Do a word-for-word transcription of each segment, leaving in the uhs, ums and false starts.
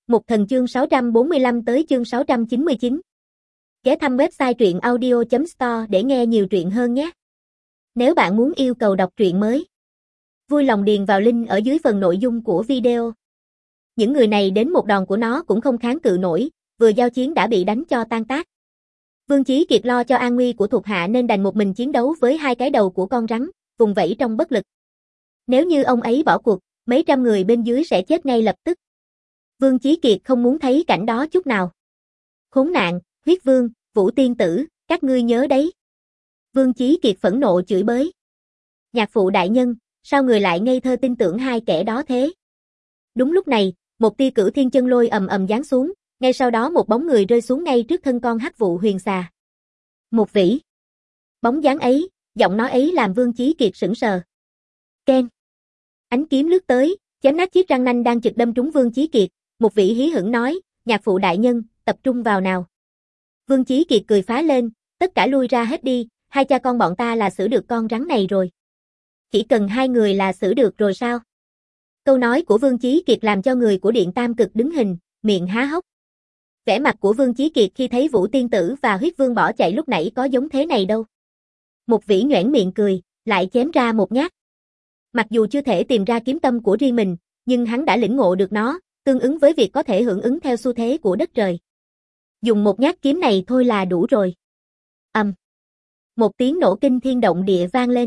Mục Thần chương sáu trăm bốn mươi lăm tới chương sáu trăm chín mươi chín. Ghé thăm website truyện audio chấm store để nghe nhiều truyện hơn nhé. Nếu bạn muốn yêu cầu đọc truyện mới, vui lòng điền vào link ở dưới phần nội dung của video. Những người này đến một đòn của nó cũng không kháng cự nổi, vừa giao chiến đã bị đánh cho tan tác. Vương Chí Kiệt lo cho an nguy của thuộc hạ nên đành một mình chiến đấu với hai cái đầu của con rắn, vùng vẫy trong bất lực. Nếu như ông ấy bỏ cuộc, mấy trăm người bên dưới sẽ chết ngay lập tức. Vương Chí Kiệt không muốn thấy cảnh đó chút nào. Khốn nạn, Huyết Vương, Vũ Tiên Tử, các ngươi nhớ đấy. Vương Chí Kiệt phẫn nộ chửi bới. Nhạc phụ đại nhân, sao người lại ngây thơ tin tưởng hai kẻ đó thế? Đúng lúc này, một tia cửu thiên chân lôi ầm ầm giáng xuống, ngay sau đó một bóng người rơi xuống ngay trước thân con hắc vụ huyền xà. Một vĩ. Bóng dáng ấy, giọng nói ấy làm Vương Chí Kiệt sững sờ. Ken. Ánh kiếm lướt tới, chém nát chiếc răng nanh đang chực đâm trúng Vương Chí Kiệt. Một vị hí hửng nói, nhạc phụ đại nhân, tập trung vào nào. Vương Chí Kiệt cười phá lên, tất cả lui ra hết đi, hai cha con bọn ta là xử được con rắn này rồi. Chỉ cần hai người là xử được rồi sao? Câu nói của Vương Chí Kiệt làm cho người của Điện Tam Cực đứng hình, miệng há hốc. Vẻ mặt của Vương Chí Kiệt khi thấy Vũ Tiên Tử và Huyết Vương bỏ chạy lúc nãy có giống thế này đâu. Một vĩ nhoẻn miệng cười, lại chém ra một nhát. Mặc dù chưa thể tìm ra kiếm tâm của riêng mình, nhưng hắn đã lĩnh ngộ được nó, tương ứng với việc có thể hưởng ứng theo xu thế của đất trời. Dùng một nhát kiếm này thôi là đủ rồi. Ầm. Um. Một tiếng nổ kinh thiên động địa vang lên.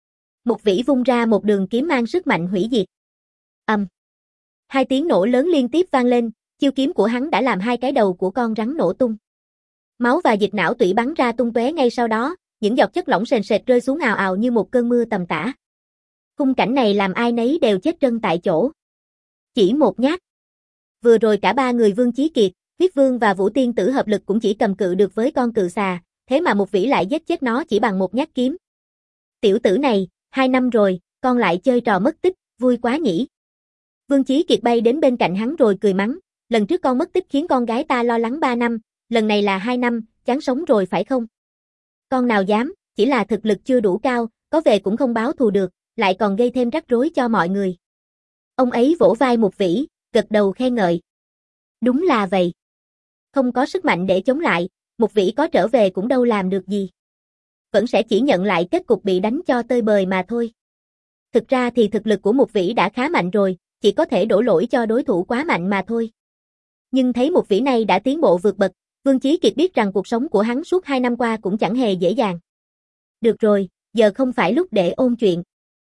Một vĩ vung ra một đường kiếm mang sức mạnh hủy diệt. Ầm. Um. Hai tiếng nổ lớn liên tiếp vang lên, chiêu kiếm của hắn đã làm hai cái đầu của con rắn nổ tung. Máu và dịch não tủy bắn ra tung tóe ngay sau đó, những giọt chất lỏng sền sệt rơi xuống ào ào như một cơn mưa tầm tã. Khung cảnh này làm ai nấy đều chết trân tại chỗ. Chỉ một nhát. Vừa rồi cả ba người Vương Chí Kiệt, Huyết Vương và Vũ Tiên Tử hợp lực cũng chỉ cầm cự được với con cự xà, thế mà một vĩ lại giết chết nó chỉ bằng một nhát kiếm. Tiểu tử này, hai năm rồi, con lại chơi trò mất tích, vui quá nhỉ. Vương Chí Kiệt bay đến bên cạnh hắn rồi cười mắng, lần trước con mất tích khiến con gái ta lo lắng ba năm, lần này là hai năm, chán sống rồi phải không? Con nào dám, chỉ là thực lực chưa đủ cao, có về cũng không báo thù được, lại còn gây thêm rắc rối cho mọi người. Ông ấy vỗ vai một vĩ, gật đầu khen ngợi. Đúng là vậy. Không có sức mạnh để chống lại, một vĩ có trở về cũng đâu làm được gì. Vẫn sẽ chỉ nhận lại kết cục bị đánh cho tơi bời mà thôi. Thực ra thì thực lực của một vĩ đã khá mạnh rồi, chỉ có thể đổ lỗi cho đối thủ quá mạnh mà thôi. Nhưng thấy một vĩ này đã tiến bộ vượt bậc, Vương Chí Kiệt biết rằng cuộc sống của hắn suốt hai năm qua cũng chẳng hề dễ dàng. Được rồi, giờ không phải lúc để ôn chuyện.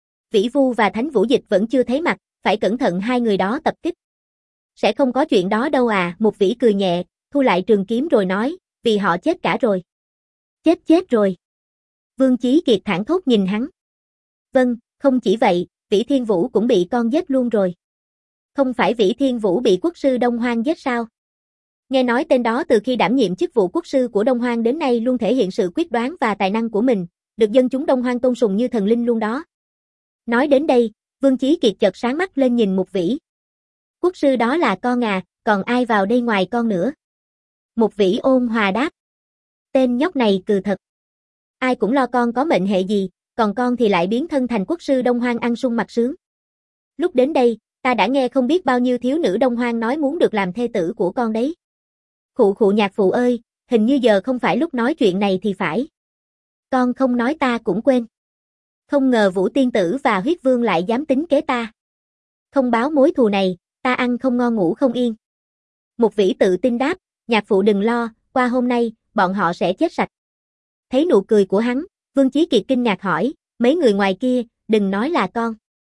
Vĩ Vu và Thánh Vũ Dịch vẫn chưa thấy mặt, phải cẩn thận hai người đó tập kích. Sẽ không có chuyện đó đâu à, một vĩ cười nhẹ, thu lại trường kiếm rồi nói, vì họ chết cả rồi. Chết chết rồi. Vương Chí Kiệt thảng thốt nhìn hắn. Vâng, không chỉ vậy, Vĩ Thiên Vũ cũng bị con giết luôn rồi. Không phải Vĩ Thiên Vũ bị quốc sư Đông Hoang giết sao? Nghe nói tên đó từ khi đảm nhiệm chức vụ quốc sư của Đông Hoang đến nay luôn thể hiện sự quyết đoán và tài năng của mình, được dân chúng Đông Hoang tôn sùng như thần linh luôn đó. Nói đến đây, Vương Chí Kiệt chợt sáng mắt lên nhìn một vĩ. Quốc sư đó là con à, còn ai vào đây ngoài con nữa? Một vĩ ôn hòa đáp. Tên nhóc này cừ thật. Ai cũng lo con có mệnh hệ gì, còn con thì lại biến thân thành quốc sư Đông Hoang ăn sung mặc sướng. Lúc đến đây, ta đã nghe không biết bao nhiêu thiếu nữ Đông Hoang nói muốn được làm thê tử của con đấy. Khụ khụ nhạc phụ ơi, hình như giờ không phải lúc nói chuyện này thì phải. Con không nói ta cũng quên. Không ngờ Vũ Tiên Tử và Huyết Vương lại dám tính kế ta. Không báo mối thù này, ta ăn không ngon ngủ không yên. Một vĩ tự tin đáp, nhạc phụ đừng lo, qua hôm nay, bọn họ sẽ chết sạch. Thấy nụ cười của hắn, Vương Chí Kiệt kinh ngạc hỏi, mấy người ngoài kia, đừng nói là con.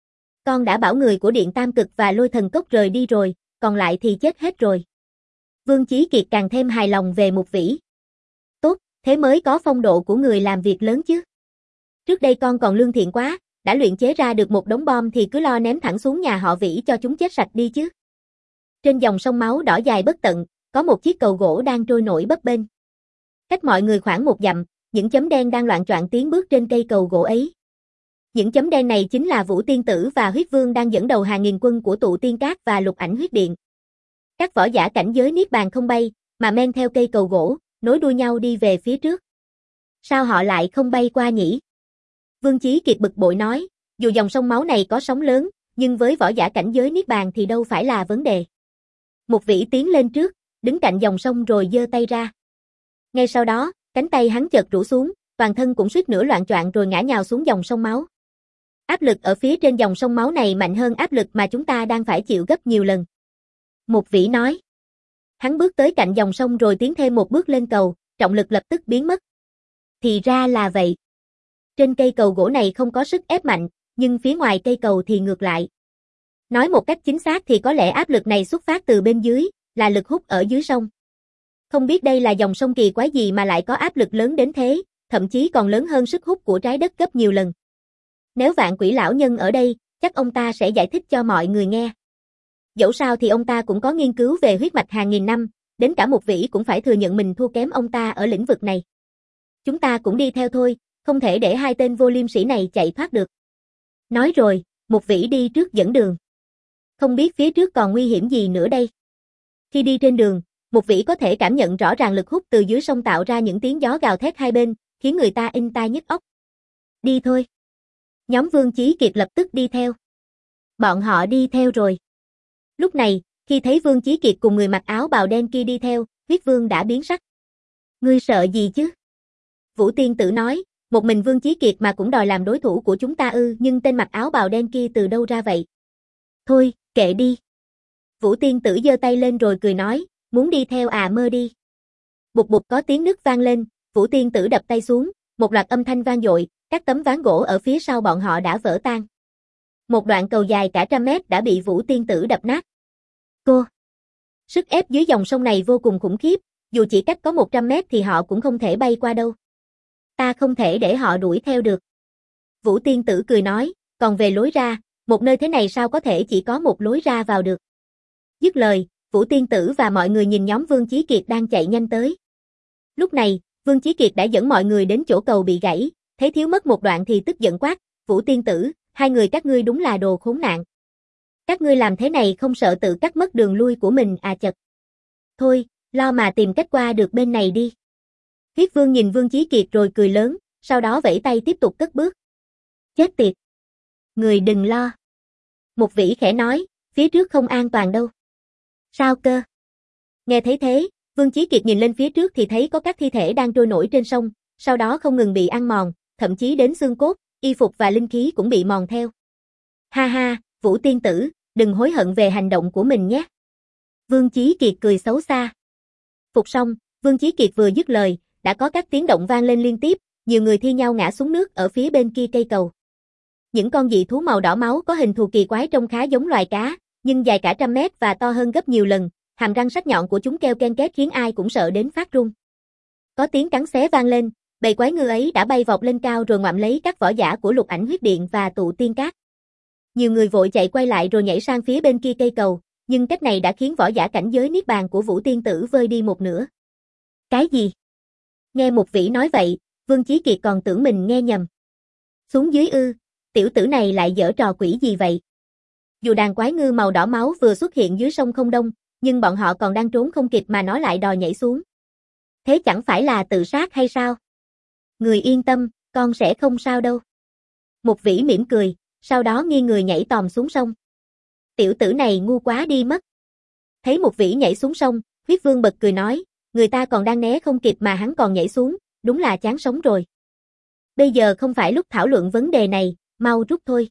Con đã bảo người của Điện Tam Cực và Lôi Thần Cốc rời đi rồi, còn lại thì chết hết rồi. Vương Chí Kiệt càng thêm hài lòng về một vĩ. Tốt, thế mới có phong độ của người làm việc lớn chứ. Trước đây con còn lương thiện quá, đã luyện chế ra được một đống bom thì cứ lo ném thẳng xuống nhà họ Vĩ cho chúng chết sạch đi chứ. Trên dòng sông máu đỏ dài bất tận, có một chiếc cầu gỗ đang trôi nổi bấp bênh. Cách mọi người khoảng một dặm, những chấm đen đang loạng choạng tiến bước trên cây cầu gỗ ấy. Những chấm đen này chính là Vũ Tiên Tử và Huyết Vương đang dẫn đầu hàng nghìn quân của Tụ Tiên Cát và Lục Ảnh Huyết Điện. Các võ giả cảnh giới niết bàn không bay, mà men theo cây cầu gỗ, nối đuôi nhau đi về phía trước. Sao họ lại không bay qua nhỉ? Vương Chí Kiệt bực bội nói, dù dòng sông máu này có sóng lớn, nhưng với võ giả cảnh giới niết bàn thì đâu phải là vấn đề. Một vĩ tiến lên trước, đứng cạnh dòng sông rồi giơ tay ra. Ngay sau đó, cánh tay hắn chợt rũ xuống, toàn thân cũng suýt nữa loạng choạng rồi ngã nhào xuống dòng sông máu. Áp lực ở phía trên dòng sông máu này mạnh hơn áp lực mà chúng ta đang phải chịu gấp nhiều lần. Một vĩ nói. Hắn bước tới cạnh dòng sông rồi tiến thêm một bước lên cầu, trọng lực lập tức biến mất. Thì ra là vậy. Trên cây cầu gỗ này không có sức ép mạnh, nhưng phía ngoài cây cầu thì ngược lại. Nói một cách chính xác thì có lẽ áp lực này xuất phát từ bên dưới, là lực hút ở dưới sông. Không biết đây là dòng sông kỳ quái gì mà lại có áp lực lớn đến thế, thậm chí còn lớn hơn sức hút của trái đất gấp nhiều lần. Nếu Vạn Quỷ lão nhân ở đây, chắc ông ta sẽ giải thích cho mọi người nghe. Dẫu sao thì ông ta cũng có nghiên cứu về huyết mạch hàng nghìn năm, đến cả một vĩ cũng phải thừa nhận mình thua kém ông ta ở lĩnh vực này. Chúng ta cũng đi theo thôi, không thể để hai tên vô liêm sỉ này chạy thoát được. Nói rồi, một vĩ đi trước dẫn đường. Không biết phía trước còn nguy hiểm gì nữa đây. Khi đi trên đường, một vĩ có thể cảm nhận rõ ràng lực hút từ dưới sông tạo ra những tiếng gió gào thét hai bên, khiến người ta inh tai nhức óc. Đi thôi. Nhóm Vương Chí Kiệt lập tức đi theo. Bọn họ đi theo rồi. Lúc này, khi thấy Vương Chí Kiệt cùng người mặc áo bào đen kia đi theo, Huyết Vương đã biến sắc. Ngươi sợ gì chứ? Vũ Tiên Tử nói, một mình Vương Chí Kiệt mà cũng đòi làm đối thủ của chúng ta ư, nhưng tên mặc áo bào đen kia từ đâu ra vậy? Thôi, kệ đi. Vũ Tiên Tử giơ tay lên rồi cười nói, muốn đi theo à mơ đi. Bụp bụp có tiếng nứt vang lên, Vũ Tiên Tử đập tay xuống, một loạt âm thanh vang dội, các tấm ván gỗ ở phía sau bọn họ đã vỡ tan. Một đoạn cầu dài cả trăm mét đã bị Vũ Tiên Tử đập nát. Cô! Sức ép dưới dòng sông này vô cùng khủng khiếp, dù chỉ cách có một trăm mét thì họ cũng không thể bay qua đâu. Ta không thể để họ đuổi theo được. Vũ Tiên Tử cười nói, còn về lối ra, một nơi thế này sao có thể chỉ có một lối ra vào được. Dứt lời, Vũ Tiên Tử và mọi người nhìn nhóm Vương Chí Kiệt đang chạy nhanh tới. Lúc này, Vương Chí Kiệt đã dẫn mọi người đến chỗ cầu bị gãy, thấy thiếu mất một đoạn thì tức giận quát, Vũ Tiên Tử, hai người các ngươi đúng là đồ khốn nạn. Các ngươi làm thế này không sợ tự cắt mất đường lui của mình à chật. Thôi, lo mà tìm cách qua được bên này đi. Huyết Vương nhìn Vương Chí Kiệt rồi cười lớn, sau đó vẫy tay tiếp tục cất bước. Chết tiệt. Người đừng lo. Một vĩ khẽ nói, phía trước không an toàn đâu. Sao cơ? Nghe thấy thế, Vương Chí Kiệt nhìn lên phía trước thì thấy có các thi thể đang trôi nổi trên sông, sau đó không ngừng bị ăn mòn, thậm chí đến xương cốt, y phục và linh khí cũng bị mòn theo. Ha ha, Vũ Tiên Tử, đừng hối hận về hành động của mình nhé. Vương Chí Kiệt cười xấu xa. Phục xong, Vương Chí Kiệt vừa dứt lời, đã có các tiếng động vang lên liên tiếp, nhiều người thi nhau ngã xuống nước ở phía bên kia cây cầu. Những con dị thú màu đỏ máu có hình thù kỳ quái trông khá giống loài cá, nhưng dài cả trăm mét và to hơn gấp nhiều lần, hàm răng sắc nhọn của chúng kêu ken két khiến ai cũng sợ đến phát run. Có tiếng cắn xé vang lên, bầy quái ngư ấy đã bay vọt lên cao rồi ngoạm lấy các võ giả của Lục Ảnh Huyết Điện và Tụ Tiên Cát. Nhiều người vội chạy quay lại rồi nhảy sang phía bên kia cây cầu, nhưng cách này đã khiến võ giả cảnh giới niết bàn của Vũ Tiên Tử vơi đi một nửa. Cái gì? Nghe một vĩ nói vậy, Vương Chí Kiệt còn tưởng mình nghe nhầm. Xuống dưới ư, tiểu tử này lại giở trò quỷ gì vậy? Dù đàn quái ngư màu đỏ máu vừa xuất hiện dưới sông không đông, nhưng bọn họ còn đang trốn không kịp mà nó lại đòi nhảy xuống. Thế chẳng phải là tự sát hay sao? Người yên tâm, con sẽ không sao đâu. Một vĩ mỉm cười, sau đó nghiêng người nhảy tòm xuống sông. Tiểu tử này ngu quá đi mất. Thấy một vĩ nhảy xuống sông, Huyết Vương bật cười nói, người ta còn đang né không kịp mà hắn còn nhảy xuống, đúng là chán sống rồi. Bây giờ không phải lúc thảo luận vấn đề này, mau rút thôi.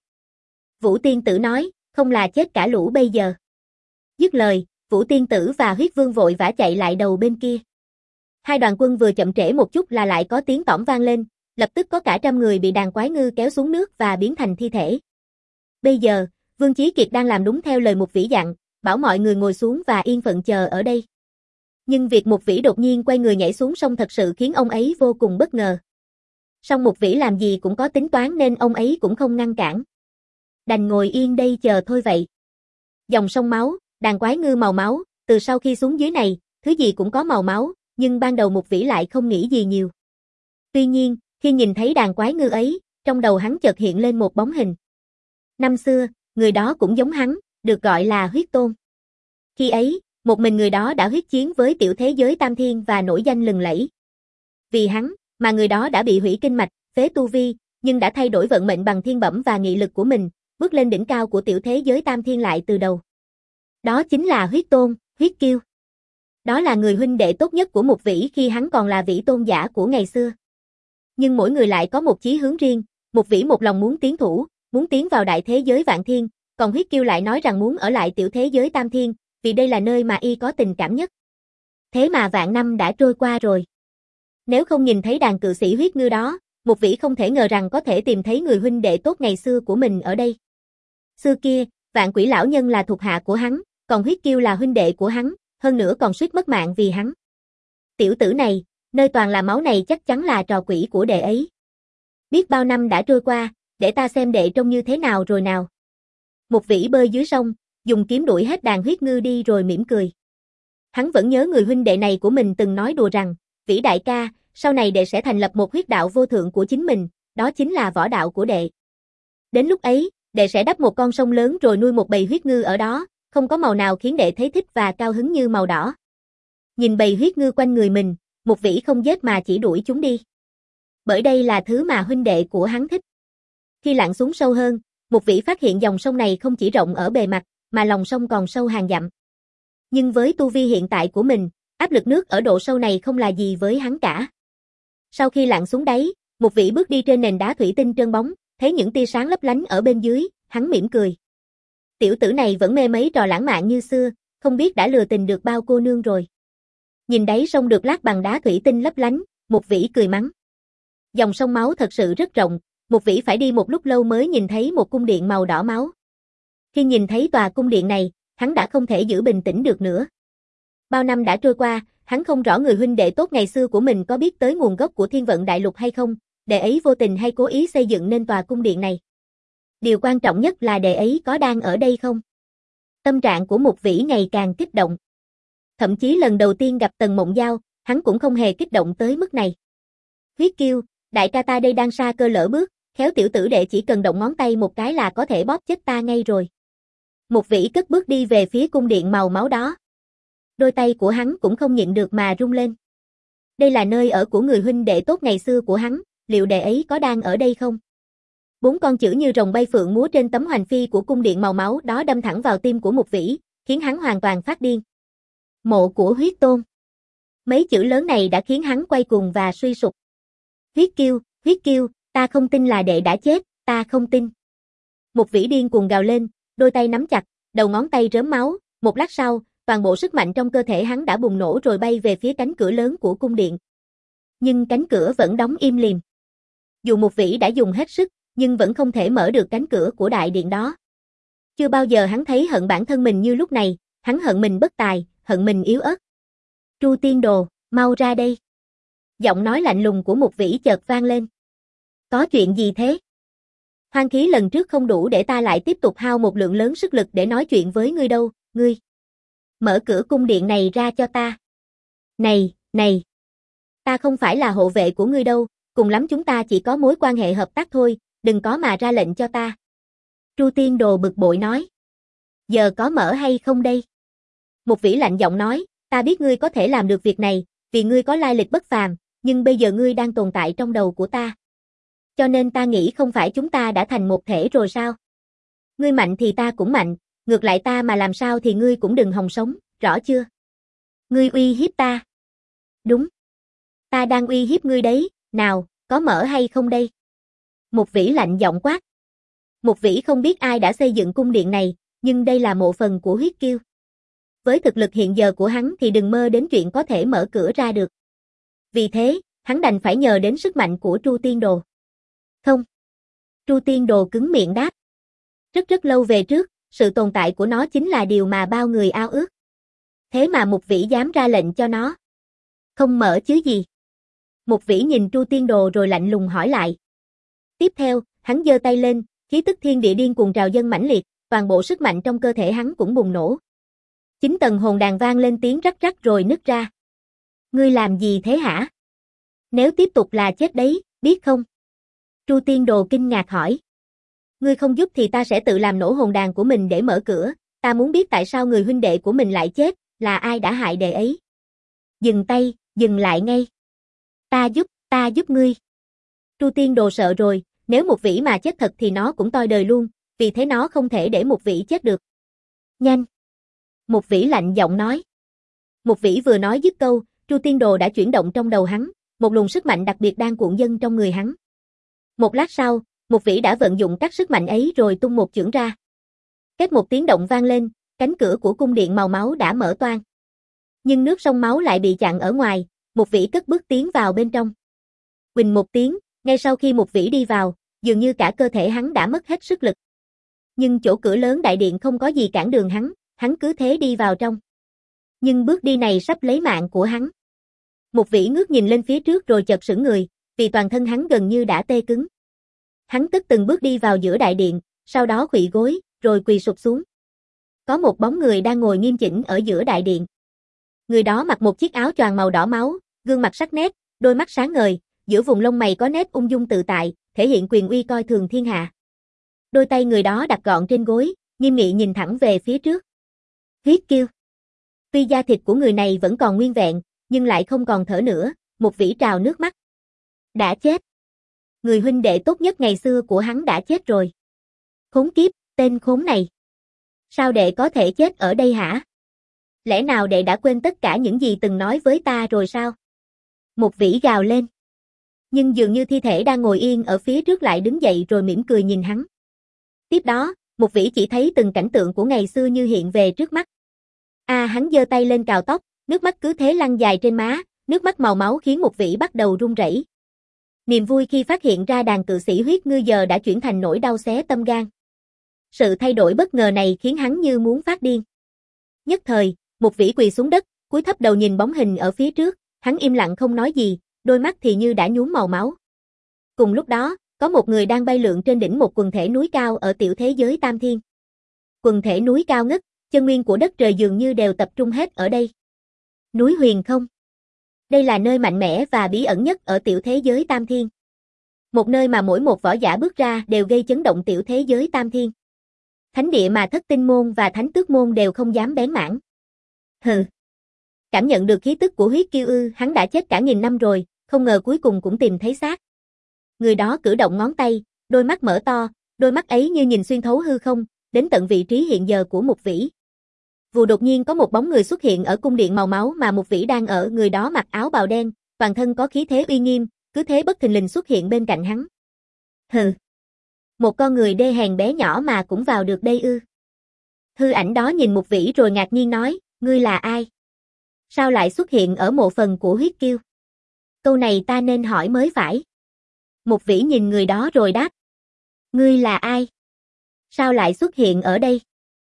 Vũ Tiên Tử nói, không là chết cả lũ bây giờ. Dứt lời, Vũ Tiên Tử và Huyết Vương vội vã chạy lại đầu bên kia. Hai đoàn quân vừa chậm trễ một chút là lại có tiếng tỏm vang lên, lập tức có cả trăm người bị đàn quái ngư kéo xuống nước và biến thành thi thể. Bây giờ, Vương Chí Kiệt đang làm đúng theo lời một vĩ dặn, bảo mọi người ngồi xuống và yên phận chờ ở đây. Nhưng việc một vĩ đột nhiên quay người nhảy xuống sông thật sự khiến ông ấy vô cùng bất ngờ. Song một vĩ làm gì cũng có tính toán nên ông ấy cũng không ngăn cản. Đành ngồi yên đây chờ thôi vậy. Dòng sông máu, đàn quái ngư màu máu, từ sau khi xuống dưới này, thứ gì cũng có màu máu, nhưng ban đầu một vĩ lại không nghĩ gì nhiều. Tuy nhiên, khi nhìn thấy đàn quái ngư ấy, trong đầu hắn chợt hiện lên một bóng hình. Năm xưa, người đó cũng giống hắn, được gọi là Huyết Tôn. Khi ấy, một mình người đó đã huyết chiến với tiểu thế giới Tam Thiên và nổi danh lừng lẫy. Vì hắn, mà người đó đã bị hủy kinh mạch, phế tu vi, nhưng đã thay đổi vận mệnh bằng thiên bẩm và nghị lực của mình, bước lên đỉnh cao của tiểu thế giới Tam Thiên lại từ đầu. Đó chính là Huyết Tôn, Huyết Huyết Kiêu. Đó là người huynh đệ tốt nhất của Mục Vĩ khi hắn còn là Vĩ tôn giả của ngày xưa. Nhưng mỗi người lại có một chí hướng riêng, Mục Vĩ một lòng muốn tiến thủ, muốn tiến vào đại thế giới Vạn Thiên, còn Huyết Kiêu lại nói rằng muốn ở lại tiểu thế giới Tam Thiên, vì đây là nơi mà y có tình cảm nhất. Thế mà vạn năm đã trôi qua rồi. Nếu không nhìn thấy đàn cự sĩ huyết ngư đó, Mục Vĩ không thể ngờ rằng có thể tìm thấy người huynh đệ tốt ngày xưa của mình ở đây. Xưa kia, Vạn Quỷ lão nhân là thuộc hạ của hắn, còn Huyết Kiêu là huynh đệ của hắn, hơn nữa còn suýt mất mạng vì hắn. Tiểu tử này, nơi toàn là máu này chắc chắn là trò quỷ của đệ ấy. Biết bao năm đã trôi qua, để ta xem đệ trông như thế nào rồi nào. Mục Vĩ bơi dưới sông, dùng kiếm đuổi hết đàn huyết ngư đi rồi mỉm cười. Hắn vẫn nhớ người huynh đệ này của mình từng nói đùa rằng, Vĩ đại ca, sau này đệ sẽ thành lập một huyết đạo vô thượng của chính mình, đó chính là võ đạo của đệ. Đến lúc ấy, đệ sẽ đắp một con sông lớn rồi nuôi một bầy huyết ngư ở đó, không có màu nào khiến đệ thấy thích và cao hứng như màu đỏ. Nhìn bầy huyết ngư quanh người mình, Mục Vĩ không giết mà chỉ đuổi chúng đi. Bởi đây là thứ mà huynh đệ của hắn thích. Khi lặn xuống sâu hơn, Mục Vĩ phát hiện dòng sông này không chỉ rộng ở bề mặt, mà lòng sông còn sâu hàng dặm. Nhưng với tu vi hiện tại của mình, áp lực nước ở độ sâu này không là gì với hắn cả. Sau khi lặn xuống đáy, Mục Vĩ bước đi trên nền đá thủy tinh trơn bóng, thấy những tia sáng lấp lánh ở bên dưới, hắn mỉm cười. Tiểu tử này vẫn mê mấy trò lãng mạn như xưa, không biết đã lừa tình được bao cô nương rồi. Nhìn đáy sông được lát bằng đá thủy tinh lấp lánh, Mục Vĩ cười mắng. Dòng sông máu thật sự rất rộng, Mục Vĩ phải đi một lúc lâu mới nhìn thấy một cung điện màu đỏ máu. Khi nhìn thấy tòa cung điện này, hắn đã không thể giữ bình tĩnh được nữa. Bao năm đã trôi qua, hắn không rõ người huynh đệ tốt ngày xưa của mình có biết tới nguồn gốc của Thiên Vận Đại Lục hay không, đệ ấy vô tình hay cố ý xây dựng nên tòa cung điện này. Điều quan trọng nhất là đệ ấy có đang ở đây không? Tâm trạng của Mục Vĩ ngày càng kích động. Thậm chí lần đầu tiên gặp Tần Mộng Giao, hắn cũng không hề kích động tới mức này. Huyết Kiêu, đại ca ta đây đang sa cơ lỡ bước, khéo tiểu tử đệ chỉ cần động ngón tay một cái là có thể bóp chết ta ngay rồi. Mục Vĩ cất bước đi về phía cung điện màu máu đó. Đôi tay của hắn cũng không nhịn được mà rung lên. Đây là nơi ở của người huynh đệ tốt ngày xưa của hắn, liệu đệ ấy có đang ở đây không? Bốn con chữ như rồng bay phượng múa trên tấm hoành phi của cung điện màu máu đó đâm thẳng vào tim của Mục Vĩ, khiến hắn hoàn toàn phát điên. Mộ của huyết tôn. Mấy chữ lớn này đã khiến hắn quay cuồng và suy sụp. Huyết Kiêu, Huyết Kiêu, ta không tin là đệ đã chết, ta không tin. Mục Vĩ điên cuồng gào lên, đôi tay nắm chặt, đầu ngón tay rớm máu, một lát sau, toàn bộ sức mạnh trong cơ thể hắn đã bùng nổ rồi bay về phía cánh cửa lớn của cung điện. Nhưng cánh cửa vẫn đóng im lìm. Dù Mục Vĩ đã dùng hết sức, nhưng vẫn không thể mở được cánh cửa của đại điện đó. Chưa bao giờ hắn thấy hận bản thân mình như lúc này, hắn hận mình bất tài, hận mình yếu ớt. Tru Tiên Đồ, mau ra đây. Giọng nói lạnh lùng của Mục Vĩ chợt vang lên. Có chuyện gì thế? Hoang khí lần trước không đủ để ta lại tiếp tục hao một lượng lớn sức lực để nói chuyện với ngươi đâu, ngươi. Mở cửa cung điện này ra cho ta. Này, này. Ta không phải là hộ vệ của ngươi đâu, cùng lắm chúng ta chỉ có mối quan hệ hợp tác thôi, đừng có mà ra lệnh cho ta. Tru Tiên Đồ bực bội nói. Giờ có mở hay không đây? Mục Vĩ lạnh giọng nói, ta biết ngươi có thể làm được việc này, vì ngươi có lai lịch bất phàm, nhưng bây giờ ngươi đang tồn tại trong đầu của ta. Cho nên ta nghĩ không phải chúng ta đã thành một thể rồi sao? Ngươi mạnh thì ta cũng mạnh, ngược lại ta mà làm sao thì ngươi cũng đừng hòng sống, rõ chưa? Ngươi uy hiếp ta. Đúng. Ta đang uy hiếp ngươi đấy, nào, có mở hay không đây? Mục Vĩ lạnh giọng quát. Mục Vĩ không biết ai đã xây dựng cung điện này, nhưng đây là mộ phần của Huyết Kiêu. Với thực lực hiện giờ của hắn thì đừng mơ đến chuyện có thể mở cửa ra được. Vì thế, hắn đành phải nhờ đến sức mạnh của Tru Tiên Đồ. Không. Tru Tiên Đồ cứng miệng đáp. Rất rất lâu về trước, sự tồn tại của nó chính là điều mà bao người ao ước. Thế mà Mục Vĩ dám ra lệnh cho nó. Không mở chứ gì. Mục Vĩ nhìn Tru Tiên Đồ rồi lạnh lùng hỏi lại. Tiếp theo, hắn giơ tay lên, khí tức thiên địa điên cuồng trào dâng mãnh liệt, toàn bộ sức mạnh trong cơ thể hắn cũng bùng nổ. Chín tầng hồn đàn vang lên tiếng rắc rắc rồi nứt ra. Ngươi làm gì thế hả? Nếu tiếp tục là chết đấy, biết không? Tru Tiên Đồ kinh ngạc hỏi. Ngươi không giúp thì ta sẽ tự làm nổ hồn đàn của mình để mở cửa, ta muốn biết tại sao người huynh đệ của mình lại chết, là ai đã hại đệ ấy. Dừng tay, dừng lại ngay. Ta giúp, ta giúp ngươi. Tru Tiên Đồ sợ rồi, nếu Mục Vĩ mà chết thật thì nó cũng toi đời luôn, vì thế nó không thể để Mục Vĩ chết được. Nhanh. Mục Vĩ lạnh giọng nói. Một vĩ vừa nói dứt câu, Tru Tiên Đồ đã chuyển động trong đầu hắn, một luồng sức mạnh đặc biệt đang cuộn dâng trong người hắn. Một lát sau, một vĩ đã vận dụng các sức mạnh ấy rồi tung một chưởng ra. Kết một tiếng động vang lên, cánh cửa của cung điện màu máu đã mở toang. Nhưng nước sông máu lại bị chặn ở ngoài, một vĩ cất bước tiến vào bên trong. Huỳnh một tiếng, ngay sau khi một vĩ đi vào, dường như cả cơ thể hắn đã mất hết sức lực. Nhưng chỗ cửa lớn đại điện không có gì cản đường hắn, hắn cứ thế đi vào trong. Nhưng bước đi này sắp lấy mạng của hắn. Một vĩ ngước nhìn lên phía trước rồi chợt sững người, vì toàn thân hắn gần như đã tê cứng. Hắn cất từng bước đi vào giữa đại điện, sau đó khuỵu gối, rồi quỳ sụp xuống. Có một bóng người đang ngồi nghiêm chỉnh ở giữa đại điện. Người đó mặc một chiếc áo choàng màu đỏ máu, gương mặt sắc nét, đôi mắt sáng ngời, giữa vùng lông mày có nét ung dung tự tại, thể hiện quyền uy coi thường thiên hạ. Đôi tay người đó đặt gọn trên gối, nghiêm nghị nhìn thẳng về phía trước. Huyết Kiêu. Tuy da thịt của người này vẫn còn nguyên vẹn, nhưng lại không còn thở nữa, một vĩ trào nước mắt. Đã chết. Người huynh đệ tốt nhất ngày xưa của hắn đã chết rồi. Khốn kiếp, tên khốn này. Sao đệ có thể chết ở đây hả? Lẽ nào đệ đã quên tất cả những gì từng nói với ta rồi sao? Một vĩ gào lên. Nhưng dường như thi thể đang ngồi yên ở phía trước lại đứng dậy rồi mỉm cười nhìn hắn. Tiếp đó, một vĩ chỉ thấy từng cảnh tượng của ngày xưa như hiện về trước mắt. À, hắn giơ tay lên cào tóc, nước mắt cứ thế lăn dài trên má, nước mắt màu máu khiến một vĩ bắt đầu run rẩy. Niềm vui khi phát hiện ra đàn cự sĩ huyết ngư giờ đã chuyển thành nỗi đau xé tâm gan. Sự thay đổi bất ngờ này khiến hắn như muốn phát điên. Nhất thời, một vĩ quỳ xuống đất, cúi thấp đầu nhìn bóng hình ở phía trước, hắn im lặng không nói gì, đôi mắt thì như đã nhuốm màu máu. Cùng lúc đó, có một người đang bay lượn trên đỉnh một quần thể núi cao ở tiểu thế giới Tam Thiên. Quần thể núi cao ngất, chân nguyên của đất trời dường như đều tập trung hết ở đây. Núi Huyền Không. Đây là nơi mạnh mẽ và bí ẩn nhất ở tiểu thế giới Tam Thiên. Một nơi mà mỗi một võ giả bước ra đều gây chấn động tiểu thế giới Tam Thiên. Thánh địa mà Thất Tinh môn và Thánh Tước môn đều không dám bén mảng. Hừ. Cảm nhận được khí tức của Huyết Kiêu ư, hắn đã chết cả nghìn năm rồi, không ngờ cuối cùng cũng tìm thấy xác. Người đó cử động ngón tay, đôi mắt mở to, đôi mắt ấy như nhìn xuyên thấu hư không, đến tận vị trí hiện giờ của một vĩ. Vù đột nhiên có một bóng người xuất hiện ở cung điện màu máu mà một vĩ đang ở, người đó mặc áo bào đen, toàn thân có khí thế uy nghiêm, cứ thế bất thình lình xuất hiện bên cạnh hắn. Hừ. Một con người đê hèn bé nhỏ mà cũng vào được đây ư? Hư ảnh đó nhìn một vĩ rồi ngạc nhiên nói, ngươi là ai? Sao lại xuất hiện ở mộ phần của Huyết Kiêu? Câu này ta nên hỏi mới phải. Một vĩ nhìn người đó rồi đáp. Ngươi là ai? Sao lại xuất hiện ở đây?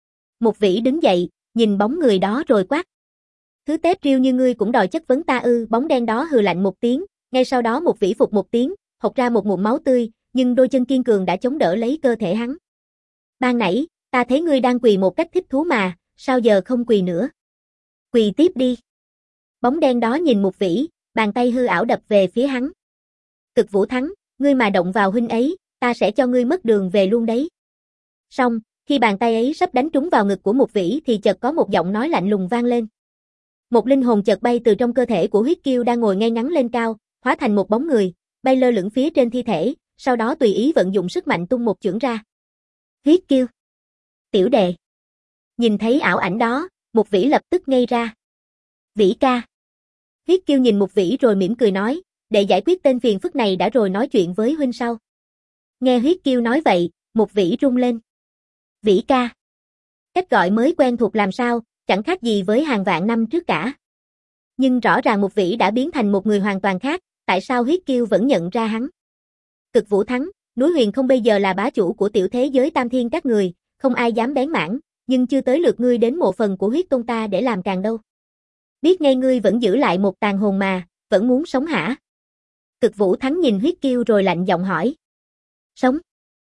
Một vĩ đứng dậy, nhìn bóng người đó rồi quát. Thứ tép riêu như ngươi cũng đòi chất vấn ta ư? Bóng đen đó hừ lạnh một tiếng, ngay sau đó một vĩ phục một tiếng, hộc ra một ngụm máu tươi, nhưng đôi chân kiên cường đã chống đỡ lấy cơ thể hắn. Ban nãy, ta thấy ngươi đang quỳ một cách thích thú mà, sao giờ không quỳ nữa? Quỳ tiếp đi. Bóng đen đó nhìn một vĩ, bàn tay hư ảo đập về phía hắn. Cực Vũ Thắng, ngươi mà động vào huynh ấy, ta sẽ cho ngươi mất đường về luôn đấy. Xong, khi bàn tay ấy sắp đánh trúng vào ngực của một vĩ thì chợt có một giọng nói lạnh lùng vang lên. Một linh hồn chợt bay từ trong cơ thể của Huyết Kiêu đang ngồi ngay ngắn lên cao, hóa thành một bóng người, bay lơ lửng phía trên thi thể, sau đó tùy ý vận dụng sức mạnh tung một chưởng ra. Huyết Kiêu. Tiểu đệ. Nhìn thấy ảo ảnh đó, một vĩ lập tức ngây ra. Vĩ ca. Huyết Kiêu nhìn một vĩ rồi mỉm cười nói, để giải quyết tên phiền phức này đã rồi nói chuyện với huynh sau. Nghe Huyết Kiêu nói vậy, một vĩ rung lên. Vĩ ca. Cách gọi mới quen thuộc làm sao, chẳng khác gì với hàng vạn năm trước cả. Nhưng rõ ràng một vĩ đã biến thành một người hoàn toàn khác, tại sao Huyết Kiêu vẫn nhận ra hắn? Cực Vũ Thắng, núi Huyền Không bây giờ là bá chủ của tiểu thế giới Tam Thiên các người, không ai dám bén mảng, nhưng chưa tới lượt ngươi đến mộ phần của huyết tôn ta để làm càng đâu. Biết ngay ngươi vẫn giữ lại một tàn hồn mà, vẫn muốn sống hả? Cực Vũ Thắng nhìn Huyết Kiêu rồi lạnh giọng hỏi. Sống?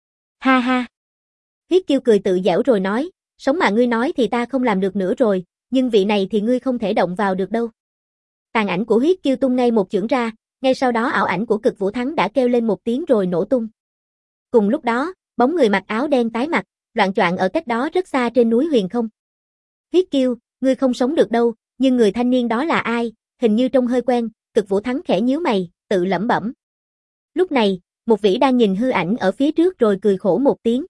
Ha ha. Huyết Kiêu cười tự giễu rồi nói, sống mà ngươi nói thì ta không làm được nữa rồi, nhưng vị này thì ngươi không thể động vào được đâu. Tàn ảnh của Huyết Kiêu tung ngay một chưởng ra, ngay sau đó ảo ảnh của Cực Vũ Thắng đã kêu lên một tiếng rồi nổ tung. Cùng lúc đó, bóng người mặc áo đen tái mặt, loạng choạng ở cách đó rất xa trên núi Huyền Không. Huyết Kiêu, ngươi không sống được đâu, nhưng người thanh niên đó là ai, hình như trông hơi quen. Cực Vũ Thắng khẽ nhíu mày, tự lẩm bẩm. Lúc này, một vĩ đang nhìn hư ảnh ở phía trước rồi cười khổ một tiếng.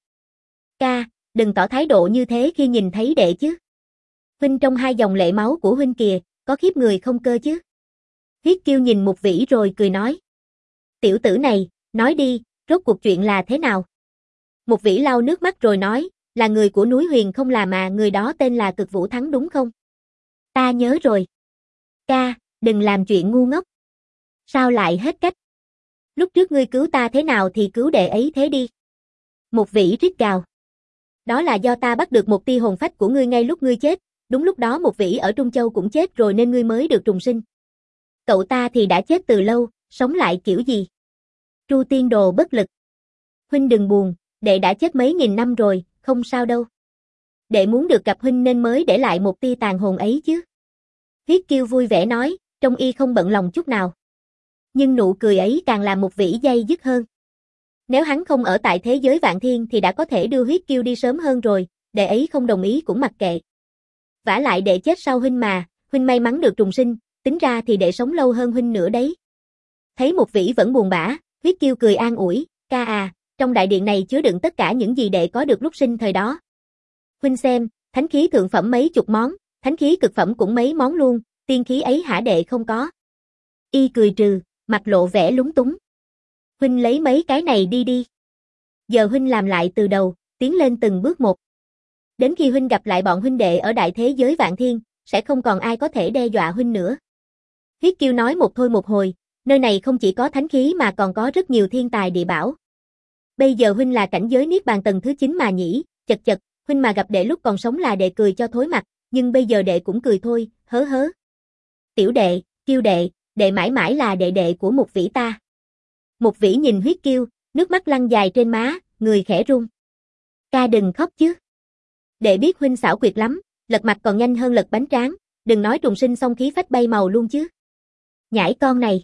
Ca, đừng tỏ thái độ như thế khi nhìn thấy đệ chứ. Huynh trong hai dòng lệ máu của huynh kìa, có khiếp người không cơ chứ? Huyết Kiêu nhìn Mục Vĩ rồi cười nói. Tiểu tử này, nói đi, rốt cuộc chuyện là thế nào? Mục Vĩ lau nước mắt rồi nói, là người của núi Huyền không là mà người đó tên là Cực Vũ Thắng đúng không? Ta nhớ rồi. Ca, đừng làm chuyện ngu ngốc. Sao lại hết cách? Lúc trước ngươi cứu ta thế nào thì cứu đệ ấy thế đi. Mục Vĩ rít gào. Đó là do ta bắt được một tia hồn phách của ngươi ngay lúc ngươi chết, đúng lúc đó Mục Vĩ ở Trung Châu cũng chết rồi nên ngươi mới được trùng sinh. Cậu ta thì đã chết từ lâu, sống lại kiểu gì? Tru Tiên Đồ bất lực. Huynh đừng buồn, đệ đã chết mấy nghìn năm rồi, không sao đâu. Đệ muốn được gặp huynh nên mới để lại một tia tàn hồn ấy chứ. Huyết Kiêu vui vẻ nói, trông y không bận lòng chút nào. Nhưng nụ cười ấy càng làm Mục Vĩ day dứt hơn. Nếu hắn không ở tại thế giới Vạn Thiên thì đã có thể đưa Huyết Kiêu đi sớm hơn rồi, đệ ấy không đồng ý cũng mặc kệ. Vả lại đệ chết sau huynh mà, huynh may mắn được trùng sinh, tính ra thì đệ sống lâu hơn huynh nữa đấy. Thấy Mục Vĩ vẫn buồn bã, Huyết Kiêu cười an ủi, ca à, trong đại điện này chứa đựng tất cả những gì đệ có được lúc sinh thời đó. Huynh xem, thánh khí thượng phẩm mấy chục món, thánh khí cực phẩm cũng mấy món luôn, tiên khí ấy hả đệ không có. Y cười trừ, mặt lộ vẻ lúng túng. Huynh lấy mấy cái này đi đi. Giờ huynh làm lại từ đầu, tiến lên từng bước một. Đến khi huynh gặp lại bọn huynh đệ ở đại thế giới Vạn Thiên, sẽ không còn ai có thể đe dọa huynh nữa. Huyết Kiêu nói một thôi một hồi, nơi này không chỉ có thánh khí mà còn có rất nhiều thiên tài địa bảo. Bây giờ huynh là cảnh giới niết bàn tầng thứ chín mà nhỉ, chật chật, huynh mà gặp đệ lúc còn sống là đệ cười cho thối mặt, nhưng bây giờ đệ cũng cười thôi, hớ hớ. Tiểu đệ, Kiêu đệ, đệ mãi mãi là đệ đệ của Mục Vĩ ta. Mục Vĩ nhìn Huyết Kiêu, nước mắt lăn dài trên má, người khẽ run. Ca đừng khóc chứ. Đệ biết huynh xảo quyệt lắm, lật mặt còn nhanh hơn lật bánh tráng, đừng nói trùng sinh xong khí phách bay màu luôn chứ. Nhãi con này.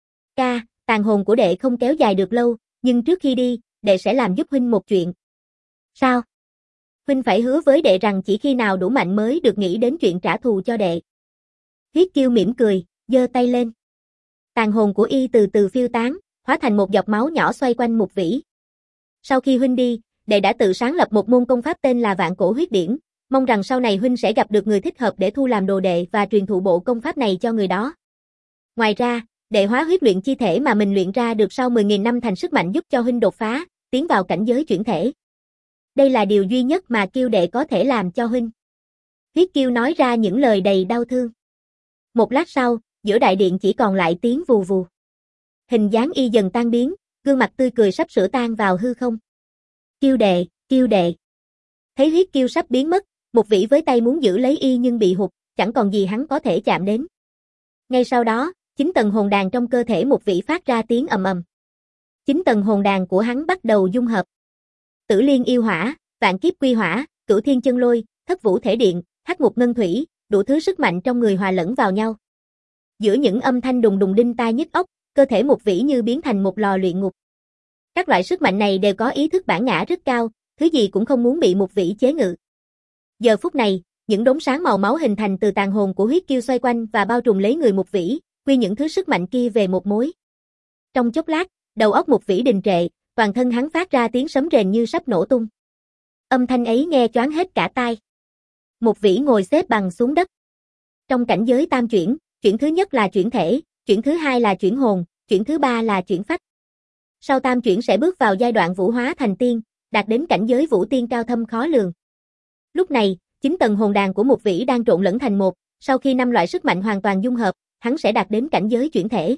Ca, tàn hồn của đệ không kéo dài được lâu, nhưng trước khi đi, đệ sẽ làm giúp huynh một chuyện. Sao? Huynh phải hứa với đệ rằng chỉ khi nào đủ mạnh mới được nghĩ đến chuyện trả thù cho đệ. Huyết Kiêu mỉm cười, giơ tay lên. Tàn hồn của y từ từ phiêu tán, hóa thành một giọt máu nhỏ xoay quanh Mục Vĩ. Sau khi huynh đi, đệ đã tự sáng lập một môn công pháp tên là Vạn Cổ Huyết Điển, mong rằng sau này huynh sẽ gặp được người thích hợp để thu làm đồ đệ và truyền thụ bộ công pháp này cho người đó. Ngoài ra, đệ hóa huyết luyện chi thể mà mình luyện ra được sau mười nghìn năm thành sức mạnh giúp cho huynh đột phá, tiến vào cảnh giới chuyển thể. Đây là điều duy nhất mà Kiêu đệ có thể làm cho huynh. Huyết Kiêu nói ra những lời đầy đau thương. Một lát sau, giữa đại điện chỉ còn lại tiếng vù vù. Hình dáng y dần tan biến, gương mặt tươi cười sắp sửa tan vào hư không. Kiêu đệ, Kiêu đệ. Thấy Huyết Kiêu sắp biến mất, Mục Vĩ với tay muốn giữ lấy y nhưng bị hụt, chẳng còn gì hắn có thể chạm đến. Ngay sau đó, chín tầng hồn đàn trong cơ thể Mục Vĩ phát ra tiếng ầm ầm. Chín tầng hồn đàn của hắn bắt đầu dung hợp. Tử Liên yêu hỏa, Vạn Kiếp quy hỏa, Cửu Thiên chân lôi, Thất Vũ thể điện, Hắc ngục ngân thủy, đủ thứ sức mạnh trong người hòa lẫn vào nhau. Giữa những âm thanh đùng đùng đinh tai nhức óc, cơ thể Mục Vĩ như biến thành một lò luyện ngục. Các loại sức mạnh này đều có ý thức bản ngã rất cao, thứ gì cũng không muốn bị Mục Vĩ chế ngự. Giờ phút này, những đốm sáng màu máu hình thành từ tàn hồn của Huyết Kiêu xoay quanh và bao trùm lấy người Mục Vĩ, quy những thứ sức mạnh kia về một mối. Trong chốc lát, đầu óc Mục Vĩ đình trệ, toàn thân hắn phát ra tiếng sấm rền như sắp nổ tung. Âm thanh ấy nghe choáng hết cả tai. Mục Vĩ ngồi xếp bằng xuống đất. Trong cảnh giới tam chuyển, chuyển thứ nhất là chuyển thể, chuyển thứ hai là chuyển hồn, chuyển thứ ba là chuyển phách. Sau tam chuyển sẽ bước vào giai đoạn vũ hóa thành tiên, đạt đến cảnh giới vũ tiên cao thâm khó lường. Lúc này, chín tầng hồn đàn của Mục Vĩ đang trộn lẫn thành một, sau khi năm loại sức mạnh hoàn toàn dung hợp, hắn sẽ đạt đến cảnh giới chuyển thể.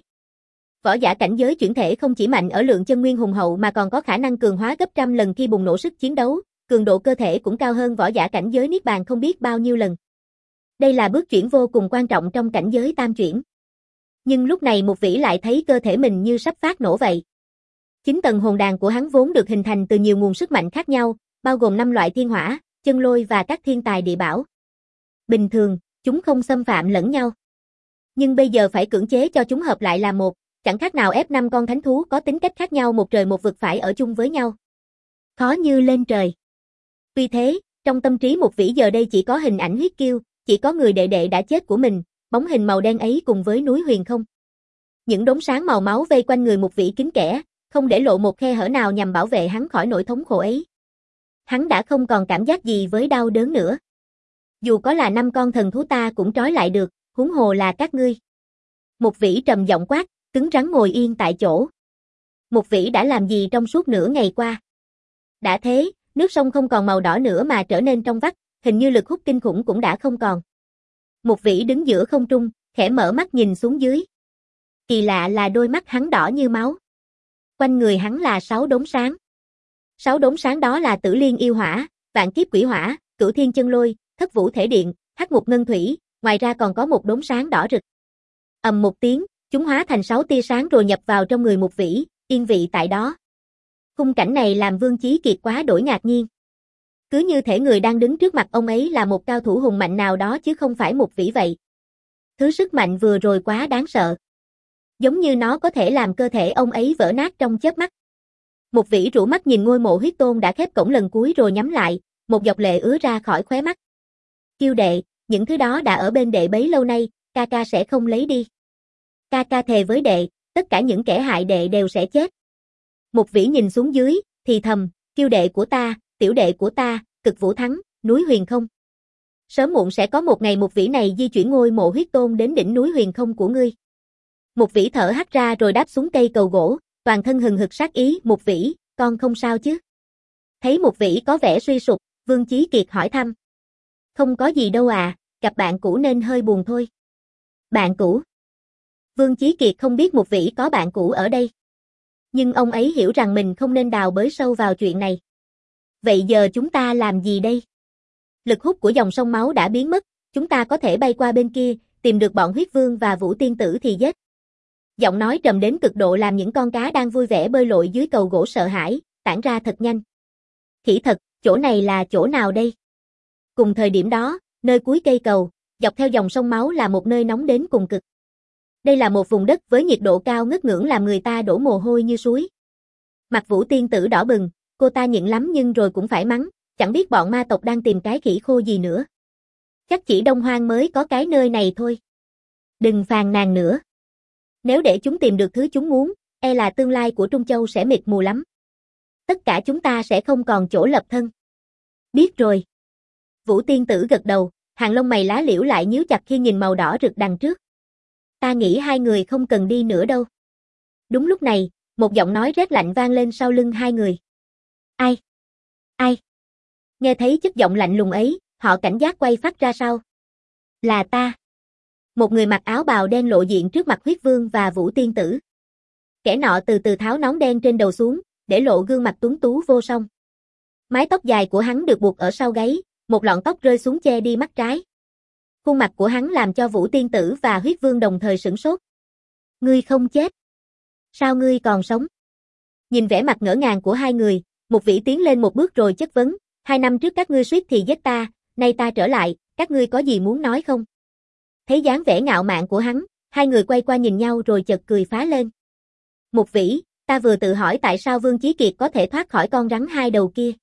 Võ giả cảnh giới chuyển thể không chỉ mạnh ở lượng chân nguyên hùng hậu mà còn có khả năng cường hóa gấp trăm lần khi bùng nổ sức chiến đấu, cường độ cơ thể cũng cao hơn võ giả cảnh giới niết bàn không biết bao nhiêu lần. Đây là bước chuyển vô cùng quan trọng trong cảnh giới tam chuyển. Nhưng lúc này Mục Vĩ lại thấy cơ thể mình như sắp phát nổ vậy. Chín tầng hồn đàn của hắn vốn được hình thành từ nhiều nguồn sức mạnh khác nhau, bao gồm năm loại thiên hỏa, chân lôi và các thiên tài địa bảo. Bình thường, chúng không xâm phạm lẫn nhau. Nhưng bây giờ phải cưỡng chế cho chúng hợp lại là một, chẳng khác nào ép năm con thánh thú có tính cách khác nhau một trời một vực phải ở chung với nhau. Khó như lên trời. Tuy thế, trong tâm trí Mục Vĩ giờ đây chỉ có hình ảnh Huyết Kiêu, chỉ có người đệ đệ đã chết của mình, bóng hình màu đen ấy cùng với núi Huyền không. Những đốm sáng màu máu vây quanh người Mục Vĩ kín kẽ, không để lộ một khe hở nào nhằm bảo vệ hắn khỏi nỗi thống khổ ấy. Hắn đã không còn cảm giác gì với đau đớn nữa. Dù có là năm con thần thú ta cũng trói lại được, huống hồ là các ngươi. Một vĩ trầm giọng quát, cứng rắn ngồi yên tại chỗ. Một vĩ đã làm gì trong suốt nửa ngày qua? Đã thế, nước sông không còn màu đỏ nữa mà trở nên trong vắt, hình như lực hút kinh khủng cũng đã không còn. Một vĩ đứng giữa không trung, khẽ mở mắt nhìn xuống dưới. Kỳ lạ là đôi mắt hắn đỏ như máu. Quanh người hắn là sáu đốm sáng. Sáu đốm sáng đó là Tử Liên yêu hỏa, Vạn kiếp quỷ hỏa, Cửu thiên chân lôi, Thất vũ thể điện, Hắc ngục ngân thủy, ngoài ra còn có một đốm sáng đỏ rực. Ầm một tiếng, chúng hóa thành sáu tia sáng rồi nhập vào trong người một vĩ, yên vị tại đó. Khung cảnh này làm Vương Chí Kiệt quá đổi ngạc nhiên. Cứ như thể người đang đứng trước mặt ông ấy là một cao thủ hùng mạnh nào đó chứ không phải một vĩ vậy. Thứ sức mạnh vừa rồi quá đáng sợ. Giống như nó có thể làm cơ thể ông ấy vỡ nát trong chớp mắt. Một vĩ rũ mắt nhìn ngôi mộ huyết tôn đã khép cổng lần cuối rồi nhắm lại, một giọt lệ ứa ra khỏi khóe mắt. Kiêu đệ, những thứ đó đã ở bên đệ bấy lâu nay, ca ca sẽ không lấy đi. Ca ca thề với đệ, tất cả những kẻ hại đệ đều sẽ chết. Một vĩ nhìn xuống dưới, thì thầm, kiêu đệ của ta, tiểu đệ của ta, Cực Vũ Thắng, núi Huyền Không. Sớm muộn sẽ có một ngày một vĩ này di chuyển ngôi mộ huyết tôn đến đỉnh núi Huyền Không của ngươi. Một vĩ thở hắt ra rồi đáp xuống cây cầu gỗ, toàn thân hừng hực sát ý, một vĩ, con không sao chứ? Thấy một vĩ có vẻ suy sụp, Vương Chí Kiệt hỏi thăm. Không có gì đâu à, gặp bạn cũ nên hơi buồn thôi. Bạn cũ? Vương Chí Kiệt không biết một vĩ có bạn cũ ở đây. Nhưng ông ấy hiểu rằng mình không nên đào bới sâu vào chuyện này. Vậy giờ chúng ta làm gì đây? Lực hút của dòng sông máu đã biến mất, chúng ta có thể bay qua bên kia, tìm được bọn huyết vương và vũ tiên tử thì giết. Giọng nói trầm đến cực độ làm những con cá đang vui vẻ bơi lội dưới cầu gỗ sợ hãi, tản ra thật nhanh. Khỉ thật, chỗ này là chỗ nào đây? Cùng thời điểm đó, nơi cuối cây cầu, dọc theo dòng sông máu là một nơi nóng đến cùng cực. Đây là một vùng đất với nhiệt độ cao ngất ngưỡng làm người ta đổ mồ hôi như suối. Mặt Vũ tiên tử đỏ bừng, cô ta nhịn lắm nhưng rồi cũng phải mắng, chẳng biết bọn ma tộc đang tìm cái khỉ khô gì nữa. Chắc chỉ Đông Hoang mới có cái nơi này thôi. Đừng phàn nàn nữa. Nếu để chúng tìm được thứ chúng muốn, e là tương lai của Trung Châu sẽ mịt mù lắm. Tất cả chúng ta sẽ không còn chỗ lập thân. Biết rồi. Vũ tiên tử gật đầu, hàng lông mày lá liễu lại nhíu chặt khi nhìn màu đỏ rực đằng trước. Ta nghĩ hai người không cần đi nữa đâu. Đúng lúc này, một giọng nói rét lạnh vang lên sau lưng hai người. Ai? Ai? Nghe thấy chất giọng lạnh lùng ấy, họ cảnh giác quay phát ra sau. Là ta. Một người mặc áo bào đen lộ diện trước mặt huyết vương và vũ tiên tử. Kẻ nọ từ từ tháo nón đen trên đầu xuống, để lộ gương mặt tuấn tú vô song. Mái tóc dài của hắn được buộc ở sau gáy, một lọn tóc rơi xuống che đi mắt trái. Khuôn mặt của hắn làm cho vũ tiên tử và huyết vương đồng thời sửng sốt. Ngươi không chết. Sao ngươi còn sống? Nhìn vẻ mặt ngỡ ngàng của hai người, một vĩ tiến lên một bước rồi chất vấn. Hai năm trước các ngươi suýt thì giết ta, nay ta trở lại, các ngươi có gì muốn nói không? Thấy dáng vẻ ngạo mạn của hắn, hai người quay qua nhìn nhau rồi chợt cười phá lên. Một vĩ, ta vừa tự hỏi tại sao Vương Chí Kiệt có thể thoát khỏi con rắn hai đầu kia.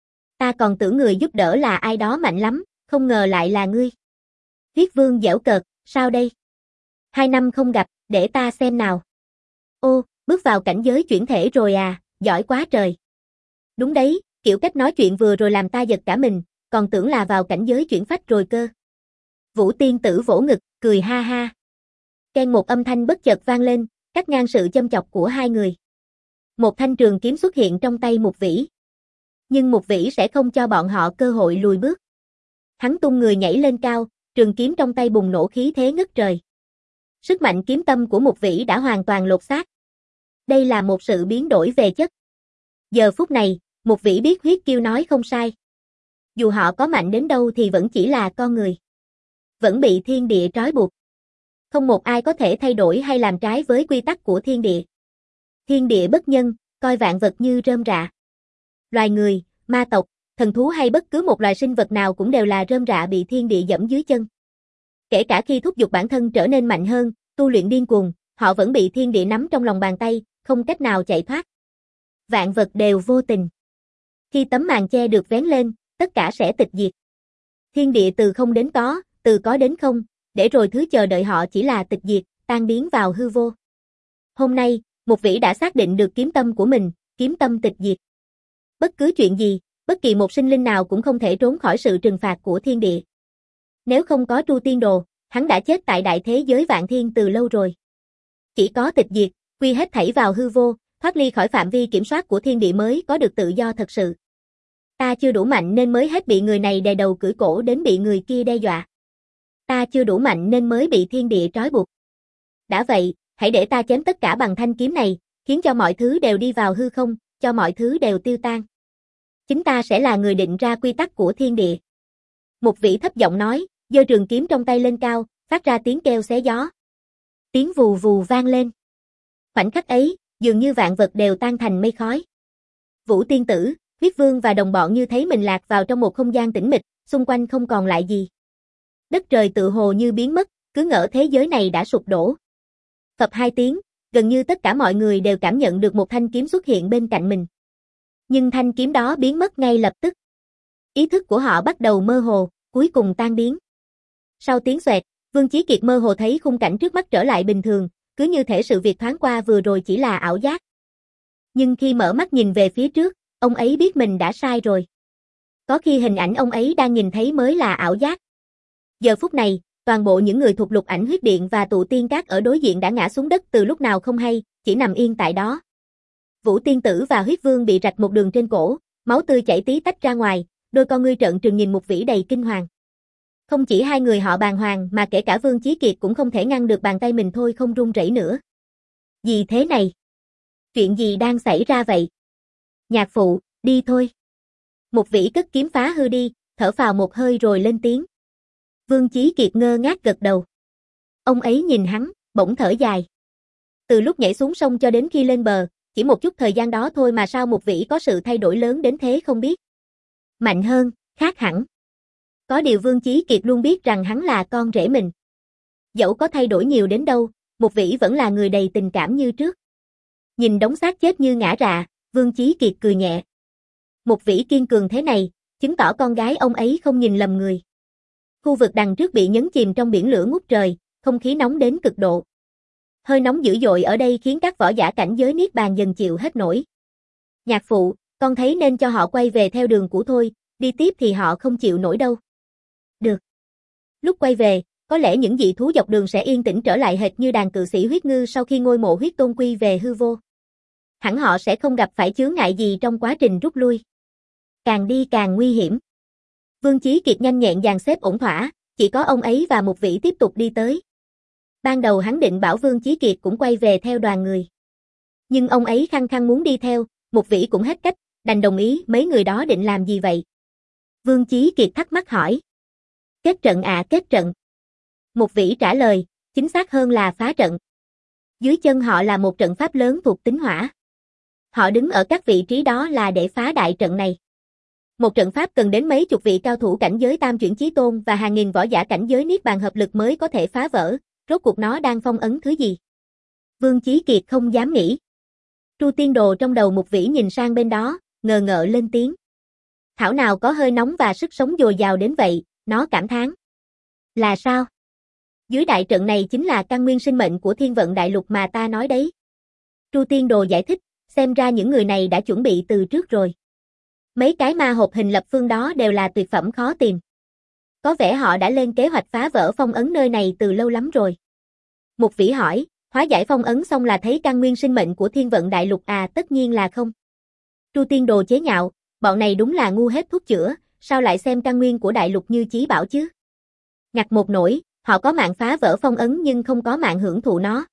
Ta còn tưởng người giúp đỡ là ai đó mạnh lắm, không ngờ lại là ngươi. Huyết vương giễu cợt, sao đây? Hai năm không gặp, để ta xem nào. Ô, bước vào cảnh giới chuyển thể rồi à, giỏi quá trời. Đúng đấy, kiểu cách nói chuyện vừa rồi làm ta giật cả mình, còn tưởng là vào cảnh giới chuyển phách rồi cơ. Vũ tiên tử vỗ ngực, cười ha ha. Ken một âm thanh bất chợt vang lên, cắt ngang sự châm chọc của hai người. Một thanh trường kiếm xuất hiện trong tay một vĩ. Nhưng một vĩ sẽ không cho bọn họ cơ hội lùi bước. Hắn tung người nhảy lên cao, trường kiếm trong tay bùng nổ khí thế ngất trời. Sức mạnh kiếm tâm của một vĩ đã hoàn toàn lột xác. Đây là một sự biến đổi về chất. Giờ phút này, một vĩ biết huyết kiêu nói không sai. Dù họ có mạnh đến đâu thì vẫn chỉ là con người. Vẫn bị thiên địa trói buộc. Không một ai có thể thay đổi hay làm trái với quy tắc của thiên địa. Thiên địa bất nhân, coi vạn vật như rơm rạ. Loài người, ma tộc, thần thú hay bất cứ một loài sinh vật nào cũng đều là rơm rạ bị thiên địa dẫm dưới chân. Kể cả khi thúc giục bản thân trở nên mạnh hơn, tu luyện điên cuồng, họ vẫn bị thiên địa nắm trong lòng bàn tay, không cách nào chạy thoát. Vạn vật đều vô tình. Khi tấm màn che được vén lên, tất cả sẽ tịch diệt. Thiên địa từ không đến có, từ có đến không, để rồi thứ chờ đợi họ chỉ là tịch diệt, tan biến vào hư vô. Hôm nay, một vĩ đã xác định được kiếm tâm của mình, kiếm tâm tịch diệt. Bất cứ chuyện gì, bất kỳ một sinh linh nào cũng không thể trốn khỏi sự trừng phạt của thiên địa. Nếu không có Tru Tiên Đồ, hắn đã chết tại đại thế giới Vạn Thiên từ lâu rồi. Chỉ có tịch diệt, quy hết thảy vào hư vô, thoát ly khỏi phạm vi kiểm soát của thiên địa mới có được tự do thật sự. Ta chưa đủ mạnh nên mới hết bị người này đè đầu cưỡi cổ đến bị người kia đe dọa. Ta chưa đủ mạnh nên mới bị thiên địa trói buộc. Đã vậy, hãy để ta chém tất cả bằng thanh kiếm này, khiến cho mọi thứ đều đi vào hư không, cho mọi thứ đều tiêu tan. Chính ta sẽ là người định ra quy tắc của thiên địa. Một vị thấp giọng nói, giơ trường kiếm trong tay lên cao, phát ra tiếng kêu xé gió. Tiếng vù vù vang lên. Khoảnh khắc ấy, dường như vạn vật đều tan thành mây khói. Vũ Tiên Tử, Huyết Vương và đồng bọn như thấy mình lạc vào trong một không gian tĩnh mịch, xung quanh không còn lại gì. Đất trời tự hồ như biến mất, cứ ngỡ thế giới này đã sụp đổ. Phập hai tiếng, gần như tất cả mọi người đều cảm nhận được một thanh kiếm xuất hiện bên cạnh mình. Nhưng thanh kiếm đó biến mất ngay lập tức. Ý thức của họ bắt đầu mơ hồ, cuối cùng tan biến. Sau tiếng xoẹt, Vương Chí Kiệt mơ hồ thấy khung cảnh trước mắt trở lại bình thường, cứ như thể sự việc thoáng qua vừa rồi chỉ là ảo giác. Nhưng khi mở mắt nhìn về phía trước, ông ấy biết mình đã sai rồi. Có khi hình ảnh ông ấy đang nhìn thấy mới là ảo giác. Giờ phút này, toàn bộ những người thuộc Lục Ảnh Huyết Điện và Tụ Tiên Các ở đối diện đã ngã xuống đất từ lúc nào không hay, chỉ nằm yên tại đó. Vũ Tiên Tử và Huyết Vương bị rạch một đường trên cổ, máu tươi chảy tí tách ra ngoài, đôi con ngươi trợn trừng nhìn Mục Vĩ đầy kinh hoàng. Không chỉ hai người họ bàng hoàng mà kể cả Vương Chí Kiệt cũng không thể ngăn được bàn tay mình thôi không run rẩy nữa. Gì thế này? Chuyện gì đang xảy ra vậy? Nhạc phụ, đi thôi. Mục Vĩ cất kiếm phá hư đi, thở phào một hơi rồi lên tiếng. Vương Chí Kiệt ngơ ngác gật đầu. Ông ấy nhìn hắn, bỗng thở dài. Từ lúc nhảy xuống sông cho đến khi lên bờ, chỉ một chút thời gian đó thôi mà sao Mục Vĩ có sự thay đổi lớn đến thế không biết. Mạnh hơn, khác hẳn. Có điều Vương Chí Kiệt luôn biết rằng hắn là con rể mình. Dẫu có thay đổi nhiều đến đâu, Mục Vĩ vẫn là người đầy tình cảm như trước. Nhìn đống xác chết như ngã rạ, Vương Chí Kiệt cười nhẹ. Mục Vĩ kiên cường thế này, chứng tỏ con gái ông ấy không nhìn lầm người. Khu vực đằng trước bị nhấn chìm trong biển lửa ngút trời, không khí nóng đến cực độ. Hơi nóng dữ dội ở đây khiến các võ giả cảnh giới niết bàn dần chịu hết nổi. Nhạc phụ, con thấy nên cho họ quay về theo đường cũ thôi, đi tiếp thì họ không chịu nổi đâu. Được. Lúc quay về, có lẽ những dị thú dọc đường sẽ yên tĩnh trở lại hệt như đàn cự sĩ huyết ngư sau khi ngôi mộ huyết tôn quy về hư vô. Hẳn họ sẽ không gặp phải chướng ngại gì trong quá trình rút lui. Càng đi càng nguy hiểm. Vương Chí Kiệt nhanh nhẹn dàn xếp ổn thỏa, chỉ có ông ấy và Mục Vĩ tiếp tục đi tới. Ban đầu hắn định bảo Vương Chí Kiệt cũng quay về theo đoàn người. Nhưng ông ấy khăng khăng muốn đi theo, Mục Vĩ cũng hết cách, đành đồng ý. Mấy người đó định làm gì vậy? Vương Chí Kiệt thắc mắc hỏi. Kết trận ạ, à, kết trận. Mục Vĩ trả lời, chính xác hơn là phá trận. Dưới chân họ là một trận pháp lớn thuộc tính hỏa. Họ đứng ở các vị trí đó là để phá đại trận này. Một trận pháp cần đến mấy chục vị cao thủ cảnh giới tam chuyển chí tôn và hàng nghìn võ giả cảnh giới niết bàn hợp lực mới có thể phá vỡ, rốt cuộc nó đang phong ấn thứ gì? Vương Chí Kiệt không dám nghĩ. Tru Tiên Đồ trong đầu Mục Vĩ nhìn sang bên đó, ngờ ngợ lên tiếng. Thảo nào có hơi nóng và sức sống dồi dào đến vậy, nó cảm thán. Là sao? Dưới đại trận này chính là căn nguyên sinh mệnh của thiên vận đại lục mà ta nói đấy. Tru Tiên Đồ giải thích, xem ra những người này đã chuẩn bị từ trước rồi. Mấy cái ma hộp hình lập phương đó đều là tuyệt phẩm khó tìm. Có vẻ họ đã lên kế hoạch phá vỡ phong ấn nơi này từ lâu lắm rồi. Mục Vĩ hỏi, hóa giải phong ấn xong là thấy căn nguyên sinh mệnh của thiên vận đại lục à? Tất nhiên là không. Tru Tiên Đồ chế nhạo, bọn này đúng là ngu hết thuốc chữa, sao lại xem căn nguyên của đại lục như chí bảo chứ? Ngặt một nỗi, họ có mạng phá vỡ phong ấn nhưng không có mạng hưởng thụ nó.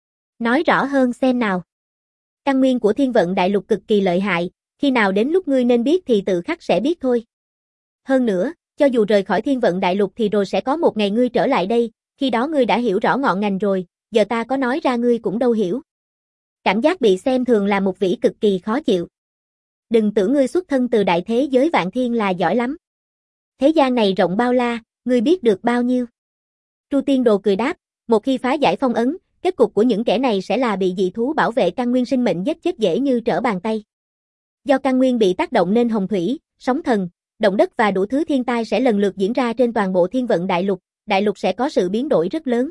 Nói rõ hơn xem nào. Căn nguyên của thiên vận đại lục cực kỳ lợi hại, khi nào đến lúc ngươi nên biết thì tự khắc sẽ biết thôi. Hơn nữa, cho dù rời khỏi thiên vận đại lục thì rồi sẽ có một ngày ngươi trở lại đây, khi đó ngươi đã hiểu rõ ngọn ngành rồi, giờ ta có nói ra ngươi cũng đâu hiểu. Cảm giác bị xem thường là Mục Vĩ cực kỳ khó chịu. Đừng tưởng ngươi xuất thân từ đại thế giới vạn thiên là giỏi lắm. Thế gian này rộng bao la, ngươi biết được bao nhiêu. Tru Tiên Đồ cười đáp, một khi phá giải phong ấn, kết cục của những kẻ này sẽ là bị dị thú bảo vệ căn nguyên sinh mệnh giết chết dễ như trở bàn tay. Do căn nguyên bị tác động nên hồng thủy, sóng thần, động đất và đủ thứ thiên tai sẽ lần lượt diễn ra trên toàn bộ thiên vận đại lục, đại lục sẽ có sự biến đổi rất lớn.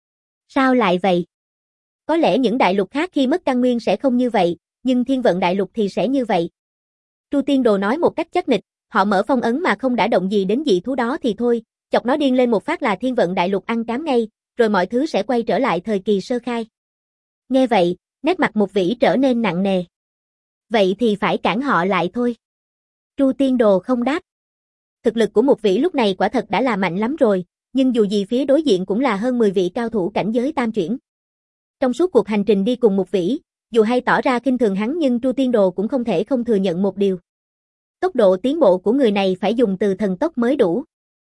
Sao lại vậy? Có lẽ những đại lục khác khi mất căn nguyên sẽ không như vậy, nhưng thiên vận đại lục thì sẽ như vậy. Tru Tiên Đồ nói một cách chắc nịch, họ mở phong ấn mà không đã động gì đến dị thú đó thì thôi, Chọc nó điên lên một phát là thiên vận đại lục ăn cám ngay, rồi mọi thứ sẽ quay trở lại thời kỳ sơ khai. Nghe vậy, nét mặt Mục Vĩ trở nên nặng nề. Vậy thì phải cản họ lại thôi. Tru Tiên Đồ không đáp. Thực lực của Mục Vĩ lúc này quả thật đã là mạnh lắm rồi, nhưng dù gì phía đối diện cũng là hơn mười vị cao thủ cảnh giới tam chuyển. Trong suốt cuộc hành trình đi cùng Mục Vĩ, dù hay tỏ ra khinh thường hắn nhưng Tru Tiên Đồ cũng không thể không thừa nhận một điều. Tốc độ tiến bộ của người này phải dùng từ thần tốc mới đủ.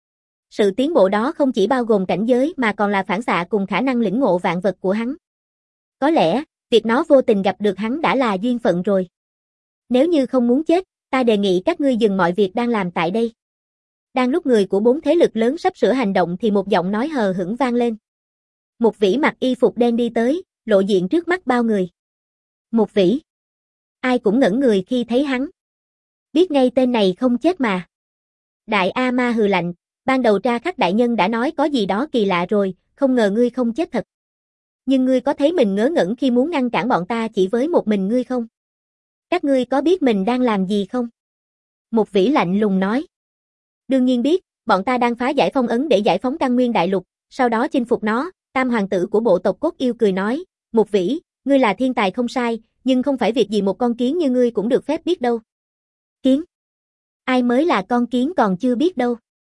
Sự tiến bộ đó không chỉ bao gồm cảnh giới mà còn là phản xạ cùng khả năng lĩnh ngộ vạn vật của hắn. Có lẽ, việc nó vô tình gặp được hắn đã là duyên phận rồi. Nếu như không muốn chết, ta đề nghị các ngươi dừng mọi việc đang làm tại đây. Đang lúc người của bốn thế lực lớn sắp sửa hành động thì một giọng nói hờ hững vang lên. Mục Vĩ mặc y phục đen đi tới, lộ diện trước mắt bao người. Mục Vĩ. Ai cũng ngẩn người khi thấy hắn. Biết ngay tên này không chết mà. Đại A Ma hừ lạnh, ban đầu Tra Khắc đại nhân đã nói có gì đó kỳ lạ rồi, không ngờ ngươi không chết thật. Nhưng ngươi có thấy mình ngớ ngẩn khi muốn ngăn cản bọn ta chỉ với một mình ngươi không? Các ngươi có biết mình đang làm gì không? Mục Vĩ lạnh lùng nói. Đương nhiên biết, bọn ta đang phá giải phong ấn để giải phóng Căn Nguyên Đại Lục, sau đó chinh phục nó. Tam hoàng tử của bộ tộc Cốt Yêu cười nói, Mục Vĩ, ngươi là thiên tài không sai, nhưng không phải việc gì một con kiến như ngươi cũng được phép biết đâu. Kiến? Ai mới là con kiến còn chưa biết đâu.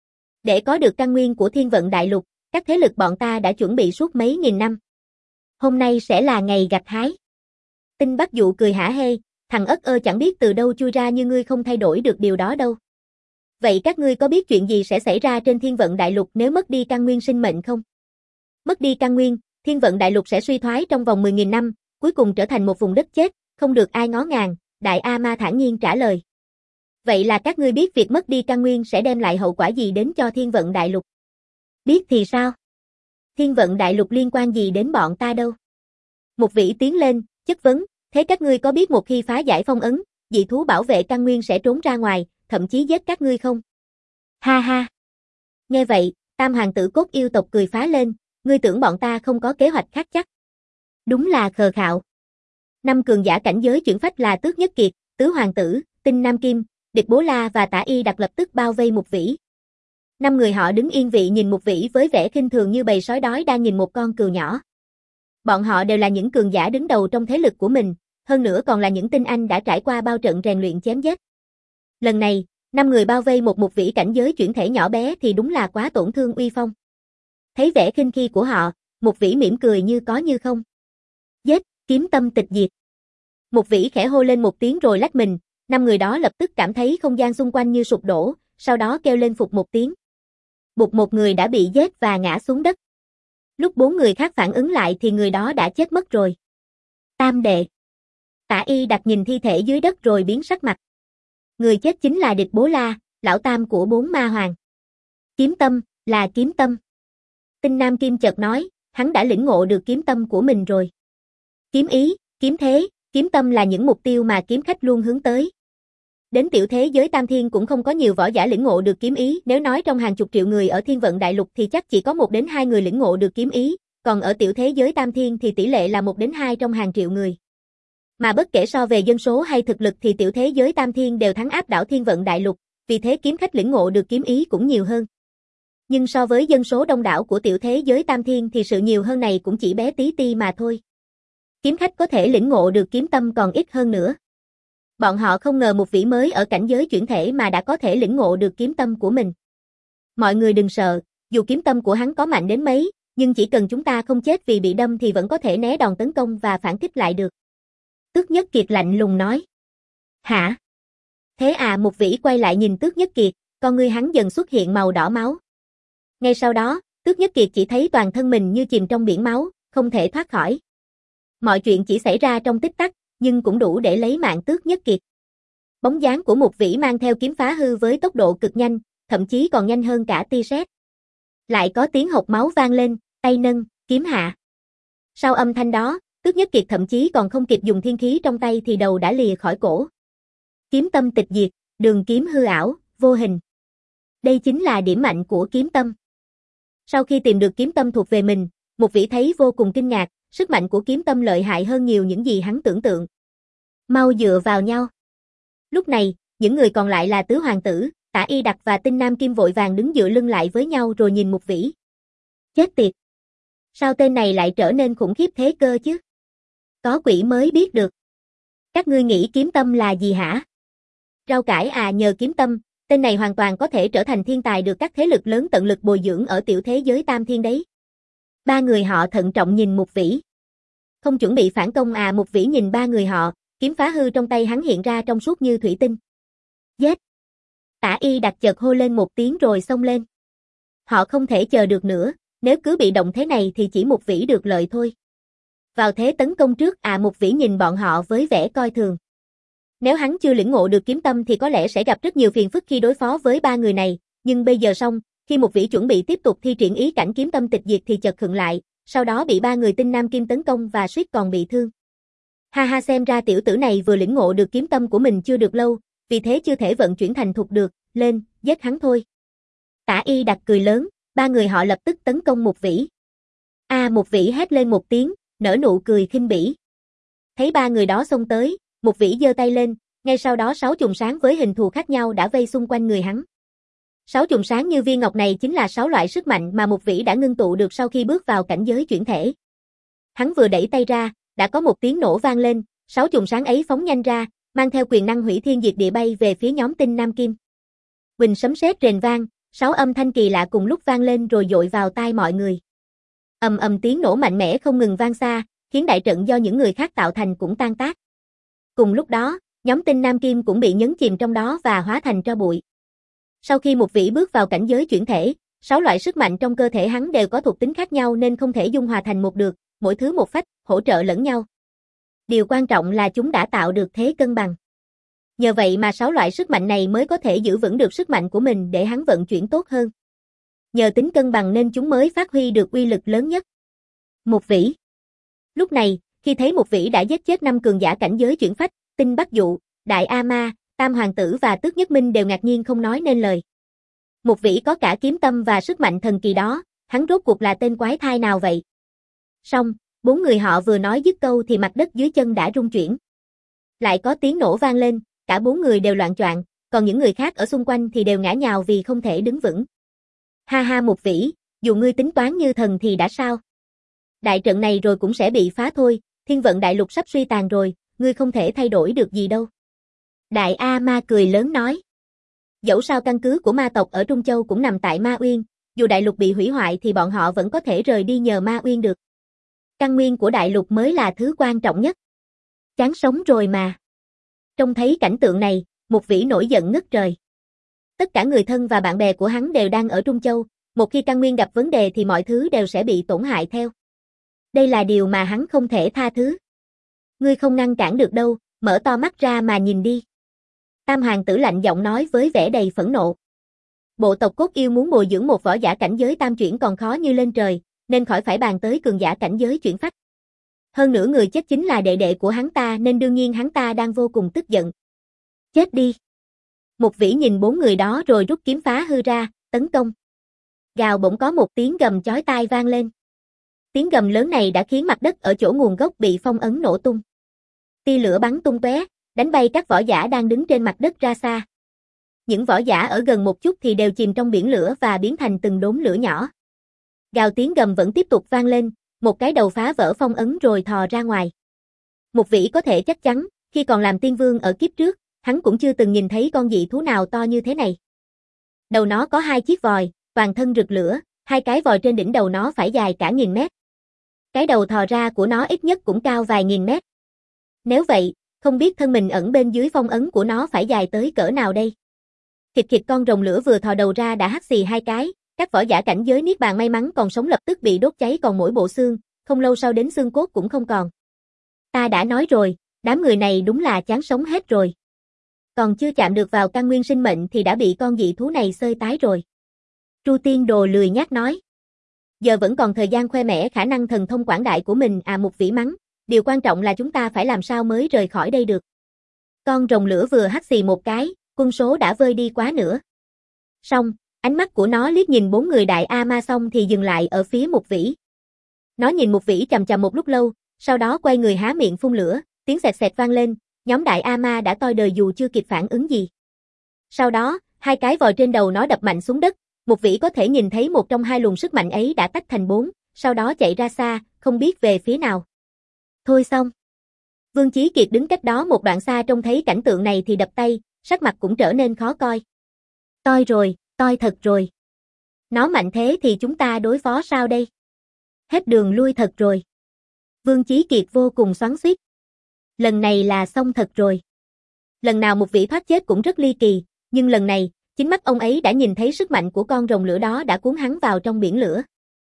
Để có được căn nguyên của thiên vận đại lục, các thế lực bọn ta đã chuẩn bị suốt mấy nghìn năm. Hôm nay sẽ là ngày gặt hái. Tinh Bắc Dụ cười hả hê, thằng ất ơ chẳng biết từ đâu chui ra như ngươi không thay đổi được điều đó đâu. Vậy các ngươi có biết chuyện gì sẽ xảy ra trên thiên vận đại lục nếu mất đi căn nguyên sinh mệnh không? Mất đi căn nguyên, thiên vận đại lục sẽ suy thoái trong vòng mười nghìn năm, cuối cùng trở thành một vùng đất chết, không được ai ngó ngàng, Đại A Ma thản nhiên trả lời. Vậy là các ngươi biết việc mất đi căn nguyên sẽ đem lại hậu quả gì đến cho thiên vận đại lục? Biết thì sao? Thiên vận đại lục liên quan gì đến bọn ta đâu? Mục Vĩ tiến lên, chất vấn, thế các ngươi có biết một khi phá giải phong ấn, dị thú bảo vệ căn nguyên sẽ trốn ra ngoài, thậm chí giết các ngươi không? Ha ha! Nghe vậy, Tam hoàng tử Cốt Yêu tộc cười phá lên, ngươi tưởng bọn ta không có kế hoạch khác chắc? Đúng là khờ khạo. Năm cường giả cảnh giới chuyển phách là Tước Nhất Kiệt, Tứ Hoàng Tử, Tinh Nam Kim, Địch Bố La và Tả Y Đặc lập tức bao vây Mục Vĩ. Năm người họ đứng yên vị nhìn Mục Vĩ với vẻ khinh thường như bầy sói đói đang nhìn một con cừu nhỏ. Bọn họ đều là những cường giả đứng đầu trong thế lực của mình, hơn nữa còn là những tinh anh đã trải qua bao trận rèn luyện chém giết. Lần này, năm người bao vây một Mục Vĩ cảnh giới chuyển thể nhỏ bé thì đúng là quá tổn thương uy phong. Thấy vẻ khinh khi của họ, Mục Vĩ mỉm cười như có như không. Giết, kiếm tâm tịch diệt. Mục Vĩ khẽ hô lên một tiếng rồi lách mình, năm người đó lập tức cảm thấy không gian xung quanh như sụp đổ, sau đó kêu lên phục một tiếng. Bụt một người đã bị giết và ngã xuống đất. Lúc bốn người khác phản ứng lại thì người đó đã chết mất rồi. Tam đệ. Tả Y Đặc nhìn thi thể dưới đất rồi biến sắc mặt. Người chết chính là Địch Bố La, lão tam của bốn ma hoàng. Kiếm tâm, là kiếm tâm. Tinh Nam Kim chợt nói, hắn đã lĩnh ngộ được kiếm tâm của mình rồi. Kiếm ý, kiếm thế, kiếm tâm là những mục tiêu mà kiếm khách luôn hướng tới. Đến tiểu thế giới Tam Thiên cũng không có nhiều võ giả lĩnh ngộ được kiếm ý, nếu nói trong hàng chục triệu người ở Thiên Vận Đại Lục thì chắc chỉ có một đến hai người lĩnh ngộ được kiếm ý, còn ở tiểu thế giới Tam Thiên thì tỷ lệ là một đến hai trong hàng triệu người. Mà bất kể so về dân số hay thực lực thì tiểu thế giới Tam Thiên đều thắng áp đảo Thiên Vận Đại Lục, vì thế kiếm khách lĩnh ngộ được kiếm ý cũng nhiều hơn. Nhưng so với dân số đông đảo của tiểu thế giới Tam Thiên thì sự nhiều hơn này cũng chỉ bé tí ti mà thôi. Kiếm khách có thể lĩnh ngộ được kiếm tâm còn ít hơn nữa. Bọn họ không ngờ Mục Vĩ mới ở cảnh giới chuyển thể mà đã có thể lĩnh ngộ được kiếm tâm của mình. Mọi người đừng sợ, dù kiếm tâm của hắn có mạnh đến mấy, nhưng chỉ cần chúng ta không chết vì bị đâm thì vẫn có thể né đòn tấn công và phản kích lại được. Tước Nhất Kiệt lạnh lùng nói. Hả? Thế à? Mục Vĩ quay lại nhìn Tước Nhất Kiệt, con ngươi hắn dần xuất hiện màu đỏ máu. Ngay sau đó, Tước Nhất Kiệt chỉ thấy toàn thân mình như chìm trong biển máu, không thể thoát khỏi. Mọi chuyện chỉ xảy ra trong tích tắc, nhưng cũng đủ để lấy mạng Tước Nhất Kiệt. Bóng dáng của Mục Vĩ mang theo kiếm phá hư với tốc độ cực nhanh, thậm chí còn nhanh hơn cả tia sét. Lại có tiếng hộc máu vang lên, tay nâng, kiếm hạ. Sau âm thanh đó, Tước Nhất Kiệt thậm chí còn không kịp dùng thiên khí trong tay thì đầu đã lìa khỏi cổ. Kiếm tâm tịch diệt, đường kiếm hư ảo, vô hình. Đây chính là điểm mạnh của kiếm tâm. Sau khi tìm được kiếm tâm thuộc về mình, Mục Vĩ thấy vô cùng kinh ngạc, sức mạnh của kiếm tâm lợi hại hơn nhiều những gì hắn tưởng tượng. Mau dựa vào nhau. Lúc này, những người còn lại là Tứ Hoàng Tử, Tả Y Đặc và Tinh Nam Kim vội vàng đứng dựa lưng lại với nhau rồi nhìn Mục Vĩ. Chết tiệt! Sao tên này lại trở nên khủng khiếp thế cơ chứ? Có quỷ mới biết được. Các ngươi nghĩ kiếm tâm là gì hả? Rau cải à, nhờ kiếm tâm, tên này hoàn toàn có thể trở thành thiên tài được các thế lực lớn tận lực bồi dưỡng ở tiểu thế giới Tam Thiên đấy. Ba người họ thận trọng nhìn Mục Vĩ. Không chuẩn bị phản công à? Mục Vĩ nhìn ba người họ, kiếm phá hư trong tay hắn hiện ra trong suốt như thủy tinh. Giết! Tả Y Đặc chợt hô lên một tiếng rồi xông lên. Họ không thể chờ được nữa, nếu cứ bị động thế này thì chỉ Mục Vĩ được lợi thôi. Vào thế tấn công trước à? Mục Vĩ nhìn bọn họ với vẻ coi thường. Nếu hắn chưa lĩnh ngộ được kiếm tâm thì có lẽ sẽ gặp rất nhiều phiền phức khi đối phó với ba người này, nhưng bây giờ xong, khi Mục Vĩ chuẩn bị tiếp tục thi triển ý cảnh kiếm tâm tịch diệt thì chợt khựng lại, sau đó bị ba người Tinh Nam Kim tấn công và suýt còn bị thương. Ha ha, xem ra tiểu tử này vừa lĩnh ngộ được kiếm tâm của mình chưa được lâu, vì thế chưa thể vận chuyển thành thục được, lên, giết hắn thôi. Tả Y Đặc cười lớn, ba người họ lập tức tấn công Mục Vĩ. A à, Mục Vĩ hét lên một tiếng, nở nụ cười khinh bỉ. Thấy ba người đó xông tới, Mục Vĩ giơ tay lên, ngay sau đó sáu chùm sáng với hình thù khác nhau đã vây xung quanh người hắn. Sáu chùm sáng như viên ngọc này chính là sáu loại sức mạnh mà Mục Vĩ đã ngưng tụ được sau khi bước vào cảnh giới chuyển thể. Hắn vừa đẩy tay ra, đã có một tiếng nổ vang lên, sáu chùm sáng ấy phóng nhanh ra, mang theo quyền năng hủy thiên diệt địa bay về phía nhóm Tinh Nam Kim. Huỳnh sấm sét rền vang, sáu âm thanh kỳ lạ cùng lúc vang lên rồi dội vào tai mọi người. Ầm ầm tiếng nổ mạnh mẽ không ngừng vang xa, khiến đại trận do những người khác tạo thành cũng tan tác. Cùng lúc đó, nhóm Tinh Nam Kim cũng bị nhấn chìm trong đó và hóa thành tro bụi. Sau khi Mục Vĩ bước vào cảnh giới chuyển thể, sáu loại sức mạnh trong cơ thể hắn đều có thuộc tính khác nhau nên không thể dung hòa thành một được, mỗi thứ một phách, hỗ trợ lẫn nhau. Điều quan trọng là chúng đã tạo được thế cân bằng. Nhờ vậy mà sáu loại sức mạnh này mới có thể giữ vững được sức mạnh của mình để hắn vận chuyển tốt hơn. Nhờ tính cân bằng nên chúng mới phát huy được uy lực lớn nhất. Mục Vĩ. Lúc này, khi thấy Mục Vĩ đã giết chết năm cường giả cảnh giới chuyển phách, Tinh Bắc Dụ, Đại A Ma, Tam Hoàng Tử và Tước Nhất Minh đều ngạc nhiên không nói nên lời. Mục Vĩ có cả kiếm tâm và sức mạnh thần kỳ đó, hắn rốt cuộc là tên quái thai nào vậy? Xong, bốn người họ vừa nói dứt câu thì mặt đất dưới chân đã rung chuyển. Lại có tiếng nổ vang lên, cả bốn người đều loạng choạng, còn những người khác ở xung quanh thì đều ngã nhào vì không thể đứng vững. Ha ha Mục Vĩ, dù ngươi tính toán như thần thì đã sao? Đại trận này rồi cũng sẽ bị phá thôi, thiên vận đại lục sắp suy tàn rồi, ngươi không thể thay đổi được gì đâu. Đại A Ma cười lớn nói. Dẫu sao căn cứ của ma tộc ở Trung Châu cũng nằm tại Ma Uyên, dù đại lục bị hủy hoại thì bọn họ vẫn có thể rời đi nhờ Ma Uyên được. Căn nguyên của đại lục mới là thứ quan trọng nhất. Chán sống rồi mà. Trông thấy cảnh tượng này, Mục Vĩ nổi giận ngất trời. Tất cả người thân và bạn bè của hắn đều đang ở Trung Châu, một khi căn nguyên gặp vấn đề thì mọi thứ đều sẽ bị tổn hại theo. Đây là điều mà hắn không thể tha thứ. Ngươi không ngăn cản được đâu, mở to mắt ra mà nhìn đi. Tam Hoàng Tử lạnh giọng nói với vẻ đầy phẫn nộ. Bộ tộc Cốt Yêu muốn bồi dưỡng một võ giả cảnh giới tam chuyển còn khó như lên trời, nên khỏi phải bàn tới cường giả cảnh giới chuyển phách. Hơn nữa người chết chính là đệ đệ của hắn ta nên đương nhiên hắn ta đang vô cùng tức giận. Chết đi. Mục Vĩ nhìn bốn người đó rồi rút kiếm phá hư ra, tấn công. Gào bỗng có một tiếng gầm chói tai vang lên. Tiếng gầm lớn này đã khiến mặt đất ở chỗ nguồn gốc bị phong ấn nổ tung. Tia lửa bắn tung tóe, đánh bay các võ giả đang đứng trên mặt đất ra xa. Những võ giả ở gần một chút thì đều chìm trong biển lửa và biến thành từng đốm lửa nhỏ. Gào tiếng gầm vẫn tiếp tục vang lên, một cái đầu phá vỡ phong ấn rồi thò ra ngoài. Mục Vĩ có thể chắc chắn, khi còn làm tiên vương ở kiếp trước, hắn cũng chưa từng nhìn thấy con dị thú nào to như thế này. Đầu nó có hai chiếc vòi, toàn thân rực lửa, hai cái vòi trên đỉnh đầu nó phải dài cả nghìn mét. Cái đầu thò ra của nó ít nhất cũng cao vài nghìn mét. Nếu vậy, không biết thân mình ẩn bên dưới phong ấn của nó phải dài tới cỡ nào đây. Khịt khịt con rồng lửa vừa thò đầu ra đã hắt xì hai cái, các võ giả cảnh giới niết bàn may mắn còn sống lập tức bị đốt cháy còn mỗi bộ xương, không lâu sau đến xương cốt cũng không còn. Ta đã nói rồi, đám người này đúng là chán sống hết rồi. Còn chưa chạm được vào căn nguyên sinh mệnh thì đã bị con dị thú này xơi tái rồi. Tru Tiên Đồ lười nhác nói. Giờ vẫn còn thời gian khoe mẽ khả năng thần thông quảng đại của mình à? Mục Vĩ mắng, điều quan trọng là chúng ta phải làm sao mới rời khỏi đây được. Con rồng lửa vừa hắt xì một cái, quân số đã vơi đi quá nữa. Xong, ánh mắt của nó liếc nhìn bốn người Đại A Ma xong thì dừng lại ở phía Mục Vĩ. Nó nhìn Mục Vĩ chằm chằm một lúc lâu, sau đó quay người há miệng phun lửa, tiếng xẹt xẹt vang lên, nhóm Đại A Ma đã toi đời dù chưa kịp phản ứng gì. Sau đó, Hai cái vòi trên đầu nó đập mạnh xuống đất, Mục Vĩ có thể nhìn thấy một trong hai luồng sức mạnh ấy đã tách thành bốn, sau đó chạy ra xa, không biết về phía nào. Thôi xong. Vương Chí Kiệt đứng cách đó một đoạn xa trông thấy cảnh tượng này thì đập tay, sắc mặt cũng trở nên khó coi. Toi rồi, toi thật rồi. Nó mạnh thế thì chúng ta đối phó sao đây? Hết đường lui thật rồi. Vương Chí Kiệt vô cùng xoắn xuýt. Lần này là xong thật rồi. Lần nào Mục Vĩ thoát chết cũng rất ly kỳ, nhưng lần này, chính mắt ông ấy đã nhìn thấy sức mạnh của con rồng lửa đó đã cuốn hắn vào trong biển lửa.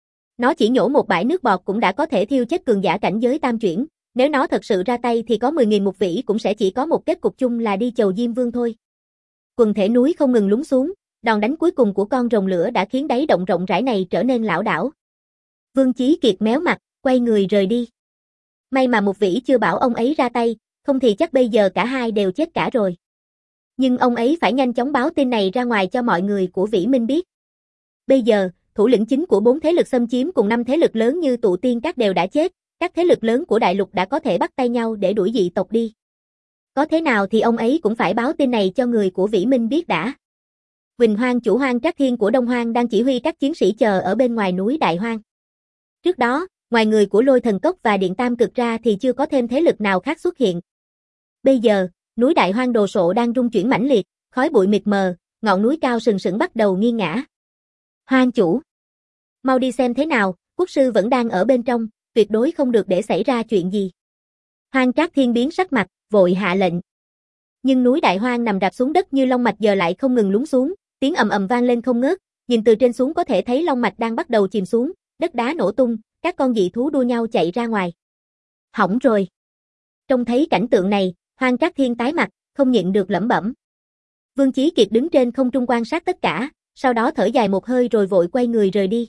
Nó chỉ nhổ một bãi nước bọt cũng đã có thể thiêu chết cường giả cảnh giới tam chuyển, nếu nó thật sự ra tay thì có mười nghìn Mục Vĩ cũng sẽ chỉ có một kết cục chung là đi chầu Diêm Vương thôi. Quần thể núi không ngừng lún xuống, đòn đánh cuối cùng của con rồng lửa đã khiến đáy động rộng rãi này trở nên lảo đảo. Vương Chí Kiệt méo mặt, quay người rời đi. May mà Mục Vĩ chưa bảo ông ấy ra tay, không thì chắc bây giờ cả hai đều chết cả rồi. Nhưng ông ấy phải nhanh chóng báo tin này ra ngoài cho mọi người của Vĩ Minh biết. Bây giờ, thủ lĩnh chính của bốn thế lực xâm chiếm cùng năm thế lực lớn như Tụ Tiên Các đều đã chết, các thế lực lớn của đại lục đã có thể bắt tay nhau để đuổi dị tộc đi. Có thế nào thì ông ấy cũng phải báo tin này cho người của Vĩ Minh biết đã. Quỳnh Hoang chủ Hoang Trác Thiên của Đông Hoang đang chỉ huy các chiến sĩ chờ ở bên ngoài núi Đại Hoang. Trước đó, ngoài người của Lôi Thần Cốc và Điện Tam Cực ra thì chưa có thêm thế lực nào khác xuất hiện. Bây giờ, núi Đại Hoang đồ sộ đang rung chuyển mãnh liệt, khói bụi mịt mờ, ngọn núi cao sừng sững bắt đầu nghiêng ngã. Hoang chủ, mau đi xem thế nào, quốc sư vẫn đang ở bên trong, tuyệt đối không được để xảy ra chuyện gì. Hoang Trác Thiên biến sắc mặt, vội hạ lệnh. Nhưng núi Đại Hoang nằm rạp xuống đất như long mạch giờ lại không ngừng lún xuống, tiếng ầm ầm vang lên không ngớt, nhìn từ trên xuống có thể thấy long mạch đang bắt đầu chìm xuống, đất đá nổ tung, các con dị thú đua nhau chạy ra ngoài. Hỏng rồi. Trông thấy cảnh tượng này, Hoang Trác Thiên tái mặt, không nhịn được lẩm bẩm. Vương Chí Kiệt đứng trên không trung quan sát tất cả, sau đó thở dài một hơi rồi vội quay người rời đi.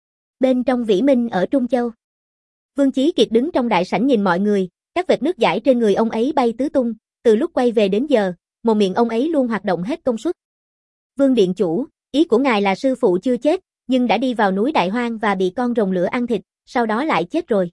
Bên trong Vĩ Minh ở Trung Châu, Vương Chí Kiệt đứng trong đại sảnh nhìn mọi người, các vệt nước dãi trên người ông ấy bay tứ tung, từ lúc quay về đến giờ, mồm miệng ông ấy luôn hoạt động hết công suất. Vương Điện Chủ, ý của ngài là sư phụ chưa chết, nhưng đã đi vào núi Đại Hoang và bị con rồng lửa ăn thịt, sau đó lại chết rồi.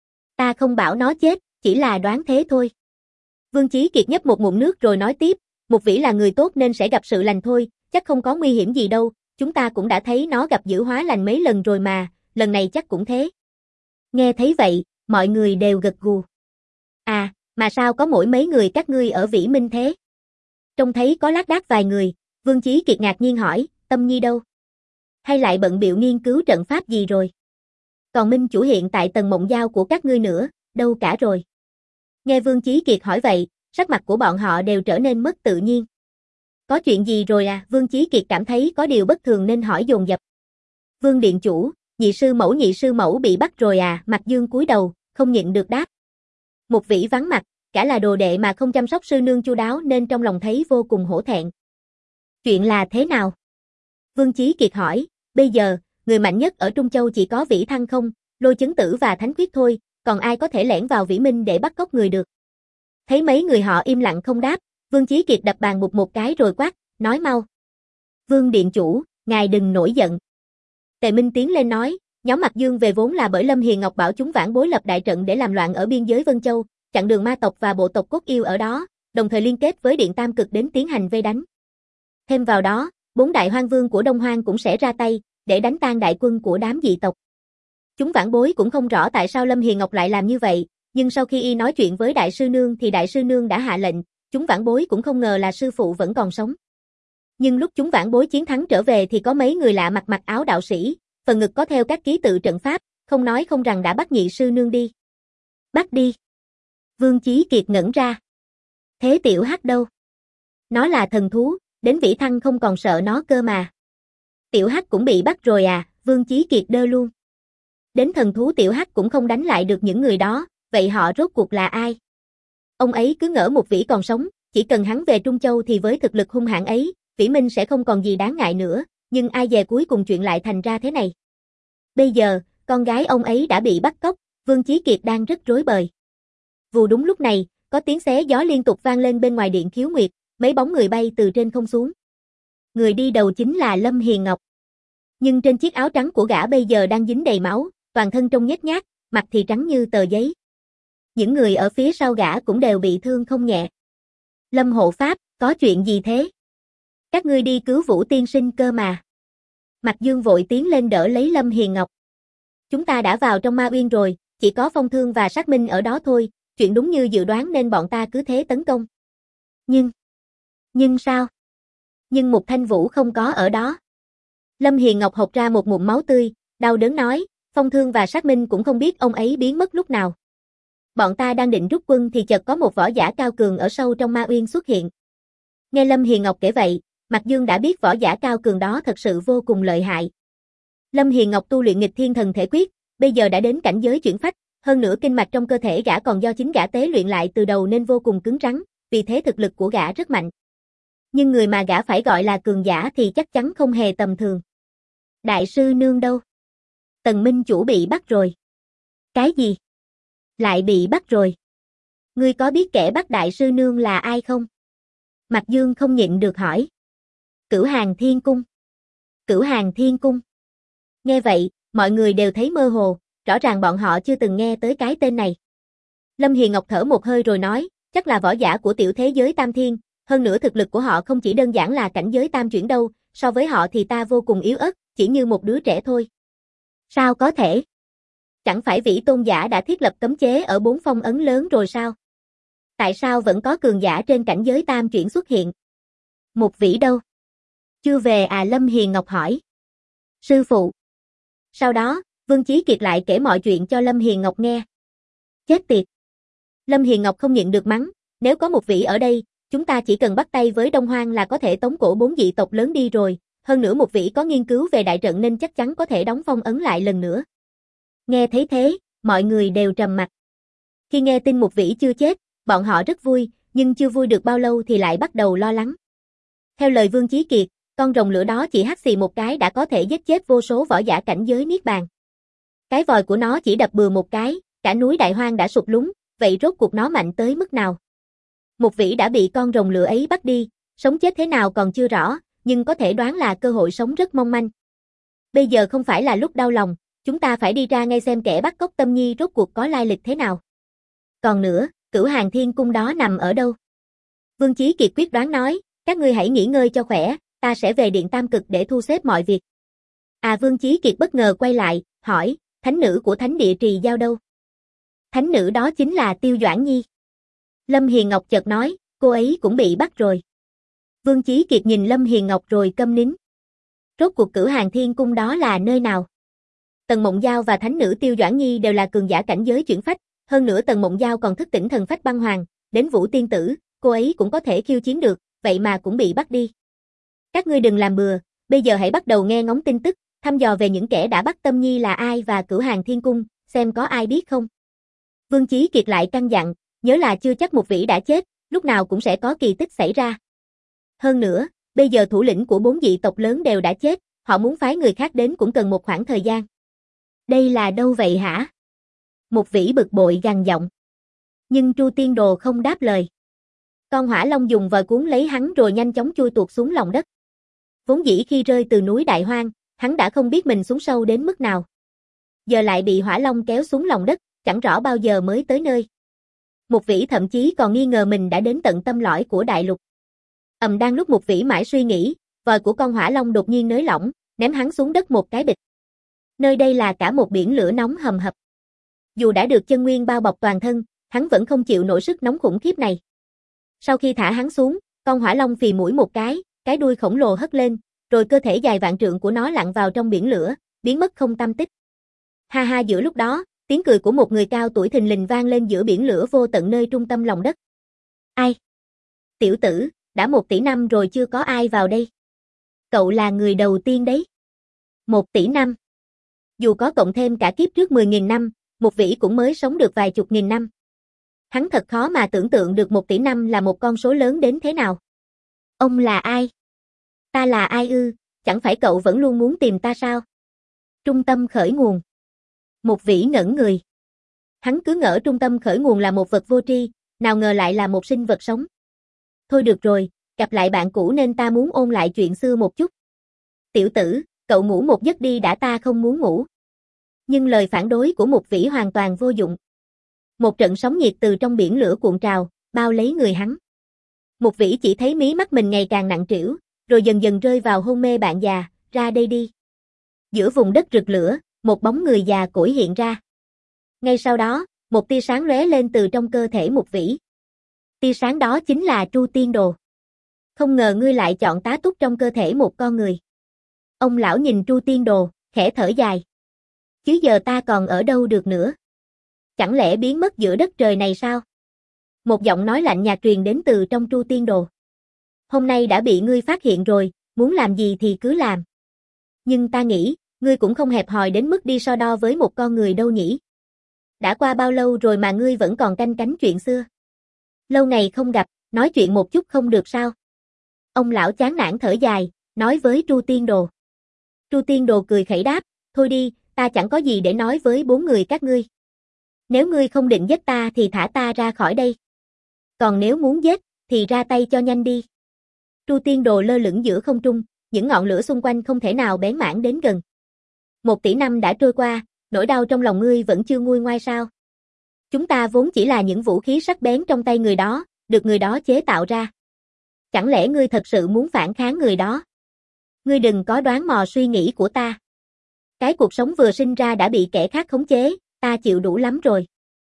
Ta không bảo nó chết, chỉ là đoán thế thôi. Vương Chí Kiệt nhấp một ngụm nước rồi nói tiếp, Mục Vĩ là người tốt nên sẽ gặp sự lành thôi, chắc không có nguy hiểm gì đâu, chúng ta cũng đã thấy nó gặp dữ hóa lành mấy lần rồi mà, lần này chắc cũng thế. Nghe thấy vậy, mọi người đều gật gù. À, mà sao có mỗi mấy người các ngươi ở Vĩ Minh thế? Trông thấy có lác đác vài người, Vương Chí Kiệt ngạc nhiên hỏi, Tâm Nhi đâu? Hay lại bận bịu nghiên cứu trận pháp gì rồi? Còn Minh chủ hiện tại tầng mộng giao của các ngươi nữa, đâu cả rồi? Nghe Vương Chí Kiệt hỏi vậy, sắc mặt của bọn họ đều trở nên mất tự nhiên. Có chuyện gì rồi à? Vương Chí Kiệt cảm thấy có điều bất thường nên hỏi dồn dập. Vương Điện Chủ, nhị sư mẫu nhị sư mẫu bị bắt rồi à? Mạc Dương cúi đầu, không nhịn được đáp. Mục Vĩ vắng mặt, cả là đồ đệ mà không chăm sóc sư nương chu đáo nên trong lòng thấy vô cùng hổ thẹn. Chuyện là thế nào? Vương Chí Kiệt hỏi, bây giờ, người mạnh nhất ở Trung Châu chỉ có Vĩ Thăng không, Lôi Chấn Tử và Thánh Quyết thôi, còn ai có thể lẻn vào Vĩ Minh để bắt cóc người được? Thấy mấy người họ im lặng không đáp, Vương Chí Kiệt đập bàn một một cái rồi quát, nói mau. Vương Điện Chủ, ngài đừng nổi giận. Tề Minh tiến lên nói, nhóm Mạc Dương về vốn là bởi Lâm Hiền Ngọc bảo chúng vãn bối lập đại trận để làm loạn ở biên giới Vân Châu, chặn đường ma tộc và bộ tộc cốt yêu ở đó, đồng thời liên kết với Điện Tam Cực đến tiến hành vây đánh. Thêm vào đó, bốn đại hoang vương của Đông Hoang cũng sẽ ra tay, để đánh tan đại quân của đám dị tộc. Chúng vãn bối cũng không rõ tại sao Lâm Hiền Ngọc lại làm như vậy, nhưng sau khi y nói chuyện với đại sư nương thì đại sư nương đã hạ lệnh, chúng vãn bối cũng không ngờ là sư phụ vẫn còn sống. Nhưng lúc chúng vãn bối chiến thắng trở về thì có mấy người lạ mặc mặc áo đạo sĩ, phần ngực có theo các ký tự trận pháp, không nói không rằng đã bắt nhị sư nương đi. Bắt đi. Vương Chí Kiệt ngẩn ra. Thế Tiểu Hắc đâu? Nó là thần thú, đến Vĩ Thăng không còn sợ nó cơ mà. Tiểu Hắc cũng bị bắt rồi à? Vương Chí Kiệt đơ luôn. Đến thần thú Tiểu Hắc cũng không đánh lại được những người đó, vậy họ rốt cuộc là ai? Ông ấy cứ ngỡ Mục Vĩ còn sống, chỉ cần hắn về Trung Châu thì với thực lực hung hãn ấy, Vĩ Minh sẽ không còn gì đáng ngại nữa, nhưng ai dè cuối cùng chuyện lại thành ra thế này. Bây giờ, con gái ông ấy đã bị bắt cóc, Vương Chí Kiệt đang rất rối bời. Vù đúng lúc này, có tiếng xé gió liên tục vang lên bên ngoài điện Khiếu Nguyệt, mấy bóng người bay từ trên không xuống. Người đi đầu chính là Lâm Hiền Ngọc. Nhưng trên chiếc áo trắng của gã bây giờ đang dính đầy máu, toàn thân trông nhếch nhác, mặt thì trắng như tờ giấy. Những người ở phía sau gã cũng đều bị thương không nhẹ. Lâm hộ pháp, có chuyện gì thế? Các ngươi đi cứu Vũ tiên sinh cơ mà. Mạc Dương vội tiến lên đỡ lấy Lâm Hiền Ngọc. Chúng ta đã vào trong ma uyên rồi, chỉ có Phong Thương và Sát Minh ở đó thôi, chuyện đúng như dự đoán nên bọn ta cứ thế tấn công. Nhưng, nhưng sao? Nhưng Mục Thanh Vũ không có ở đó. Lâm Hiền Ngọc hộc ra một ngụm máu tươi, đau đớn nói, Phong Thương và Sát Minh cũng không biết ông ấy biến mất lúc nào. Bọn ta đang định rút quân thì chợt có một võ giả cao cường ở sâu trong ma uyên xuất hiện. Nghe Lâm Hiền Ngọc kể vậy, Mạc Dương đã biết võ giả cao cường đó thật sự vô cùng lợi hại. Lâm Hiền Ngọc tu luyện nghịch thiên thần thể quyết, bây giờ đã đến cảnh giới chuyển phách, hơn nữa kinh mạch trong cơ thể gã còn do chính gã tế luyện lại từ đầu nên vô cùng cứng rắn, vì thế thực lực của gã rất mạnh. Nhưng người mà gã phải gọi là cường giả thì chắc chắn không hề tầm thường. Đại sư nương đâu? Tần Minh chủ bị bắt rồi. Cái gì? Lại bị bắt rồi? Ngươi có biết kẻ bắt đại sư nương là ai không? Mạc Dương không nhịn được hỏi. Cửu Hàng Thiên Cung. Cửu Hàng Thiên Cung. Nghe vậy, mọi người đều thấy mơ hồ, rõ ràng bọn họ chưa từng nghe tới cái tên này. Lâm Hiền Ngọc thở một hơi rồi nói, chắc là võ giả của tiểu thế giới Tam Thiên, hơn nữa thực lực của họ không chỉ đơn giản là cảnh giới tam chuyển đâu, so với họ thì ta vô cùng yếu ớt, chỉ như một đứa trẻ thôi. Sao có thể? Chẳng phải Vĩ Tôn giả đã thiết lập cấm chế ở bốn phong ấn lớn rồi sao? Tại sao vẫn có cường giả trên cảnh giới tam chuyển xuất hiện? Một Vĩ đâu? Chưa về à? Lâm Hiền Ngọc hỏi. Sư phụ. Sau đó, Vương Chí Kiệt lại kể mọi chuyện cho Lâm Hiền Ngọc nghe. Chết tiệt. Lâm Hiền Ngọc không nhịn được mắng, nếu có một Vĩ ở đây, chúng ta chỉ cần bắt tay với Đông Hoang là có thể tống cổ bốn dị tộc lớn đi rồi, hơn nữa một Vĩ có nghiên cứu về đại trận nên chắc chắn có thể đóng phong ấn lại lần nữa. Nghe thấy thế, mọi người đều trầm mặc. Khi nghe tin một Vĩ chưa chết, bọn họ rất vui, nhưng chưa vui được bao lâu thì lại bắt đầu lo lắng. Theo lời Vương Chí Kiệt, con rồng lửa đó chỉ hắt xì một cái đã có thể giết chết vô số võ giả cảnh giới niết bàn. Cái vòi của nó chỉ đập bừa một cái, cả núi Đại Hoang đã sụp lún, vậy rốt cuộc nó mạnh tới mức nào? Một Vĩ đã bị con rồng lửa ấy bắt đi, sống chết thế nào còn chưa rõ, nhưng có thể đoán là cơ hội sống rất mong manh. Bây giờ không phải là lúc đau lòng, chúng ta phải đi ra ngay xem kẻ bắt cóc Tâm Nhi rốt cuộc có lai lịch thế nào. Còn nữa, Cửu Hàng Thiên Cung đó nằm ở đâu? Vương Chí Kiệt quyết đoán nói, các ngươi hãy nghỉ ngơi cho khỏe, ta sẽ về Điện Tam Cực để thu xếp mọi việc. À, Vương Chí Kiệt bất ngờ quay lại, hỏi, thánh nữ của Thánh Địa Trì Giao đâu? Thánh nữ đó chính là Tiêu Doãn Nhi. Lâm Hiền Ngọc chợt nói, cô ấy cũng bị bắt rồi. Vương Chí Kiệt nhìn Lâm Hiền Ngọc rồi câm nín. Rốt cuộc Cửu Hàng Thiên Cung đó là nơi nào? Tần Mộng Giao và thánh nữ Tiêu Doãn Nhi đều là cường giả cảnh giới chuyển phách, hơn nữa Tần Mộng Giao còn thức tỉnh thần phách băng hoàng, đến Vũ tiên tử, cô ấy cũng có thể khiêu chiến được, vậy mà cũng bị bắt đi. Các ngươi đừng làm bừa, bây giờ hãy bắt đầu nghe ngóng tin tức, thăm dò về những kẻ đã bắt Tâm Nhi là ai và Cửu Hàng Thiên Cung, xem có ai biết không. Vương Chí Kiệt lại căn dặn, nhớ là chưa chắc một Vĩ đã chết, lúc nào cũng sẽ có kỳ tích xảy ra. Hơn nữa, bây giờ thủ lĩnh của bốn dị tộc lớn đều đã chết, họ muốn phái người khác đến cũng cần một khoảng thời gian. Đây là đâu vậy hả? Một Vĩ bực bội gằn giọng. Nhưng Tru Tiên Đồ không đáp lời. Con hỏa long dùng vòi cuốn lấy hắn rồi nhanh chóng chui tuột xuống lòng đất. Vốn dĩ khi rơi từ núi Đại Hoang, hắn đã không biết mình xuống sâu đến mức nào. Giờ lại bị hỏa long kéo xuống lòng đất, chẳng rõ bao giờ mới tới nơi. Một Vĩ thậm chí còn nghi ngờ mình đã đến tận tâm lõi của đại lục. Ầm, đang lúc Một Vĩ mãi suy nghĩ, vòi của con hỏa long đột nhiên nới lỏng, ném hắn xuống đất một cái bịch. Nơi đây là cả một biển lửa nóng hầm hập. Dù đã được chân nguyên bao bọc toàn thân, hắn vẫn không chịu nổi sức nóng khủng khiếp này. Sau khi thả hắn xuống, con hỏa long phì mũi một cái, cái đuôi khổng lồ hất lên, rồi cơ thể dài vạn trượng của nó lặn vào trong biển lửa, biến mất không tăm tích. Ha ha, giữa lúc đó, tiếng cười của một người cao tuổi thình lình vang lên giữa biển lửa vô tận nơi trung tâm lòng đất. Ai? Tiểu tử, đã một tỷ năm rồi chưa có ai vào đây. Cậu là người đầu tiên đấy. Một tỷ năm. Dù có cộng thêm cả kiếp trước mười nghìn năm, Một Vĩ cũng mới sống được vài chục nghìn năm. Hắn thật khó mà tưởng tượng được một tỷ năm là một con số lớn đến thế nào. Ông là ai? Ta là ai ư, chẳng phải cậu vẫn luôn muốn tìm ta sao? Trung tâm khởi nguồn. Một Vĩ ngẩn người. Hắn cứ ngỡ trung tâm khởi nguồn là một vật vô tri, nào ngờ lại là một sinh vật sống. Thôi được rồi, gặp lại bạn cũ nên ta muốn ôn lại chuyện xưa một chút. Tiểu tử, cậu ngủ một giấc đi đã, ta không muốn ngủ. Nhưng lời phản đối của Một Vĩ hoàn toàn vô dụng. Một trận sóng nhiệt từ trong biển lửa cuộn trào, bao lấy người hắn. Một Vĩ chỉ thấy mí mắt mình ngày càng nặng trĩu, rồi dần dần rơi vào hôn mê. Bạn già, ra đây đi. Giữa vùng đất rực lửa, một bóng người già cỗi hiện ra. Ngay sau đó, một tia sáng lóe lên từ trong cơ thể Mục Vĩ. Tia sáng đó chính là Tru Tiên Đồ. Không ngờ ngươi lại chọn tá túc trong cơ thể một con người. Ông lão nhìn Tru Tiên Đồ, khẽ thở dài. Chứ giờ ta còn ở đâu được nữa? Chẳng lẽ biến mất giữa đất trời này sao? Một giọng nói lạnh nhạt truyền đến từ trong Tru Tiên Đồ. Hôm nay đã bị ngươi phát hiện rồi, muốn làm gì thì cứ làm. Nhưng ta nghĩ, ngươi cũng không hẹp hòi đến mức đi so đo với một con người đâu nhỉ? Đã qua bao lâu rồi mà ngươi vẫn còn canh cánh chuyện xưa? Lâu ngày không gặp, nói chuyện một chút không được sao? Ông lão chán nản thở dài, nói với Tru Tiên Đồ. Tru Tiên Đồ cười khẩy đáp, thôi đi, ta chẳng có gì để nói với bốn người các ngươi. Nếu ngươi không định giết ta thì thả ta ra khỏi đây. Còn nếu muốn giết, thì ra tay cho nhanh đi. Tru Tiên Đồ lơ lửng giữa không trung, những ngọn lửa xung quanh không thể nào bén mảng đến gần. Một tỷ năm đã trôi qua, nỗi đau trong lòng ngươi vẫn chưa nguôi ngoai sao? Chúng ta vốn chỉ là những vũ khí sắc bén trong tay người đó, được người đó chế tạo ra. Chẳng lẽ ngươi thật sự muốn phản kháng người đó? Ngươi đừng có đoán mò suy nghĩ của ta. Cái cuộc sống vừa sinh ra đã bị kẻ khác khống chế, ta chịu đủ lắm rồi.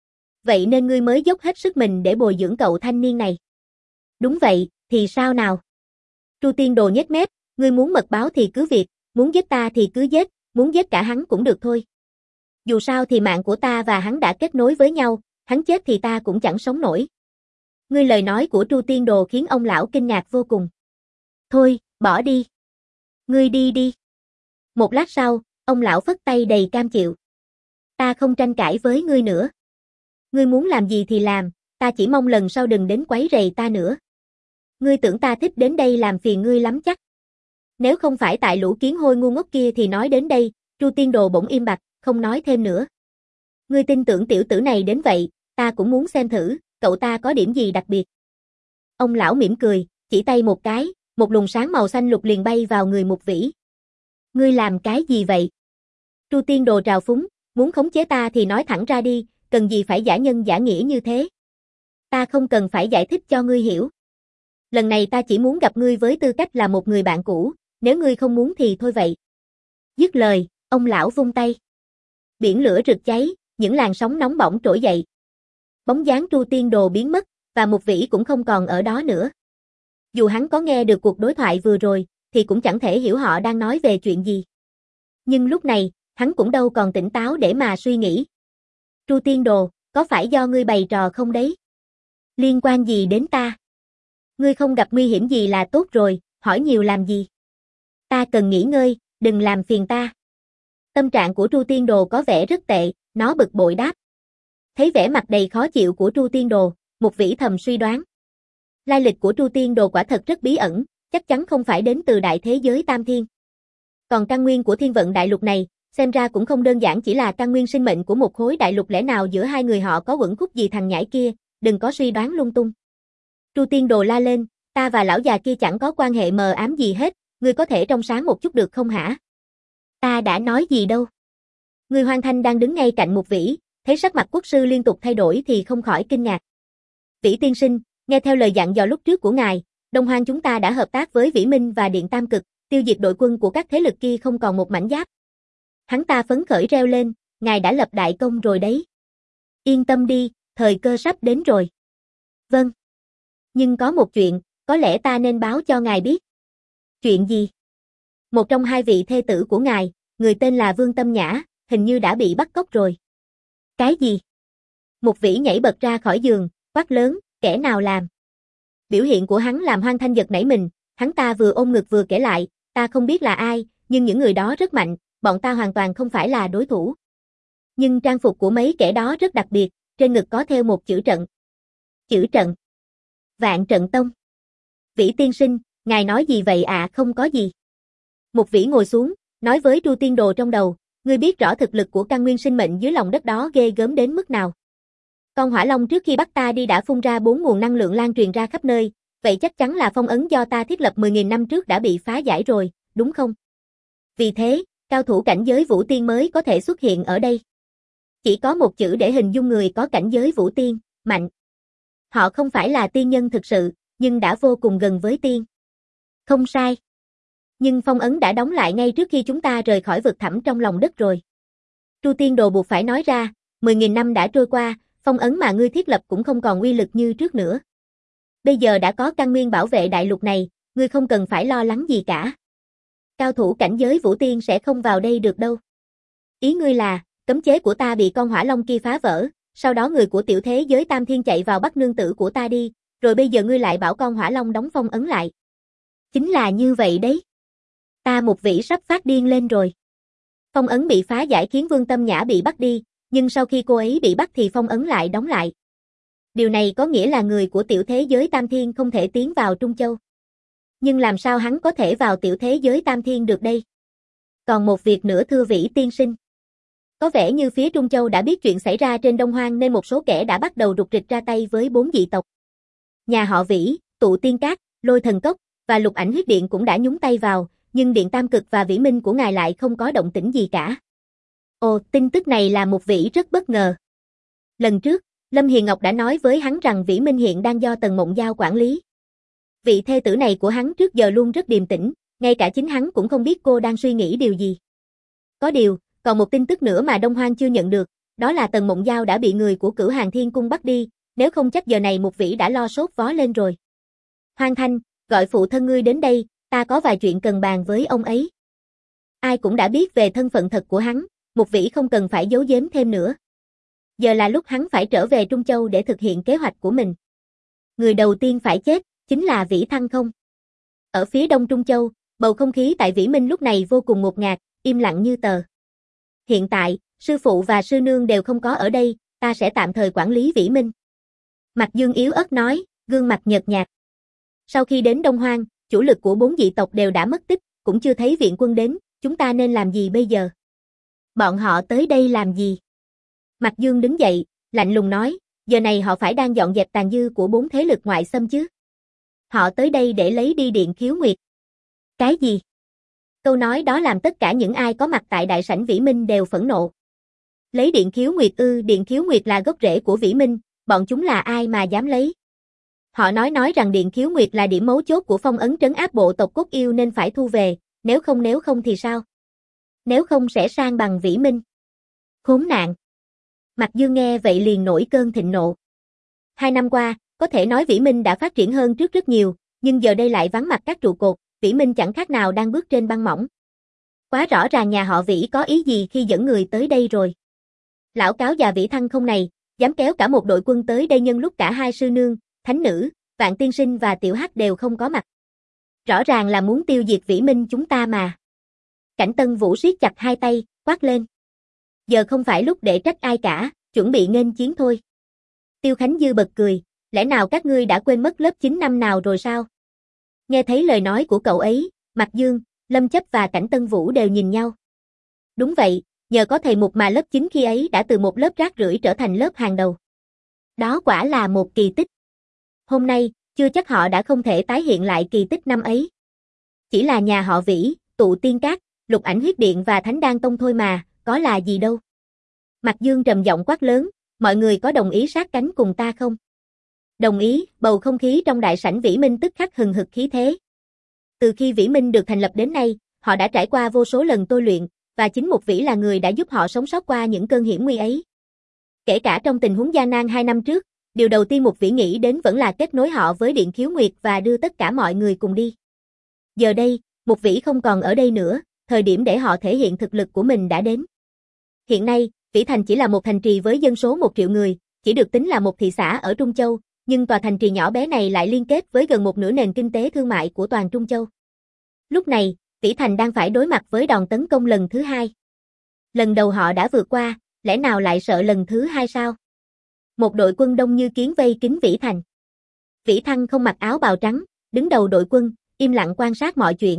Vậy nên ngươi mới dốc hết sức mình để bồi dưỡng cậu thanh niên này. Đúng vậy, thì sao nào? Tru Tiên Đồ nhếch mép, ngươi muốn mật báo thì cứ việc, muốn giết ta thì cứ giết, muốn giết cả hắn cũng được thôi. Dù sao thì mạng của ta và hắn đã kết nối với nhau, hắn chết thì ta cũng chẳng sống nổi. Ngươi lời nói của Tru Tiên Đồ khiến ông lão kinh ngạc vô cùng. Thôi, bỏ đi. Ngươi đi đi. Một lát sau, ông lão phất tay đầy cam chịu. Ta không tranh cãi với ngươi nữa. Ngươi muốn làm gì thì làm, ta chỉ mong lần sau đừng đến quấy rầy ta nữa. Ngươi tưởng ta thích đến đây làm phiền ngươi lắm chắc. Nếu không phải tại lũ kiến hôi ngu ngốc kia thì nói đến đây, Tru Tiên Đồ bỗng im bặt, không nói thêm nữa. Ngươi tin tưởng tiểu tử này đến vậy, ta cũng muốn xem thử, cậu ta có điểm gì đặc biệt. Ông lão mỉm cười, chỉ tay một cái, một luồng sáng màu xanh lục liền bay vào người Mục Vĩ. Ngươi làm cái gì vậy? Tru Tiên Đồ trào phúng, muốn khống chế ta thì nói thẳng ra đi, cần gì phải giả nhân giả nghĩa như thế. Ta không cần phải giải thích cho ngươi hiểu. Lần này ta chỉ muốn gặp ngươi với tư cách là một người bạn cũ, nếu ngươi không muốn thì thôi vậy. Dứt lời, ông lão vung tay. Biển lửa rực cháy, những làn sóng nóng bỏng trỗi dậy. Bóng dáng Tru Tiên Đồ biến mất, và Mục Vĩ cũng không còn ở đó nữa. Dù hắn có nghe được cuộc đối thoại vừa rồi, thì cũng chẳng thể hiểu họ đang nói về chuyện gì. Nhưng lúc này, hắn cũng đâu còn tỉnh táo để mà suy nghĩ. Tru Tiên Đồ, có phải do ngươi bày trò không đấy? Liên quan gì đến ta? Ngươi không gặp nguy hiểm gì là tốt rồi, hỏi nhiều làm gì? Ta cần nghỉ ngơi, đừng làm phiền ta. Tâm trạng của Tru Tiên Đồ có vẻ rất tệ, nó bực bội đáp. Thấy vẻ mặt đầy khó chịu của Tru Tiên Đồ, Mục Vĩ thầm suy đoán. Lai lịch của Tru Tiên Đồ quả thật rất bí ẩn, chắc chắn không phải đến từ đại thế giới Tam Thiên. Còn căn nguyên của thiên vận đại lục này, xem ra cũng không đơn giản chỉ là căn nguyên sinh mệnh của một khối đại lục, lẽ nào giữa hai người họ có quẩn khúc gì thằng nhãi kia, đừng có suy đoán lung tung. Tru Tiên Đồ la lên, ta và lão già kia chẳng có quan hệ mờ ám gì hết, ngươi có thể trong sáng một chút được không hả? Ta đã nói gì đâu. Người Hoang Thanh đang đứng ngay cạnh Mục Vĩ, thấy sắc mặt quốc sư liên tục thay đổi thì không khỏi kinh ngạc. Vĩ tiên sinh, nghe theo lời dặn dò lúc trước của ngài, Đông Hoang chúng ta đã hợp tác với Vĩ Minh và Điện Tam Cực, tiêu diệt đội quân của các thế lực kia không còn một mảnh giáp. Hắn ta phấn khởi reo lên, ngài đã lập đại công rồi đấy. Yên tâm đi, thời cơ sắp đến rồi. Vâng. Nhưng có một chuyện, có lẽ ta nên báo cho ngài biết. Chuyện gì? Một trong hai vị thê tử của ngài, người tên là Vương Tâm Nhã, hình như đã bị bắt cóc rồi. Cái gì? Mục Vĩ nhảy bật ra khỏi giường, quát lớn, kẻ nào làm? Biểu hiện của hắn làm Hoang Thanh giật nảy mình, hắn ta vừa ôm ngực vừa kể lại, ta không biết là ai, nhưng những người đó rất mạnh, bọn ta hoàn toàn không phải là đối thủ. Nhưng trang phục của mấy kẻ đó rất đặc biệt, trên ngực có theo một chữ trận. Chữ trận? Vạn Trận Tông. Vĩ tiên sinh, ngài nói gì vậy ạ? À? Không có gì. Mục Vĩ ngồi xuống, nói với Tru Tiên Đồ trong đầu, ngươi biết rõ thực lực của căn nguyên sinh mệnh dưới lòng đất đó ghê gớm đến mức nào. Con hỏa long trước khi bắt ta đi đã phun ra bốn nguồn năng lượng lan truyền ra khắp nơi, vậy chắc chắn là phong ấn do ta thiết lập mười nghìn năm trước đã bị phá giải rồi, đúng không? Vì thế, cao thủ cảnh giới vũ tiên mới có thể xuất hiện ở đây. Chỉ có một chữ để hình dung người có cảnh giới vũ tiên, mạnh. Họ không phải là tiên nhân thực sự, nhưng đã vô cùng gần với tiên. Không sai. Nhưng phong ấn đã đóng lại ngay trước khi chúng ta rời khỏi vực thẳm trong lòng đất rồi. Tru Tiên Đồ buộc phải nói ra, mười nghìn năm đã trôi qua, phong ấn mà ngươi thiết lập cũng không còn uy lực như trước nữa. Bây giờ đã có căn nguyên bảo vệ đại lục này, ngươi không cần phải lo lắng gì cả. Cao thủ cảnh giới Vũ Tiên sẽ không vào đây được đâu. Ý ngươi là, cấm chế của ta bị con hỏa long kia phá vỡ, sau đó người của tiểu thế giới Tam Thiên chạy vào bắt nương tử của ta đi, rồi bây giờ ngươi lại bảo con hỏa long đóng phong ấn lại. Chính là như vậy đấy. Ta Mục Vĩ sắp phát điên lên rồi. Phong ấn bị phá giải khiến Vương Tâm Nhã bị bắt đi, nhưng sau khi cô ấy bị bắt thì phong ấn lại đóng lại. Điều này có nghĩa là người của tiểu thế giới Tam Thiên không thể tiến vào Trung Châu. Nhưng làm sao hắn có thể vào tiểu thế giới Tam Thiên được đây? Còn một việc nữa thưa Vĩ tiên sinh. Có vẻ như phía Trung Châu đã biết chuyện xảy ra trên Đông Hoang nên một số kẻ đã bắt đầu rục rịch ra tay với bốn dị tộc. Nhà họ Vĩ, Tụ Tiên Các, Lôi Thần Cốc và Lục Ảnh Huyết Điện cũng đã nhúng tay vào, nhưng Điện Tam Cực và Vĩ Minh của ngài lại không có động tĩnh gì cả. Ồ, tin tức này là Mục Vĩ rất bất ngờ. Lần trước, Lâm Hiền Ngọc đã nói với hắn rằng Vĩ Minh hiện đang do Tần Mộng Giao quản lý. Vị thê tử này của hắn trước giờ luôn rất điềm tĩnh, ngay cả chính hắn cũng không biết cô đang suy nghĩ điều gì. Có điều, còn một tin tức nữa mà Đông Hoang chưa nhận được, đó là Tần Mộng Giao đã bị người của Cửu Hàng Thiên Cung bắt đi, nếu không chắc giờ này Mục Vĩ đã lo sốt vó lên rồi. Hoang Thanh, gọi phụ thân ngươi đến đây, ta có vài chuyện cần bàn với ông ấy. Ai cũng đã biết về thân phận thật của hắn, Mục Vĩ không cần phải giấu giếm thêm nữa. Giờ là lúc hắn phải trở về Trung Châu để thực hiện kế hoạch của mình. Người đầu tiên phải chết, chính là Vĩ Thăng không. Ở phía đông Trung Châu, bầu không khí tại Vĩ Minh lúc này vô cùng ngột ngạt, im lặng như tờ. Hiện tại, sư phụ và sư nương đều không có ở đây, ta sẽ tạm thời quản lý Vĩ Minh. Mạc Dương yếu ớt nói, gương mặt nhợt nhạt. Sau khi đến Đông Hoang, chủ lực của bốn dị tộc đều đã mất tích, cũng chưa thấy viện quân đến, chúng ta nên làm gì bây giờ? Bọn họ tới đây làm gì? Mạc Dương đứng dậy, lạnh lùng nói, giờ này họ phải đang dọn dẹp tàn dư của bốn thế lực ngoại xâm chứ. Họ tới đây để lấy đi Điện Khiếu Nguyệt. Cái gì? Câu nói đó làm tất cả những ai có mặt tại đại sảnh Vĩ Minh đều phẫn nộ. Lấy Điện Khiếu Nguyệt ư? Điện Khiếu Nguyệt là gốc rễ của Vĩ Minh, bọn chúng là ai mà dám lấy? Họ nói nói rằng Điện Khiếu Nguyệt là điểm mấu chốt của phong ấn trấn áp bộ tộc Cốt Yêu nên phải thu về, nếu không nếu không thì sao? Nếu không sẽ sang bằng Vĩ Minh. Khốn nạn. Mạc Dương nghe vậy liền nổi cơn thịnh nộ. Hai năm qua, có thể nói Vĩ Minh đã phát triển hơn trước rất nhiều, nhưng giờ đây lại vắng mặt các trụ cột, Vĩ Minh chẳng khác nào đang bước trên băng mỏng. Quá rõ ràng nhà họ Vĩ có ý gì khi dẫn người tới đây rồi. Lão cáo già Vĩ Thăng không này, dám kéo cả một đội quân tới đây nhân lúc cả hai sư nương, thánh nữ, Vạn Tiên Sinh và Tiểu Hắc đều không có mặt. Rõ ràng là muốn tiêu diệt Vĩ Minh chúng ta mà. Cảnh Tân Vũ siết chặt hai tay, quát lên. Giờ không phải lúc để trách ai cả, chuẩn bị nghênh chiến thôi. Tiêu Khánh Dư bật cười, lẽ nào các ngươi đã quên mất lớp chín năm nào rồi sao? Nghe thấy lời nói của cậu ấy, Mạc Dương, Lâm Chấp và Cảnh Tân Vũ đều nhìn nhau. Đúng vậy, nhờ có thầy Mục mà lớp chín khi ấy đã từ một lớp rác rưởi trở thành lớp hàng đầu. Đó quả là một kỳ tích. Hôm nay, chưa chắc họ đã không thể tái hiện lại kỳ tích năm ấy. Chỉ là nhà họ Vĩ, Tụ Tiên Các, Lục Ảnh Huyết Điện và Thánh Đan Tông thôi mà, có là gì đâu. Mạc Dương trầm giọng quát lớn, mọi người có đồng ý sát cánh cùng ta không? Đồng ý, bầu không khí trong đại sảnh Vĩ Minh tức khắc hừng hực khí thế. Từ khi Vĩ Minh được thành lập đến nay, họ đã trải qua vô số lần tôi luyện, và chính Mục Vĩ là người đã giúp họ sống sót qua những cơn hiểm nguy ấy. Kể cả trong tình huống gian nan hai năm trước, điều đầu tiên Mục Vĩ nghĩ đến vẫn là kết nối họ với Điện Khiếu Nguyệt và đưa tất cả mọi người cùng đi. Giờ đây, Mục Vĩ không còn ở đây nữa, thời điểm để họ thể hiện thực lực của mình đã đến. Hiện nay, Vĩ Thành chỉ là một thành trì với dân số một triệu người, chỉ được tính là một thị xã ở Trung Châu, nhưng tòa thành trì nhỏ bé này lại liên kết với gần một nửa nền kinh tế thương mại của toàn Trung Châu. Lúc này, Vĩ Thành đang phải đối mặt với đòn tấn công lần thứ hai. Lần đầu họ đã vượt qua, lẽ nào lại sợ lần thứ hai sao? Một đội quân đông như kiến vây kín Vĩ Thành. Vĩ Thăng không mặc áo bào trắng, đứng đầu đội quân, im lặng quan sát mọi chuyện.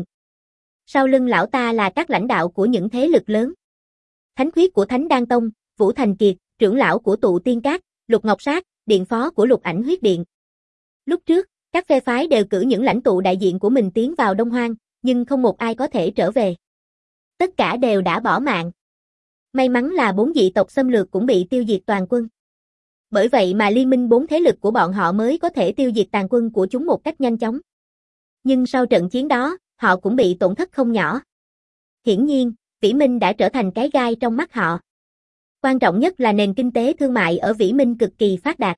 Sau lưng lão ta là các lãnh đạo của những thế lực lớn. Thánh Khuyết của Thánh Đan Tông, Vũ Thành Kiệt, trưởng lão của Tụ Tiên Các, Lục Ngọc Sát, điện phó của Lục Ảnh Huyết Điện. Lúc trước, các phe phái đều cử những lãnh tụ đại diện của mình tiến vào Đông Hoang, nhưng không một ai có thể trở về. Tất cả đều đã bỏ mạng. May mắn là bốn dị tộc xâm lược cũng bị tiêu diệt toàn quân. Bởi vậy mà liên minh bốn thế lực của bọn họ mới có thể tiêu diệt tàn quân của chúng một cách nhanh chóng. Nhưng sau trận chiến đó, họ cũng bị tổn thất không nhỏ. Hiển nhiên, Vĩ Minh đã trở thành cái gai trong mắt họ. Quan trọng nhất là nền kinh tế thương mại ở Vĩ Minh cực kỳ phát đạt.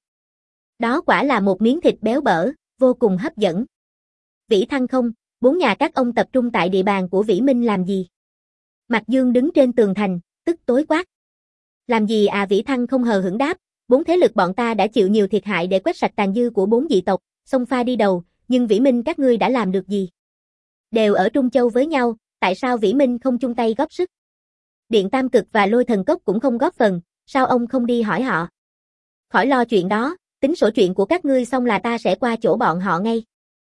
Đó quả là một miếng thịt béo bở, vô cùng hấp dẫn. Vĩ Thăng không, bốn nhà các ông tập trung tại địa bàn của Vĩ Minh làm gì? Mạc Dương đứng trên tường thành, tức tối quát. Làm gì à? Vĩ Thăng không hờ hững đáp, bốn thế lực bọn ta đã chịu nhiều thiệt hại để quét sạch tàn dư của bốn dị tộc, xông pha đi đầu, nhưng Vĩ Minh các ngươi đã làm được gì? Đều ở Trung Châu với nhau, tại sao Vĩ Minh không chung tay góp sức? Điện Tam Cực và Lôi Thần Cốc cũng không góp phần, sao ông không đi hỏi họ? Khỏi lo chuyện đó, tính sổ chuyện của các ngươi xong là ta sẽ qua chỗ bọn họ ngay.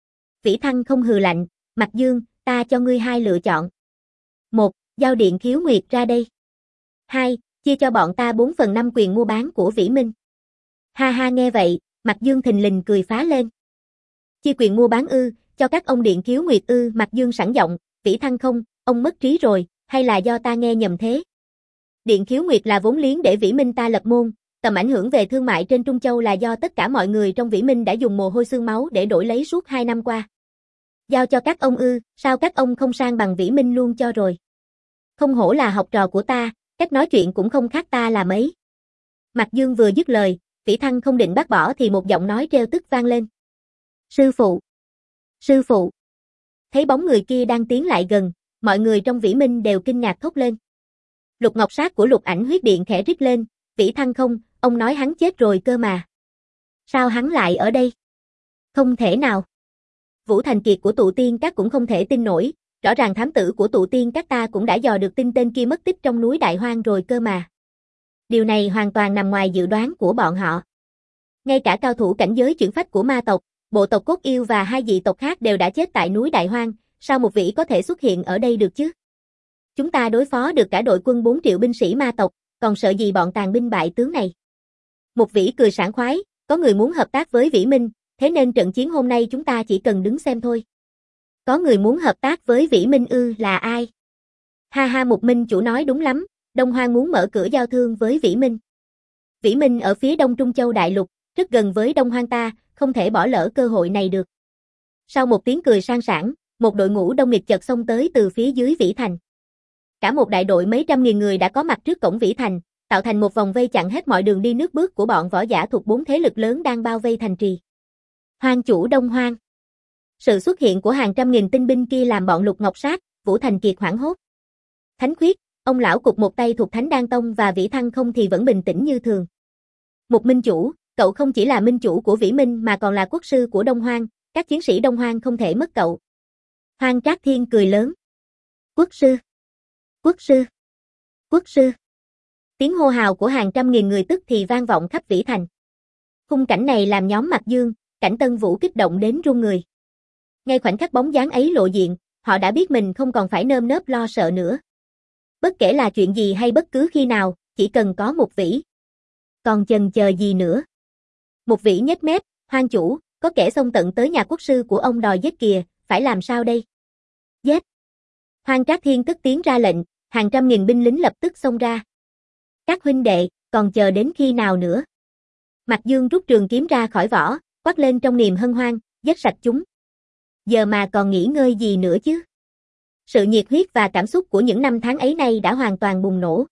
Vĩ Thăng không hừ lạnh, Mạc Dương, ta cho ngươi hai lựa chọn. Một, giao Điện Khiếu Nguyệt ra đây. Hai, chia cho bọn ta bốn phần năm quyền mua bán của Vĩ Minh. Ha ha, nghe vậy, Mạc Dương thình lình cười phá lên. Chia quyền mua bán ư, cho các ông Điện Khiếu Nguyệt ư? Mạc Dương sẵn giọng, Vĩ Thăng không, ông mất trí rồi, hay là do ta nghe nhầm thế? Điện Khiếu Nguyệt là vốn liếng để Vĩ Minh ta lập môn, tầm ảnh hưởng về thương mại trên Trung Châu là do tất cả mọi người trong Vĩ Minh đã dùng mồ hôi xương máu để đổi lấy suốt hai năm qua. Giao cho các ông ư, sao các ông không sang bằng Vĩ Minh luôn cho rồi? Không hổ là học trò của ta, cách nói chuyện cũng không khác ta là mấy. Mạc Dương vừa dứt lời, Vĩ Thăng không định bác bỏ thì một giọng nói trêu tức vang lên. Sư phụ! Sư phụ! Thấy bóng người kia đang tiến lại gần, mọi người trong Vĩ Minh đều kinh ngạc thốt lên. Lục Ngọc Sát của Lục Ảnh Huyết Điện khẽ rít lên, Vĩ Thăng không, ông nói hắn chết rồi cơ mà. Sao hắn lại ở đây? Không thể nào. Vũ Thành Kiệt của Tụ Tiên Các cũng không thể tin nổi, rõ ràng thám tử của Tụ Tiên Các ta cũng đã dò được tin tên kia mất tích trong núi Đại Hoang rồi cơ mà. Điều này hoàn toàn nằm ngoài dự đoán của bọn họ. Ngay cả cao thủ cảnh giới chuyển phách của ma tộc, bộ tộc Cốt Yêu và hai dị tộc khác đều đã chết tại núi Đại Hoang, sao một vị có thể xuất hiện ở đây được chứ? Chúng ta đối phó được cả đội quân bốn triệu binh sĩ ma tộc, còn sợ gì bọn tàn binh bại tướng này? Một vĩ cười sảng khoái, có người muốn hợp tác với Vĩ Minh, thế nên trận chiến hôm nay chúng ta chỉ cần đứng xem thôi. Có người muốn hợp tác với Vĩ Minh ư? Là ai? Ha ha, Mục Minh chủ nói đúng lắm, Đông Hoang muốn mở cửa giao thương với Vĩ Minh. Vĩ Minh ở phía đông Trung Châu Đại Lục, rất gần với Đông Hoang ta, không thể bỏ lỡ cơ hội này được. Sau một tiếng cười sang sảng, một đội ngũ đông nghịt chợt xông tới từ phía dưới Vĩ Thành. Cả một đại đội mấy trăm nghìn người đã có mặt trước cổng Vĩ Thành, tạo thành một vòng vây chặn hết mọi đường đi nước bước của bọn võ giả thuộc bốn thế lực lớn đang bao vây thành trì. Hoang chủ Đông Hoang. Sự xuất hiện của hàng trăm nghìn tinh binh kia làm bọn Lục Ngọc Sát, Vũ Thành Kiệt hoảng hốt. Thánh Khuyết, ông lão cục một tay thuộc Thánh Đan Tông và Vĩ Thăng không thì vẫn bình tĩnh như thường. Một minh chủ, cậu không chỉ là minh chủ của Vĩ Minh mà còn là quốc sư của Đông Hoang, các chiến sĩ Đông Hoang không thể mất cậu. Hoang Trác Thiên cười lớn. Quốc sư! Quốc sư! Quốc sư! Tiếng hô hào của hàng trăm nghìn người tức thì vang vọng khắp Vĩ Thành. Khung cảnh này làm nhóm Mạc Dương, Cảnh Tân Vũ kích động đến run người. Ngay khoảnh khắc bóng dáng ấy lộ diện, họ đã biết mình không còn phải nơm nớp lo sợ nữa. Bất kể là chuyện gì hay bất cứ khi nào, chỉ cần có một vĩ. Còn chần chờ gì nữa? Một vĩ nhếch mép, Hoang chủ, có kẻ xông tận tới nhà quốc sư của ông đòi giết kìa, phải làm sao đây? Giết! Hoang Trác Thiên cất tiếng ra lệnh, hàng trăm nghìn binh lính lập tức xông ra. Các huynh đệ, còn chờ đến khi nào nữa? Mạc Dương rút trường kiếm ra khỏi vỏ, quát lên trong niềm hân hoan, giết sạch chúng. Giờ mà còn nghỉ ngơi gì nữa chứ? Sự nhiệt huyết và cảm xúc của những năm tháng ấy nay đã hoàn toàn bùng nổ.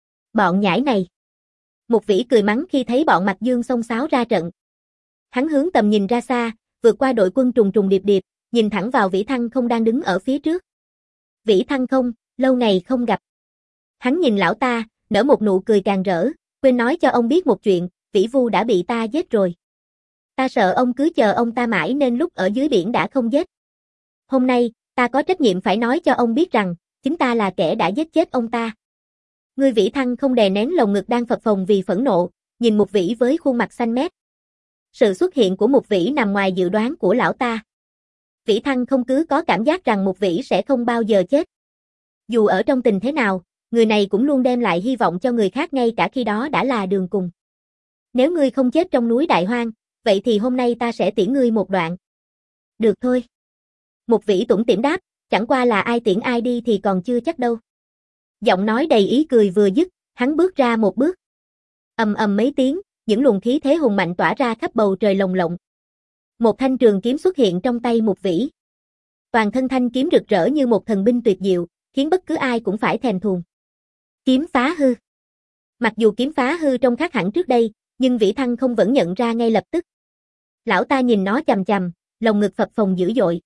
Bọn nhãi này. Một vĩ cười mắng khi thấy bọn Mạc Dương xông xáo ra trận. Hắn hướng tầm nhìn ra xa, vượt qua đội quân trùng trùng điệp điệp, nhìn thẳng vào Vĩ Thăng không đang đứng ở phía trước. Vĩ Thăng không, lâu ngày không gặp. Hắn nhìn lão ta, nở một nụ cười càng rỡ, quên nói cho ông biết một chuyện, Vĩ Vu đã bị ta giết rồi. Ta sợ ông cứ chờ ông ta mãi nên lúc ở dưới biển đã không giết. Hôm nay, ta có trách nhiệm phải nói cho ông biết rằng, chính ta là kẻ đã giết chết ông ta. Người Vĩ Thăng không đè nén lồng ngực đang phập phồng vì phẫn nộ, nhìn Mục Vĩ với khuôn mặt xanh mét. Sự xuất hiện của Mục Vĩ nằm ngoài dự đoán của lão ta. Vĩ Thăng không cứ có cảm giác rằng Mục Vĩ sẽ không bao giờ chết. Dù ở trong tình thế nào, người này cũng luôn đem lại hy vọng cho người khác ngay cả khi đó đã là đường cùng. Nếu ngươi không chết trong núi Đại Hoang, vậy thì hôm nay ta sẽ tiễn ngươi một đoạn. Được thôi. Mục Vĩ tủm tỉm đáp, chẳng qua là ai tiễn ai đi thì còn chưa chắc đâu. Giọng nói đầy ý cười vừa dứt, hắn bước ra một bước. Ầm ầm mấy tiếng, những luồng khí thế hùng mạnh tỏa ra khắp bầu trời lồng lộng. Một thanh trường kiếm xuất hiện trong tay Mục Vĩ. Toàn thân thanh kiếm rực rỡ như một thần binh tuyệt diệu, khiến bất cứ ai cũng phải thèm thuồng. Kiếm phá hư. Mặc dù kiếm phá hư trông khác hẳn trước đây, nhưng Vĩ Thăng không vẫn nhận ra ngay lập tức. Lão ta nhìn nó chằm chằm, lồng ngực phập phồng dữ dội.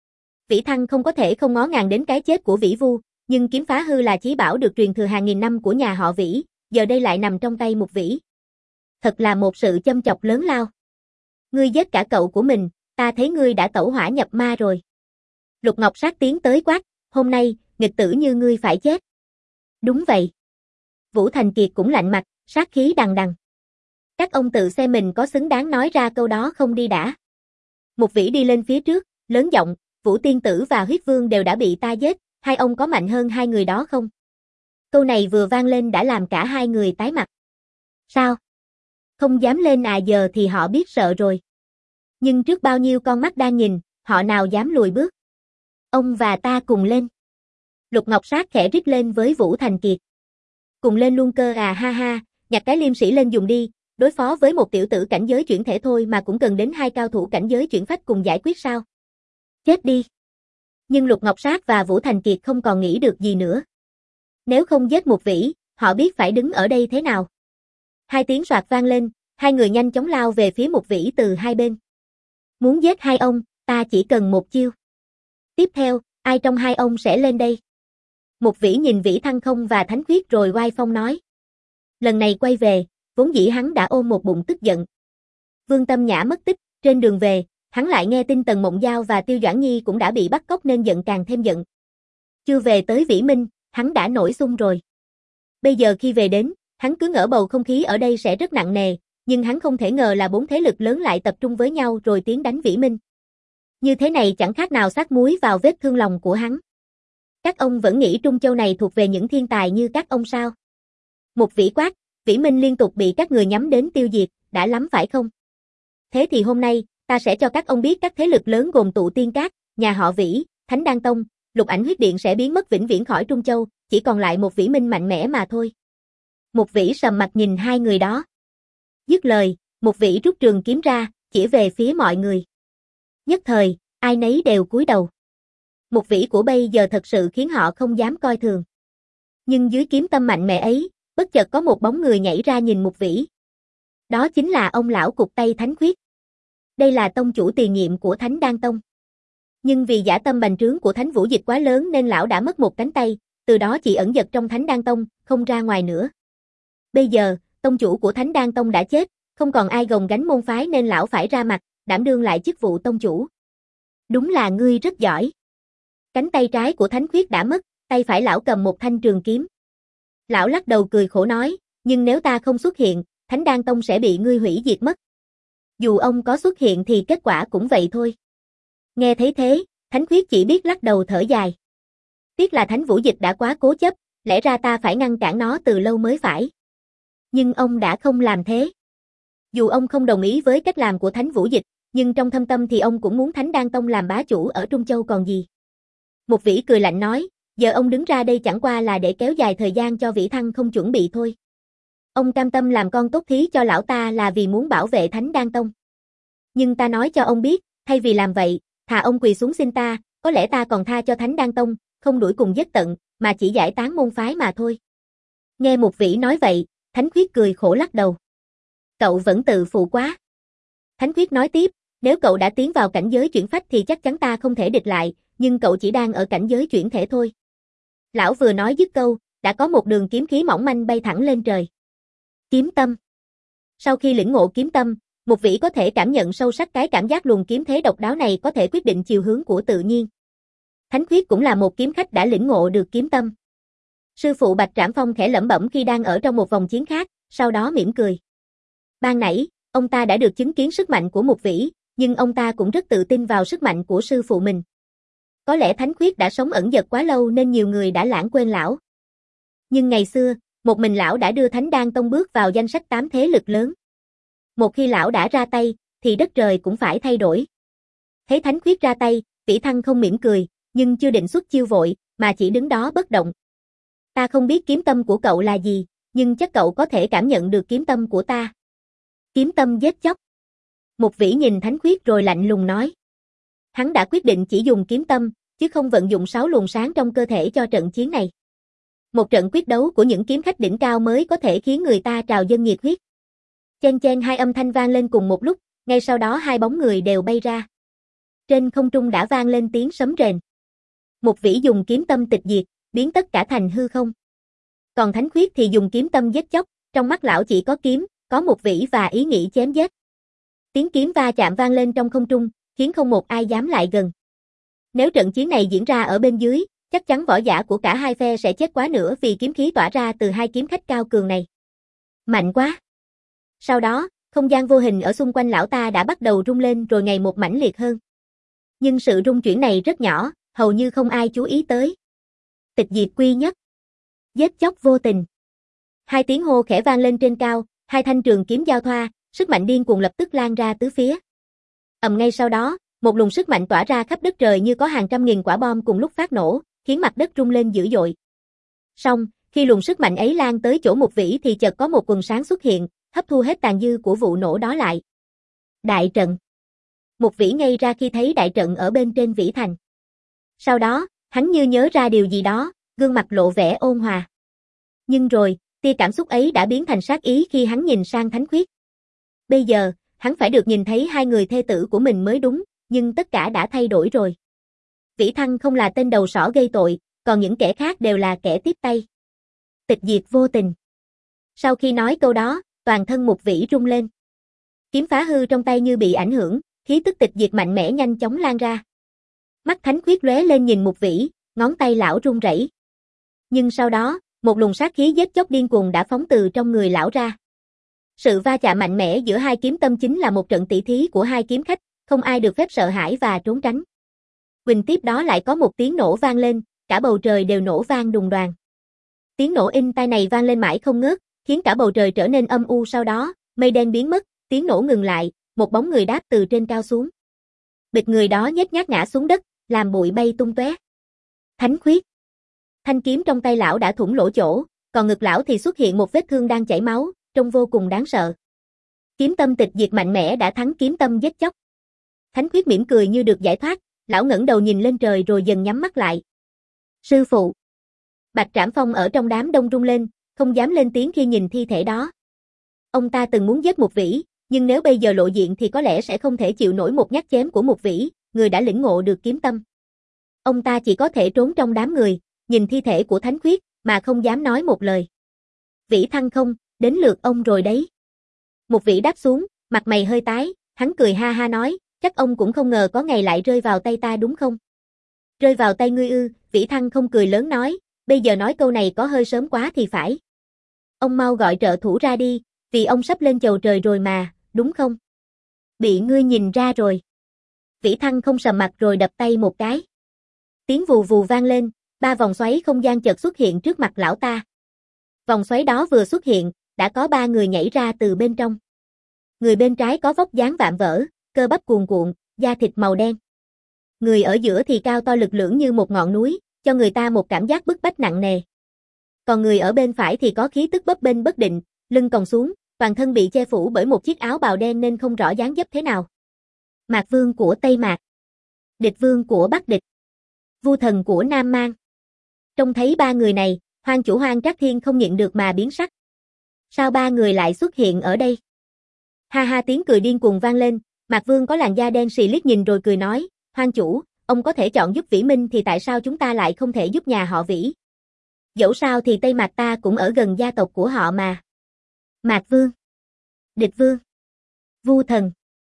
Vĩ Thăng không có thể không ngó ngàng đến cái chết của Vĩ Vu, nhưng kiếm phá hư là chí bảo được truyền thừa hàng nghìn năm của nhà họ Vĩ, giờ đây lại nằm trong tay Mục Vĩ. Thật là một sự châm chọc lớn lao. Ngươi giết cả cậu của mình, ta thấy ngươi đã tẩu hỏa nhập ma rồi. Lục Ngọc Sát tiến tới quát, hôm nay, nghịch tử như ngươi phải chết. Đúng vậy. Vũ Thành Kiệt cũng lạnh mặt, sát khí đằng đằng. Các ông tự xem mình có xứng đáng nói ra câu đó không đi đã. Mục Vĩ đi lên phía trước, lớn giọng, Vũ Tiên Tử và Huyết Vương đều đã bị ta giết, hai ông có mạnh hơn hai người đó không? Câu này vừa vang lên đã làm cả hai người tái mặt. Sao? Không dám lên à, giờ thì họ biết sợ rồi. Nhưng trước bao nhiêu con mắt đang nhìn, họ nào dám lùi bước. Ông và ta cùng lên. Lục Ngọc Sát khẽ rít lên với Vũ Thành Kiệt. Cùng lên luôn cơ à, ha ha, nhặt cái liêm sĩ lên dùng đi, đối phó với một tiểu tử cảnh giới chuyển thể thôi mà cũng cần đến hai cao thủ cảnh giới chuyển phách cùng giải quyết sao? Chết đi. Nhưng Lục Ngọc Sát và Vũ Thành Kiệt không còn nghĩ được gì nữa. Nếu không giết Mục Vĩ, họ biết phải đứng ở đây thế nào. Hai tiếng soạt vang lên, hai người nhanh chóng lao về phía Mục Vĩ từ hai bên. Muốn giết hai ông, ta chỉ cần một chiêu. Tiếp theo, ai trong hai ông sẽ lên đây? Mục Vĩ nhìn Vĩ Thăng Không và Thánh Khuyết rồi oai phong nói. Lần này quay về, vốn dĩ hắn đã ôm một bụng tức giận. Vương Tâm Nhã mất tích, trên đường về, hắn lại nghe tin Tần Mộng Giao và Tiêu Doãn Nhi cũng đã bị bắt cóc nên giận càng thêm giận. Chưa về tới Vĩ Minh, hắn đã nổi xung rồi. Bây giờ khi về đến, hắn cứ ngỡ bầu không khí ở đây sẽ rất nặng nề, nhưng hắn không thể ngờ là bốn thế lực lớn lại tập trung với nhau rồi tiến đánh Vĩ Minh. Như thế này chẳng khác nào xát muối vào vết thương lòng của hắn. Các ông vẫn nghĩ Trung Châu này thuộc về những thiên tài như các ông sao? Mục Vĩ quát, Vĩ Minh liên tục bị các người nhắm đến tiêu diệt, đã lắm phải không? Thế thì hôm nay, ta sẽ cho các ông biết các thế lực lớn gồm Tụ Tiên Các, nhà họ Vĩ, Thánh Đan Tông, Lục Ảnh Huyết Điện sẽ biến mất vĩnh viễn khỏi Trung Châu, chỉ còn lại một Vĩ Minh mạnh mẽ mà thôi. Mục Vĩ sầm mặt nhìn hai người đó. Dứt lời, Mục Vĩ rút trường kiếm ra, chỉ về phía mọi người. Nhất thời, ai nấy đều cúi đầu. Mục Vĩ của bây giờ thật sự khiến họ không dám coi thường. Nhưng dưới kiếm tâm mạnh mẽ ấy, bất chợt có một bóng người nhảy ra nhìn Mục Vĩ. Đó chính là ông lão cụt tay Thánh Khuyết. Đây là tông chủ tiền nhiệm của Thánh Đan Tông. Nhưng vì dã tâm bành trướng của Thánh Vũ Dịch quá lớn nên lão đã mất một cánh tay, từ đó chỉ ẩn dật trong Thánh Đan Tông, không ra ngoài nữa. Bây giờ, tông chủ của Thánh Đan Tông đã chết, không còn ai gồng gánh môn phái nên lão phải ra mặt, đảm đương lại chức vụ tông chủ. Đúng là ngươi rất giỏi. Cánh tay trái của Thánh Khuyết đã mất, tay phải lão cầm một thanh trường kiếm. Lão lắc đầu cười khổ nói, nhưng nếu ta không xuất hiện, Thánh Đan Tông sẽ bị ngươi hủy diệt mất. Dù ông có xuất hiện thì kết quả cũng vậy thôi. Nghe thấy thế, Thánh Khuyết chỉ biết lắc đầu thở dài. Tiếc là Thánh Vũ Dịch đã quá cố chấp, lẽ ra ta phải ngăn cản nó từ lâu mới phải. Nhưng ông đã không làm thế. Dù ông không đồng ý với cách làm của Thánh Vũ Dịch, nhưng trong thâm tâm thì ông cũng muốn Thánh Đan Tông làm bá chủ ở Trung Châu còn gì. Mục Vĩ cười lạnh nói, giờ ông đứng ra đây chẳng qua là để kéo dài thời gian cho Vĩ Thăng không chuẩn bị thôi. Ông cam tâm làm con tốt thí cho lão ta là vì muốn bảo vệ Thánh Đan Tông. Nhưng ta nói cho ông biết, thay vì làm vậy, thà ông quỳ xuống xin ta, có lẽ ta còn tha cho Thánh Đan Tông, không đuổi cùng giết tận, mà chỉ giải tán môn phái mà thôi. Nghe Mục Vĩ nói vậy, Thánh Khuyết cười khổ lắc đầu. Cậu vẫn tự phụ quá. Thánh Khuyết nói tiếp, nếu cậu đã tiến vào cảnh giới chuyển phách thì chắc chắn ta không thể địch lại, nhưng cậu chỉ đang ở cảnh giới chuyển thể thôi. Lão vừa nói dứt câu, đã có một đường kiếm khí mỏng manh bay thẳng lên trời. Kiếm tâm. Sau khi lĩnh ngộ kiếm tâm, Mục Vĩ có thể cảm nhận sâu sắc cái cảm giác luồng kiếm thế độc đáo này có thể quyết định chiều hướng của tự nhiên. Thánh Khuyết cũng là một kiếm khách đã lĩnh ngộ được kiếm tâm. Sư phụ Bạch Trảm Phong khẽ lẩm bẩm khi đang ở trong một vòng chiến khác, sau đó mỉm cười. Ban nãy, ông ta đã được chứng kiến sức mạnh của Mục Vĩ, nhưng ông ta cũng rất tự tin vào sức mạnh của sư phụ mình. Có lẽ Thánh Khuyết đã sống ẩn dật quá lâu nên nhiều người đã lãng quên lão. Nhưng ngày xưa, một mình lão đã đưa Thánh Đan Tông bước vào danh sách tám thế lực lớn. Một khi lão đã ra tay, thì đất trời cũng phải thay đổi. Thấy Thánh Khuyết ra tay, Vĩ Thăng không mỉm cười, nhưng chưa định xuất chiêu vội, mà chỉ đứng đó bất động. Ta không biết kiếm tâm của cậu là gì, nhưng chắc cậu có thể cảm nhận được kiếm tâm của ta. Kiếm tâm giết chóc. Mục Vĩ nhìn Thánh Khuyết rồi lạnh lùng nói. Hắn đã quyết định chỉ dùng kiếm tâm, chứ không vận dụng sáu luồng sáng trong cơ thể cho trận chiến này. Một trận quyết đấu của những kiếm khách đỉnh cao mới có thể khiến người ta trào dâng nhiệt huyết. Chen chen hai âm thanh vang lên cùng một lúc, ngay sau đó hai bóng người đều bay ra. Trên không trung đã vang lên tiếng sấm rền. Một vĩ dùng kiếm tâm tịch diệt, biến tất cả thành hư không. Còn Thánh Khuyết thì dùng kiếm tâm giết chóc, trong mắt lão chỉ có kiếm, có một vĩ và ý nghĩ chém giết. Tiếng kiếm va chạm vang lên trong không trung, khiến không một ai dám lại gần. Nếu trận chiến này diễn ra ở bên dưới, chắc chắn võ giả của cả hai phe sẽ chết quá nữa vì kiếm khí tỏa ra từ hai kiếm khách cao cường này. Mạnh quá! Sau đó, không gian vô hình ở xung quanh lão ta đã bắt đầu rung lên rồi ngày một mãnh liệt hơn. Nhưng sự rung chuyển này rất nhỏ, hầu như không ai chú ý tới. Tịch diệt quy nhất. Giết chóc vô tình. Hai tiếng hô khẽ vang lên trên cao, hai thanh trường kiếm giao thoa, sức mạnh điên cuồng lập tức lan ra tứ phía. Ầm ngay sau đó, một luồng sức mạnh tỏa ra khắp đất trời như có hàng trăm nghìn quả bom cùng lúc phát nổ, khiến mặt đất rung lên dữ dội. Song, khi luồng sức mạnh ấy lan tới chỗ một vĩ thì chợt có một quần sáng xuất hiện, hấp thu hết tàn dư của vụ nổ đó lại. Đại trận. Một vĩ ngây ra khi thấy đại trận ở bên trên vĩ thành. Sau đó, hắn như nhớ ra điều gì đó, gương mặt lộ vẻ ôn hòa. Nhưng rồi, tia cảm xúc ấy đã biến thành sát ý khi hắn nhìn sang Thánh Khuyết. Bây giờ, hắn phải được nhìn thấy hai người thê tử của mình mới đúng, nhưng tất cả đã thay đổi rồi. Vĩ Thăng không là tên đầu sỏ gây tội, còn những kẻ khác đều là kẻ tiếp tay. Tịch diệt vô tình. Sau khi nói câu đó, toàn thân một vĩ rung lên. Kiếm phá hư trong tay như bị ảnh hưởng, khí tức tịch diệt mạnh mẽ nhanh chóng lan ra. Mắt Thánh Khuyết lóe lên nhìn một vĩ, ngón tay lão run rẩy. Nhưng sau đó, một luồng sát khí giết chóc điên cuồng đã phóng từ trong người lão ra. Sự va chạm mạnh mẽ giữa hai kiếm tâm chính là một trận tỷ thí của hai kiếm khách, không ai được phép sợ hãi và trốn tránh. Quỳnh tiếp đó lại có một tiếng nổ vang lên, cả bầu trời đều nổ vang đùng đoàng. Tiếng nổ in tai này vang lên mãi không ngớt, khiến cả bầu trời trở nên âm u. Sau đó, mây đen biến mất, tiếng nổ ngừng lại, một bóng người đáp từ trên cao xuống. Bịch người đó nhếch nhác ngã xuống đất, làm bụi bay tung tóe. Thánh Khuyết. Thanh kiếm trong tay lão đã thủng lỗ chỗ, còn ngực lão thì xuất hiện một vết thương đang chảy máu, trông vô cùng đáng sợ. Kiếm tâm tịch diệt mạnh mẽ đã thắng kiếm tâm giết chóc. Thánh Khuyết mỉm cười như được giải thoát, lão ngẩng đầu nhìn lên trời rồi dần nhắm mắt lại. Sư phụ. Bạch Trảm Phong ở trong đám đông rung lên, không dám lên tiếng khi nhìn thi thể đó. Ông ta từng muốn giết một vĩ, nhưng nếu bây giờ lộ diện thì có lẽ sẽ không thể chịu nổi một nhát chém của một vĩ, người đã lĩnh ngộ được kiếm tâm. Ông ta chỉ có thể trốn trong đám người, nhìn thi thể của Thánh Khuyết, mà không dám nói một lời. Vĩ Thăng không, đến lượt ông rồi đấy. Một vĩ đáp xuống, mặt mày hơi tái, hắn cười ha ha nói, chắc ông cũng không ngờ có ngày lại rơi vào tay ta đúng không? Rơi vào tay ngươi ư? Vĩ Thăng không cười lớn nói, bây giờ nói câu này có hơi sớm quá thì phải. Ông mau gọi trợ thủ ra đi, vì ông sắp lên chầu trời rồi mà, đúng không? Bị ngươi nhìn ra rồi. Vĩ Thăng không sầm mặt rồi đập tay một cái. Tiếng vù vù vang lên, ba vòng xoáy không gian chợt xuất hiện trước mặt lão ta. Vòng xoáy đó vừa xuất hiện, đã có ba người nhảy ra từ bên trong. Người bên trái có vóc dáng vạm vỡ, cơ bắp cuồn cuộn, da thịt màu đen. Người ở giữa thì cao to lực lưỡng như một ngọn núi, cho người ta một cảm giác bức bách nặng nề. Còn người ở bên phải thì có khí tức bấp bênh bất định, lưng còng xuống, toàn thân bị che phủ bởi một chiếc áo bào đen nên không rõ dáng dấp thế nào. Mạc Vương của Tây Mạc, Địch Vương của Bắc Địch, Vu Thần của Nam Mang. Trông thấy ba người này, Hoang chủ Hoang Trác Thiên không nhịn được mà biến sắc. Sao ba người lại xuất hiện ở đây? Ha ha, tiếng cười điên cuồng vang lên, Mạc Vương có làn da đen xì liếc nhìn rồi cười nói, Hoang chủ, ông có thể chọn giúp Vĩ Minh thì tại sao chúng ta lại không thể giúp nhà họ Vĩ? Dẫu sao thì Tây Mạc ta cũng ở gần gia tộc của họ mà. Mạc Vương, Địch Vương, Vu Thần.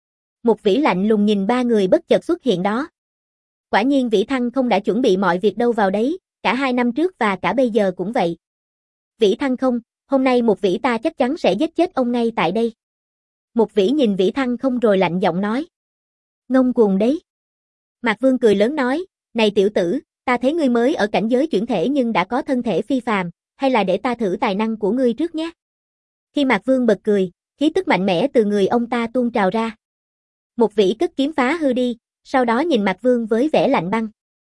Một Vĩ lạnh lùng nhìn ba người bất chợt xuất hiện đó. Quả nhiên Vĩ Thăng không đã chuẩn bị mọi việc đâu vào đấy, cả hai năm trước và cả bây giờ cũng vậy. Vĩ Thăng không, hôm nay một Vĩ ta chắc chắn sẽ giết chết ông ngay tại đây. Một Vĩ nhìn Vĩ Thăng không rồi lạnh giọng nói. Ngông cuồng đấy. Mạc Vương cười lớn nói, này tiểu tử, ta thấy ngươi mới ở cảnh giới chuyển thể nhưng đã có thân thể phi phàm, hay là để ta thử tài năng của ngươi trước nhé. Khi Mạc Vương bật cười, khí tức mạnh mẽ từ người ông ta tuôn trào ra. Một Vĩ cất kiếm phá hư đi, sau đó nhìn Mạc Vương với vẻ lạnh băng.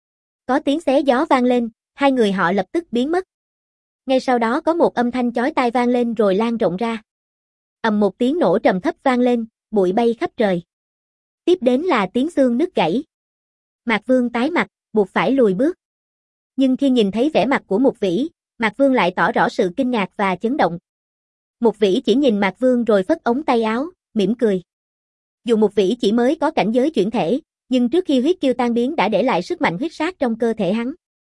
Có tiếng xé gió vang lên, hai người họ lập tức biến mất. Ngay sau đó có một âm thanh chói tai vang lên rồi lan rộng ra. Ầm một tiếng nổ trầm thấp vang lên, bụi bay khắp trời. Tiếp đến là tiếng xương nứt gãy. Mạc Vương tái mặt, buộc phải lùi bước. Nhưng khi nhìn thấy vẻ mặt của Mục Vĩ, Mạc Vương lại tỏ rõ sự kinh ngạc và chấn động. Mục Vĩ chỉ nhìn Mạc Vương rồi phất ống tay áo, mỉm cười. Dù Mục Vĩ chỉ mới có cảnh giới chuyển thể, nhưng trước khi huyết kiêu tan biến đã để lại sức mạnh huyết sát trong cơ thể hắn.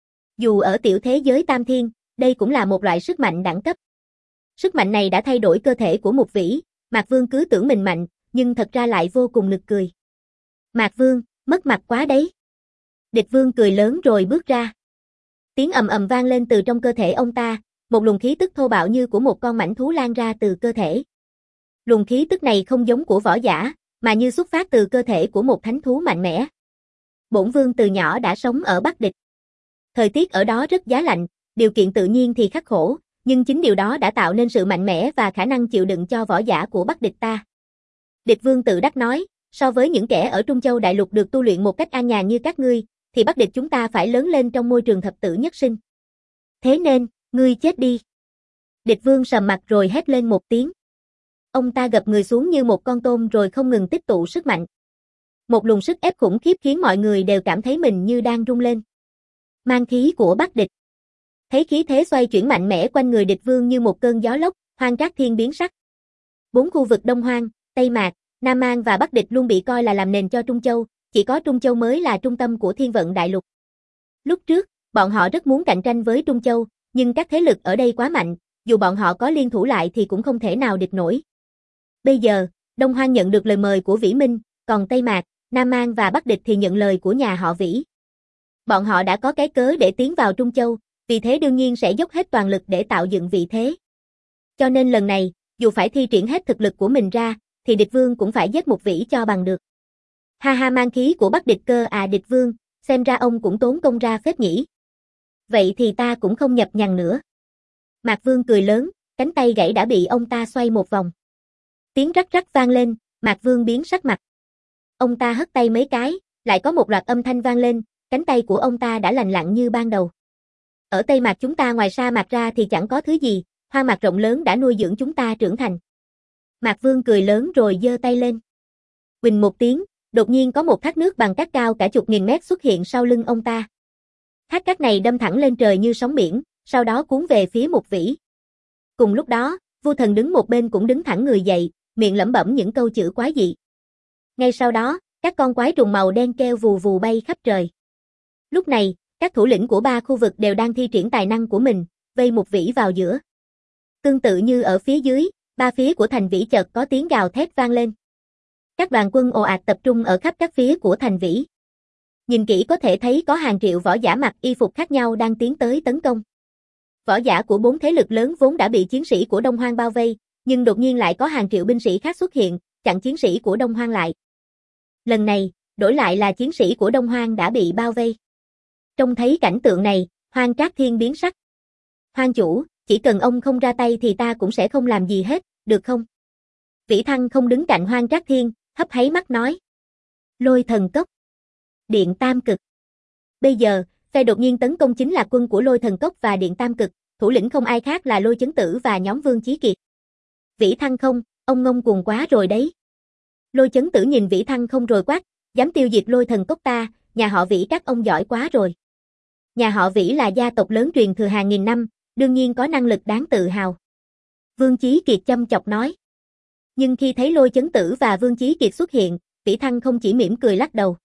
Dù ở tiểu thế giới Tam Thiên, đây cũng là một loại sức mạnh đẳng cấp. Sức mạnh này đã thay đổi cơ thể của Mục Vĩ, Mạc Vương cứ tưởng mình mạnh, nhưng thật ra lại vô cùng nực cười. Mạc Vương, mất mặt quá đấy. Địch Vương cười lớn rồi bước ra. Tiếng ầm ầm vang lên từ trong cơ thể ông ta, một luồng khí tức thô bạo như của một con mãnh thú lan ra từ cơ thể. Luồng khí tức này không giống của võ giả, mà như xuất phát từ cơ thể của một thánh thú mạnh mẽ. Bổn Vương từ nhỏ đã sống ở Bắc Địch. Thời tiết ở đó rất giá lạnh, điều kiện tự nhiên thì khắc khổ, nhưng chính điều đó đã tạo nên sự mạnh mẽ và khả năng chịu đựng cho võ giả của Bắc Địch ta. Địch Vương tự đắc nói, so với những kẻ ở Trung Châu Đại Lục được tu luyện một cách an nhàn như các ngươi, thì Bắc Địch chúng ta phải lớn lên trong môi trường thập tử nhất sinh. Thế nên, ngươi chết đi. Địch Vương sầm mặt rồi hét lên một tiếng. Ông ta gập người xuống như một con tôm rồi không ngừng tích tụ sức mạnh. Một luồng sức ép khủng khiếp khiến mọi người đều cảm thấy mình như đang rung lên. Mang khí của Bắc Địch. Thấy khí thế xoay chuyển mạnh mẽ quanh người Địch Vương như một cơn gió lốc, Hoang Trác Thiên biến sắc. Bốn khu vực Đông Hoang, Tây Mạc, Nam An và Bắc Địch luôn bị coi là làm nền cho Trung Châu, chỉ có Trung Châu mới là trung tâm của Thiên Vận Đại Lục. Lúc trước, bọn họ rất muốn cạnh tranh với Trung Châu, nhưng các thế lực ở đây quá mạnh, dù bọn họ có liên thủ lại thì cũng không thể nào địch nổi. Bây giờ, Đông Hoang nhận được lời mời của Vĩ Minh, còn Tây Mạc, Nam An và Bắc Địch thì nhận lời của nhà họ Vĩ. Bọn họ đã có cái cớ để tiến vào Trung Châu, vì thế đương nhiên sẽ dốc hết toàn lực để tạo dựng vị thế. Cho nên lần này, dù phải thi triển hết thực lực của mình ra, thì Địch Vương cũng phải giết Mục Vĩ cho bằng được. Ha ha, mang khí của Bắc Địch cơ à Địch Vương, xem ra ông cũng tốn công ra phết nhỉ. Vậy thì ta cũng không nhập nhằn nữa. Mạc Vương cười lớn, cánh tay gãy đã bị ông ta xoay một vòng. Tiếng rắc rắc vang lên, Mạc Vương biến sắc mặt. Ông ta hất tay mấy cái, lại có một loạt âm thanh vang lên, cánh tay của ông ta đã lành lặn như ban đầu. Ở Tây Mạc chúng ta ngoài sa mạc ra thì chẳng có thứ gì, hoang mạc rộng lớn đã nuôi dưỡng chúng ta trưởng thành. Mạc Vương cười lớn rồi giơ tay lên. Huỳnh một tiếng, đột nhiên có một thác nước bằng cát cao cả chục nghìn mét xuất hiện sau lưng ông ta. Thác cát này đâm thẳng lên trời như sóng biển, sau đó cuốn về phía Mục Vĩ. Cùng lúc đó, Vu Thần đứng một bên cũng đứng thẳng người dậy, miệng lẩm bẩm những câu chữ quái dị. Ngay sau đó, các con quái trùng màu đen kêu vù vù bay khắp trời. Lúc này, các thủ lĩnh của ba khu vực đều đang thi triển tài năng của mình, vây Mục Vĩ vào giữa. Tương tự như ở phía dưới, ba phía của thành Vĩ chợt có tiếng gào thét vang lên. Các đoàn quân ồ ạt tập trung ở khắp các phía của thành Vĩ. Nhìn kỹ có thể thấy có hàng triệu võ giả mặc y phục khác nhau đang tiến tới tấn công. Võ giả của bốn thế lực lớn vốn đã bị chiến sĩ của Đông Hoang bao vây, nhưng đột nhiên lại có hàng triệu binh sĩ khác xuất hiện, chặn chiến sĩ của Đông Hoang lại. Lần này, đổi lại là chiến sĩ của Đông Hoang đã bị bao vây. Trông thấy cảnh tượng này, Hoang Trác Thiên biến sắc. Hoang chủ, chỉ cần ông không ra tay thì ta cũng sẽ không làm gì hết, được không? Vĩ Thăng không đứng cạnh Hoang Trác Thiên, hấp háy mắt nói. Lôi thần cốc. Điện Tam Cực. Bây giờ, phe đột nhiên tấn công chính là quân của Lôi Thần Cốc và Điện Tam Cực, thủ lĩnh không ai khác là Lôi Chấn Tử và nhóm Vương Chí Kiệt. Vĩ Thăng không, ông ngông cuồng quá rồi đấy. Lôi Chấn Tử nhìn Vĩ Thăng không rồi quát, dám tiêu diệt Lôi Thần Cốc ta, nhà họ Vĩ các ông giỏi quá rồi. Nhà họ Vĩ là gia tộc lớn truyền thừa hàng nghìn năm, đương nhiên có năng lực đáng tự hào. Vương Chí Kiệt châm chọc nói. Nhưng khi thấy Lôi Chấn Tử và Vương Chí Kiệt xuất hiện, Vĩ Thăng không chỉ mỉm cười lắc đầu.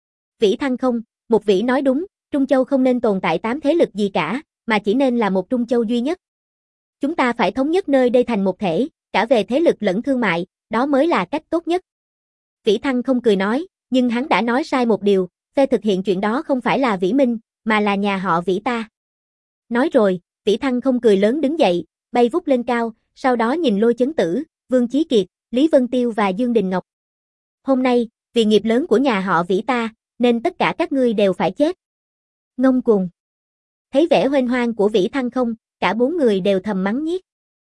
Vĩ Thăng không, Mục Vĩ nói đúng, Trung Châu không nên tồn tại tám thế lực gì cả, mà chỉ nên là một Trung Châu duy nhất. Chúng ta phải thống nhất nơi đây thành một thể, cả về thế lực lẫn thương mại, đó mới là cách tốt nhất. Vĩ Thăng không cười nói, nhưng hắn đã nói sai một điều, phe thực hiện chuyện đó không phải là Vĩ Minh, mà là nhà họ Vĩ ta. Nói rồi, Vĩ Thăng không cười lớn đứng dậy, bay vút lên cao, sau đó nhìn Lôi Chấn Tử, Vương Chí Kiệt, Lý Vân Tiêu và Dương Đình Ngọc. Hôm nay, vì nghiệp lớn của nhà họ Vĩ ta, nên tất cả các ngươi đều phải chết. Ngông cuồng. Thấy vẻ huênh hoang của Vĩ Thăng không, cả bốn người đều thầm mắng nhiếc.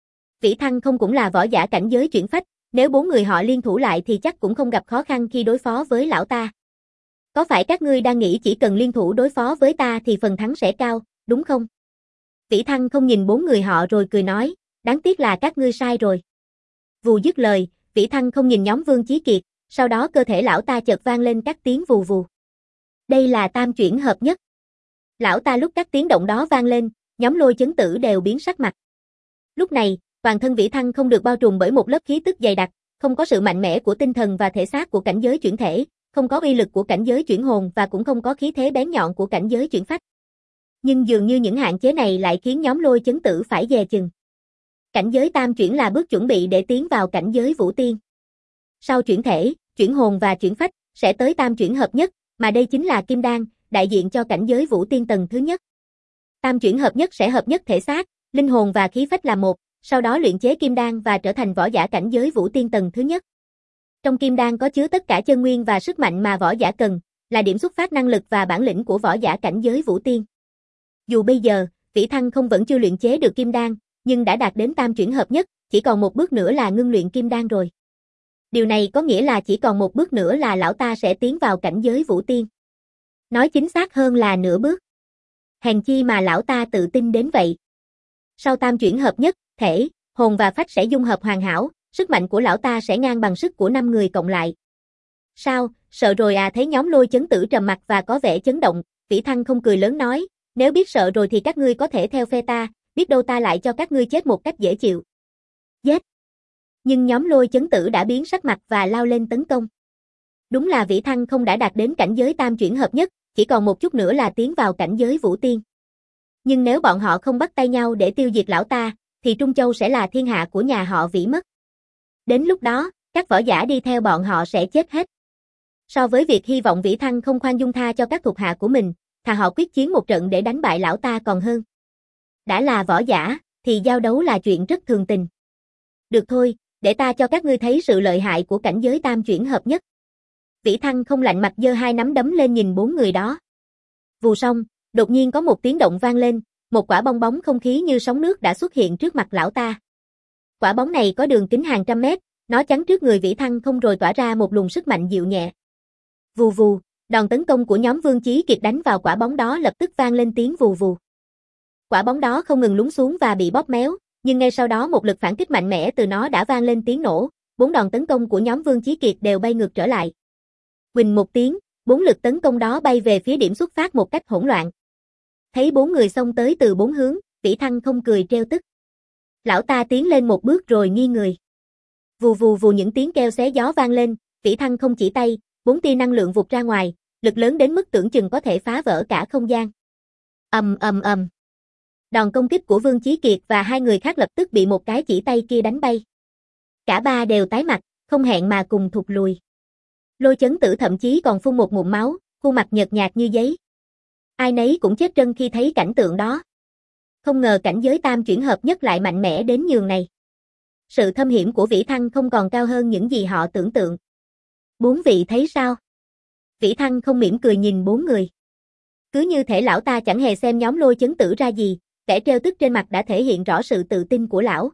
Vĩ Thăng không cũng là võ giả cảnh giới chuyển phách, nếu bốn người họ liên thủ lại thì chắc cũng không gặp khó khăn khi đối phó với lão ta. Có phải các ngươi đang nghĩ chỉ cần liên thủ đối phó với ta thì phần thắng sẽ cao, đúng không? Vĩ Thăng không nhìn bốn người họ rồi cười nói, đáng tiếc là các ngươi sai rồi. Vù dứt lời, Vĩ Thăng không nhìn nhóm Vương Chí Kiệt, sau đó cơ thể lão ta chợt vang lên các tiếng vù vù. Đây là tam chuyển hợp nhất. Lão ta lúc các tiếng động đó vang lên, nhóm Lôi Chấn Tử đều biến sắc mặt. Lúc này, toàn thân Vĩ Thăng không được bao trùm bởi một lớp khí tức dày đặc, không có sự mạnh mẽ của tinh thần và thể xác của cảnh giới chuyển thể, không có uy lực của cảnh giới chuyển hồn và cũng không có khí thế bén nhọn của cảnh giới chuyển phách. Nhưng dường như những hạn chế này lại khiến nhóm Lôi Chấn Tử phải dè chừng. Cảnh giới tam chuyển là bước chuẩn bị để tiến vào cảnh giới vũ tiên. Sau chuyển thể, chuyển hồn và chuyển phách, sẽ tới tam chuyển hợp nhất, mà đây chính là kim đan, đại diện cho cảnh giới vũ tiên tầng thứ nhất. Tam chuyển hợp nhất sẽ hợp nhất thể xác, linh hồn và khí phách là một, sau đó luyện chế kim đan và trở thành võ giả cảnh giới vũ tiên tầng thứ nhất. Trong kim đan có chứa tất cả chân nguyên và sức mạnh mà võ giả cần, là điểm xuất phát năng lực và bản lĩnh của võ giả cảnh giới vũ tiên. Dù bây giờ, Vĩ Thăng không vẫn chưa luyện chế được kim đan, nhưng đã đạt đến tam chuyển hợp nhất, chỉ còn một bước nữa là ngưng luyện kim đan rồi. Điều này có nghĩa là chỉ còn một bước nữa là lão ta sẽ tiến vào cảnh giới vũ tiên. Nói chính xác hơn là nửa bước. Hèn chi mà lão ta tự tin đến vậy. Sau tam chuyển hợp nhất, thể, hồn và phách sẽ dung hợp hoàn hảo, sức mạnh của lão ta sẽ ngang bằng sức của năm người cộng lại. Sao, sợ rồi à? Thấy nhóm Lôi Chấn Tử trầm mặt và có vẻ chấn động, Vĩ Thăng không cười lớn nói, nếu biết sợ rồi thì các ngươi có thể theo phe ta, biết đâu ta lại cho các ngươi chết một cách dễ chịu. Giết! Nhưng nhóm Lôi Chấn Tử đã biến sắc mặt và lao lên tấn công. Đúng là Vĩ Thăng không đã đạt đến cảnh giới tam chuyển hợp nhất, chỉ còn một chút nữa là tiến vào cảnh giới vũ tiên. Nhưng nếu bọn họ không bắt tay nhau để tiêu diệt lão ta, thì Trung Châu sẽ là thiên hạ của nhà họ Vĩ mất. Đến lúc đó, các võ giả đi theo bọn họ sẽ chết hết. So với việc hy vọng Vĩ Thăng không khoan dung tha cho các thuộc hạ của mình, thà họ quyết chiến một trận để đánh bại lão ta còn hơn. Đã là võ giả, thì giao đấu là chuyện rất thường tình. Được thôi, để ta cho các ngươi thấy sự lợi hại của cảnh giới tam chuyển hợp nhất. Vĩ Thăng không lạnh mặt giơ hai nắm đấm lên nhìn bốn người đó. Vù xong, đột nhiên có một tiếng động vang lên, một quả bong bóng không khí như sóng nước đã xuất hiện trước mặt lão ta. Quả bóng này có đường kính hàng trăm mét, nó chắn trước người Vĩ Thăng không rồi tỏa ra một luồng sức mạnh dịu nhẹ. Vù vù, đòn tấn công của nhóm Vương Chí Kiệt đánh vào quả bóng đó lập tức vang lên tiếng vù vù. Quả bóng đó không ngừng lún xuống và bị bóp méo, nhưng ngay sau đó một lực phản kích mạnh mẽ từ nó đã vang lên tiếng nổ, bốn đòn tấn công của nhóm Vương Chí Kiệt đều bay ngược trở lại. Huỳnh một tiếng, bốn lực tấn công đó bay về phía điểm xuất phát một cách hỗn loạn. Thấy bốn người xông tới từ bốn hướng, Vĩ Thăng không cười trêu tức. Lão ta tiến lên một bước rồi nghiêng người. Vù vù vù những tiếng kêu xé gió vang lên, Vĩ Thăng không chỉ tay, bốn tia năng lượng vụt ra ngoài, lực lớn đến mức tưởng chừng có thể phá vỡ cả không gian. Ầm ầm ầm. Đòn công kích của Vương Chí Kiệt và hai người khác lập tức bị một cái chỉ tay kia đánh bay. Cả ba đều tái mặt, không hẹn mà cùng thụt lùi. Lôi Chấn Tử thậm chí còn phun một ngụm máu, khuôn mặt nhợt nhạt như giấy. Ai nấy cũng chết trân khi thấy cảnh tượng đó. Không ngờ cảnh giới tam chuyển hợp nhất lại mạnh mẽ đến nhường này. Sự thâm hiểm của Vĩ Thăng không còn cao hơn những gì họ tưởng tượng. Bốn vị thấy sao? Vĩ Thăng không mỉm cười nhìn bốn người. Cứ như thể lão ta chẳng hề xem nhóm Lôi Chấn Tử ra gì, vẻ trêu tức trên mặt đã thể hiện rõ sự tự tin của lão.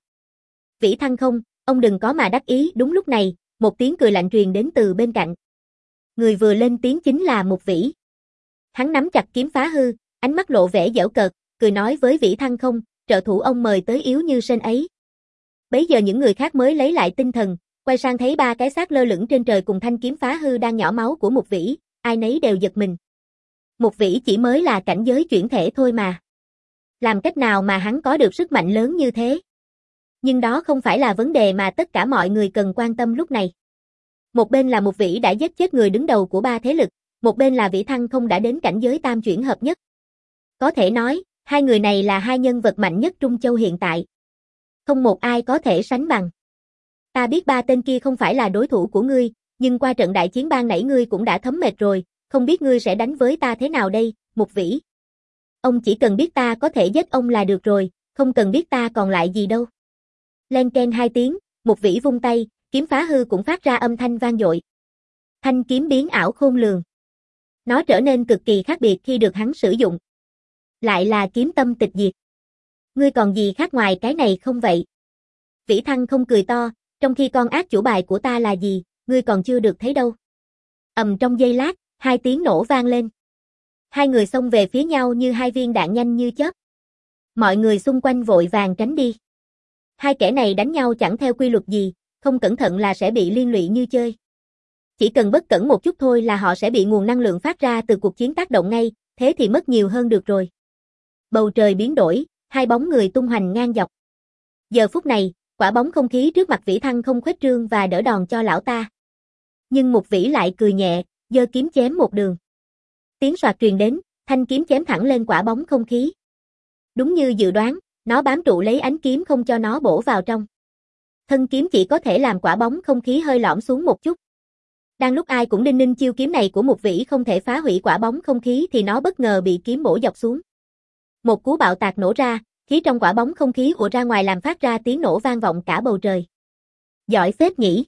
Vĩ Thăng không, ông đừng có mà đắc ý. Đúng lúc này, một tiếng cười lạnh truyền đến từ bên cạnh. Người vừa lên tiếng chính là Mục Vĩ. Hắn nắm chặt kiếm phá hư, ánh mắt lộ vẻ giễu cợt, cười nói với Vĩ Thăng không, trợ thủ ông mời tới yếu như sên ấy. Bấy giờ những người khác mới lấy lại tinh thần, quay sang thấy ba cái xác lơ lửng trên trời cùng thanh kiếm phá hư đang nhỏ máu của Mục Vĩ, ai nấy đều giật mình. Mục Vĩ chỉ mới là cảnh giới chuyển thể thôi mà. Làm cách nào mà hắn có được sức mạnh lớn như thế? Nhưng đó không phải là vấn đề mà tất cả mọi người cần quan tâm lúc này. Một bên là Mục Vĩ đã giết chết người đứng đầu của ba thế lực, một bên là Vĩ Thăng không đã đến cảnh giới tam chuyển hợp nhất. Có thể nói, hai người này là hai nhân vật mạnh nhất Trung Châu hiện tại. Không một ai có thể sánh bằng. Ta biết ba tên kia không phải là đối thủ của ngươi, nhưng qua trận đại chiến ban nãy ngươi cũng đã thấm mệt rồi, không biết ngươi sẽ đánh với ta thế nào đây, Mục Vĩ. Ông chỉ cần biết ta có thể giết ông là được rồi, không cần biết ta còn lại gì đâu. Len ken hai tiếng, Mục Vĩ vung tay, kiếm phá hư cũng phát ra âm thanh vang dội. Thanh kiếm biến ảo khôn lường. Nó trở nên cực kỳ khác biệt khi được hắn sử dụng. Lại là kiếm tâm tịch diệt. Ngươi còn gì khác ngoài cái này không vậy? Vĩ Thăng không cười to, trong khi con ác chủ bài của ta là gì, ngươi còn chưa được thấy đâu. Ầm trong giây lát, hai tiếng nổ vang lên. Hai người xông về phía nhau như hai viên đạn nhanh như chớp. Mọi người xung quanh vội vàng tránh đi. Hai kẻ này đánh nhau chẳng theo quy luật gì, không cẩn thận là sẽ bị liên lụy như chơi. Chỉ cần bất cẩn một chút thôi là họ sẽ bị nguồn năng lượng phát ra từ cuộc chiến tác động ngay, thế thì mất nhiều hơn được rồi. Bầu trời biến đổi, hai bóng người tung hoành ngang dọc. Giờ phút này, quả bóng không khí trước mặt Vĩ Thăng không khuếch trương và đỡ đòn cho lão ta. Nhưng Mục Vĩ lại cười nhẹ, giơ kiếm chém một đường. Tiếng soạt truyền đến, thanh kiếm chém thẳng lên quả bóng không khí. Đúng như dự đoán, nó bám trụ lấy ánh kiếm không cho nó bổ vào trong. Thân kiếm chỉ có thể làm quả bóng không khí hơi lõm xuống một chút. Đang lúc ai cũng đinh ninh chiêu kiếm này của Mục Vĩ không thể phá hủy quả bóng không khí thì nó bất ngờ bị kiếm bổ dọc xuống. Một cú bạo tạc nổ ra, khí trong quả bóng không khí ùa ra ngoài làm phát ra tiếng nổ vang vọng cả bầu trời. Giỏi phết nhỉ.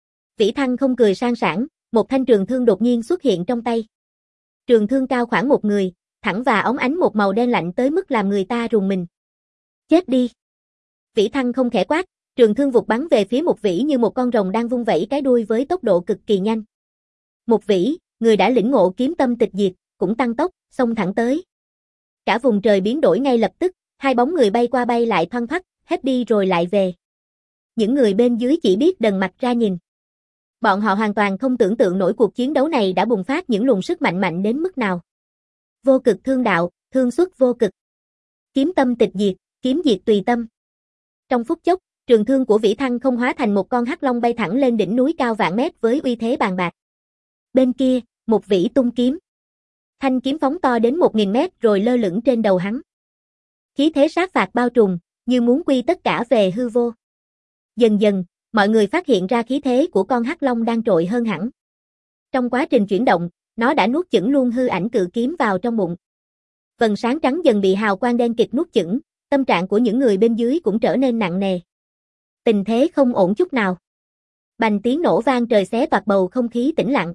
Vĩ Thăng không cười sang sảng, một thanh trường thương đột nhiên xuất hiện trong tay. Trường thương cao khoảng một người, thẳng và óng ánh một màu đen lạnh tới mức làm người ta rùng mình. Chết đi. Vĩ Thăng không khẽ quát, trường thương vụt bắn về phía Mục Vĩ như một con rồng đang vung vẩy cái đuôi với tốc độ cực kỳ nhanh. Mục Vĩ, người đã lĩnh ngộ kiếm tâm tịch diệt, cũng tăng tốc, xông thẳng tới. Cả vùng trời biến đổi ngay lập tức, hai bóng người bay qua bay lại thoăn thoắt, hết đi rồi lại về. Những người bên dưới chỉ biết đần mặt ra nhìn. Bọn họ hoàn toàn không tưởng tượng nổi cuộc chiến đấu này đã bùng phát những luồng sức mạnh mạnh đến mức nào. Vô cực thương đạo, thương xuất vô cực. Kiếm tâm tịch diệt, kiếm diệt tùy tâm. Trong phút chốc, trường thương của Vĩ Thăng không hóa thành một con hắc long bay thẳng lên đỉnh núi cao vạn mét với uy thế bàn bạc. Bên kia, Mục Vĩ tung kiếm. Thanh kiếm phóng to đến một nghìn mét rồi lơ lửng trên đầu hắn. Khí thế sát phạt bao trùm, như muốn quy tất cả về hư vô. Dần dần, mọi người phát hiện ra khí thế của con hắc long đang trội hơn hẳn. Trong quá trình chuyển động, nó đã nuốt chửng luôn hư ảnh cự kiếm vào trong bụng. Vầng sáng trắng dần bị hào quang đen kịt nuốt chửng, tâm trạng của những người bên dưới cũng trở nên nặng nề. Tình thế không ổn chút nào. Bành tiếng nổ vang trời xé toạc bầu không khí tĩnh lặng.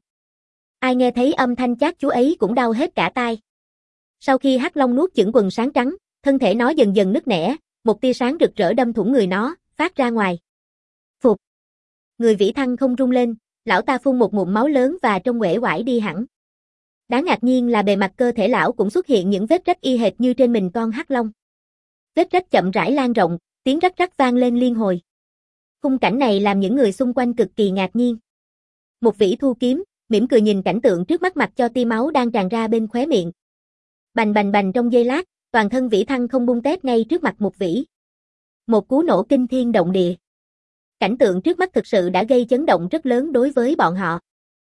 Ai nghe thấy âm thanh chát chúa ấy cũng đau hết cả tai. Sau khi hắc long nuốt chửng quần sáng trắng, thân thể nó dần dần nứt nẻ, một tia sáng rực rỡ đâm thủng người nó, phát ra ngoài. Phục. Người Vĩ Thăng không rung lên, lão ta phun một ngụm máu lớn và trông uể oải đi hẳn. Đáng ngạc nhiên là bề mặt cơ thể lão cũng xuất hiện những vết rách y hệt như trên mình con hắc long. Vết rách chậm rãi lan rộng, tiếng rắc rắc vang lên liên hồi. Khung cảnh này làm những người xung quanh cực kỳ ngạc nhiên. Mục Vĩ thu kiếm, mỉm cười nhìn cảnh tượng trước mắt mặc cho tia máu đang tràn ra bên khóe miệng. Bành bành bành trong giây lát, toàn thân Vĩ Thăng không bung tét ngay trước mặt Mục Vĩ. Một cú nổ kinh thiên động địa. Cảnh tượng trước mắt thực sự đã gây chấn động rất lớn đối với bọn họ.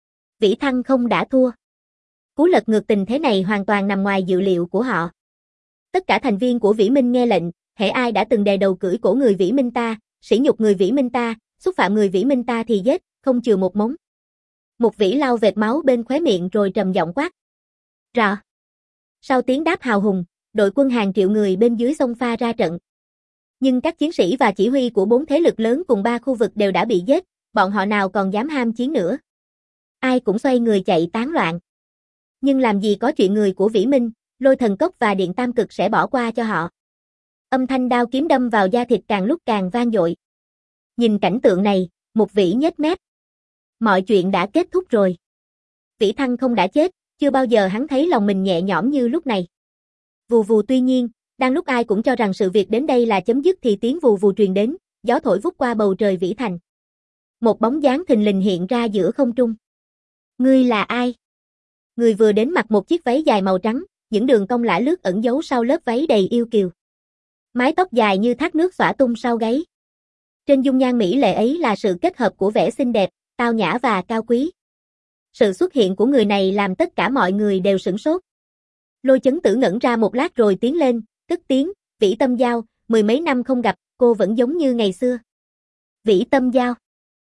Vĩ Thăng không đã thua. Cú lật ngược tình thế này hoàn toàn nằm ngoài dự liệu của họ. Tất cả thành viên của Vĩ Minh nghe lệnh, hễ ai đã từng đè đầu cưỡi cổ người Vĩ Minh ta, sỉ nhục người Vĩ Minh ta, xúc phạm người Vĩ Minh ta thì giết, không chừa một mống. Mục Vĩ lau vệt máu bên khóe miệng rồi trầm giọng quát. Rọ. Sau tiếng đáp hào hùng, đội quân hàng triệu người bên dưới xông pha ra trận. Nhưng các chiến sĩ và chỉ huy của bốn thế lực lớn cùng ba khu vực đều đã bị giết, bọn họ nào còn dám ham chiến nữa. Ai cũng xoay người chạy tán loạn. Nhưng làm gì có chuyện người của Vĩ Minh, Lôi Thần Cốc và Điện Tam Cực sẽ bỏ qua cho họ. Âm thanh đao kiếm đâm vào da thịt càng lúc càng vang dội. Nhìn cảnh tượng này, Mục Vĩ nhếch mép. Mọi chuyện đã kết thúc rồi. Vĩ Thăng không đã chết, chưa bao giờ hắn thấy lòng mình nhẹ nhõm như lúc này. Vù vù tuy nhiên, đang lúc ai cũng cho rằng sự việc đến đây là chấm dứt thì tiếng vù vù truyền đến, gió thổi vút qua bầu trời Vĩ Thành. Một bóng dáng thình lình hiện ra giữa không trung. Ngươi là ai? Người vừa đến mặc một chiếc váy dài màu trắng, những đường cong lả lướt ẩn giấu sau lớp váy đầy yêu kiều. Mái tóc dài như thác nước xõa tung sau gáy. Trên dung nhan mỹ lệ ấy là sự kết hợp của vẻ xinh đẹp, tao nhã và cao quý. Sự xuất hiện của người này làm tất cả mọi người đều sửng sốt. Lôi Chấn Tử ngẩn ra một lát rồi tiến lên, cất tiếng, Vĩ Tâm Giao, mười mấy năm không gặp, cô vẫn giống như ngày xưa. Vĩ Tâm Giao.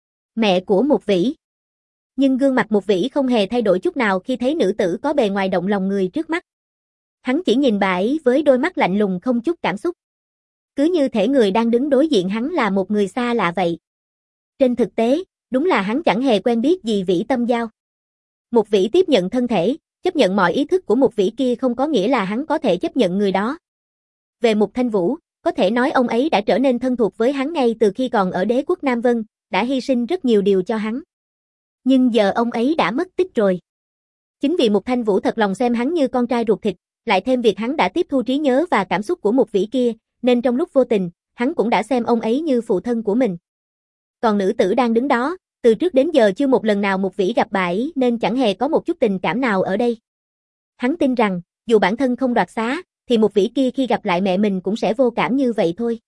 Mẹ của Mục Vĩ. Nhưng gương mặt Mục Vĩ không hề thay đổi chút nào khi thấy nữ tử có bề ngoài động lòng người trước mắt. Hắn chỉ nhìn bà ấy với đôi mắt lạnh lùng không chút cảm xúc. Cứ như thể người đang đứng đối diện hắn là một người xa lạ vậy. Trên thực tế, đúng là hắn chẳng hề quen biết gì Vĩ Tâm Giao. Mục Vĩ tiếp nhận thân thể, chấp nhận mọi ý thức của Mục Vĩ kia không có nghĩa là hắn có thể chấp nhận người đó. Về Mục Thanh Vũ, có thể nói ông ấy đã trở nên thân thuộc với hắn ngay từ khi còn ở đế quốc Nam Vân, đã hy sinh rất nhiều điều cho hắn. Nhưng giờ ông ấy đã mất tích rồi. Chính vì Mục Thanh Vũ thật lòng xem hắn như con trai ruột thịt, lại thêm việc hắn đã tiếp thu trí nhớ và cảm xúc của Mục Vĩ kia, nên trong lúc vô tình, hắn cũng đã xem ông ấy như phụ thân của mình. Còn nữ tử đang đứng đó, Từ trước đến giờ chưa một lần nào Mục Vĩ gặp bà ấy nên chẳng hề có một chút tình cảm nào ở đây. Hắn tin rằng, dù bản thân không đoạt xá, thì Mục Vĩ kia khi gặp lại mẹ mình cũng sẽ vô cảm như vậy thôi.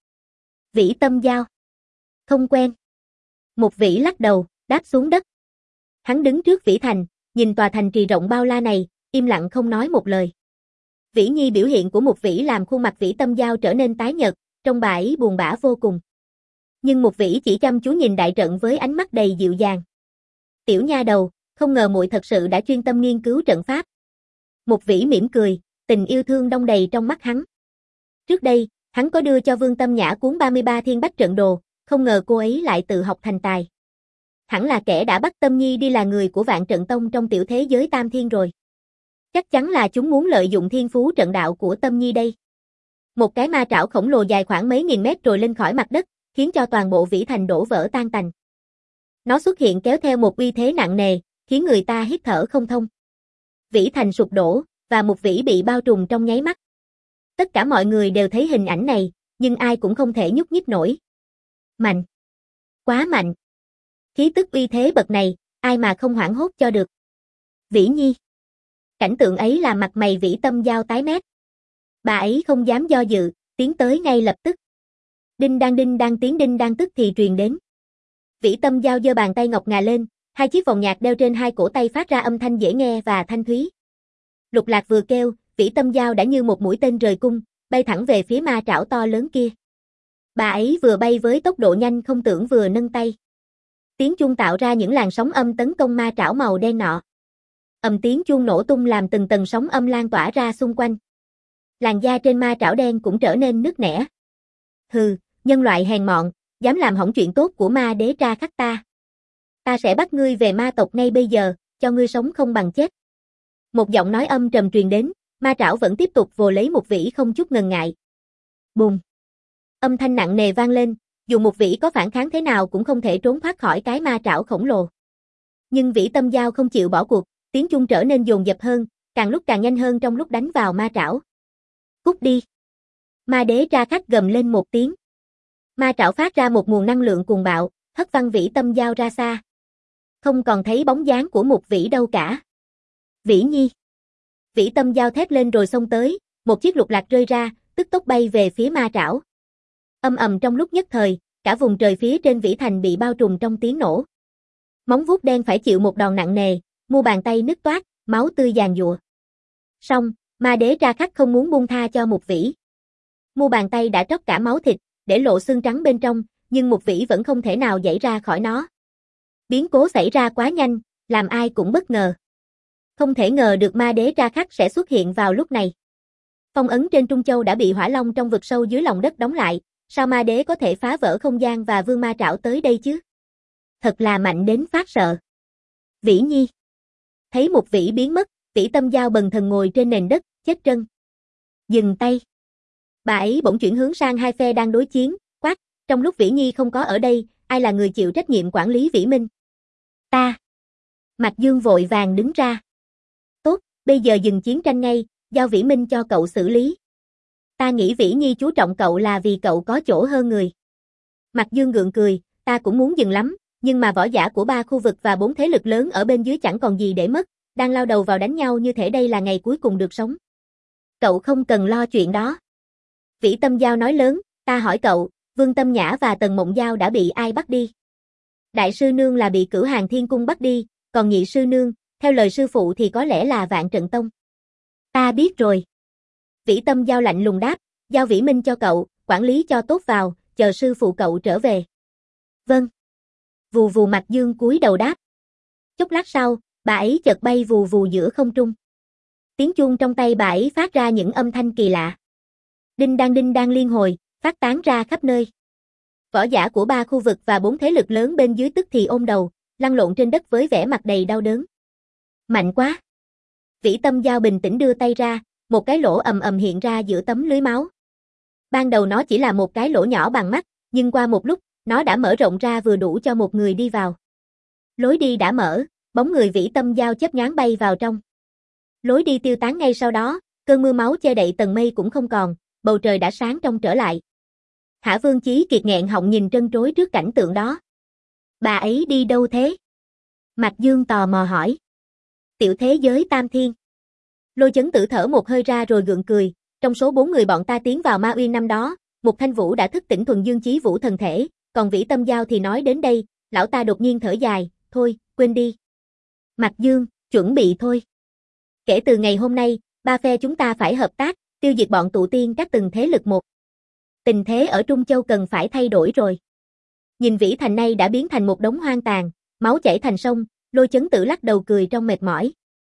Vĩ Tâm Giao. Không quen. Mục Vĩ lắc đầu, đáp xuống đất. Hắn đứng trước Vĩ Thành, nhìn tòa thành trì rộng bao la này, im lặng không nói một lời. Vĩ Nhi biểu hiện của Mục Vĩ làm khuôn mặt Vĩ Tâm Giao trở nên tái nhợt, trông bà ấy buồn bã vô cùng. Nhưng Mục Vĩ chỉ chăm chú nhìn đại trận với ánh mắt đầy dịu dàng. Tiểu nha đầu, không ngờ muội thật sự đã chuyên tâm nghiên cứu trận pháp. Mục Vĩ mỉm cười, tình yêu thương đong đầy trong mắt hắn. Trước đây, hắn có đưa cho Vương Tâm Nhã cuốn ba mươi ba Thiên Bách Trận Đồ, không ngờ cô ấy lại tự học thành tài. Hẳn là kẻ đã bắt Tâm Nhi đi là người của Vạn Trận Tông trong tiểu thế giới Tam Thiên rồi. Chắc chắn là chúng muốn lợi dụng thiên phú trận đạo của Tâm Nhi đây. Một cái ma trảo khổng lồ dài khoảng mấy nghìn mét rồi lên khỏi mặt đất, khiến cho toàn bộ Vĩ Thành đổ vỡ tan tành. Nó xuất hiện kéo theo một uy thế nặng nề, khiến người ta hít thở không thông. Vĩ Thành sụp đổ, và Mục Vĩ bị bao trùm trong nháy mắt. Tất cả mọi người đều thấy hình ảnh này, nhưng ai cũng không thể nhúc nhích nổi. Mạnh. Quá mạnh. Khí tức uy thế bậc này, ai mà không hoảng hốt cho được. Vĩ Nhi. Cảnh tượng ấy làm mặt mày Vĩ Tâm Giao tái mét. Bà ấy không dám do dự, tiến tới ngay lập tức. Đinh đang đinh đang tiếng đinh đang tức thì truyền đến. Vĩ Tâm Giao giơ bàn tay ngọc ngà lên, hai chiếc vòng nhạc đeo trên hai cổ tay phát ra âm thanh dễ nghe và thanh thúy. Lục Lạc vừa kêu, Vĩ Tâm Giao đã như một mũi tên rời cung, bay thẳng về phía ma trảo to lớn kia. Bà ấy vừa bay với tốc độ nhanh không tưởng vừa nâng tay. Tiếng chuông tạo ra những làn sóng âm tấn công ma trảo màu đen nọ. Ầm tiếng chuông nổ tung làm từng tầng sóng âm lan tỏa ra xung quanh. Làn da trên ma trảo đen cũng trở nên nứt nẻ. Hừ, nhân loại hèn mọn, dám làm hỏng chuyện tốt của ma đế Tra Khắc ta. Ta sẽ bắt ngươi về ma tộc ngay bây giờ, cho ngươi sống không bằng chết. Một giọng nói âm trầm truyền đến, ma trảo vẫn tiếp tục vồ lấy Mục Vĩ không chút ngần ngại. Bùm. Âm thanh nặng nề vang lên, dù Mục Vĩ có phản kháng thế nào cũng không thể trốn thoát khỏi cái ma trảo khổng lồ. Nhưng Vĩ Tâm Giao không chịu bỏ cuộc, tiếng chuông trở nên dồn dập hơn, càng lúc càng nhanh hơn trong lúc đánh vào ma trảo. Cút đi. Ma đế Tra Khắc gầm lên một tiếng. Ma trảo phát ra một nguồn năng lượng cuồng bạo, hất văng Vĩ Tâm Giao ra xa. Không còn thấy bóng dáng của Mục Vĩ đâu cả. Vĩ Nhi. Vĩ Tâm Giao thét lên rồi xông tới, một chiếc lục lạc rơi ra, tức tốc bay về phía ma trảo. Âm ầm trong lúc nhất thời, cả vùng trời phía trên Vĩ Thành bị bao trùm trong tiếng nổ. Móng vuốt đen phải chịu một đòn nặng nề, mu bàn tay nứt toác, máu tươi giàn giụa. Song, ma đế Tra Khắc không muốn buông tha cho Mục Vĩ. Mu bàn tay đã tróc cả máu thịt, để lộ xương trắng bên trong, nhưng Mục Vĩ vẫn không thể nào giãy ra khỏi nó. Biến cố xảy ra quá nhanh, làm ai cũng bất ngờ. Không thể ngờ được ma đế Tra Khắc sẽ xuất hiện vào lúc này. Phong ấn trên Trung Châu đã bị hỏa long trong vực sâu dưới lòng đất đóng lại, sao ma đế có thể phá vỡ không gian và vương ma trảo tới đây chứ? Thật là mạnh đến phát sợ. Vĩ Nhi. Thấy Mục Vĩ biến mất, Vĩ Tâm Giao bần thần ngồi trên nền đất, chết trân. Dừng tay. Bà ấy bỗng chuyển hướng sang hai phe đang đối chiến, quát, trong lúc Vĩ Nhi không có ở đây, ai là người chịu trách nhiệm quản lý Vĩ Minh? Ta. Mạc Dương vội vàng đứng ra. Tốt, bây giờ dừng chiến tranh ngay, giao Vĩ Minh cho cậu xử lý. Ta nghĩ Vĩ Nhi chú trọng cậu là vì cậu có chỗ hơn người. Mạc Dương gượng cười, ta cũng muốn dừng lắm, nhưng mà võ giả của ba khu vực và bốn thế lực lớn ở bên dưới chẳng còn gì để mất, đang lao đầu vào đánh nhau như thể đây là ngày cuối cùng được sống. Cậu không cần lo chuyện đó. Vĩ Tâm Giao nói lớn, ta hỏi cậu, Vương Tâm Nhã và Tần Mộng Giao đã bị ai bắt đi? Đại sư nương là bị Cửu Hàng Thiên Cung bắt đi, còn nhị sư nương, theo lời sư phụ thì có lẽ là Vạn Trận Tông. Ta biết rồi. Vĩ Tâm Giao lạnh lùng đáp, giao Vĩ Minh cho cậu, quản lý cho tốt vào, chờ sư phụ cậu trở về. Vâng. Vù vù Mạc Dương cúi đầu đáp. Chốc lát sau, bà ấy chợt bay vù vù giữa không trung. Tiếng chuông trong tay bà ấy phát ra những âm thanh kỳ lạ. Đinh đang đinh đang liên hồi, phát tán ra khắp nơi. Võ giả của ba khu vực và bốn thế lực lớn bên dưới tức thì ôm đầu, lăn lộn trên đất với vẻ mặt đầy đau đớn. Mạnh quá. Vĩ Tâm Giao bình tĩnh đưa tay ra, một cái lỗ ầm ầm hiện ra giữa tấm lưới máu. Ban đầu nó chỉ là một cái lỗ nhỏ bằng mắt, nhưng qua một lúc, nó đã mở rộng ra vừa đủ cho một người đi vào. Lối đi đã mở, bóng người Vĩ Tâm Giao chớp nhoáng bay vào trong. Lối đi tiêu tán ngay sau đó, cơn mưa máu che đậy tầng mây cũng không còn, bầu trời đã sáng trong trở lại. Hả Vương Chí Kiệt nghẹn họng nhìn trân trối trước cảnh tượng đó. Bà ấy đi đâu thế? Mạc Dương tò mò hỏi. Tiểu thế giới Tam Thiên. Lôi Chấn Tử thở một hơi ra rồi gượng cười, trong số bốn người bọn ta tiến vào Ma Uyên năm đó, Mục Thanh Vũ đã thức tỉnh thuần dương chí vũ thần thể, còn Vĩ Tâm Giao thì nói đến đây, lão ta đột nhiên thở dài, thôi, quên đi. Mạc Dương, chuẩn bị thôi. Kể từ ngày hôm nay, ba phe chúng ta phải hợp tác, tiêu diệt bọn tụ tiên các từng thế lực một. Tình thế ở Trung Châu cần phải thay đổi rồi. Nhìn Vĩ Thành nay đã biến thành một đống hoang tàn, máu chảy thành sông, Lôi Chấn Tử lắc đầu cười trong mệt mỏi.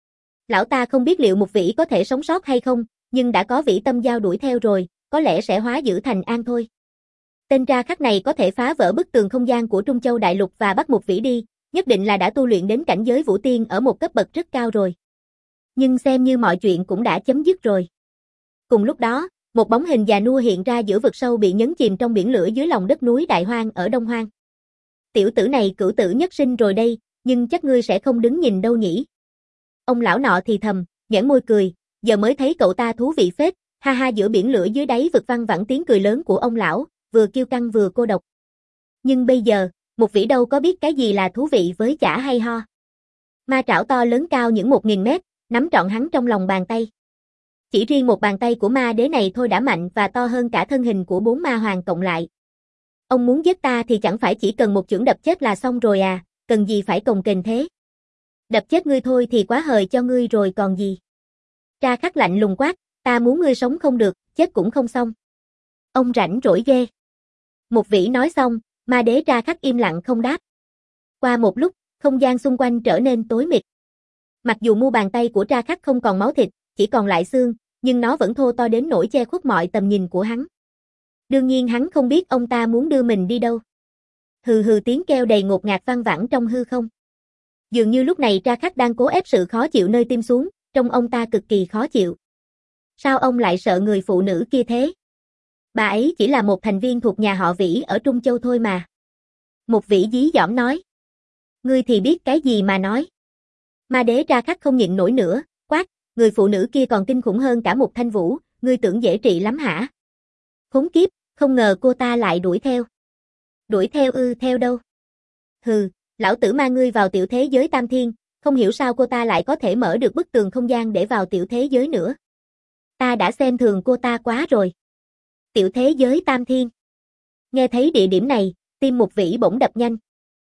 Lão ta không biết liệu Mục Vĩ có thể sống sót hay không, nhưng đã có Vĩ Tâm Giao đuổi theo rồi, có lẽ sẽ hóa dữ thành an thôi. Tên Ra Khắc này có thể phá vỡ bức tường không gian của Trung Châu Đại Lục và bắt Mục Vĩ đi, nhất định là đã tu luyện đến cảnh giới vũ tiên ở một cấp bậc rất cao rồi. Nhưng xem như mọi chuyện cũng đã chấm dứt rồi. Cùng lúc đó, một bóng hình già nua hiện ra giữa vực sâu bị nhấn chìm trong biển lửa dưới lòng đất núi Đại Hoang ở Đông Hoang. Tiểu tử này cửu tử nhất sinh rồi đây, nhưng chắc ngươi sẽ không đứng nhìn đâu nhỉ. Ông lão nọ thì thầm, nhếch môi cười, giờ mới thấy cậu ta thú vị phết, ha ha. Giữa biển lửa dưới đáy vực văng vẳng tiếng cười lớn của ông lão, vừa kiêu căng vừa cô độc. Nhưng bây giờ, Mục Vĩ đâu có biết cái gì là thú vị với chả hay ho. Ma trảo to lớn cao những một nghìn mét, nắm trọn hắn trong lòng bàn tay. Chỉ riêng một bàn tay của ma đế này thôi đã mạnh và to hơn cả thân hình của bốn ma hoàng cộng lại. Ông muốn giết ta thì chẳng phải chỉ cần một chưởng đập chết là xong rồi à, cần gì phải cồng kềnh thế. Đập chết ngươi thôi thì quá hời cho ngươi rồi còn gì. Ra Khắc lạnh lùng quát, ta muốn ngươi sống không được, chết cũng không xong. Ông rảnh rỗi ghê. Mục Vĩ nói xong, ma đế Ra Khắc im lặng không đáp. Qua một lúc, không gian xung quanh trở nên tối mịt. Mặc dù mu bàn tay của Ra Khắc không còn máu thịt, chỉ còn lại xương, nhưng nó vẫn thô to đến nỗi che khuất mọi tầm nhìn của hắn. Đương nhiên hắn không biết ông ta muốn đưa mình đi đâu. Hừ hừ tiếng kêu đầy ngột ngạt vang vẳng trong hư không. Dường như lúc này Ra Khắc đang cố ép sự khó chịu nơi tim xuống, trông ông ta cực kỳ khó chịu. Sao ông lại sợ người phụ nữ kia thế? Bà ấy chỉ là một thành viên thuộc nhà họ Vĩ ở Trung Châu thôi mà. Một Vĩ dí dỏm nói. Ngươi thì biết cái gì mà nói. Ma đế Ra Khắc không nhịn nổi nữa, quát, người phụ nữ kia còn kinh khủng hơn cả một Thanh Vũ, ngươi tưởng dễ trị lắm hả? Khốn kiếp, không ngờ cô ta lại đuổi theo. Đuổi theo ư, theo đâu? Hừ, lão tử mang ngươi vào tiểu thế giới Tam Thiên, không hiểu sao cô ta lại có thể mở được bức tường không gian để vào tiểu thế giới nữa. Ta đã xem thường cô ta quá rồi. Tiểu thế giới Tam Thiên. Nghe thấy địa điểm này, tim Mục Vĩ bỗng đập nhanh.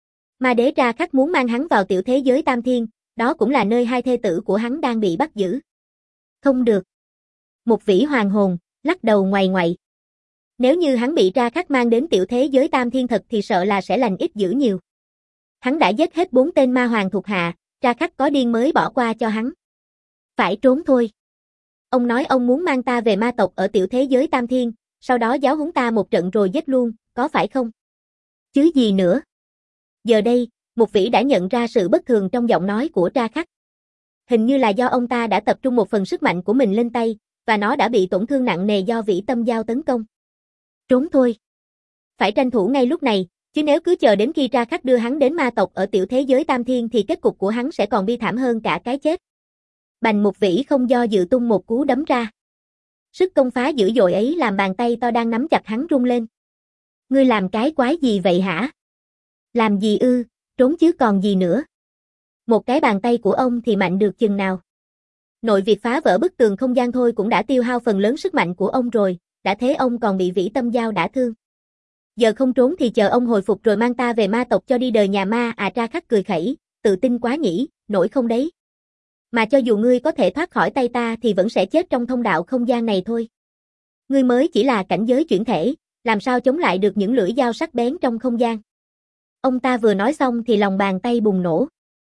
Ma đế Ra Khắc muốn mang hắn vào tiểu thế giới Tam Thiên, đó cũng là nơi hai thê tử của hắn đang bị bắt giữ. Không được. Mục Vĩ hoàn hồn, lắc đầu ngoày ngoậy. Nếu như hắn bị Ra Khắc mang đến tiểu thế giới Tam Thiên thật thì sợ là sẽ lành ít dữ nhiều. Hắn đã giết hết bốn tên ma hoàng thuộc hạ, Ra Khắc có điên mới bỏ qua cho hắn. Phải trốn thôi. Ông nói ông muốn mang ta về ma tộc ở tiểu thế giới Tam Thiên, sau đó giáo huấn ta một trận rồi giết luôn, có phải không? Chứ gì nữa. Giờ đây, Mục Vĩ đã nhận ra sự bất thường trong giọng nói của Ra Khắc. Hình như là do ông ta đã tập trung một phần sức mạnh của mình lên tay, và nó đã bị tổn thương nặng nề do Vĩ Tâm Giao tấn công. Trốn thôi. Phải tranh thủ ngay lúc này, chứ nếu cứ chờ đến khi Ra Khắc đưa hắn đến ma tộc ở tiểu thế giới Tam Thiên thì kết cục của hắn sẽ còn bi thảm hơn cả cái chết. Bành Mục Vĩ không do dự tung một cú đấm ra. Sức công phá dữ dội ấy làm bàn tay to đang nắm chặt hắn rung lên. Ngươi làm cái quái gì vậy hả? Làm gì ư, trốn chứ còn gì nữa. Một cái bàn tay của ông thì mạnh được chừng nào. Nội việc phá vỡ bức tường không gian thôi cũng đã tiêu hao phần lớn sức mạnh của ông rồi, đã thế ông còn bị Vĩ Tâm Giao đả thương. Giờ không trốn thì chờ ông hồi phục rồi mang ta về ma tộc cho đi đời nhà ma à. Ra Khắc cười khẩy, tự tin quá nhỉ, nổi không đấy. Mà cho dù ngươi có thể thoát khỏi tay ta thì vẫn sẽ chết trong thông đạo không gian này thôi. Ngươi mới chỉ là cảnh giới chuyển thể, làm sao chống lại được những lưỡi dao sắc bén trong không gian. Ông ta vừa nói xong thì lòng bàn tay bùng nổ.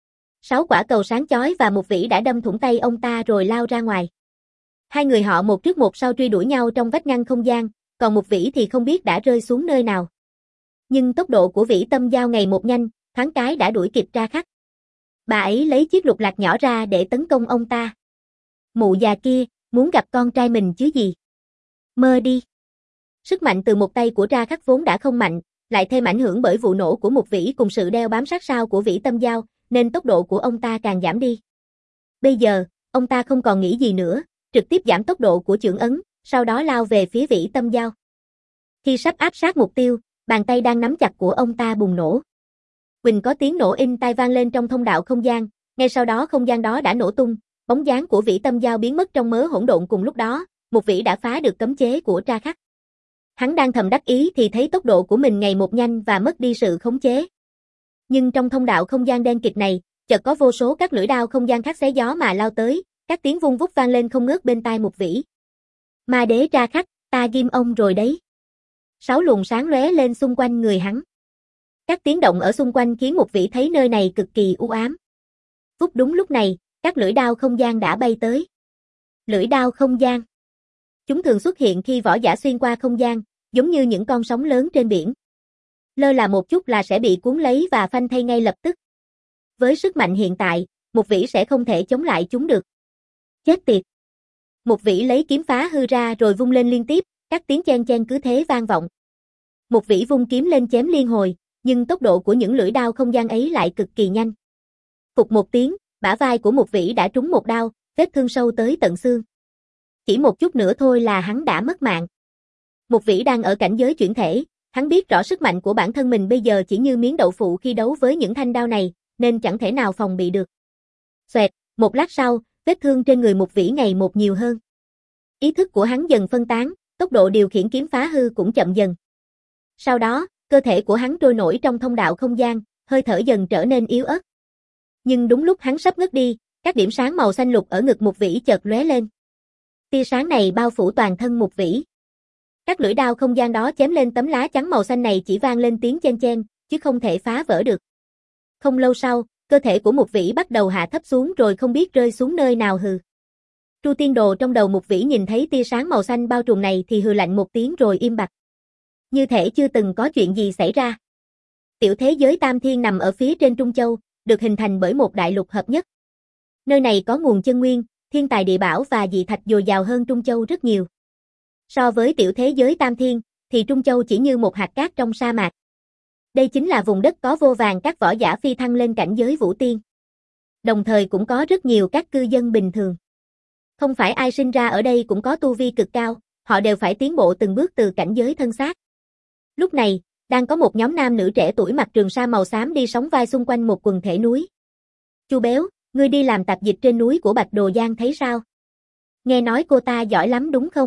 Sáu quả cầu sáng chói và Mục Vĩ đã đâm thủng tay ông ta rồi lao ra ngoài. Hai người họ một trước một sau truy đuổi nhau trong vách ngăn không gian, còn Mục Vĩ thì không biết đã rơi xuống nơi nào. Nhưng tốc độ của Vĩ Tâm Giao ngày một nhanh, thoáng cái đã đuổi kịp Ra Khắc. Bà ấy lấy chiếc lục lạc nhỏ ra để tấn công ông ta. Mụ già kia, muốn gặp con trai mình chứ gì. Mơ đi. Sức mạnh từ một tay của Ra Khắc vốn đã không mạnh, lại thêm ảnh hưởng bởi vụ nổ của Mục Vĩ cùng sự đeo bám sát sao của Vĩ Tâm Giao, nên tốc độ của ông ta càng giảm đi. Bây giờ, ông ta không còn nghĩ gì nữa, trực tiếp giảm tốc độ của chưởng ấn, sau đó lao về phía Vĩ Tâm Giao. Khi sắp áp sát mục tiêu, bàn tay đang nắm chặt của ông ta bùng nổ. Quỳnh có tiếng nổ in tai vang lên trong thông đạo không gian, ngay sau đó không gian đó đã nổ tung, bóng dáng của Vĩ Tâm Giao biến mất trong mớ hỗn độn cùng lúc đó, một Vĩ đã phá được cấm chế của Tra Khắc. Hắn đang thầm đắc ý thì thấy tốc độ của mình ngày một nhanh và mất đi sự khống chế. Nhưng trong thông đạo không gian đen kịt này, chợt có vô số các lưỡi đao không gian khác xé gió mà lao tới, các tiếng vung vút vang lên không ngớt bên tai một Vĩ. Ma đế Tra Khắc, ta ghim ông rồi đấy. Sáu luồng sáng lóe lên xung quanh người hắn. Các tiếng động ở xung quanh khiến một Vĩ thấy nơi này cực kỳ u ám. Phút đúng lúc này, các lưỡi đao không gian đã bay tới. Lưỡi đao không gian. Chúng thường xuất hiện khi võ giả xuyên qua không gian, giống như những con sóng lớn trên biển. Lơ là một chút là sẽ bị cuốn lấy và phanh thây ngay lập tức. Với sức mạnh hiện tại, một Vĩ sẽ không thể chống lại chúng được. Chết tiệt. Một Vĩ lấy kiếm phá hư ra rồi vung lên liên tiếp, các tiếng chen chen cứ thế vang vọng. Một Vĩ vung kiếm lên chém liên hồi, nhưng tốc độ của những lưỡi đao không gian ấy lại cực kỳ nhanh. Phụt một tiếng, bả vai của một Vĩ đã trúng một đao, vết thương sâu tới tận xương. Chỉ một chút nữa thôi là hắn đã mất mạng. Một Vĩ đang ở cảnh giới chuyển thể, hắn biết rõ sức mạnh của bản thân mình bây giờ chỉ như miếng đậu phụ khi đấu với những thanh đao này, nên chẳng thể nào phòng bị được. Xoẹt, một lát sau, vết thương trên người một Vĩ ngày một nhiều hơn. Ý thức của hắn dần phân tán, tốc độ điều khiển kiếm phá hư cũng chậm dần. Sau đó, cơ thể của hắn trôi nổi trong thông đạo không gian, hơi thở dần trở nên yếu ớt. Nhưng đúng lúc hắn sắp ngất đi, các điểm sáng màu xanh lục ở ngực một Vĩ chợt lóe lên. Tia sáng này bao phủ toàn thân một Vĩ. Các lưỡi đao không gian đó chém lên tấm lá chắn màu xanh này chỉ vang lên tiếng chen chen, chứ không thể phá vỡ được. Không lâu sau, cơ thể của một Vĩ bắt đầu hạ thấp xuống rồi không biết rơi xuống nơi nào hừ. Tru Tiên Đồ trong đầu một Vĩ nhìn thấy tia sáng màu xanh bao trùm này thì hừ lạnh một tiếng rồi im bặt. Như thể chưa từng có chuyện gì xảy ra. Tiểu thế giới Tam Thiên nằm ở phía trên Trung Châu, được hình thành bởi một đại lục hợp nhất. Nơi này có nguồn chân nguyên, thiên tài địa bảo và dị thạch dồi dào hơn Trung Châu rất nhiều. So với tiểu thế giới Tam Thiên, thì Trung Châu chỉ như một hạt cát trong sa mạc. Đây chính là vùng đất có vô vàn các võ giả phi thăng lên cảnh giới vũ tiên. Đồng thời cũng có rất nhiều các cư dân bình thường. Không phải ai sinh ra ở đây cũng có tu vi cực cao, họ đều phải tiến bộ từng bước từ cảnh giới thân xác. Lúc này, đang có một nhóm nam nữ trẻ tuổi mặc trường sa màu xám đi sóng vai xung quanh một quần thể núi. Chu Béo, ngươi đi làm tạp dịch trên núi của Bạch Đồ Giang thấy sao? Nghe nói cô ta giỏi lắm đúng không?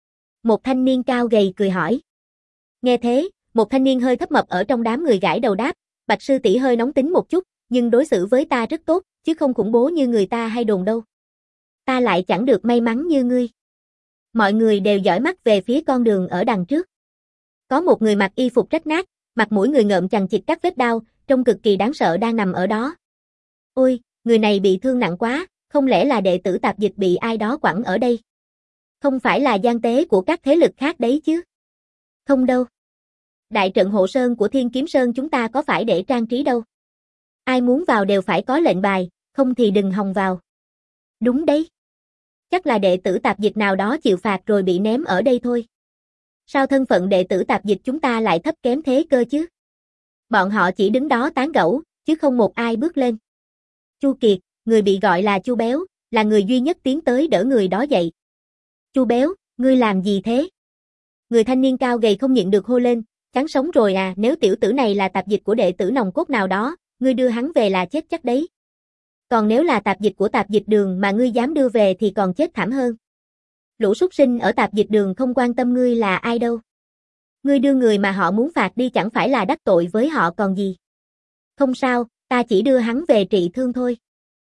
Một thanh niên cao gầy cười hỏi. Nghe thế, một thanh niên hơi thấp mập ở trong đám người gãi đầu đáp, Bạch sư tỷ hơi nóng tính một chút, nhưng đối xử với ta rất tốt, chứ không khủng bố như người ta hay đồn đâu. Ta lại chẳng được may mắn như ngươi. Mọi người đều dõi mắt về phía con đường ở đằng trước. Có một người mặc y phục rách nát, mặt mũi người ngợm chằng chịt các vết đau, trông cực kỳ đáng sợ đang nằm ở đó. Ôi, người này bị thương nặng quá, không lẽ là đệ tử tạp dịch bị ai đó quẳng ở đây? Không phải là gian tế của các thế lực khác đấy chứ? Không đâu. Đại trận hộ sơn của Thiên Kiếm Sơn chúng ta có phải để trang trí đâu. Ai muốn vào đều phải có lệnh bài, không thì đừng hòng vào. Đúng đấy. Chắc là đệ tử tạp dịch nào đó chịu phạt rồi bị ném ở đây thôi. Sao thân phận đệ tử tạp dịch chúng ta lại thấp kém thế cơ chứ? Bọn họ chỉ đứng đó tán gẫu, chứ không một ai bước lên. Chu Kiệt, người bị gọi là Chu Béo, là người duy nhất tiến tới đỡ người đó dậy. Chu Béo, ngươi làm gì thế? Người thanh niên cao gầy không nhịn được hô lên, chán sống rồi à, nếu tiểu tử này là tạp dịch của đệ tử nòng cốt nào đó, ngươi đưa hắn về là chết chắc đấy. Còn nếu là tạp dịch của tạp dịch đường mà ngươi dám đưa về thì còn chết thảm hơn. Lũ súc sinh ở tạp dịch đường không quan tâm ngươi là ai đâu. Ngươi đưa người mà họ muốn phạt đi chẳng phải là đắc tội với họ còn gì. Không sao, ta chỉ đưa hắn về trị thương thôi.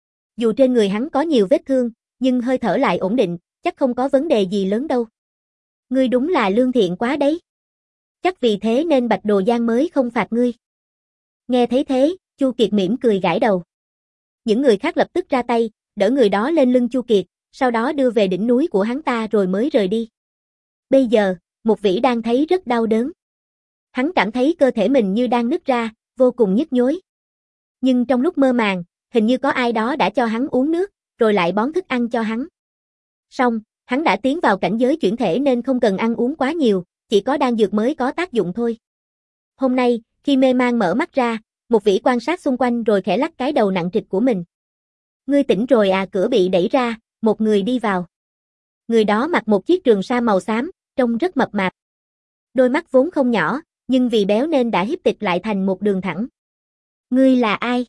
Dù trên người hắn có nhiều vết thương, nhưng hơi thở lại ổn định, chắc không có vấn đề gì lớn đâu. Ngươi đúng là lương thiện quá đấy. Chắc vì thế nên Bạch Đồ Giang mới không phạt ngươi. Nghe thấy thế, Chu Kiệt mỉm cười gãi đầu. Những người khác lập tức ra tay, đỡ người đó lên lưng Chu Kiệt, sau đó đưa về đỉnh núi của hắn ta rồi mới rời đi. Bây giờ, Một Vĩ đang thấy rất đau đớn. Hắn cảm thấy cơ thể mình như đang nứt ra, vô cùng nhức nhối. Nhưng trong lúc mơ màng, hình như có ai đó đã cho hắn uống nước, rồi lại bón thức ăn cho hắn. Xong, hắn đã tiến vào cảnh giới chuyển thể nên không cần ăn uống quá nhiều, chỉ có đan dược mới có tác dụng thôi. Hôm nay, khi mê man mở mắt ra, Một Vĩ quan sát xung quanh rồi khẽ lắc cái đầu nặng trịch của mình. Ngươi tỉnh rồi à, cửa bị đẩy ra, một người đi vào. Người đó mặc một chiếc trường sa màu xám, trông rất mập mạp. Đôi mắt vốn không nhỏ, nhưng vì béo nên đã hiếp tịt lại thành một đường thẳng. Ngươi là ai?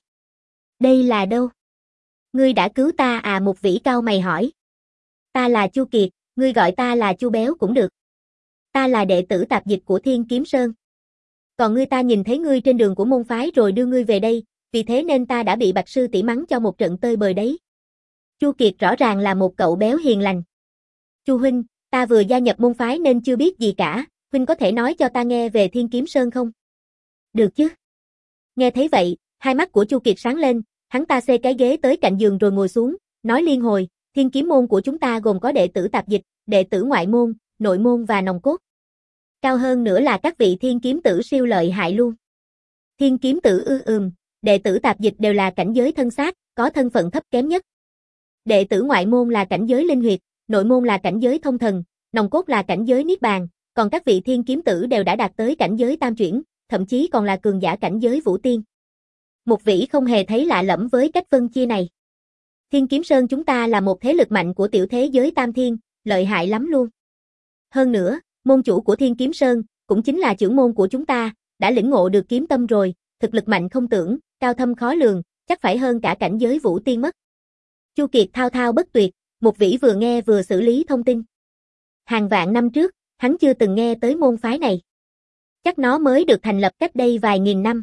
Đây là đâu? Ngươi đã cứu ta à? Mục Vĩ cau mày hỏi. Ta là Chu Kiệt, ngươi gọi ta là Chu Béo cũng được. Ta là đệ tử tạp dịch của Thiên Kiếm Sơn. Còn ngươi, ta nhìn thấy ngươi trên đường của môn phái rồi đưa ngươi về đây, vì thế nên ta đã bị Bạch sư tỷ mắng cho một trận tơi bời đấy. Chu Kiệt rõ ràng là một cậu béo hiền lành. Chu huynh, ta vừa gia nhập môn phái nên chưa biết gì cả, huynh có thể nói cho ta nghe về Thiên Kiếm Sơn không? Được chứ. Nghe thấy vậy, hai mắt của Chu Kiệt sáng lên, hắn ta xê cái ghế tới cạnh giường rồi ngồi xuống, nói liên hồi, Thiên Kiếm môn của chúng ta gồm có đệ tử tạp dịch, đệ tử ngoại môn, nội môn và nòng cốt. Cao hơn nữa là các vị thiên kiếm tử siêu lợi hại luôn. Thiên kiếm tử ư ừm, đệ tử tạp dịch đều là cảnh giới thân xác, có thân phận thấp kém nhất. Đệ tử ngoại môn là cảnh giới linh huyệt, nội môn là cảnh giới thông thần, nòng cốt là cảnh giới niết bàn, còn các vị thiên kiếm tử đều đã đạt tới cảnh giới tam chuyển, thậm chí còn là cường giả cảnh giới vũ tiên. Mục Vĩ không hề thấy lạ lẫm với cách phân chia này. Thiên Kiếm Sơn chúng ta là một thế lực mạnh của tiểu thế giới tam thiên, lợi hại lắm luôn. Hơn nữa, môn chủ của Thiên Kiếm Sơn, cũng chính là trưởng môn của chúng ta, đã lĩnh ngộ được kiếm tâm rồi, thực lực mạnh không tưởng, cao thâm khó lường, chắc phải hơn cả cảnh giới vũ tiên mất. Chu Kiệt thao thao bất tuyệt, Mục Vĩ vừa nghe vừa xử lý thông tin. Hàng vạn năm trước, hắn chưa từng nghe tới môn phái này. Chắc nó mới được thành lập cách đây vài nghìn năm.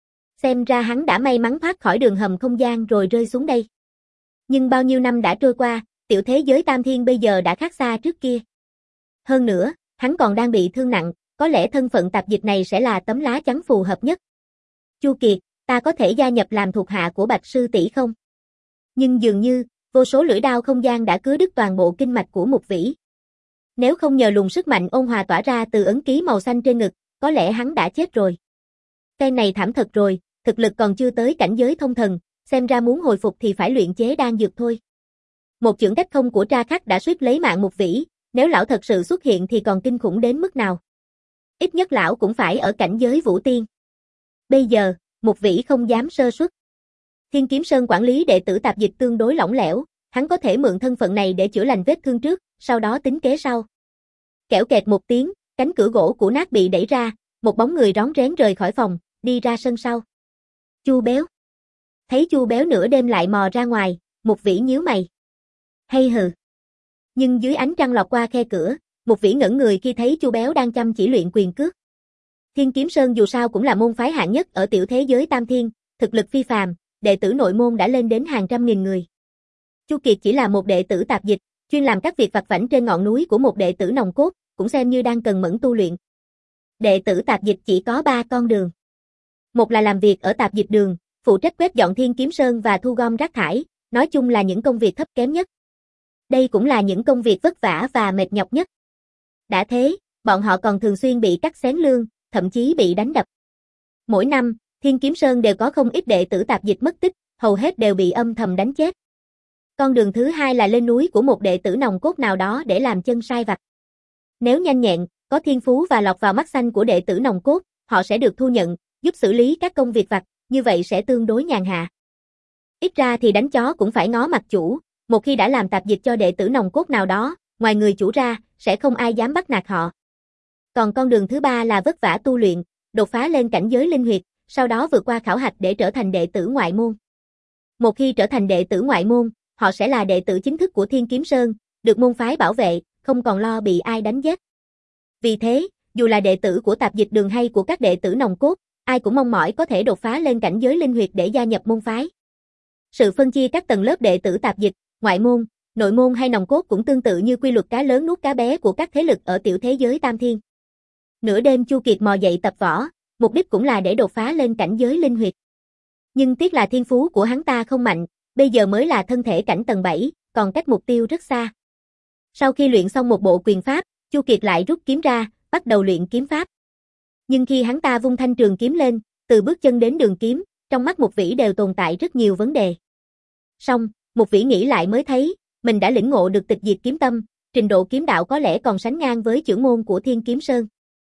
Xem ra hắn đã may mắn thoát khỏi đường hầm không gian rồi rơi xuống đây. Nhưng bao nhiêu năm đã trôi qua, tiểu thế giới tam thiên bây giờ đã khác xa trước kia. Hơn nữa, hắn còn đang bị thương nặng, có lẽ thân phận tạp dịch này sẽ là tấm lá chắn phù hợp nhất. Chu Kiệt, ta có thể gia nhập làm thuộc hạ của Bạch sư tỷ không? Nhưng dường như, vô số lưỡi đao không gian đã cứa đứt toàn bộ kinh mạch của Mục Vĩ. Nếu không nhờ luồng sức mạnh ôn hòa tỏa ra từ ấn ký màu xanh trên ngực, có lẽ hắn đã chết rồi. Cái này thảm thật rồi, thực lực còn chưa tới cảnh giới thông thần, xem ra muốn hồi phục thì phải luyện chế đan dược thôi. Một chưởng cách không của Tra Khắc đã suýt lấy mạng Mục Vĩ, nếu lão thật sự xuất hiện thì còn kinh khủng đến mức nào. Ít nhất lão cũng phải ở cảnh giới vũ tiên. Bây giờ, Mục Vĩ không dám sơ suất. Thiên Kiếm Sơn quản lý đệ tử tạp dịch tương đối lỏng lẻo, hắn có thể mượn thân phận này để chữa lành vết thương trước, sau đó tính kế sau. Kẽo kẹt một tiếng, cánh cửa gỗ cũ nát bị đẩy ra, một bóng người rón rén rời khỏi phòng, đi ra sân sau. Chu Béo. Thấy Chu Béo nửa đêm lại mò ra ngoài, Mục Vĩ nhíu mày. Hay hừ. Nhưng dưới ánh trăng lọt qua khe cửa, Mục Vĩ ngẩn người khi thấy Chu Béo đang chăm chỉ luyện quyền cước. Thiên Kiếm Sơn dù sao cũng là môn phái hạng nhất ở tiểu thế giới tam thiên, thực lực phi phàm, đệ tử nội môn đã lên đến hàng trăm nghìn người. Chu Kiệt chỉ là một đệ tử tạp dịch, chuyên làm các việc vặt vãnh trên ngọn núi của một đệ tử nòng cốt, cũng xem như đang cần mẫn tu luyện. Đệ tử tạp dịch chỉ có ba con đường. Một là làm việc ở tạp dịch đường, phụ trách quét dọn Thiên Kiếm Sơn và thu gom rác thải, nói chung là những công việc thấp kém nhất. Đây cũng là những công việc vất vả và mệt nhọc nhất. Đã thế, bọn họ còn thường xuyên bị cắt xén lương, thậm chí bị đánh đập. Mỗi năm, Thiên Kiếm Sơn đều có không ít đệ tử tạp dịch mất tích, hầu hết đều bị âm thầm đánh chết. Con đường thứ hai là lên núi của một đệ tử nòng cốt nào đó để làm chân sai vặt. Nếu nhanh nhẹn, có thiên phú và lọt vào mắt xanh của đệ tử nòng cốt, họ sẽ được thu nhận, giúp xử lý các công việc vặt, như vậy sẽ tương đối nhàn hạ. Ít ra thì đánh chó cũng phải ngó mặt chủ, một khi đã làm tạp dịch cho đệ tử nòng cốt nào đó, ngoài người chủ ra, sẽ không ai dám bắt nạt họ. Còn con đường thứ ba là vất vả tu luyện, đột phá lên cảnh giới linh huyệt, sau đó vượt qua khảo hạch để trở thành đệ tử ngoại môn. Một khi trở thành đệ tử ngoại môn, họ sẽ là đệ tử chính thức của Thiên Kiếm Sơn, được môn phái bảo vệ, không còn lo bị ai đánh giết. Vì thế, dù là đệ tử của tạp dịch đường hay của các đệ tử nòng cốt, ai cũng mong mỏi có thể đột phá lên cảnh giới linh huyệt để gia nhập môn phái. Sự phân chia các tầng lớp đệ tử tạp dịch, ngoại môn, nội môn hay nòng cốt cũng tương tự như quy luật cá lớn nuốt cá bé của các thế lực ở tiểu thế giới tam thiên. Nửa đêm Chu Kiệt mò dậy tập võ, mục đích cũng là để đột phá lên cảnh giới linh huyệt. Nhưng tiếc là thiên phú của hắn ta không mạnh, bây giờ mới là thân thể cảnh tầng bảy, còn cách mục tiêu rất xa. Sau khi luyện xong một bộ quyền pháp, Chu Kiệt lại rút kiếm ra, bắt đầu luyện kiếm pháp. Nhưng khi hắn ta vung thanh trường kiếm lên, từ bước chân đến đường kiếm, trong mắt Mục Vĩ đều tồn tại rất nhiều vấn đề. Song, Mục Vĩ nghĩ lại mới thấy, mình đã lĩnh ngộ được tịch diệt kiếm tâm, trình độ kiếm đạo có lẽ còn sánh ngang với chưởng môn của Thiên Kiếm Sơn.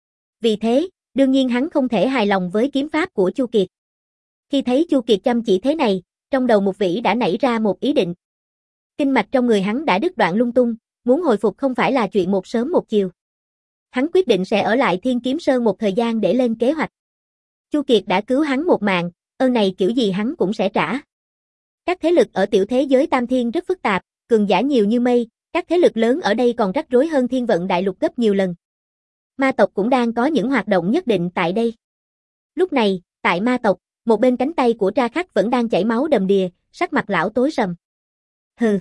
Vì thế, đương nhiên hắn không thể hài lòng với kiếm pháp của Chu Kiệt. Khi thấy Chu Kiệt chăm chỉ thế này, trong đầu Mục Vĩ đã nảy ra một ý định. Kinh mạch trong người hắn đã đứt đoạn lung tung, muốn hồi phục không phải là chuyện một sớm một chiều. Hắn quyết định sẽ ở lại Thiên Kiếm Sơn một thời gian để lên kế hoạch. Chu Kiệt đã cứu hắn một mạng, ơn này kiểu gì hắn cũng sẽ trả. Các thế lực ở tiểu thế giới Tam Thiên rất phức tạp, cường giả nhiều như mây, các thế lực lớn ở đây còn rắc rối hơn Thiên Vận Đại Lục gấp nhiều lần. Ma tộc cũng đang có những hoạt động nhất định tại đây. Lúc này, tại ma tộc, một bên cánh tay của Tra Khắc vẫn đang chảy máu đầm đìa, sắc mặt lão tối sầm. Hừ.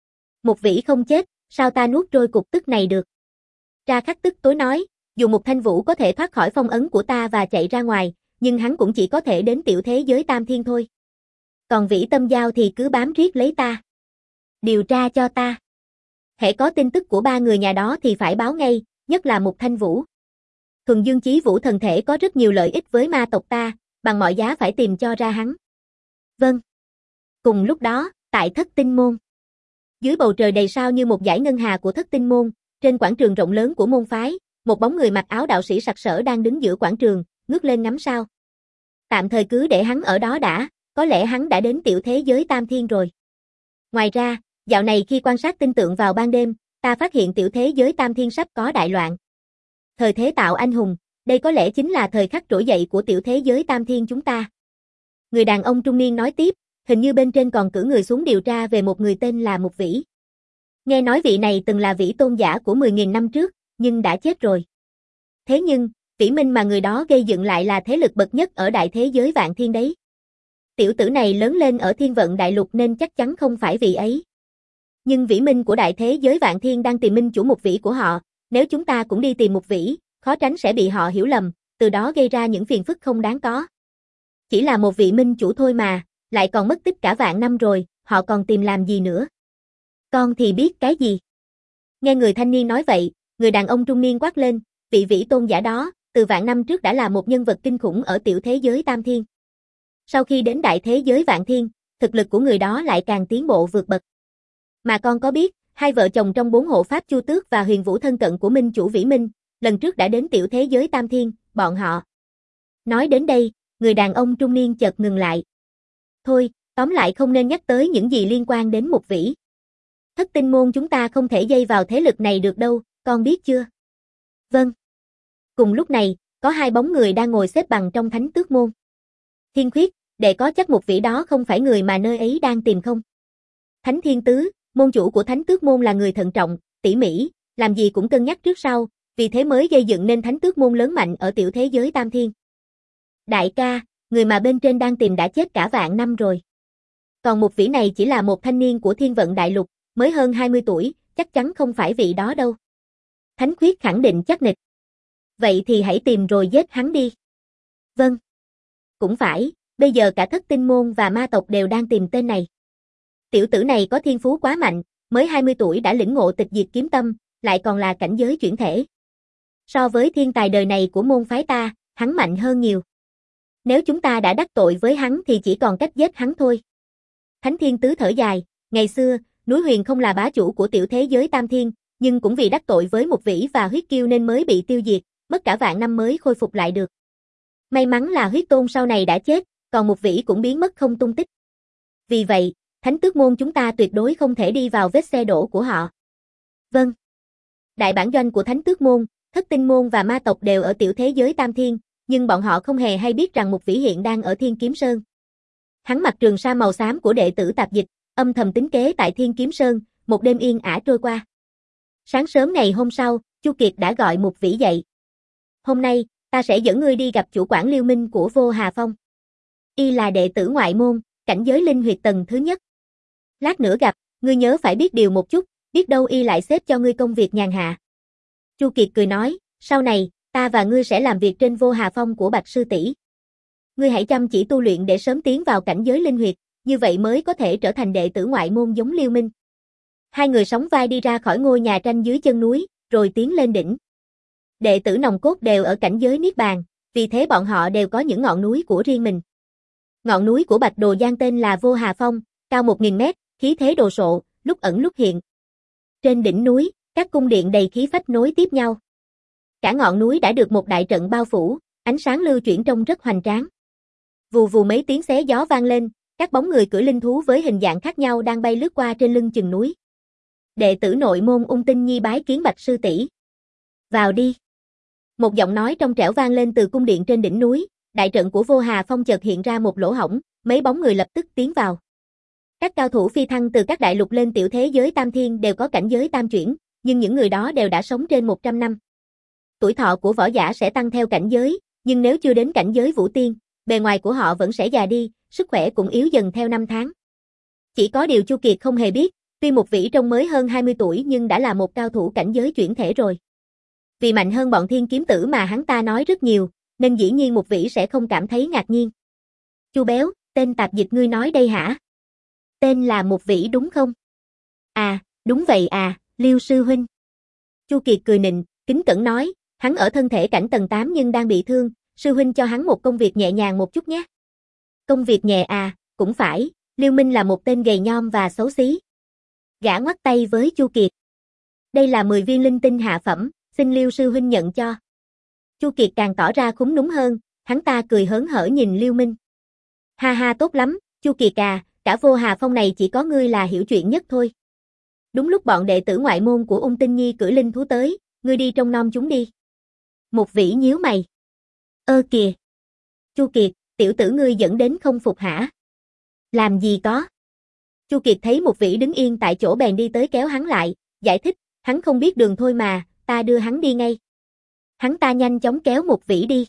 Một vĩ không chết, sao ta nuốt trôi cục tức này được? Tra Khắc tức tối nói, dù một thanh vũ có thể thoát khỏi phong ấn của ta và chạy ra ngoài, nhưng hắn cũng chỉ có thể đến tiểu thế giới Tam Thiên thôi. Còn vĩ tâm giao thì cứ bám riết lấy ta. Điều tra cho ta. Hễ có tin tức của ba người nhà đó thì phải báo ngay, nhất là một thanh vũ. Thuần Dương Chí Vũ thần thể có rất nhiều lợi ích với ma tộc ta, bằng mọi giá phải tìm cho ra hắn. Vâng. Cùng lúc đó, tại Thất Tinh Môn. Dưới bầu trời đầy sao như một dải ngân hà của Thất Tinh Môn, trên quảng trường rộng lớn của môn phái, một bóng người mặc áo đạo sĩ sặc sỡ đang đứng giữa quảng trường, ngước lên ngắm sao. Tạm thời cứ để hắn ở đó đã, có lẽ hắn đã đến tiểu thế giới Tam Thiên rồi. Ngoài ra, dạo này khi quan sát tinh tượng vào ban đêm, ta phát hiện tiểu thế giới Tam Thiên sắp có đại loạn. Thời thế tạo anh hùng, đây có lẽ chính là thời khắc trỗi dậy của tiểu thế giới Tam Thiên chúng ta. Người đàn ông trung niên nói tiếp, hình như bên trên còn cử người xuống điều tra về một người tên là Mục Vĩ. Nghe nói vị này từng là vĩ tôn giả của mười nghìn năm trước, nhưng đã chết rồi. Thế nhưng, vĩ minh mà người đó gây dựng lại là thế lực bậc nhất ở đại thế giới Vạn Thiên đấy. Tiểu tử này lớn lên ở Thiên Vận Đại Lục nên chắc chắn không phải vị ấy. Nhưng vĩ minh của đại thế giới Vạn Thiên đang tìm minh chủ Mục Vĩ của họ, nếu chúng ta cũng đi tìm Mục Vĩ, khó tránh sẽ bị họ hiểu lầm, từ đó gây ra những phiền phức không đáng có. Chỉ là một vị minh chủ thôi mà, lại còn mất tích cả vạn năm rồi, họ còn tìm làm gì nữa? Con thì biết cái gì? Nghe người thanh niên nói vậy, người đàn ông trung niên quát lên, vị vĩ tôn giả đó, từ vạn năm trước đã là một nhân vật kinh khủng ở tiểu thế giới Tam Thiên. Sau khi đến đại thế giới Vạn Thiên, thực lực của người đó lại càng tiến bộ vượt bậc. Mà con có biết, hai vợ chồng trong bốn hộ pháp Chu Tước và Huyền Vũ thân cận của minh chủ Vĩ Minh, lần trước đã đến tiểu thế giới Tam Thiên, bọn họ. Nói đến đây, người đàn ông trung niên chợt ngừng lại. Thôi, tóm lại không nên nhắc tới những gì liên quan đến Mục Vĩ. Thất Tinh Môn chúng ta không thể dây vào thế lực này được đâu, con biết chưa? Vâng. Cùng lúc này, có hai bóng người đang ngồi xếp bằng trong Thánh Tước Môn. Thiên Khuyết, để có chắc Mục Vĩ đó không phải người mà nơi ấy đang tìm không? Thánh Thiên Tứ, môn chủ của Thánh Tước Môn là người thận trọng, tỉ mỉ, làm gì cũng cân nhắc trước sau, vì thế mới gây dựng nên Thánh Tước Môn lớn mạnh ở tiểu thế giới Tam Thiên. Đại ca, người mà bên trên đang tìm đã chết cả vạn năm rồi. Còn Mục Vĩ này chỉ là một thanh niên của Thiên Vận Đại Lục, mới hơn hai mươi tuổi, chắc chắn không phải vị đó đâu. Thánh Khuyết khẳng định chắc nịch. Vậy thì hãy tìm rồi giết hắn đi. Vâng. Cũng phải, bây giờ cả Thất Tinh Môn và ma tộc đều đang tìm tên này. Tiểu tử này có thiên phú quá mạnh, mới hai mươi tuổi đã lĩnh ngộ tịch diệt kiếm tâm, lại còn là cảnh giới chuyển thể. So với thiên tài đời này của môn phái ta, hắn mạnh hơn nhiều. Nếu chúng ta đã đắc tội với hắn thì chỉ còn cách giết hắn thôi. Thánh Thiên Tứ thở dài, ngày xưa, núi Huyền không là bá chủ của tiểu thế giới Tam Thiên, nhưng cũng vì đắc tội với Mục Vĩ và Huyết Kiêu nên mới bị tiêu diệt, mất cả vạn năm mới khôi phục lại được. May mắn là Huyết Tôn sau này đã chết, còn Mục Vĩ cũng biến mất không tung tích. Vì vậy, Thánh Tước Môn chúng ta tuyệt đối không thể đi vào vết xe đổ của họ. Vâng. Đại bản doanh của Thánh Tước Môn, Thất Tinh Môn và ma tộc đều ở tiểu thế giới Tam Thiên, nhưng bọn họ không hề hay biết rằng Mục Vĩ hiện đang ở Thiên Kiếm Sơn. Hắn mặc trường sa màu xám của đệ tử tạp dịch, âm thầm tính kế tại Thiên Kiếm Sơn, một đêm yên ả trôi qua. Sáng sớm ngày hôm sau, Chu Kiệt đã gọi Mục Vĩ dậy. Hôm nay, ta sẽ dẫn ngươi đi gặp chủ quản Liêu Minh của Vô Hà Phong. Y là đệ tử ngoại môn, cảnh giới linh huyệt tầng thứ nhất. Lát nữa gặp, ngươi nhớ phải biết điều một chút, biết đâu y lại xếp cho ngươi công việc nhàn hạ. Chu Kiệt cười nói, sau này, ta và ngươi sẽ làm việc trên Vô Hà Phong của Bạch sư tỷ. Ngươi hãy chăm chỉ tu luyện để sớm tiến vào cảnh giới linh huyệt, như vậy mới có thể trở thành đệ tử ngoại môn giống Liêu Minh. Hai người sóng vai đi ra khỏi ngôi nhà tranh dưới chân núi, rồi tiến lên đỉnh. Đệ tử nòng cốt đều ở cảnh giới Niết Bàn, vì thế bọn họ đều có những ngọn núi của riêng mình. Ngọn núi của Bạch Đồ Giang tên là Vô Hà Phong, cao một nghìn mét, khí thế đồ sộ, lúc ẩn lúc hiện. Trên đỉnh núi, các cung điện đầy khí phách nối tiếp nhau. Cả ngọn núi đã được một đại trận bao phủ, ánh sáng lưu chuyển trông rất hoành tráng. Vù vù mấy tiếng xé gió vang lên, các bóng người cưỡi linh thú với hình dạng khác nhau đang bay lướt qua trên lưng chừng núi. Đệ tử nội môn Ung Tinh Nhi bái kiến Bạch sư tỷ. Vào đi. Một giọng nói trong trẻo vang lên từ cung điện trên đỉnh núi, đại trận của Vô Hà Phong chợt hiện ra một lỗ hổng, mấy bóng người lập tức tiến vào. Các cao thủ phi thăng từ các đại lục lên tiểu thế giới tam thiên đều có cảnh giới tam chuyển, nhưng những người đó đều đã sống trên một trăm năm. Tuổi thọ của võ giả sẽ tăng theo cảnh giới, nhưng nếu chưa đến cảnh giới vũ tiên, bề ngoài của họ vẫn sẽ già đi, sức khỏe cũng yếu dần theo năm tháng. Chỉ có điều Chu Kiệt không hề biết, tuy Mục Vĩ trông mới hơn hai mươi tuổi nhưng đã là một cao thủ cảnh giới chuyển thể rồi. Vì mạnh hơn bọn thiên kiếm tử mà hắn ta nói rất nhiều, nên dĩ nhiên Mục Vĩ sẽ không cảm thấy ngạc nhiên. Chu béo, tên tạp dịch ngươi nói đây hả? Tên là Mục Vĩ đúng không? À, đúng vậy à, Liêu sư huynh. Chu Kiệt cười nịnh, kính cẩn nói, hắn ở thân thể cảnh tầng tám nhưng đang bị thương, sư huynh cho hắn một công việc nhẹ nhàng một chút nhé. Công việc nhẹ à, cũng phải, Liêu Minh là một tên gầy nhom và xấu xí. Gã ngoắt tay với Chu Kiệt. Đây là mười viên linh tinh hạ phẩm, xin Liêu sư huynh nhận cho. Chu Kiệt càng tỏ ra khúm núm hơn, hắn ta cười hớn hở nhìn Liêu Minh. Ha ha tốt lắm, Chu Kiệt à, cả Vô Hà Phong này chỉ có ngươi là hiểu chuyện nhất thôi. Đúng lúc bọn đệ tử ngoại môn của Ung Tinh Nhi cưỡi linh thú tới, ngươi đi trông nom chúng đi. Mục Vĩ nhíu mày. Ơ kìa. Chu Kiệt, tiểu tử ngươi dẫn đến không phục hả? Làm gì có? Chu Kiệt thấy Mục Vĩ đứng yên tại chỗ bèn đi tới kéo hắn lại, giải thích, hắn không biết đường thôi mà, ta đưa hắn đi ngay. Hắn ta nhanh chóng kéo Mục Vĩ đi.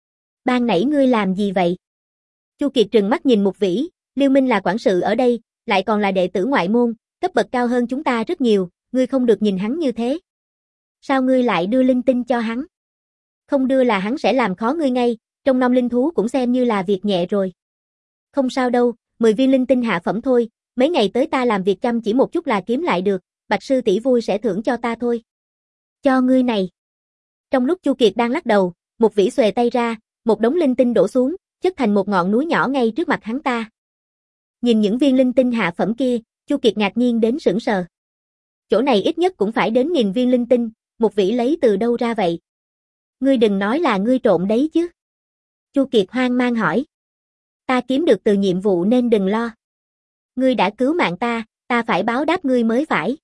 Ban nãy ngươi làm gì vậy? Chu Kiệt trừng mắt nhìn Mục Vĩ, Liêu Minh là quản sự ở đây, lại còn là đệ tử ngoại môn, cấp bậc cao hơn chúng ta rất nhiều, ngươi không được nhìn hắn như thế. Sao ngươi lại đưa linh tinh cho hắn? Không đưa là hắn sẽ làm khó ngươi ngay, trong nom linh thú cũng xem như là việc nhẹ rồi. Không sao đâu, mười viên linh tinh hạ phẩm thôi, mấy ngày tới ta làm việc chăm chỉ một chút là kiếm lại được, Bạch sư tỷ vui sẽ thưởng cho ta thôi. Cho ngươi này. Trong lúc Chu Kiệt đang lắc đầu, Mục Vĩ xuề tay ra, một đống linh tinh đổ xuống, chất thành một ngọn núi nhỏ ngay trước mặt hắn ta. Nhìn những viên linh tinh hạ phẩm kia, Chu Kiệt ngạc nhiên đến sững sờ. Chỗ này ít nhất cũng phải đến nghìn viên linh tinh, Mục Vĩ lấy từ đâu ra vậy? Ngươi đừng nói là ngươi trộm đấy chứ. Chu Kiệt hoang mang hỏi. Ta kiếm được từ nhiệm vụ nên đừng lo. Ngươi đã cứu mạng ta, ta phải báo đáp ngươi mới phải.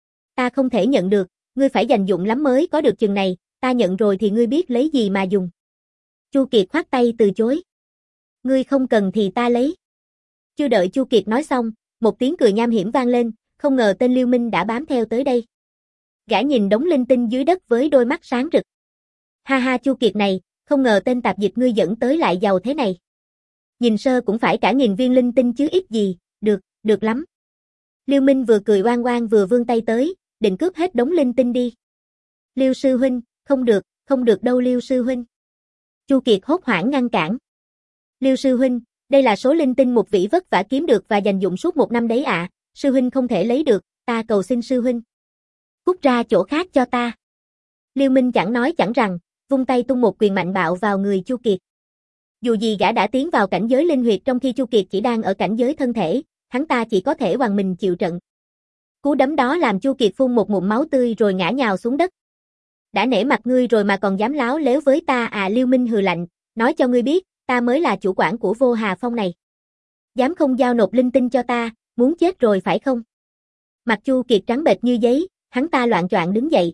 Ta không thể nhận được, ngươi phải dành dụm lắm mới có được chừng này, ta nhận rồi thì ngươi biết lấy gì mà dùng. Chu Kiệt khoát tay từ chối. Ngươi không cần thì ta lấy. Chưa đợi Chu Kiệt nói xong, một tiếng cười nham hiểm vang lên, không ngờ tên Liêu Minh đã bám theo tới đây. Gã nhìn đống linh tinh dưới đất với đôi mắt sáng rực. Ha ha Chu Kiệt này, không ngờ tên tạp dịch ngươi dẫn tới lại giàu thế này. Nhìn sơ cũng phải cả nghìn viên linh tinh chứ ít gì, được, được lắm. Liêu Minh vừa cười oan oan vừa vươn tay tới, định cướp hết đống linh tinh đi. Liêu sư huynh, không được, không được đâu Liêu sư huynh. Chu Kiệt hốt hoảng ngăn cản. Liêu sư huynh, đây là số linh tinh Mục Vĩ vất vả kiếm được và dành dụm suốt một năm đấy ạ, à. Sư huynh không thể lấy được, ta cầu xin sư huynh. Cút ra chỗ khác cho ta. Liêu Minh chẳng nói chẳng rằng, vung tay tung một quyền mạnh bạo vào người Chu Kiệt. Dù gì gã đã tiến vào cảnh giới linh huyệt trong khi Chu Kiệt chỉ đang ở cảnh giới thân thể, hắn ta chỉ có thể oằn mình chịu trận. Cú đấm đó làm Chu Kiệt phun một ngụm máu tươi rồi ngã nhào xuống đất. Đã nể mặt ngươi rồi mà còn dám láo lếu với ta à? Liêu Minh hừ lạnh, nói cho ngươi biết, ta mới là chủ quản của Vô Hà Phong này. Dám không giao nộp linh tinh cho ta, muốn chết rồi phải không? Mặt Chu Kiệt trắng bệch như giấy, hắn ta loạng choạng đứng dậy.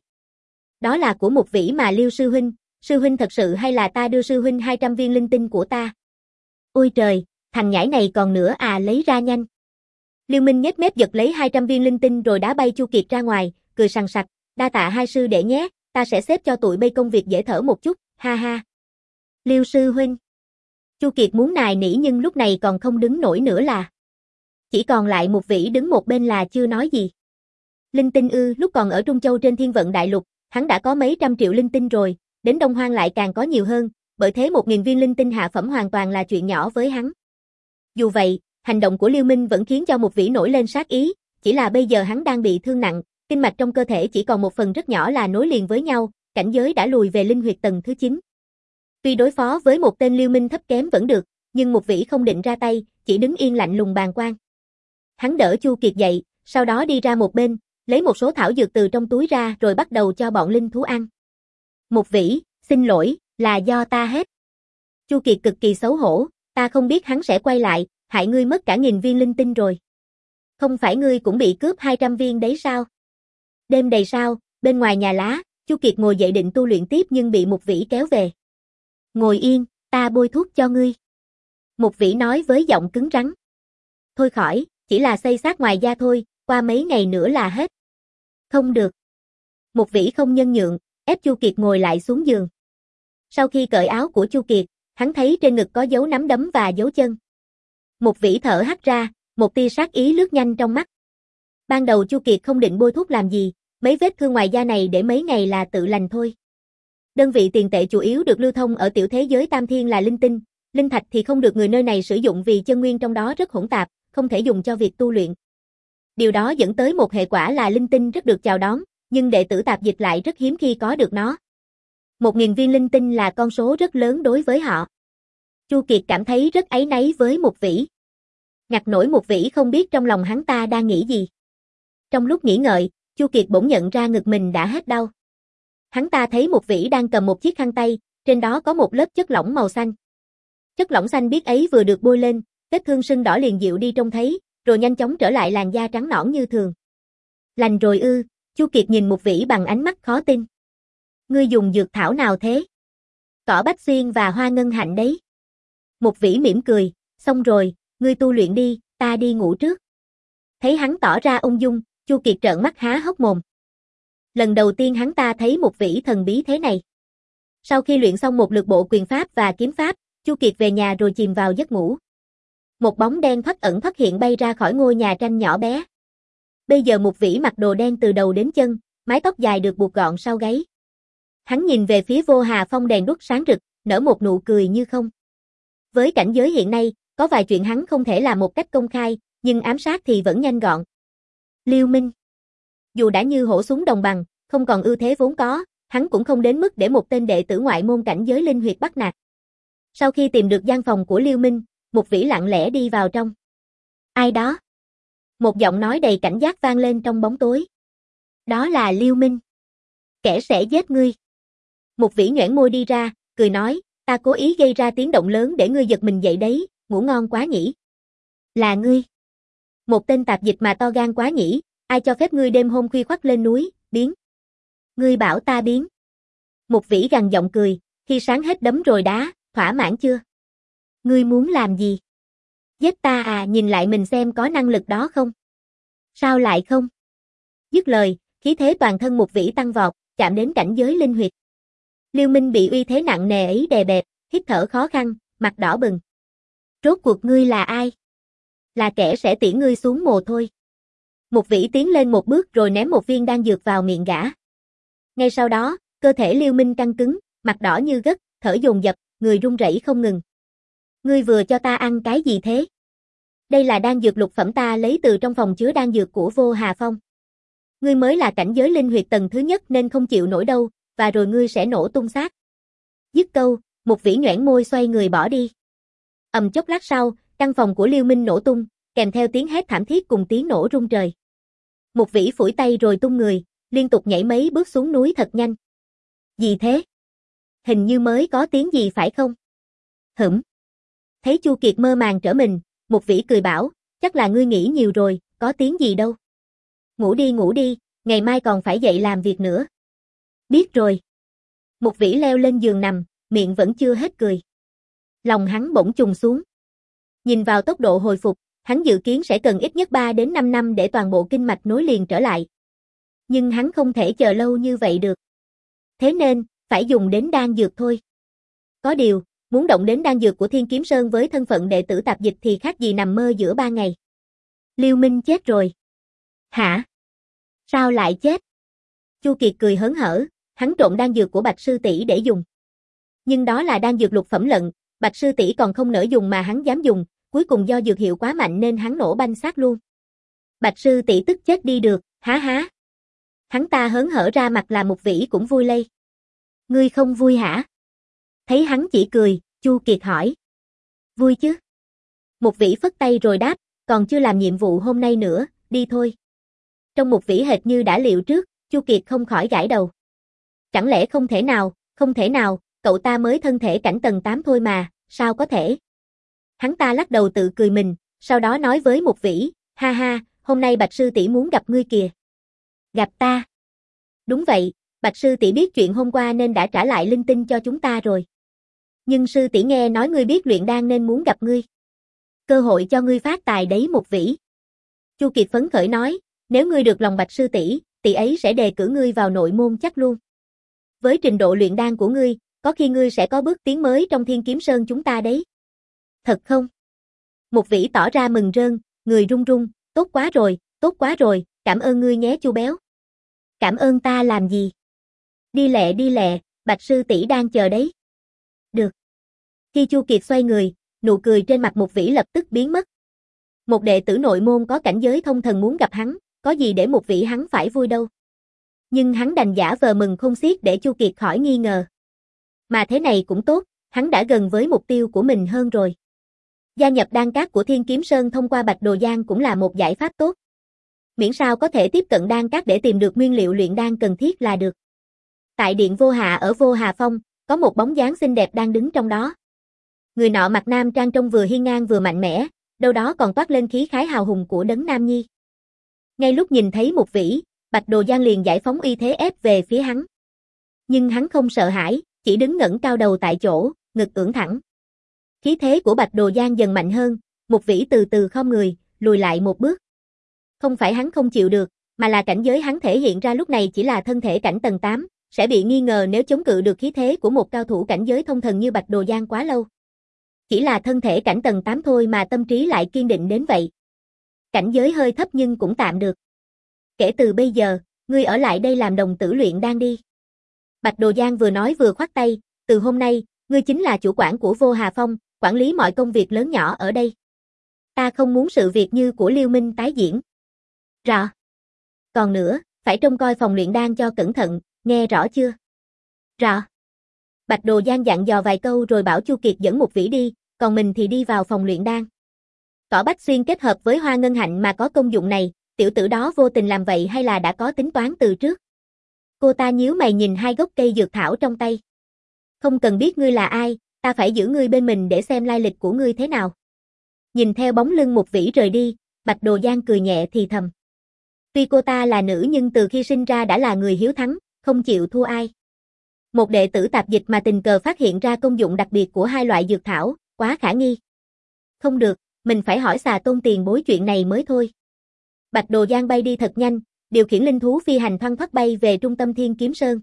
Đó là của Mục Vĩ mà Liêu sư huynh, sư huynh thật sự hay là ta đưa sư huynh hai trăm viên linh tinh của ta? Ôi trời, thằng nhãi này còn nữa à, lấy ra nhanh. Liêu Minh nhếch mép giật lấy hai trăm viên linh tinh rồi đá bay Chu Kiệt ra ngoài, cười sằng sặc, đa tạ hai sư đệ nhé, ta sẽ xếp cho tụi bây công việc dễ thở một chút, ha ha. Liêu sư huynh. Chu Kiệt muốn nài nỉ nhưng lúc này còn không đứng nổi nữa là. Chỉ còn lại Mục Vĩ đứng một bên là chưa nói gì. Linh tinh ư, lúc còn ở Trung Châu trên Thiên Vận Đại Lục, hắn đã có mấy trăm triệu linh tinh rồi, đến Đông Hoang lại càng có nhiều hơn, bởi thế một nghìn viên linh tinh hạ phẩm hoàn toàn là chuyện nhỏ với hắn. Dù vậy, hành động của Liêu Minh vẫn khiến cho Mục Vĩ nổi lên sát ý, chỉ là bây giờ hắn đang bị thương nặng, kinh mạch trong cơ thể chỉ còn một phần rất nhỏ là nối liền với nhau, cảnh giới đã lùi về linh huyệt tầng thứ chín. Tuy đối phó với một tên Liêu Minh thấp kém vẫn được, nhưng Mục Vĩ không định ra tay, chỉ đứng yên lạnh lùng bàng quan. Hắn đỡ Chu Kiệt dậy, sau đó đi ra một bên, lấy một số thảo dược từ trong túi ra rồi bắt đầu cho bọn linh thú ăn. Mục Vĩ, xin lỗi, là do ta hết. Chu Kiệt cực kỳ xấu hổ, ta không biết hắn sẽ quay lại, hại ngươi mất cả nghìn viên linh tinh rồi. Không phải ngươi cũng bị cướp hai trăm viên đấy sao? Đêm đầy sao, bên ngoài nhà lá, Chu Kiệt ngồi dậy định tu luyện tiếp nhưng bị Mục Vĩ kéo về. Ngồi yên, Ta bôi thuốc cho ngươi. Mục Vĩ nói với giọng cứng rắn. Thôi khỏi, chỉ là xây xát ngoài da thôi, qua mấy ngày nữa là hết. Không được. Mục Vĩ không nhân nhượng, ép Chu Kiệt ngồi lại xuống giường. Sau khi cởi áo của Chu Kiệt, hắn thấy trên ngực có dấu nắm đấm và dấu chân. Mục Vĩ thở hắt ra, một tia sát ý lướt nhanh trong mắt. Ban đầu Chu Kiệt không định bôi thuốc làm gì, mấy vết thương ngoài da này để mấy ngày là tự lành thôi. Đơn vị tiền tệ chủ yếu được lưu thông ở tiểu thế giới Tam Thiên là linh tinh, linh thạch thì không được người nơi này sử dụng vì chân nguyên trong đó rất hỗn tạp, không thể dùng cho việc tu luyện. Điều đó dẫn tới một hệ quả là linh tinh rất được chào đón, nhưng đệ tử tạp dịch lại rất hiếm khi có được nó. Một nghìn viên linh tinh là con số rất lớn đối với họ. Chu Kiệt cảm thấy rất áy náy với Mục Vĩ. Ngặt nổi Mục Vĩ không biết trong lòng hắn ta đang nghĩ gì. Trong lúc nghĩ ngợi, Chu Kiệt bỗng nhận ra ngực mình đã hết đau. Hắn ta thấy Mục Vĩ đang cầm một chiếc khăn tay, trên đó có một lớp chất lỏng màu xanh. Chất lỏng xanh biếc ấy vừa được bôi lên, vết thương sưng đỏ liền dịu đi trông thấy, rồi nhanh chóng trở lại làn da trắng nõn như thường. Lành rồi ư? Chu Kiệt nhìn Mục Vĩ bằng ánh mắt khó tin. Ngươi dùng dược thảo nào thế? Cỏ bách xuyên và hoa ngân hạnh đấy. Mục Vĩ mỉm cười, xong rồi, ngươi tu luyện đi, ta đi ngủ trước. Thấy hắn tỏ ra ung dung, Chu Kiệt trợn mắt há hốc mồm. Lần đầu tiên hắn ta thấy Mục Vĩ thần bí thế này. Sau khi luyện xong một lượt bộ quyền pháp và kiếm pháp, Chu Kiệt về nhà rồi chìm vào giấc ngủ. Một bóng đen thoắt ẩn thoắt hiện bay ra khỏi ngôi nhà tranh nhỏ bé. Bây giờ Mục Vĩ mặc đồ đen từ đầu đến chân, mái tóc dài được buộc gọn sau gáy. Hắn nhìn về phía Vô Hà Phong đèn đuốc sáng rực, nở một nụ cười như không. Với cảnh giới hiện nay, có vài chuyện hắn không thể làm một cách công khai, nhưng ám sát thì vẫn nhanh gọn. Liêu Minh. Dù đã như hổ súng đồng bằng, không còn ưu thế vốn có, hắn cũng không đến mức để một tên đệ tử ngoại môn cảnh giới linh huyệt bắt nạt. Sau khi tìm được gian phòng của Liêu Minh, Mục Vĩ lặng lẽ đi vào trong. Ai đó? Một giọng nói đầy cảnh giác vang lên trong bóng tối. Đó là Liêu Minh. Kẻ sẽ giết ngươi. Mục Vĩ nhoẻn môi đi ra, cười nói, ta cố ý gây ra tiếng động lớn để ngươi giật mình dậy đấy, ngủ ngon quá nhỉ. Là ngươi. Một tên tạp dịch mà to gan quá nhỉ, ai cho phép ngươi đêm hôm khuya khoắt lên núi, biến. Ngươi bảo ta biến. Mục Vĩ gằn giọng cười, khi sáng hết đấm rồi đá, thỏa mãn chưa? Ngươi muốn làm gì? Giết ta à, nhìn lại mình xem có năng lực đó không? Sao lại không? Dứt lời, khí thế toàn thân Mục Vĩ tăng vọt, chạm đến cảnh giới linh huyệt. Liêu Minh bị uy thế nặng nề ấy đè bẹp, hít thở khó khăn, mặt đỏ bừng. Rốt cuộc ngươi là ai? Là kẻ sẽ tiễn ngươi xuống mồ thôi. Mục Vĩ tiến lên một bước rồi ném một viên đan dược vào miệng gã. Ngay sau đó, cơ thể Liêu Minh căng cứng, mặt đỏ như gấc, thở dồn dập, người run rẩy không ngừng. Ngươi vừa cho ta ăn cái gì thế? Đây là đan dược lục phẩm ta lấy từ trong phòng chứa đan dược của Vô Hà Phong. Ngươi mới là cảnh giới linh huyệt tầng thứ nhất nên không chịu nổi đâu, và rồi ngươi sẽ nổ tung xác. Dứt câu, Mục Vĩ nhoẻn môi xoay người bỏ đi. Ầm chốc lát sau, căn phòng của Liêu Minh nổ tung, kèm theo tiếng hét thảm thiết cùng tiếng nổ rung trời. Mục Vĩ phủi tay rồi tung người, liên tục nhảy mấy bước xuống núi thật nhanh. Gì thế? Hình như mới có tiếng gì phải không? Hửm. Thấy Chu Kiệt mơ màng trở mình, Mục Vĩ cười bảo, chắc là ngươi nghĩ nhiều rồi, có tiếng gì đâu. Ngủ đi ngủ đi, ngày mai còn phải dậy làm việc nữa. Biết rồi. Mục Vĩ leo lên giường nằm, miệng vẫn chưa hết cười. Lòng hắn bỗng trùng xuống. Nhìn vào tốc độ hồi phục, hắn dự kiến sẽ cần ít nhất ba đến năm năm để toàn bộ kinh mạch nối liền trở lại. Nhưng hắn không thể chờ lâu như vậy được. Thế nên, phải dùng đến đan dược thôi. Có điều, muốn động đến đan dược của Thiên Kiếm Sơn với thân phận đệ tử tạp dịch thì khác gì nằm mơ giữa ba ngày. Liêu Minh chết rồi. Hả? Sao lại chết? Chu Kiệt cười hớn hở, hắn trộn đan dược của Bạch sư tỷ để dùng. Nhưng đó là đan dược lục phẩm lận, Bạch sư tỷ còn không nỡ dùng mà hắn dám dùng, cuối cùng do dược hiệu quá mạnh nên hắn nổ banh xác luôn. Bạch sư tỷ tức chết đi được, há há. Hắn ta hớn hở ra mặt là Mục Vĩ cũng vui lây. Ngươi không vui hả? Thấy hắn chỉ cười, Chu Kiệt hỏi. Vui chứ? Mục Vĩ phất tay rồi đáp, còn chưa làm nhiệm vụ hôm nay nữa, đi thôi. Trong Mục Vĩ hệt như đã liệu trước, Chu Kiệt không khỏi gãi đầu. Chẳng lẽ không thể nào, không thể nào, cậu ta mới thân thể cảnh tầng tám thôi mà, sao có thể? Hắn ta lắc đầu tự cười mình, sau đó nói với Mục Vĩ, ha ha, hôm nay Bạch sư tỷ muốn gặp ngươi kìa. Gặp ta? Đúng vậy, Bạch sư tỷ biết chuyện hôm qua nên đã trả lại linh tinh cho chúng ta rồi. Nhưng sư tỷ nghe nói ngươi biết luyện đan nên muốn gặp ngươi. Cơ hội cho ngươi phát tài đấy một vỉ. Chu Kiệt phấn khởi nói, nếu ngươi được lòng Bạch sư tỷ, tỷ ấy sẽ đề cử ngươi vào nội môn chắc luôn. Với trình độ luyện đan của ngươi, có khi ngươi sẽ có bước tiến mới trong Thiên Kiếm Sơn chúng ta đấy. Thật không? Một vỉ tỏ ra mừng rơn, người run run, tốt quá rồi, tốt quá rồi, cảm ơn ngươi nhé Chu béo. Cảm ơn ta làm gì? Đi lẹ đi lẹ, Bạch sư tỷ đang chờ đấy. Được. Khi Chu Kiệt xoay người, nụ cười trên mặt một vỉ lập tức biến mất. Một đệ tử nội môn có cảnh giới thông thần muốn gặp hắn, có gì để một vỉ hắn phải vui đâu. Nhưng hắn đành giả vờ mừng không xiết để Chu Kiệt khỏi nghi ngờ. Mà thế này cũng tốt, hắn đã gần với mục tiêu của mình hơn rồi. Gia nhập đan các của Thiên Kiếm Sơn thông qua Bạch Đồ Giang cũng là một giải pháp tốt. Miễn sao có thể tiếp cận đan các để tìm được nguyên liệu luyện đan cần thiết là được. Tại điện Vô Hà ở Vô Hà Phong, có một bóng dáng xinh đẹp đang đứng trong đó. Người nọ mặc nam trang trông vừa hiên ngang vừa mạnh mẽ, đâu đó còn toát lên khí khái hào hùng của đấng nam nhi. Ngay lúc nhìn thấy một vỉ, Bạch Đồ Giang liền giải phóng uy thế ép về phía hắn. Nhưng hắn không sợ hãi, chỉ đứng ngẩng cao đầu tại chỗ, ngực ưỡn thẳng. Khí thế của Bạch Đồ Giang dần mạnh hơn, một vỉ từ từ khom người, lùi lại một bước. Không phải hắn không chịu được, mà là cảnh giới hắn thể hiện ra lúc này chỉ là thân thể cảnh tầng tám, sẽ bị nghi ngờ nếu chống cự được khí thế của một cao thủ cảnh giới thông thần như Bạch Đồ Giang quá lâu. Chỉ là thân thể cảnh tầng tám thôi mà tâm trí lại kiên định đến vậy. Cảnh giới hơi thấp nhưng cũng tạm được. Kể từ bây giờ, ngươi ở lại đây làm đồng tử luyện đan đi. Bạch Đồ Giang vừa nói vừa khoát tay, từ hôm nay, ngươi chính là chủ quản của Vô Hà Phong, quản lý mọi công việc lớn nhỏ ở đây. Ta không muốn sự việc như của Liêu Minh tái diễn. Rõ. Còn nữa, phải trông coi phòng luyện đan cho cẩn thận, nghe rõ chưa? Rõ. Bạch Đồ Giang dặn dò vài câu rồi bảo Chu Kiệt dẫn một vỉ đi, còn mình thì đi vào phòng luyện đan. Cỏ Bách Xuyên kết hợp với hoa ngân hạnh mà có công dụng này, tiểu tử đó vô tình làm vậy hay là đã có tính toán từ trước? Cô ta nhíu mày nhìn hai gốc cây dược thảo trong tay. Không cần biết ngươi là ai, ta phải giữ ngươi bên mình để xem lai lịch của ngươi thế nào. Nhìn theo bóng lưng một vỉ rời đi, Bạch Đồ Giang cười nhẹ thì thầm. Tuy cô ta là nữ nhưng từ khi sinh ra đã là người hiếu thắng, không chịu thua ai. Một đệ tử tạp dịch mà tình cờ phát hiện ra công dụng đặc biệt của hai loại dược thảo, quá khả nghi. Không được, mình phải hỏi Xà Tôn tiền bối chuyện này mới thôi. Bạch Đồ Giang bay đi thật nhanh, điều khiển linh thú phi hành thoăn thoắt bay về trung tâm Thiên Kiếm Sơn.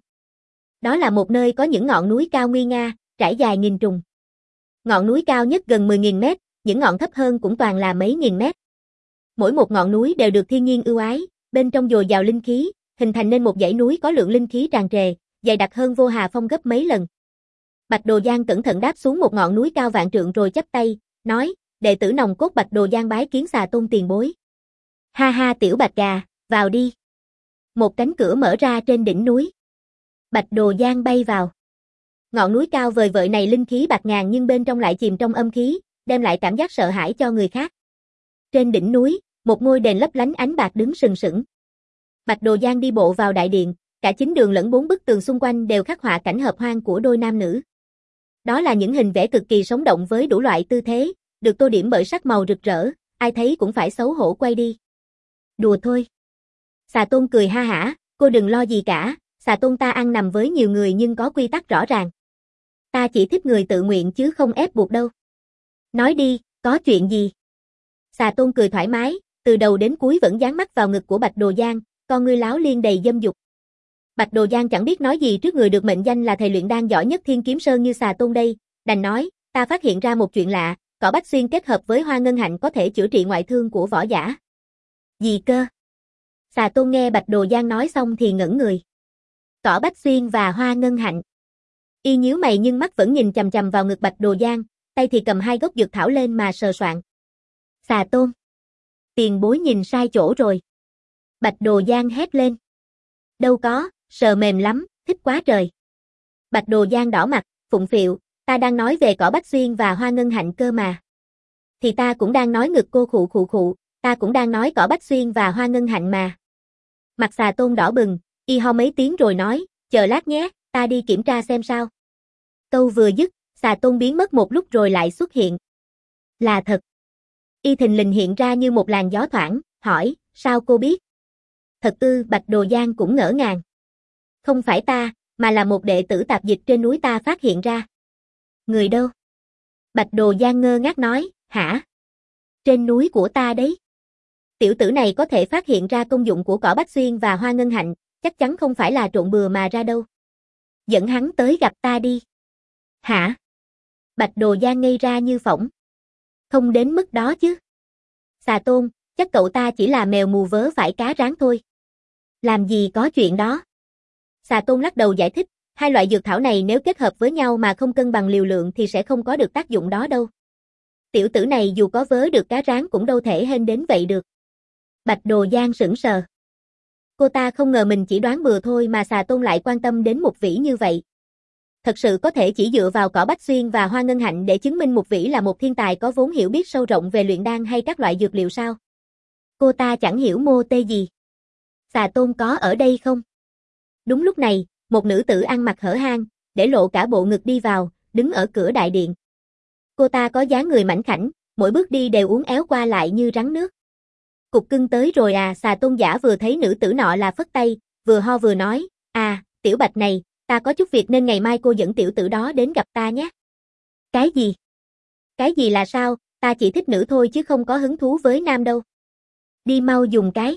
Đó là một nơi có những ngọn núi cao nguy nga, trải dài nghìn trùng. Ngọn núi cao nhất gần mười nghìn mét, những ngọn thấp hơn cũng toàn là mấy nghìn mét. Mỗi một ngọn núi đều được thiên nhiên ưu ái, bên trong dồi dào linh khí, hình thành nên một dãy núi có lượng linh khí tràn trề, dày đặc hơn Vô Hà Phong gấp mấy lần. Bạch Đồ Giang cẩn thận đáp xuống một ngọn núi cao vạn trượng rồi chắp tay, nói, đệ tử nòng cốt Bạch Đồ Giang bái kiến Xà Tôn tiền bối. Ha ha tiểu bạch gà, vào đi. Một cánh cửa mở ra trên đỉnh núi. Bạch Đồ Giang bay vào. Ngọn núi cao vời vợi này linh khí bạt ngàn nhưng bên trong lại chìm trong âm khí, đem lại cảm giác sợ hãi cho người khác. Trên đỉnh núi, một ngôi đền lấp lánh ánh bạc đứng sừng sững. Bạch Đồ Giang đi bộ vào đại điện, cả chính đường lẫn bốn bức tường xung quanh đều khắc họa cảnh hợp hoan của đôi nam nữ. Đó là những hình vẽ cực kỳ sống động với đủ loại tư thế, được tô điểm bởi sắc màu rực rỡ, ai thấy cũng phải xấu hổ quay đi. Đùa thôi. Xà Tôn cười ha hả, cô đừng lo gì cả, Xà Tôn ta ăn nằm với nhiều người nhưng có quy tắc rõ ràng. Ta chỉ thích người tự nguyện chứ không ép buộc đâu. Nói đi, có chuyện gì? Xà Tôn cười thoải mái, từ đầu đến cuối vẫn dán mắt vào ngực của Bạch Đồ Giang, con ngươi láo liên đầy dâm dục. Bạch Đồ Giang chẳng biết nói gì trước người được mệnh danh là thầy luyện đan giỏi nhất Thiên Kiếm Sơn như Xà Tôn đây, đành nói, ta phát hiện ra một chuyện lạ, cỏ Bách Xuyên kết hợp với hoa ngân hạnh có thể chữa trị ngoại thương của võ giả. Gì cơ? Xà Tôn nghe Bạch Đồ Giang nói xong thì ngẩn người. Cỏ Bách Xuyên và hoa ngân hạnh. Y nhíu mày nhưng mắt vẫn nhìn chằm chằm vào ngực Bạch Đồ Giang, tay thì cầm hai gốc dược thảo lên mà sờ soạn. Xà Tôn. Tiền bối nhìn sai chỗ rồi. Bạch Đồ Giang hét lên. Đâu có, sờ mềm lắm, thích quá trời. Bạch Đồ Giang đỏ mặt, phụng phịu, ta đang nói về cỏ Bách Xuyên và hoa ngân hạnh cơ mà. Thì ta cũng đang nói ngực cô khụ khụ khụ, ta cũng đang nói cỏ Bách Xuyên và hoa ngân hạnh mà. Mặt Xà Tôn đỏ bừng, y ho mấy tiếng rồi nói, chờ lát nhé, ta đi kiểm tra xem sao. Câu vừa dứt, Xà Tôn biến mất một lúc rồi lại xuất hiện. Là thật. Y thình lình hiện ra như một làn gió thoảng, hỏi, sao cô biết? Thật ư, Bạch Đồ Giang cũng ngỡ ngàng. Không phải ta, mà là một đệ tử tạp dịch trên núi ta phát hiện ra. Người đâu? Bạch Đồ Giang ngơ ngác nói, hả? Trên núi của ta đấy. Tiểu tử này có thể phát hiện ra công dụng của cỏ Bách Xuyên và hoa ngân hạnh, chắc chắn không phải là trộn bừa mà ra đâu. Dẫn hắn tới gặp ta đi. Hả? Bạch Đồ Giang ngây ra như phỗng. Không đến mức đó chứ. Xà Tôn, chắc cậu ta chỉ là mèo mù vớ phải cá rán thôi. Làm gì có chuyện đó. Xà Tôn lắc đầu giải thích, hai loại dược thảo này nếu kết hợp với nhau mà không cân bằng liều lượng thì sẽ không có được tác dụng đó đâu. Tiểu tử này dù có vớ được cá rán cũng đâu thể hên đến vậy được. Bạch Đồ Giang sững sờ. Cô ta không ngờ mình chỉ đoán bừa thôi mà Xà Tôn lại quan tâm đến Mục Vĩ như vậy. Thật sự có thể chỉ dựa vào cỏ Bách Xuyên và hoa ngân hạnh để chứng minh Mục Vĩ là một thiên tài có vốn hiểu biết sâu rộng về luyện đan hay các loại dược liệu sao? Cô ta chẳng hiểu mô tê gì. Xà Tôn có ở đây không? Đúng lúc này, một nữ tử ăn mặc hở hang, để lộ cả bộ ngực đi vào, đứng ở cửa đại điện. Cô ta có dáng người mảnh khảnh, mỗi bước đi đều uốn éo qua lại như rắn nước. Cục cưng tới rồi à? Xà Tôn giả vừa thấy nữ tử nọ là phất tay, vừa ho vừa nói, à, tiểu Bạch này, ta có chút việc nên ngày mai cô dẫn tiểu tử đó đến gặp ta nhé. Cái gì? Cái gì là sao? Ta chỉ thích nữ thôi chứ không có hứng thú với nam đâu. Đi mau dùng cái.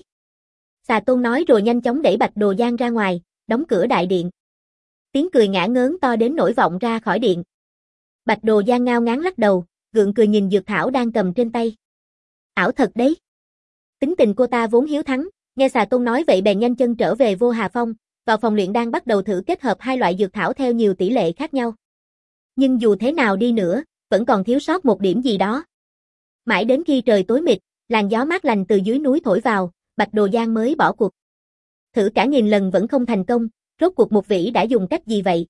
Xà Tôn nói rồi nhanh chóng đẩy Bạch Đồ Giang ra ngoài, đóng cửa đại điện. Tiếng cười ngả ngớn to đến nổi vọng ra khỏi điện. Bạch Đồ Giang ngao ngán lắc đầu, gượng cười nhìn dược thảo đang cầm trên tay. Ảo thật đấy. Tính tình cô ta vốn hiếu thắng, nghe Xà Tôn nói vậy bèn nhanh chân trở về Vô Hà Phong, vào phòng luyện đan bắt đầu thử kết hợp hai loại dược thảo theo nhiều tỷ lệ khác nhau. Nhưng dù thế nào đi nữa, vẫn còn thiếu sót một điểm gì đó. Mãi đến khi trời tối mịt, làn gió mát lành từ dưới núi thổi vào, Bạch Đồ Giang mới bỏ cuộc. Thử cả nghìn lần vẫn không thành công, rốt cuộc Mục Vĩ đã dùng cách gì vậy?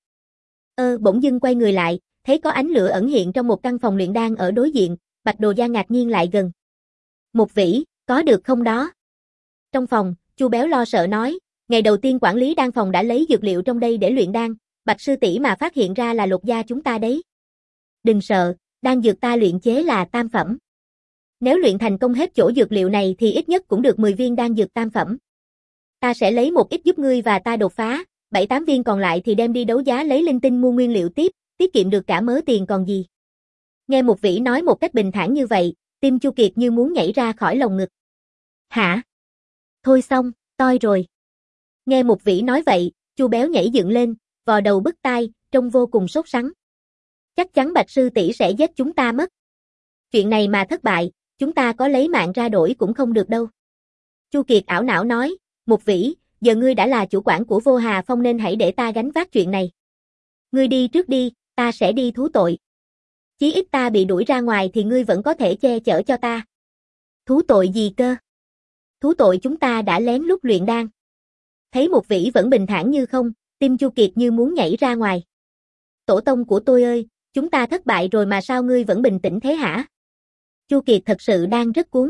Ơ, bỗng dưng quay người lại, thấy có ánh lửa ẩn hiện trong một căn phòng luyện đan ở đối diện, Bạch Đồ Giang ngạc nhiên lại gần. Mục Vĩ, có được không đó? Trong phòng, Chu Béo lo sợ nói, ngày đầu tiên quản lý đan phòng đã lấy dược liệu trong đây để luyện đan, Bạch sư tỷ mà phát hiện ra là lột da chúng ta đấy. Đừng sợ, đan dược ta luyện chế là tam phẩm. Nếu luyện thành công hết chỗ dược liệu này thì ít nhất cũng được mười viên đan dược tam phẩm. Ta sẽ lấy một ít giúp ngươi và ta đột phá, bảy tám viên còn lại thì đem đi đấu giá lấy linh tinh mua nguyên liệu tiếp, tiết kiệm được cả mớ tiền còn gì. Nghe Mục Vĩ nói một cách bình thản như vậy, tim Chu Kiệt như muốn nhảy ra khỏi lồng ngực. Hả? Thôi xong, toi rồi. Nghe Mục Vĩ nói vậy, Chu Béo nhảy dựng lên, vò đầu bứt tai, trông vô cùng sốt sắng. Chắc chắn Bạch sư tỷ sẽ giết chúng ta mất. Chuyện này mà thất bại, chúng ta có lấy mạng ra đổi cũng không được đâu. Chu Kiệt ảo não nói, Mục Vĩ, giờ ngươi đã là chủ quản của Vô Hà Phong nên hãy để ta gánh vác chuyện này. Ngươi đi trước đi, ta sẽ đi thú tội. Chí ít ta bị đuổi ra ngoài thì ngươi vẫn có thể che chở cho ta. Thú tội gì cơ? Thú tội chúng ta đã lén lút luyện đan. Thấy Mục Vĩ vẫn bình thản như không, tim Chu Kiệt như muốn nhảy ra ngoài. Tổ tông của tôi ơi, chúng ta thất bại rồi mà sao ngươi vẫn bình tĩnh thế hả? Chu Kiệt thật sự đang rất cuốn.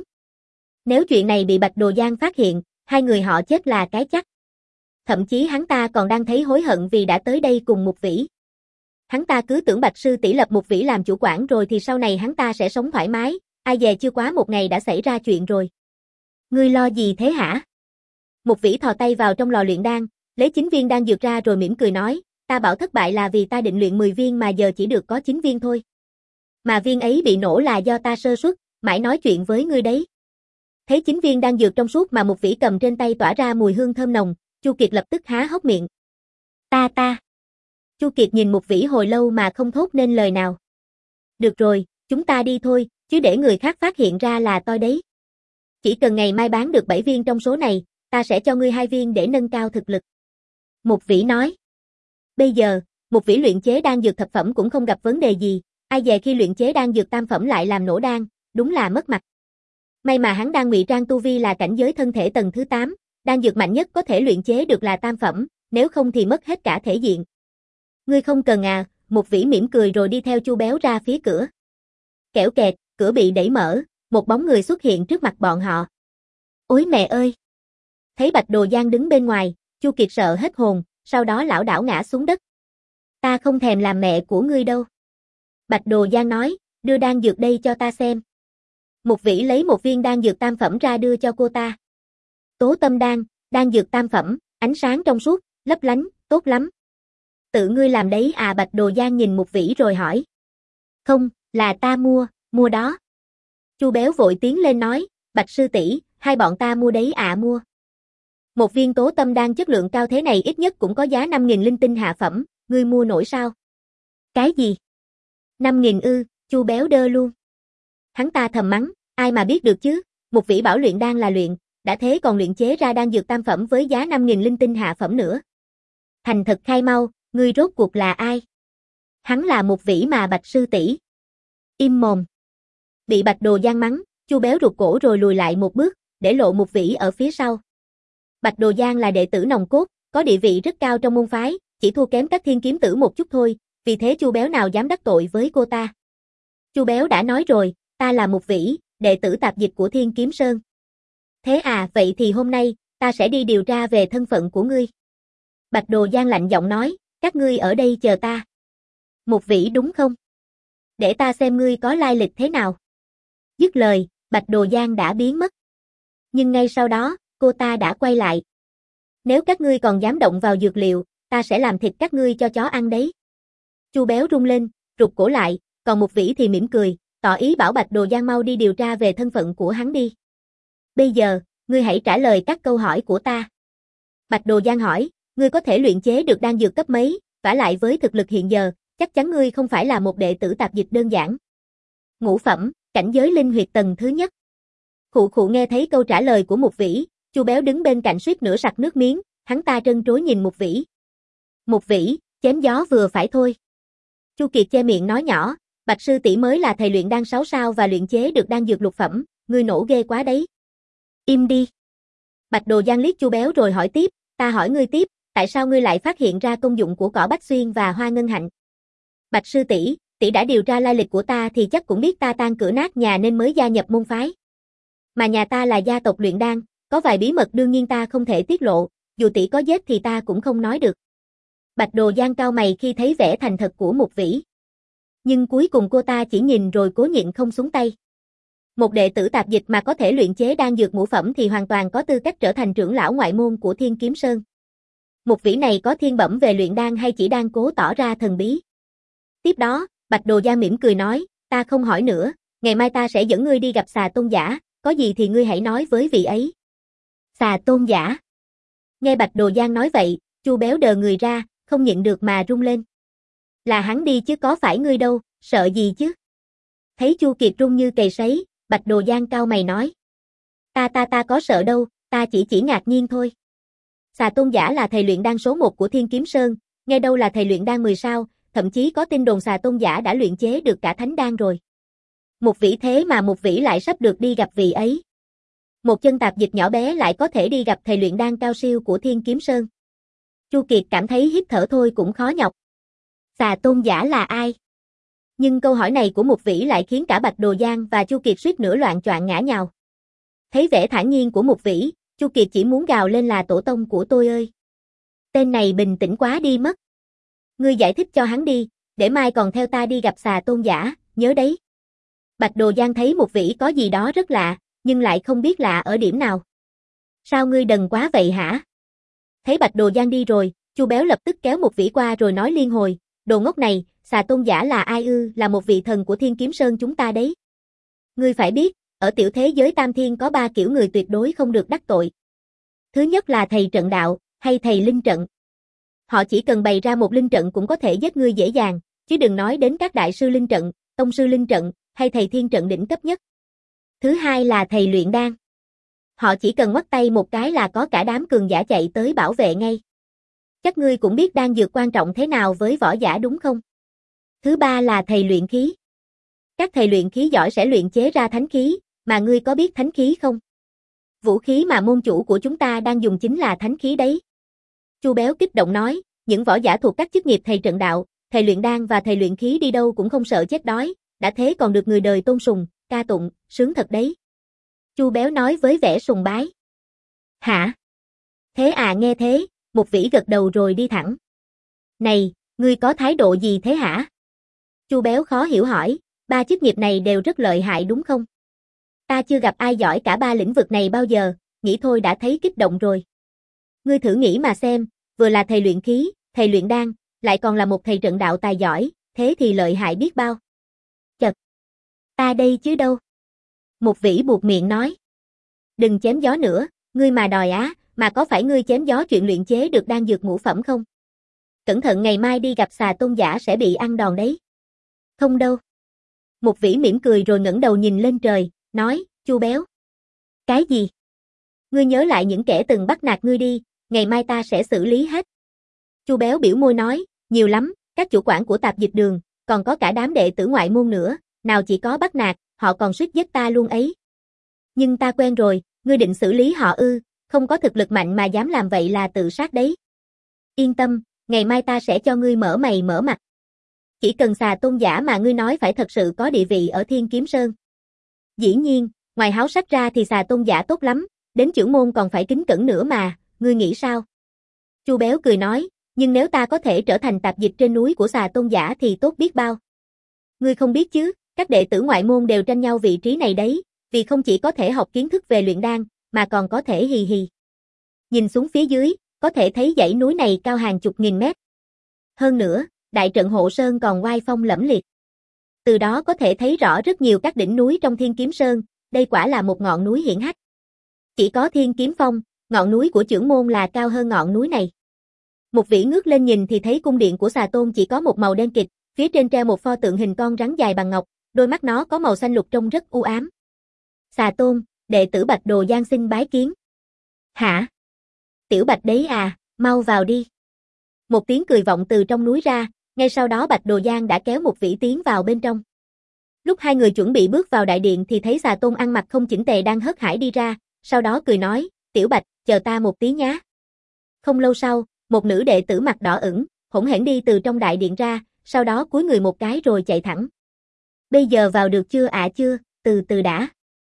Nếu chuyện này bị Bạch Đồ Giang phát hiện, hai người họ chết là cái chắc. Thậm chí hắn ta còn đang thấy hối hận vì đã tới đây cùng Mục Vĩ. Hắn ta cứ tưởng Bạch sư tỷ lập Mục Vĩ làm chủ quản rồi thì sau này hắn ta sẽ sống thoải mái, ai dè chưa quá một ngày đã xảy ra chuyện rồi. Ngươi lo gì thế hả? Mục Vĩ thò tay vào trong lò luyện đan, lấy chín viên đan dược ra rồi mỉm cười nói, ta bảo thất bại là vì ta định luyện mười viên mà giờ chỉ được có chín viên thôi. Mà viên ấy bị nổ là do ta sơ suất, mãi nói chuyện với ngươi đấy. Thấy chín viên đan dược trong suốt mà Mục Vĩ cầm trên tay tỏa ra mùi hương thơm nồng, Chu Kiệt lập tức há hốc miệng. Ta ta. Chu Kiệt nhìn Mục Vĩ hồi lâu mà không thốt nên lời nào. Được rồi, chúng ta đi thôi, chứ để người khác phát hiện ra là toi đấy. Chỉ cần ngày mai bán được bảy viên trong số này, ta sẽ cho ngươi hai viên để nâng cao thực lực. Mục Vĩ nói. Bây giờ, Mục Vĩ luyện chế đan dược thập phẩm cũng không gặp vấn đề gì, ai dè khi luyện chế đan dược tam phẩm lại làm nổ đan, đúng là mất mặt. May mà hắn đang ngụy trang tu vi là cảnh giới thân thể tầng thứ tám, đan dược mạnh nhất có thể luyện chế được là tam phẩm, nếu không thì mất hết cả thể diện. Ngươi không cần à, Mục Vĩ mỉm cười rồi đi theo Chu Béo ra phía cửa. Kẻo kẹt, cửa bị đẩy mở, một bóng người xuất hiện trước mặt bọn họ. Ôi mẹ ơi! Thấy Bạch Đồ Giang đứng bên ngoài, Chu Kiệt sợ hết hồn, sau đó lảo đảo ngã xuống đất. Ta không thèm làm mẹ của ngươi đâu. Bạch Đồ Giang nói, đưa đan dược đây cho ta xem. Mục Vĩ lấy một viên đan dược tam phẩm ra đưa cho cô ta. Tố tâm đan, đan dược tam phẩm, ánh sáng trong suốt, lấp lánh, tốt lắm. Tự ngươi làm đấy à? Bạch Đồ Giang nhìn Mục Vĩ rồi hỏi. Không, là ta mua, mua đó. Chu Béo vội tiến lên nói, Bạch sư tỷ, hai bọn ta mua đấy ạ à mua. Một viên tố tâm đan chất lượng cao thế này ít nhất cũng có giá năm nghìn linh tinh hạ phẩm, ngươi mua nổi sao? Cái gì? năm nghìn ư, Chu Béo đơ luôn. Hắn ta thầm mắng, ai mà biết được chứ, một vỉ bảo luyện đan là luyện, đã thế còn luyện chế ra đan dược tam phẩm với giá năm nghìn linh tinh hạ phẩm nữa. Thành thật khai mau, ngươi rốt cuộc là ai? Hắn là một vỉ mà Bạch sư tỷ. Im mồm. Bị Bạch Đồ Giang mắng, Chu Béo rụt cổ rồi lùi lại một bước, để lộ một vỉ ở phía sau. Bạch Đồ Giang là đệ tử nòng cốt, có địa vị rất cao trong môn phái, chỉ thua kém các thiên kiếm tử một chút thôi, vì thế Chu Béo nào dám đắc tội với cô ta. Chu Béo đã nói rồi, ta là một vỉ, đệ tử tạp dịch của Thiên Kiếm Sơn. Thế à, vậy thì hôm nay, ta sẽ đi điều tra về thân phận của ngươi. Bạch Đồ Giang lạnh giọng nói, các ngươi ở đây chờ ta. Một vỉ đúng không? Để ta xem ngươi có lai lịch thế nào. Dứt lời, Bạch Đồ Giang đã biến mất. Nhưng ngay sau đó, cô ta đã quay lại. Nếu các ngươi còn dám động vào dược liệu, ta sẽ làm thịt các ngươi cho chó ăn đấy. Chu Béo rung lên, rụt cổ lại, còn một vỉ thì mỉm cười, tỏ ý bảo Bạch Đồ Giang mau đi điều tra về thân phận của hắn đi. Bây giờ, ngươi hãy trả lời các câu hỏi của ta. Bạch Đồ Giang hỏi, ngươi có thể luyện chế được đan dược cấp mấy, vả lại với thực lực hiện giờ, chắc chắn ngươi không phải là một đệ tử tạp dịch đơn giản. Ngũ phẩm, cảnh giới linh huyệt tầng thứ nhất. Khụ khụ nghe thấy câu trả lời của một vỉ, Chu Béo đứng bên cạnh suýt nửa sặc nước miếng, hắn ta trân trối nhìn một vỉ. Một vỉ, chém gió vừa phải thôi. Chu Kiệt che miệng nói nhỏ, Bạch sư tỷ mới là thầy luyện đan sáu sao và luyện chế được đan dược lục phẩm, ngươi nổ ghê quá đấy. Im đi. Bạch Đồ Giang liếc Chu Béo rồi hỏi tiếp, ta hỏi ngươi tiếp, tại sao ngươi lại phát hiện ra công dụng của cỏ bách xuyên và hoa ngân hạnh? Bạch sư tỷ, tỷ đã điều tra lai lịch của ta thì chắc cũng biết ta tan cửa nát nhà nên mới gia nhập môn phái. Mà nhà ta là gia tộc luyện đan, có vài bí mật đương nhiên ta không thể tiết lộ, dù tỷ có giết thì ta cũng không nói được. Bạch Đồ Giang cau mày khi thấy vẻ thành thật của một vỉ. Nhưng cuối cùng cô ta chỉ nhìn rồi cố nhịn không xuống tay. Một đệ tử tạp dịch mà có thể luyện chế đan dược ngũ phẩm thì hoàn toàn có tư cách trở thành trưởng lão ngoại môn của Thiên Kiếm Sơn. Một vỉ này có thiên bẩm về luyện đan hay chỉ đang cố tỏ ra thần bí? Tiếp đó, Bạch Đồ Giang mỉm cười nói, ta không hỏi nữa, ngày mai ta sẽ dẫn ngươi đi gặp Xà Tôn Giả, có gì thì ngươi hãy nói với vị ấy. Xà Tôn Giả. Nghe Bạch Đồ Giang nói vậy, Chu Béo đờ người ra, không nhịn được mà rung lên. Là hắn đi chứ có phải ngươi đâu, sợ gì chứ? Thấy Chu Kiệt rung như cầy sấy, Bạch Đồ Giang cau mày nói. Ta ta ta có sợ đâu, ta chỉ chỉ ngạc nhiên thôi. Xà Tôn Giả là thầy luyện đan số một của Thiên Kiếm Sơn, nghe đâu là thầy luyện đan mười sao, thậm chí có tin đồn Xà Tôn Giả đã luyện chế được cả thánh đan rồi. Một vỉ thế mà một vỉ lại sắp được đi gặp vị ấy. Một chân tạp dịch nhỏ bé lại có thể đi gặp thầy luyện đan cao siêu của Thiên Kiếm Sơn. Chu Kiệt cảm thấy hít thở thôi cũng khó nhọc. Xà Tôn Giả là ai? Nhưng câu hỏi này của một vỉ lại khiến cả Bạch Đồ Giang và Chu Kiệt suýt nữa loạng choạng ngã nhào. Thấy vẻ thản nhiên của một vỉ, Chu Kiệt chỉ muốn gào lên là tổ tông của tôi ơi. Tên này bình tĩnh quá đi mất. Ngươi giải thích cho hắn đi, để mai còn theo ta đi gặp Xà Tôn Giả, nhớ đấy. Bạch Đồ Giang thấy một vỉ có gì đó rất lạ, nhưng lại không biết lạ ở điểm nào. Sao ngươi đần quá vậy hả? Thấy Bạch Đồ Giang đi rồi, Chu Béo lập tức kéo một vỉ qua rồi nói liên hồi, đồ ngốc này, Xà Tôn Giả là ai ư, là một vị thần của Thiên Kiếm Sơn chúng ta đấy. Ngươi phải biết, ở tiểu thế giới Tam Thiên có ba kiểu người tuyệt đối không được đắc tội. Thứ nhất là thầy trận đạo, hay thầy linh trận. Họ chỉ cần bày ra một linh trận cũng có thể giết ngươi dễ dàng, chứ đừng nói đến các đại sư linh trận, tông sư linh trận, hay thầy thiên trận đỉnh cấp nhất. Thứ hai là thầy luyện đan. Họ chỉ cần ngoắt tay một cái là có cả đám cường giả chạy tới bảo vệ ngay. Chắc ngươi cũng biết đan dược quan trọng thế nào với võ giả đúng không? Thứ ba là thầy luyện khí. Các thầy luyện khí giỏi sẽ luyện chế ra thánh khí, mà ngươi có biết thánh khí không? Vũ khí mà môn chủ của chúng ta đang dùng chính là thánh khí đấy. Chu Béo kích động nói, những võ giả thuộc các chức nghiệp thầy trận đạo, thầy luyện đan và thầy luyện khí đi đâu cũng không sợ chết đói, đã thế còn được người đời tôn sùng, ca tụng, sướng thật đấy. Chu Béo nói với vẻ sùng bái. Hả? Thế à, nghe thế, một vỉ gật đầu rồi đi thẳng. Này, ngươi có thái độ gì thế hả? Chu Béo khó hiểu hỏi, ba chức nghiệp này đều rất lợi hại đúng không? Ta chưa gặp ai giỏi cả ba lĩnh vực này bao giờ, nghĩ thôi đã thấy kích động rồi. Ngươi thử nghĩ mà xem, vừa là thầy luyện khí, thầy luyện đan, lại còn là một thầy trận đạo tài giỏi, thế thì lợi hại biết bao. Ta đây chứ đâu. Một vĩ buộc miệng nói. Đừng chém gió nữa, ngươi mà đòi á, mà có phải ngươi chém gió chuyện luyện chế được đan dược ngũ phẩm không? Cẩn thận ngày mai đi gặp xà tôn giả sẽ bị ăn đòn đấy. Không đâu. Một vĩ mỉm cười rồi ngẩng đầu nhìn lên trời, nói, Chu béo. Cái gì? Ngươi nhớ lại những kẻ từng bắt nạt ngươi đi, ngày mai ta sẽ xử lý hết. Chu béo biểu môi nói, nhiều lắm, các chủ quản của tạp dịch đường, còn có cả đám đệ tử ngoại môn nữa, nào chỉ có bắt nạt, họ còn suýt giết ta luôn ấy. Nhưng ta quen rồi, ngươi định xử lý họ ư, không có thực lực mạnh mà dám làm vậy là tự sát đấy. Yên tâm, ngày mai ta sẽ cho ngươi mở mày mở mặt. Chỉ cần xà tôn giả mà ngươi nói phải thật sự có địa vị ở Thiên Kiếm Sơn. Dĩ nhiên, ngoài háo sắc ra thì xà tôn giả tốt lắm, đến trưởng môn còn phải kính cẩn nữa mà, ngươi nghĩ sao? Chu béo cười nói, nhưng nếu ta có thể trở thành tạp dịch trên núi của xà tôn giả thì tốt biết bao. Ngươi không biết chứ, các đệ tử ngoại môn đều tranh nhau vị trí này đấy, vì không chỉ có thể học kiến thức về luyện đan, mà còn có thể hì hì. Nhìn xuống phía dưới, có thể thấy dãy núi này cao hàng chục nghìn mét. Hơn nữa, đại trận hộ sơn còn oai phong lẫm liệt. Từ đó có thể thấy rõ rất nhiều các đỉnh núi trong Thiên Kiếm Sơn, đây quả là một ngọn núi hiển hách. Chỉ có Thiên Kiếm Phong, ngọn núi của trưởng môn là cao hơn ngọn núi này. Một vĩ ngước lên nhìn thì thấy cung điện của xà tôn chỉ có một màu đen kịt, phía trên treo một pho tượng hình con rắn dài bằng ngọc, đôi mắt nó có màu xanh lục trông rất u ám. Xà tôn, đệ tử Bạch Đồ Giang xin bái kiến. Hả? Tiểu Bạch đấy à, mau vào đi. Một tiếng cười vọng từ trong núi ra, ngay sau đó Bạch Đồ Giang đã kéo một vĩ tiến vào bên trong. Lúc hai người chuẩn bị bước vào đại điện thì thấy xà tôn ăn mặc không chỉnh tề đang hớt hải đi ra, sau đó cười nói, Tiểu Bạch, chờ ta một tí nhá. Không lâu sau, một nữ đệ tử mặt đỏ ửng, hỗn hển đi từ trong đại điện ra, sau đó cúi người một cái rồi chạy thẳng. Bây giờ vào được chưa ạ à chưa, từ từ đã.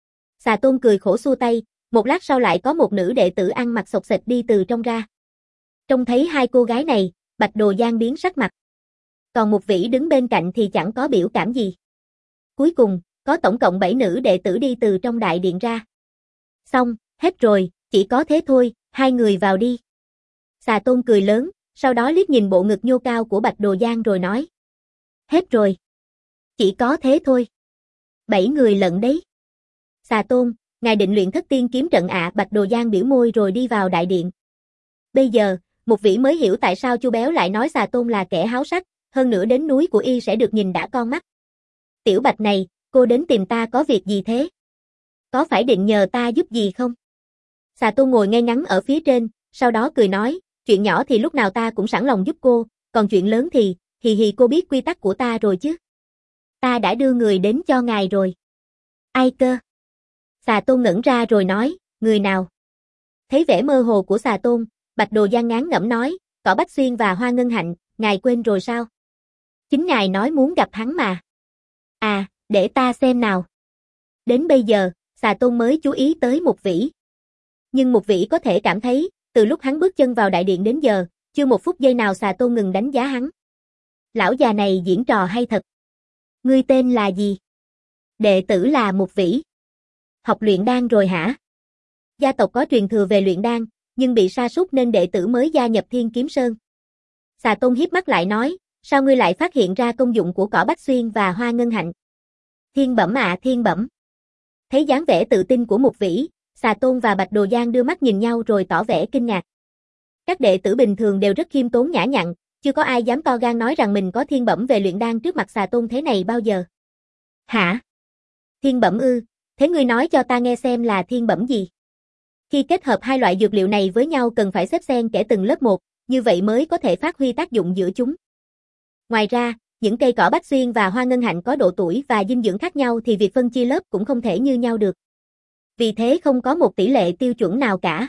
Xà tôn cười khổ xua tay, một lát sau lại có một nữ đệ tử ăn mặc xộc xệch đi từ trong ra. Trông thấy hai cô gái này, Bạch Đồ Giang biến sắc mặt. Còn một vĩ đứng bên cạnh thì chẳng có biểu cảm gì. Cuối cùng, có tổng cộng bảy nữ đệ tử đi từ trong đại điện ra. Xong, hết rồi, chỉ có thế thôi, hai người vào đi. Xà tôn cười lớn, sau đó liếc nhìn bộ ngực nhô cao của Bạch Đồ Giang rồi nói. Hết rồi. Chỉ có thế thôi. Bảy người lận đấy. Xà tôn, ngài định luyện thất tiên kiếm trận ạ. Bạch Đồ Giang biểu môi rồi đi vào đại điện. Bây giờ, một vĩ mới hiểu tại sao Chu béo lại nói xà tôn là kẻ háo sắc, hơn nữa đến núi của y sẽ được nhìn đã con mắt. Tiểu Bạch này, cô đến tìm ta có việc gì thế? Có phải định nhờ ta giúp gì không? Xà tôn ngồi ngay ngắn ở phía trên, sau đó cười nói, chuyện nhỏ thì lúc nào ta cũng sẵn lòng giúp cô, còn chuyện lớn thì, hì hì cô biết quy tắc của ta rồi chứ. Ta đã đưa người đến cho ngài rồi. Ai cơ? Xà tôn ngẩn ra rồi nói, người nào? Thấy vẻ mơ hồ của xà tôn, Bạch Đồ Giang ngán ngẩm nói, Cỏ Bách Xuyên và Hoa Ngân Hạnh, ngài quên rồi sao? Chính ngài nói muốn gặp hắn mà. À, để ta xem nào. Đến bây giờ, xà tôn mới chú ý tới một vĩ. Nhưng một vĩ có thể cảm thấy, từ lúc hắn bước chân vào đại điện đến giờ, chưa một phút giây nào xà tôn ngừng đánh giá hắn. Lão già này diễn trò hay thật. Ngươi tên là gì? Đệ tử là một vĩ. Học luyện đan rồi hả? Gia tộc có truyền thừa về luyện đan, nhưng bị sa sút nên đệ tử mới gia nhập Thiên Kiếm Sơn. Xà tôn hiếp mắt lại nói, sao ngươi lại phát hiện ra công dụng của Cỏ Bách Xuyên và Hoa Ngân Hạnh? Thiên bẩm ạ, à, thiên bẩm. Thấy dáng vẻ tự tin của một vĩ, xà tôn và Bạch Đồ Giang đưa mắt nhìn nhau rồi tỏ vẻ kinh ngạc. Các đệ tử bình thường đều rất khiêm tốn nhã nhặn, chưa có ai dám to gan nói rằng mình có thiên bẩm về luyện đan trước mặt xà tôn thế này bao giờ. Hả? Thiên bẩm ư, thế ngươi nói cho ta nghe xem là thiên bẩm gì? Khi kết hợp hai loại dược liệu này với nhau cần phải xếp xen kẽ từng lớp một, như vậy mới có thể phát huy tác dụng giữa chúng. Ngoài ra, những cây Cỏ Bách Xuyên và Hoa Ngân Hạnh có độ tuổi và dinh dưỡng khác nhau thì việc phân chia lớp cũng không thể như nhau được. Vì thế không có một tỷ lệ tiêu chuẩn nào cả.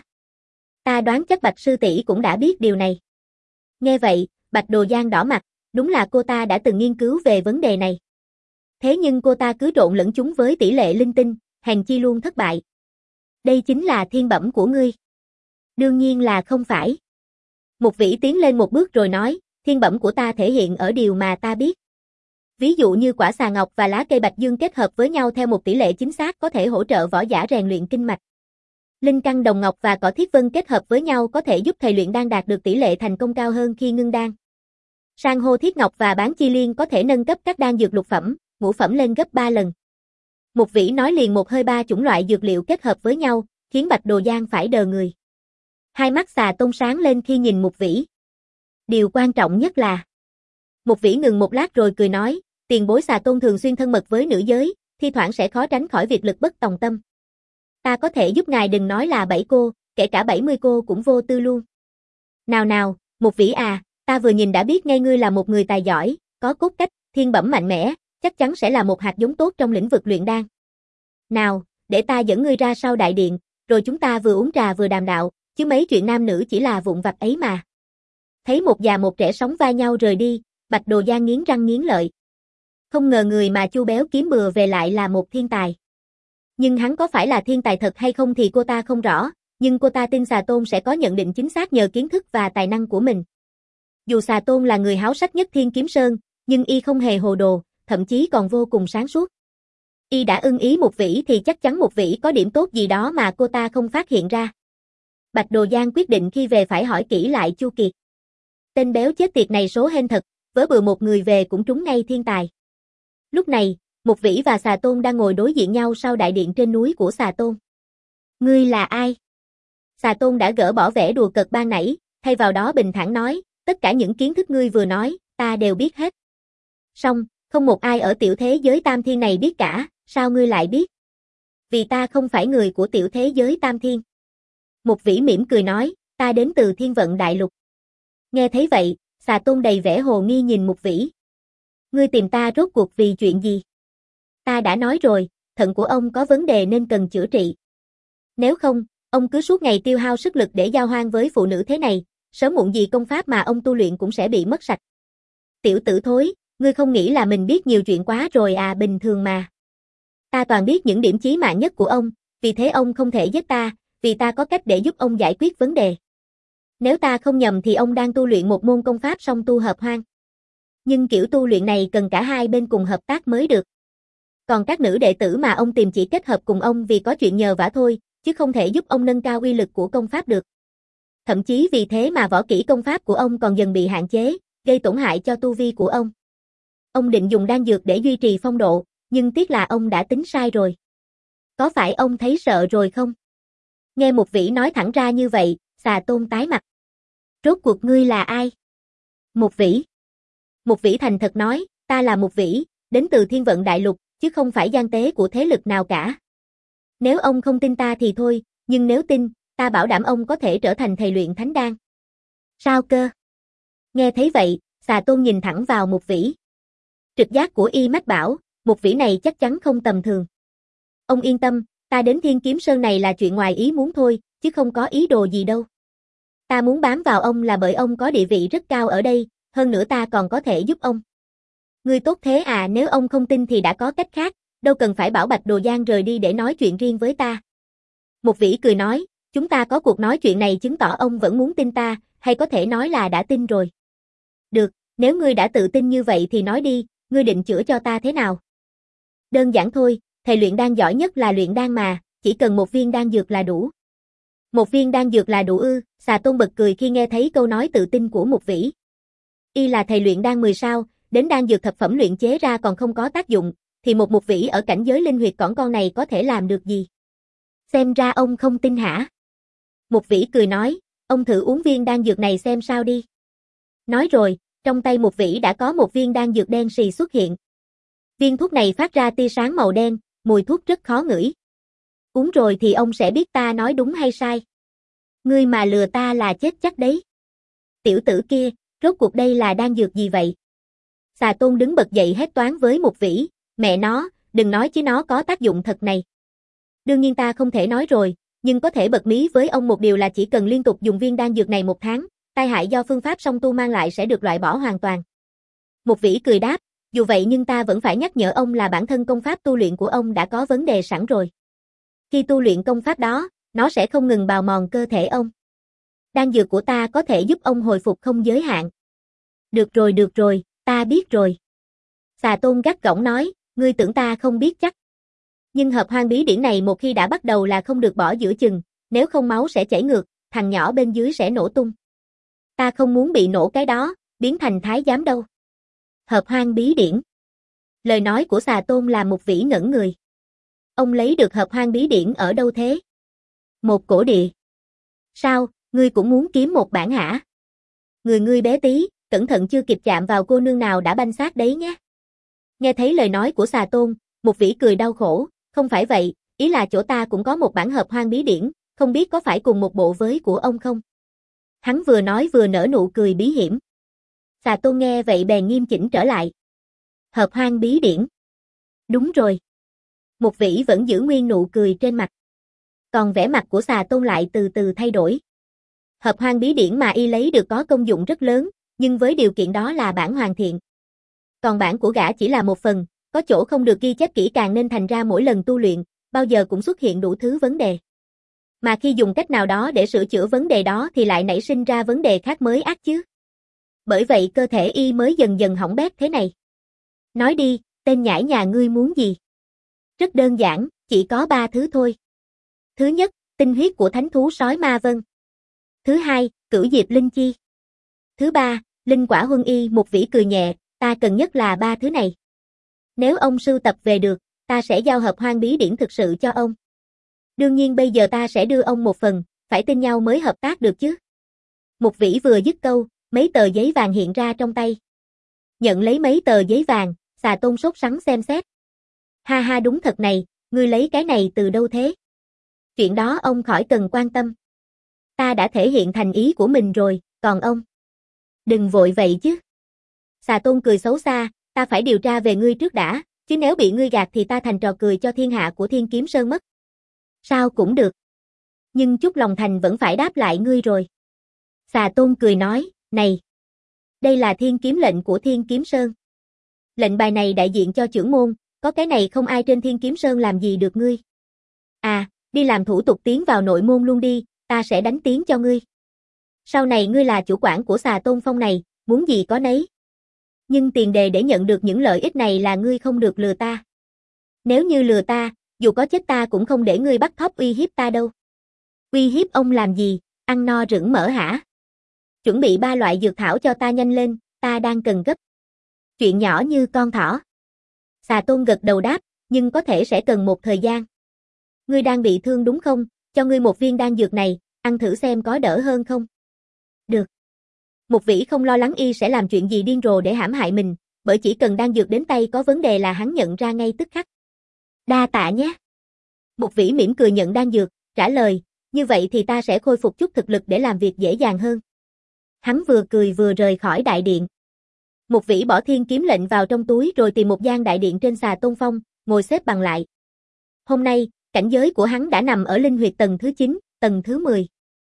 Ta đoán chắc Bạch sư tỷ cũng đã biết điều này. Nghe vậy, Bạch Đồ Giang đỏ mặt, đúng là cô ta đã từng nghiên cứu về vấn đề này. Thế nhưng cô ta cứ trộn lẫn chúng với tỷ lệ linh tinh, hèn chi luôn thất bại. Đây chính là thiên bẩm của ngươi. Đương nhiên là không phải. Một vĩ tiến lên một bước rồi nói, thiên bẩm của ta thể hiện ở điều mà ta biết. Ví dụ như quả xà ngọc và lá cây bạch dương kết hợp với nhau theo một tỷ lệ chính xác có thể hỗ trợ võ giả rèn luyện kinh mạch. Linh căn đồng ngọc và cỏ thiết vân kết hợp với nhau có thể giúp thầy luyện đan đạt được tỷ lệ thành công cao hơn khi ngưng đan. San hô thiết ngọc và bán chi liên có thể nâng cấp các đan dược lục phẩm, ngũ phẩm lên gấp ba lần. Một vĩ nói liền một hơi ba chủng loại dược liệu kết hợp với nhau, khiến Bạch Đồ Giang phải đờ người. Hai mắt Xà Tôn sáng lên khi nhìn một vĩ. Điều quan trọng nhất là... Một vĩ ngừng một lát rồi cười nói, tiền bối Xà Tôn thường xuyên thân mật với nữ giới, thi thoảng sẽ khó tránh khỏi việc lực bất tòng tâm. Ta có thể giúp ngài đừng nói là bảy cô, kể cả bảy mươi cô cũng vô tư luôn. Nào nào, một vĩ à, ta vừa nhìn đã biết ngay ngươi là một người tài giỏi, có cốt cách, thiên bẩm mạnh mẽ, chắc chắn sẽ là một hạt giống tốt trong lĩnh vực luyện đan. Nào, để ta dẫn ngươi ra sau đại điện, rồi chúng ta vừa uống trà vừa đàm đạo, chứ mấy chuyện nam nữ chỉ là vụn vặt ấy mà. Thấy một già một trẻ sóng vai nhau rời đi, Bạch Đồ Giang nghiến răng nghiến lợi. Không ngờ người mà Chu Béo kiếm bừa về lại là một thiên tài. Nhưng hắn có phải là thiên tài thật hay không thì cô ta không rõ, nhưng cô ta tin Xà Tôn sẽ có nhận định chính xác nhờ kiến thức và tài năng của mình. Dù Xà Tôn là người háo sắc nhất Thiên Kiếm Sơn, nhưng y không hề hồ đồ, thậm chí còn vô cùng sáng suốt. Y đã ưng ý một vĩ thì chắc chắn một vĩ có điểm tốt gì đó mà cô ta không phát hiện ra. Bạch Đồ Giang quyết định khi về phải hỏi kỹ lại Chu Kiệt. Tên béo chết tiệt này số hên thật, vớ bừa một người về cũng trúng ngay thiên tài. Lúc này, một vĩ và Xà Tôn đang ngồi đối diện nhau sau đại điện trên núi của Xà Tôn. Ngươi là ai? Xà Tôn đã gỡ bỏ vẻ đùa cợt ban nãy, thay vào đó bình thản nói, tất cả những kiến thức ngươi vừa nói, ta đều biết hết. Song, không một ai ở tiểu thế giới tam thiên này biết cả, sao ngươi lại biết? Vì ta không phải người của tiểu thế giới tam thiên. Một vĩ mỉm cười nói, ta đến từ Thiên Vận Đại Lục. Nghe thấy vậy, Xà Tôn đầy vẻ hồ nghi nhìn một vĩ. Ngươi tìm ta rốt cuộc vì chuyện gì? Ta đã nói rồi, thận của ông có vấn đề nên cần chữa trị. Nếu không, ông cứ suốt ngày tiêu hao sức lực để giao hoan với phụ nữ thế này, sớm muộn gì công pháp mà ông tu luyện cũng sẽ bị mất sạch. Tiểu tử thối, ngươi không nghĩ là mình biết nhiều chuyện quá rồi à? Bình thường mà. Ta toàn biết những điểm chí mạng nhất của ông, vì thế ông không thể giết ta, vì ta có cách để giúp ông giải quyết vấn đề. Nếu ta không nhầm thì ông đang tu luyện một môn công pháp song tu hợp hoan. Nhưng kiểu tu luyện này cần cả hai bên cùng hợp tác mới được. Còn các nữ đệ tử mà ông tìm chỉ kết hợp cùng ông vì có chuyện nhờ vả thôi, chứ không thể giúp ông nâng cao uy lực của công pháp được. Thậm chí vì thế mà võ kỹ công pháp của ông còn dần bị hạn chế, gây tổn hại cho tu vi của ông. Ông định dùng đan dược để duy trì phong độ, nhưng tiếc là ông đã tính sai rồi. Có phải ông thấy sợ rồi không? Nghe một vĩ nói thẳng ra như vậy, Xà Tôn tái mặt. Rốt cuộc ngươi là ai? Một vĩ. Một vĩ thành thật nói, ta là một vĩ, đến từ Thiên Vận Đại Lục, chứ không phải gian tế của thế lực nào cả. Nếu ông không tin ta thì thôi, nhưng nếu tin, ta bảo đảm ông có thể trở thành thầy luyện thánh đan. Sao cơ? Nghe thấy vậy, Xà Tôn nhìn thẳng vào một vĩ. Trực giác của y mách bảo, một vĩ này chắc chắn không tầm thường. Ông yên tâm, ta đến Thiên Kiếm Sơn này là chuyện ngoài ý muốn thôi, chứ không có ý đồ gì đâu. Ta muốn bám vào ông là bởi ông có địa vị rất cao ở đây, hơn nữa ta còn có thể giúp ông. Ngươi tốt thế à? Nếu ông không tin thì đã có cách khác, đâu cần phải bảo Bạch Đồ Giang rời đi để nói chuyện riêng với ta. Một vĩ cười nói, chúng ta có cuộc nói chuyện này chứng tỏ ông vẫn muốn tin ta, hay có thể nói là đã tin rồi. Được, nếu ngươi đã tự tin như vậy thì nói đi, ngươi định chữa cho ta thế nào? Đơn giản thôi, thầy luyện đan giỏi nhất là luyện đan mà, chỉ cần một viên đan dược là đủ. Một viên đan dược là đủ ư? Xà Tôn bật cười khi nghe thấy câu nói tự tin của một vĩ. Y là thầy luyện đan mười sao, đến đan dược thập phẩm luyện chế ra còn không có tác dụng, thì một một vĩ ở cảnh giới linh huyệt cỏn con này có thể làm được gì? Xem ra ông không tin hả? Một vĩ cười nói, ông thử uống viên đan dược này xem sao đi. Nói rồi, trong tay một vĩ đã có một viên đan dược đen xì xuất hiện. Viên thuốc này phát ra tia sáng màu đen, mùi thuốc rất khó ngửi. Uống rồi thì ông sẽ biết ta nói đúng hay sai. Ngươi mà lừa ta là chết chắc đấy. Tiểu tử kia, rốt cuộc đây là đan dược gì vậy? Xà Tôn đứng bật dậy hét toáng với một vĩ, mẹ nó, đừng nói chứ nó có tác dụng thật này. Đương nhiên ta không thể nói rồi, nhưng có thể bật mí với ông một điều là chỉ cần liên tục dùng viên đan dược này một tháng, tai hại do phương pháp song tu mang lại sẽ được loại bỏ hoàn toàn. Một vĩ cười đáp, dù vậy nhưng ta vẫn phải nhắc nhở ông là bản thân công pháp tu luyện của ông đã có vấn đề sẵn rồi. Khi tu luyện công pháp đó, nó sẽ không ngừng bào mòn cơ thể ông. Đan dược của ta có thể giúp ông hồi phục không giới hạn. Được rồi được rồi, ta biết rồi. Xà Tôn gắt gỏng nói, ngươi tưởng ta không biết chắc. Nhưng hợp hoan bí điển này một khi đã bắt đầu là không được bỏ giữa chừng, nếu không máu sẽ chảy ngược, thằng nhỏ bên dưới sẽ nổ tung. Ta không muốn bị nổ cái đó, biến thành thái giám đâu. Hợp hoan bí điển. Lời nói của Xà Tôn làm một vĩ ngẩn người. Ông lấy được hợp hoang bí điển ở đâu thế? Một cổ địa. Sao, ngươi cũng muốn kiếm một bản hả? Người ngươi bé tí, cẩn thận chưa kịp chạm vào cô nương nào đã banh xác đấy nhé. Nghe thấy lời nói của xà tôn, Mục Vĩ cười đau khổ, không phải vậy, ý là chỗ ta cũng có một bản hợp hoang bí điển, không biết có phải cùng một bộ với của ông không? Hắn vừa nói vừa nở nụ cười bí hiểm. Xà tôn nghe vậy bèn nghiêm chỉnh trở lại. Hợp hoang bí điển. Đúng rồi. Mục Vĩ vẫn giữ nguyên nụ cười trên mặt. Còn vẻ mặt của xà tôn lại từ từ thay đổi. Hợp hoang bí điển mà y lấy được có công dụng rất lớn, nhưng với điều kiện đó là bản hoàn thiện. Còn bản của gã chỉ là một phần, có chỗ không được ghi chép kỹ càng nên thành ra mỗi lần tu luyện, bao giờ cũng xuất hiện đủ thứ vấn đề. Mà khi dùng cách nào đó để sửa chữa vấn đề đó thì lại nảy sinh ra vấn đề khác mới ác chứ. Bởi vậy cơ thể y mới dần dần hỏng bét thế này. Nói đi, tên nhãi nhà ngươi muốn gì? Rất đơn giản, chỉ có ba thứ thôi. Thứ nhất, tinh huyết của thánh thú sói ma vân. Thứ hai, cửu diệp linh chi. Thứ ba, linh quả huân y. Mục Vĩ cười nhẹ, ta cần nhất là ba thứ này. Nếu ông sưu tập về được, ta sẽ giao hợp hoang bí điển thực sự cho ông. Đương nhiên bây giờ ta sẽ đưa ông một phần, phải tin nhau mới hợp tác được chứ. Mục Vĩ vừa dứt câu, mấy tờ giấy vàng hiện ra trong tay. Nhận lấy mấy tờ giấy vàng, xà tôn sốt sắng xem xét. Ha ha đúng thật này, ngươi lấy cái này từ đâu thế? Chuyện đó ông khỏi cần quan tâm. Ta đã thể hiện thành ý của mình rồi, còn ông? Đừng vội vậy chứ. Xà tôn cười xấu xa, ta phải điều tra về ngươi trước đã, chứ nếu bị ngươi gạt thì ta thành trò cười cho thiên hạ của Thiên Kiếm Sơn mất. Sao cũng được. Nhưng chút lòng thành vẫn phải đáp lại ngươi rồi. Xà tôn cười nói, này. Đây là thiên kiếm lệnh của Thiên Kiếm Sơn. Lệnh bài này đại diện cho trưởng môn, có cái này không ai trên Thiên Kiếm Sơn làm gì được ngươi. À, đi làm thủ tục tiến vào nội môn luôn đi, ta sẽ đánh tiếng cho ngươi. Sau này ngươi là chủ quản của xà tôn phong này, muốn gì có nấy. Nhưng tiền đề để nhận được những lợi ích này là ngươi không được lừa ta. Nếu như lừa ta, dù có chết ta cũng không để ngươi bắt thóp uy hiếp ta đâu. Uy hiếp ông làm gì, ăn no rửng mỡ hả? Chuẩn bị ba loại dược thảo cho ta nhanh lên, ta đang cần gấp. Chuyện nhỏ như con thỏ. Xà tôn gật đầu đáp, nhưng có thể sẽ cần một thời gian. Ngươi đang bị thương đúng không? Cho ngươi một viên đan dược này, ăn thử xem có đỡ hơn không? Được. Mục Vĩ không lo lắng y sẽ làm chuyện gì điên rồ để hãm hại mình, bởi chỉ cần đan dược đến tay có vấn đề là hắn nhận ra ngay tức khắc. Đa tạ nhé. Mục Vĩ mỉm cười nhận đan dược, trả lời, như vậy thì ta sẽ khôi phục chút thực lực để làm việc dễ dàng hơn. Hắn vừa cười vừa rời khỏi đại điện. Mục Vĩ bỏ thiên kiếm lệnh vào trong túi rồi tìm một gian đại điện trên xà tôn phong, ngồi xếp bằng lại. Hôm nay, cảnh giới của hắn đã nằm ở linh huyệt tầng thứ chín, tầng thứ mười.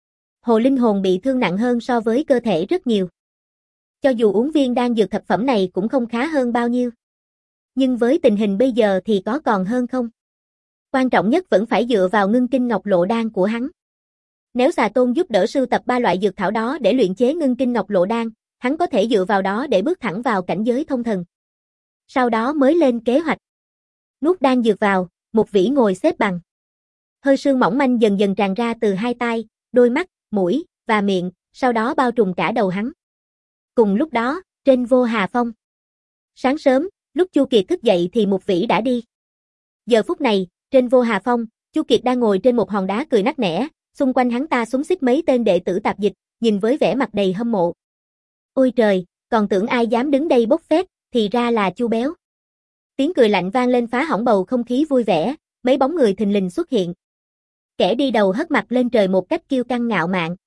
Hồ linh hồn bị thương nặng hơn so với cơ thể rất nhiều. Cho dù uống viên đan dược thập phẩm này cũng không khá hơn bao nhiêu. Nhưng với tình hình bây giờ thì có còn hơn không? Quan trọng nhất vẫn phải dựa vào ngưng kinh ngọc lộ đan của hắn. Nếu xà tôn giúp đỡ sưu tập ba loại dược thảo đó để luyện chế ngưng kinh ngọc lộ đan, hắn có thể dựa vào đó để bước thẳng vào cảnh giới thông thần. Sau đó mới lên kế hoạch. Nuốt đan dược vào, Mục Vĩ ngồi xếp bằng. Hơi sương mỏng manh dần dần tràn ra từ hai tai, đôi mắt, mũi và miệng, sau đó bao trùm cả đầu hắn. Cùng lúc đó, trên Vô Hà Phong. Sáng sớm, lúc Chu Kiệt thức dậy thì Mục Vĩ đã đi. Giờ phút này, trên Vô Hà Phong, Chu Kiệt đang ngồi trên một hòn đá cười nắc nẻ, xung quanh hắn ta xúm xít mấy tên đệ tử tạp dịch, nhìn với vẻ mặt đầy hâm mộ. Ôi trời, còn tưởng ai dám đứng đây bốc phét, thì ra là Chu Béo. Tiếng cười lạnh vang lên phá hỏng bầu không khí vui vẻ, mấy bóng người thình lình xuất hiện. Kẻ đi đầu hất mặt lên trời một cách kiêu căng ngạo mạn.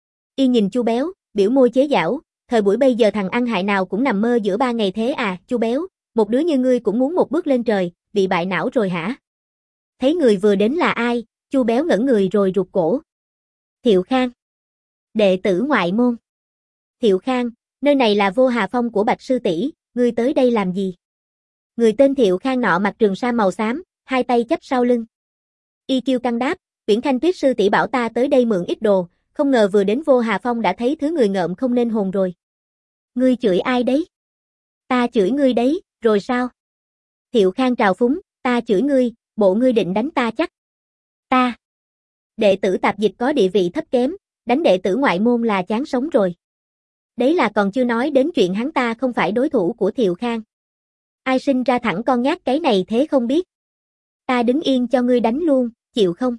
Y nhìn Chu Béo, biểu môi chế giảo, thời buổi bây giờ thằng ăn hại nào cũng nằm mơ giữa ba ngày thế à, Chu Béo, một đứa như ngươi cũng muốn một bước lên trời, bị bại não rồi hả? Thấy người vừa đến là ai, Chu Béo ngẩn người rồi rụt cổ. Thiệu Khang. Đệ tử ngoại môn. Thiệu Khang, nơi này là Vô Hà Phong của Bạch sư tỷ, ngươi tới đây làm gì? Người tên Thiệu Khang nọ mặc trường sa màu xám, hai tay chắp sau lưng. Y kiêu căng đáp, Uyển Thanh Tuyết sư tỷ bảo ta tới đây mượn ít đồ, không ngờ vừa đến Vô Hà Phong đã thấy thứ người ngợm không nên hồn rồi. Ngươi chửi ai đấy? Ta chửi ngươi đấy, rồi sao? Thiệu Khang trào phúng, ta chửi ngươi, bộ ngươi định đánh ta chắc. Ta. Đệ tử tạp dịch có địa vị thấp kém, đánh đệ tử ngoại môn là chán sống rồi. Đấy là còn chưa nói đến chuyện hắn ta không phải đối thủ của Thiệu Khang. Ai sinh ra thẳng con nhát cái này thế không biết. Ta đứng yên cho ngươi đánh luôn, chịu không?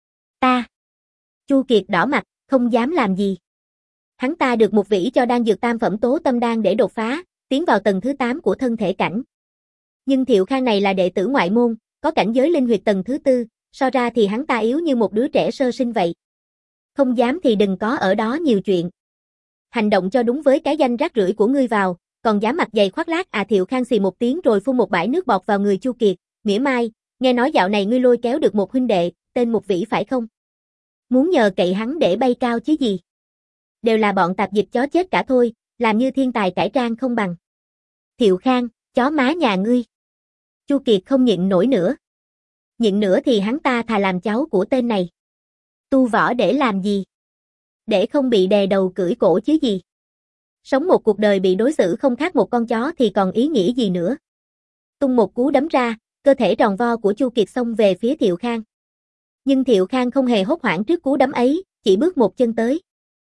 Ta. Chu Kiệt đỏ mặt, không dám làm gì. Hắn ta được một vỉ cho đan dược tam phẩm tố tâm đan để đột phá, tiến vào tầng thứ tám của thân thể cảnh. Nhưng Thiệu Khang này là đệ tử ngoại môn, có cảnh giới linh huyệt tầng thứ tư, so ra thì hắn ta yếu như một đứa trẻ sơ sinh vậy. Không dám thì đừng có ở đó nhiều chuyện. Hành động cho đúng với cái danh rác rưởi của ngươi vào, còn dám mặt dày khoác lác à. Thiệu Khang xì một tiếng rồi phun một bãi nước bọt vào người Chu Kiệt, mỉa mai, nghe nói dạo này ngươi lôi kéo được một huynh đệ, tên Một Vĩ phải không? Muốn nhờ cậy hắn để bay cao chứ gì? Đều là bọn tạp dịch chó chết cả thôi, làm như thiên tài cải trang không bằng. Thiệu Khang, chó má nhà ngươi. Chu Kiệt không nhịn nổi nữa. Nhịn nữa thì hắn ta thà làm cháu của tên này. Tu võ để làm gì? Để không bị đè đầu cưỡi cổ chứ gì? Sống một cuộc đời bị đối xử không khác một con chó thì còn ý nghĩa gì nữa? Tung một cú đấm ra, cơ thể tròn vo của Chu Kiệt xông về phía Thiệu Khang. Nhưng Thiệu Khang không hề hốt hoảng trước cú đấm ấy, chỉ bước một chân tới.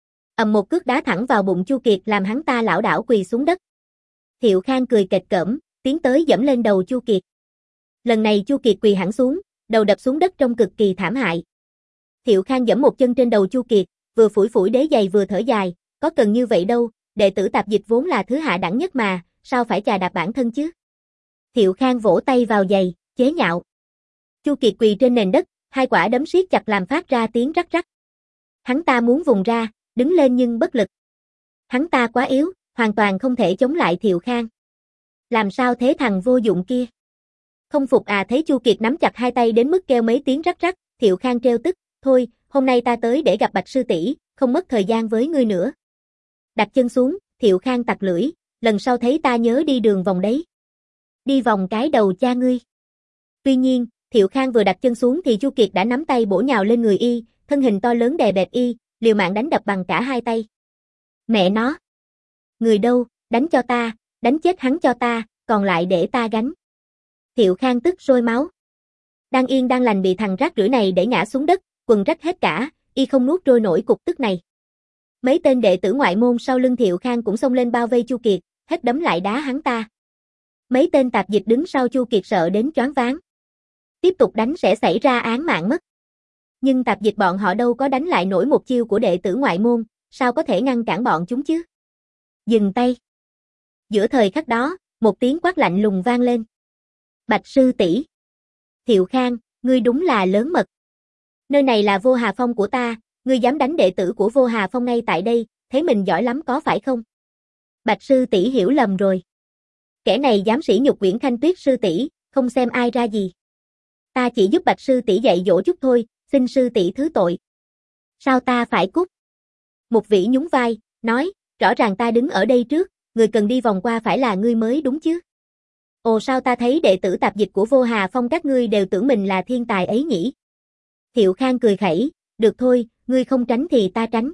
Ầm một cước đá thẳng vào bụng Chu Kiệt làm hắn ta lảo đảo quỳ xuống đất. Thiệu Khang cười kệch cỡm, tiến tới giẫm lên đầu Chu Kiệt. Lần này Chu Kiệt quỳ hẳn xuống, đầu đập xuống đất trông cực kỳ thảm hại. Thiệu Khang giẫm một chân trên đầu Chu Kiệt, vừa phủi phủi đế giày vừa thở dài, có cần như vậy đâu, đệ tử tạp dịch vốn là thứ hạ đẳng nhất mà, sao phải chà đạp bản thân chứ? Thiệu Khang vỗ tay vào giày, chế nhạo. Chu Kiệt quỳ trên nền đất, hai quả đấm siết chặt làm phát ra tiếng rắc rắc. Hắn ta muốn vùng ra, đứng lên nhưng bất lực. Hắn ta quá yếu, hoàn toàn không thể chống lại Thiệu Khang. Làm sao thế thằng vô dụng kia? Không phục à? Thấy Chu Kiệt nắm chặt hai tay đến mức kêu mấy tiếng rắc rắc, Thiệu Khang trêu tức, thôi, hôm nay ta tới để gặp Bạch sư tỷ, không mất thời gian với ngươi nữa. Đặt chân xuống, Thiệu Khang tặc lưỡi, lần sau thấy ta nhớ đi đường vòng đấy. Đi vòng cái đầu cha ngươi. Tuy nhiên, Thiệu Khang vừa đặt chân xuống thì Chu Kiệt đã nắm tay bổ nhào lên người y, thân hình to lớn đè bẹp y, liều mạng đánh đập bằng cả hai tay. Mẹ nó! Người đâu, đánh cho ta, đánh chết hắn cho ta, còn lại để ta gánh. Thiệu Khang tức sôi máu. Đang yên đang lành bị thằng rác rưởi này đẩy ngã xuống đất, quần rách hết cả, y không nuốt trôi nổi cục tức này. Mấy tên đệ tử ngoại môn sau lưng Thiệu Khang cũng xông lên bao vây Chu Kiệt, hết đấm lại đá hắn ta. Mấy tên tạp dịch đứng sau Chu Kiệt sợ đến choáng váng. Tiếp tục đánh sẽ xảy ra án mạng mất. Nhưng tạp dịch bọn họ đâu có đánh lại nổi một chiêu của đệ tử ngoại môn, sao có thể ngăn cản bọn chúng chứ? Dừng tay. Giữa thời khắc đó, một tiếng quát lạnh lùng vang lên. Bạch sư tỷ. Thiệu Khang, ngươi đúng là lớn mật. Nơi này là Vô Hà Phong của ta, ngươi dám đánh đệ tử của Vô Hà Phong ngay tại đây, thấy mình giỏi lắm có phải không? Bạch sư tỷ hiểu lầm rồi. Kẻ này dám sỉ nhục Uyển Khanh Tuyết sư tỷ, không xem ai ra gì. Ta chỉ giúp Bạch sư tỷ dạy dỗ chút thôi, xin sư tỷ thứ tội. Sao ta phải cút? Một Vĩ nhún vai, nói, rõ ràng ta đứng ở đây trước, người cần đi vòng qua phải là ngươi mới đúng chứ. Ồ, sao ta thấy đệ tử tạp dịch của Vô Hà Phong các ngươi đều tưởng mình là thiên tài ấy nhỉ? Thiệu Khang cười khẩy, được thôi, ngươi không tránh thì ta tránh.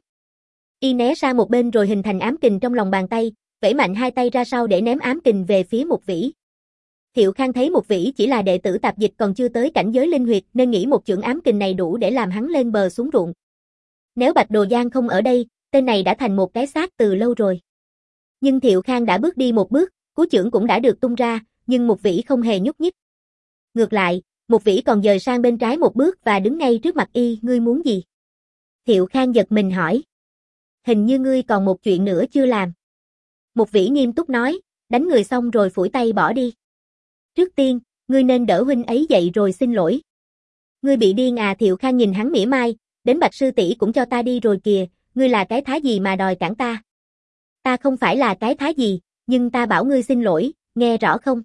Y né sang một bên rồi hình thành ám kình trong lòng bàn tay, vẫy mạnh hai tay ra sau để ném ám kình về phía Một Vĩ. Thiệu Khang thấy Một Vĩ chỉ là đệ tử tạp dịch còn chưa tới cảnh giới linh huyệt nên nghĩ một chưởng ám kình này đủ để làm hắn lên bờ xuống ruộng. Nếu Bạch Đồ Giang không ở đây, tên này đã thành một cái xác từ lâu rồi. Nhưng Thiệu Khang đã bước đi một bước, cú chưởng cũng đã được tung ra, nhưng Một Vĩ không hề nhúc nhích. Ngược lại, Một Vĩ còn dời sang bên trái một bước và đứng ngay trước mặt y, ngươi muốn gì? Thiệu Khang giật mình hỏi. Hình như ngươi còn một chuyện nữa chưa làm. Một Vĩ nghiêm túc nói, đánh người xong rồi phủi tay bỏ đi. Trước tiên, ngươi nên đỡ huynh ấy dậy rồi xin lỗi. Ngươi bị điên à? Thiệu Khang nhìn hắn mỉa mai, đến Bạch sư tỷ cũng cho ta đi rồi kìa, ngươi là cái thá gì mà đòi cản ta? Ta không phải là cái thá gì, nhưng ta bảo ngươi xin lỗi, nghe rõ không?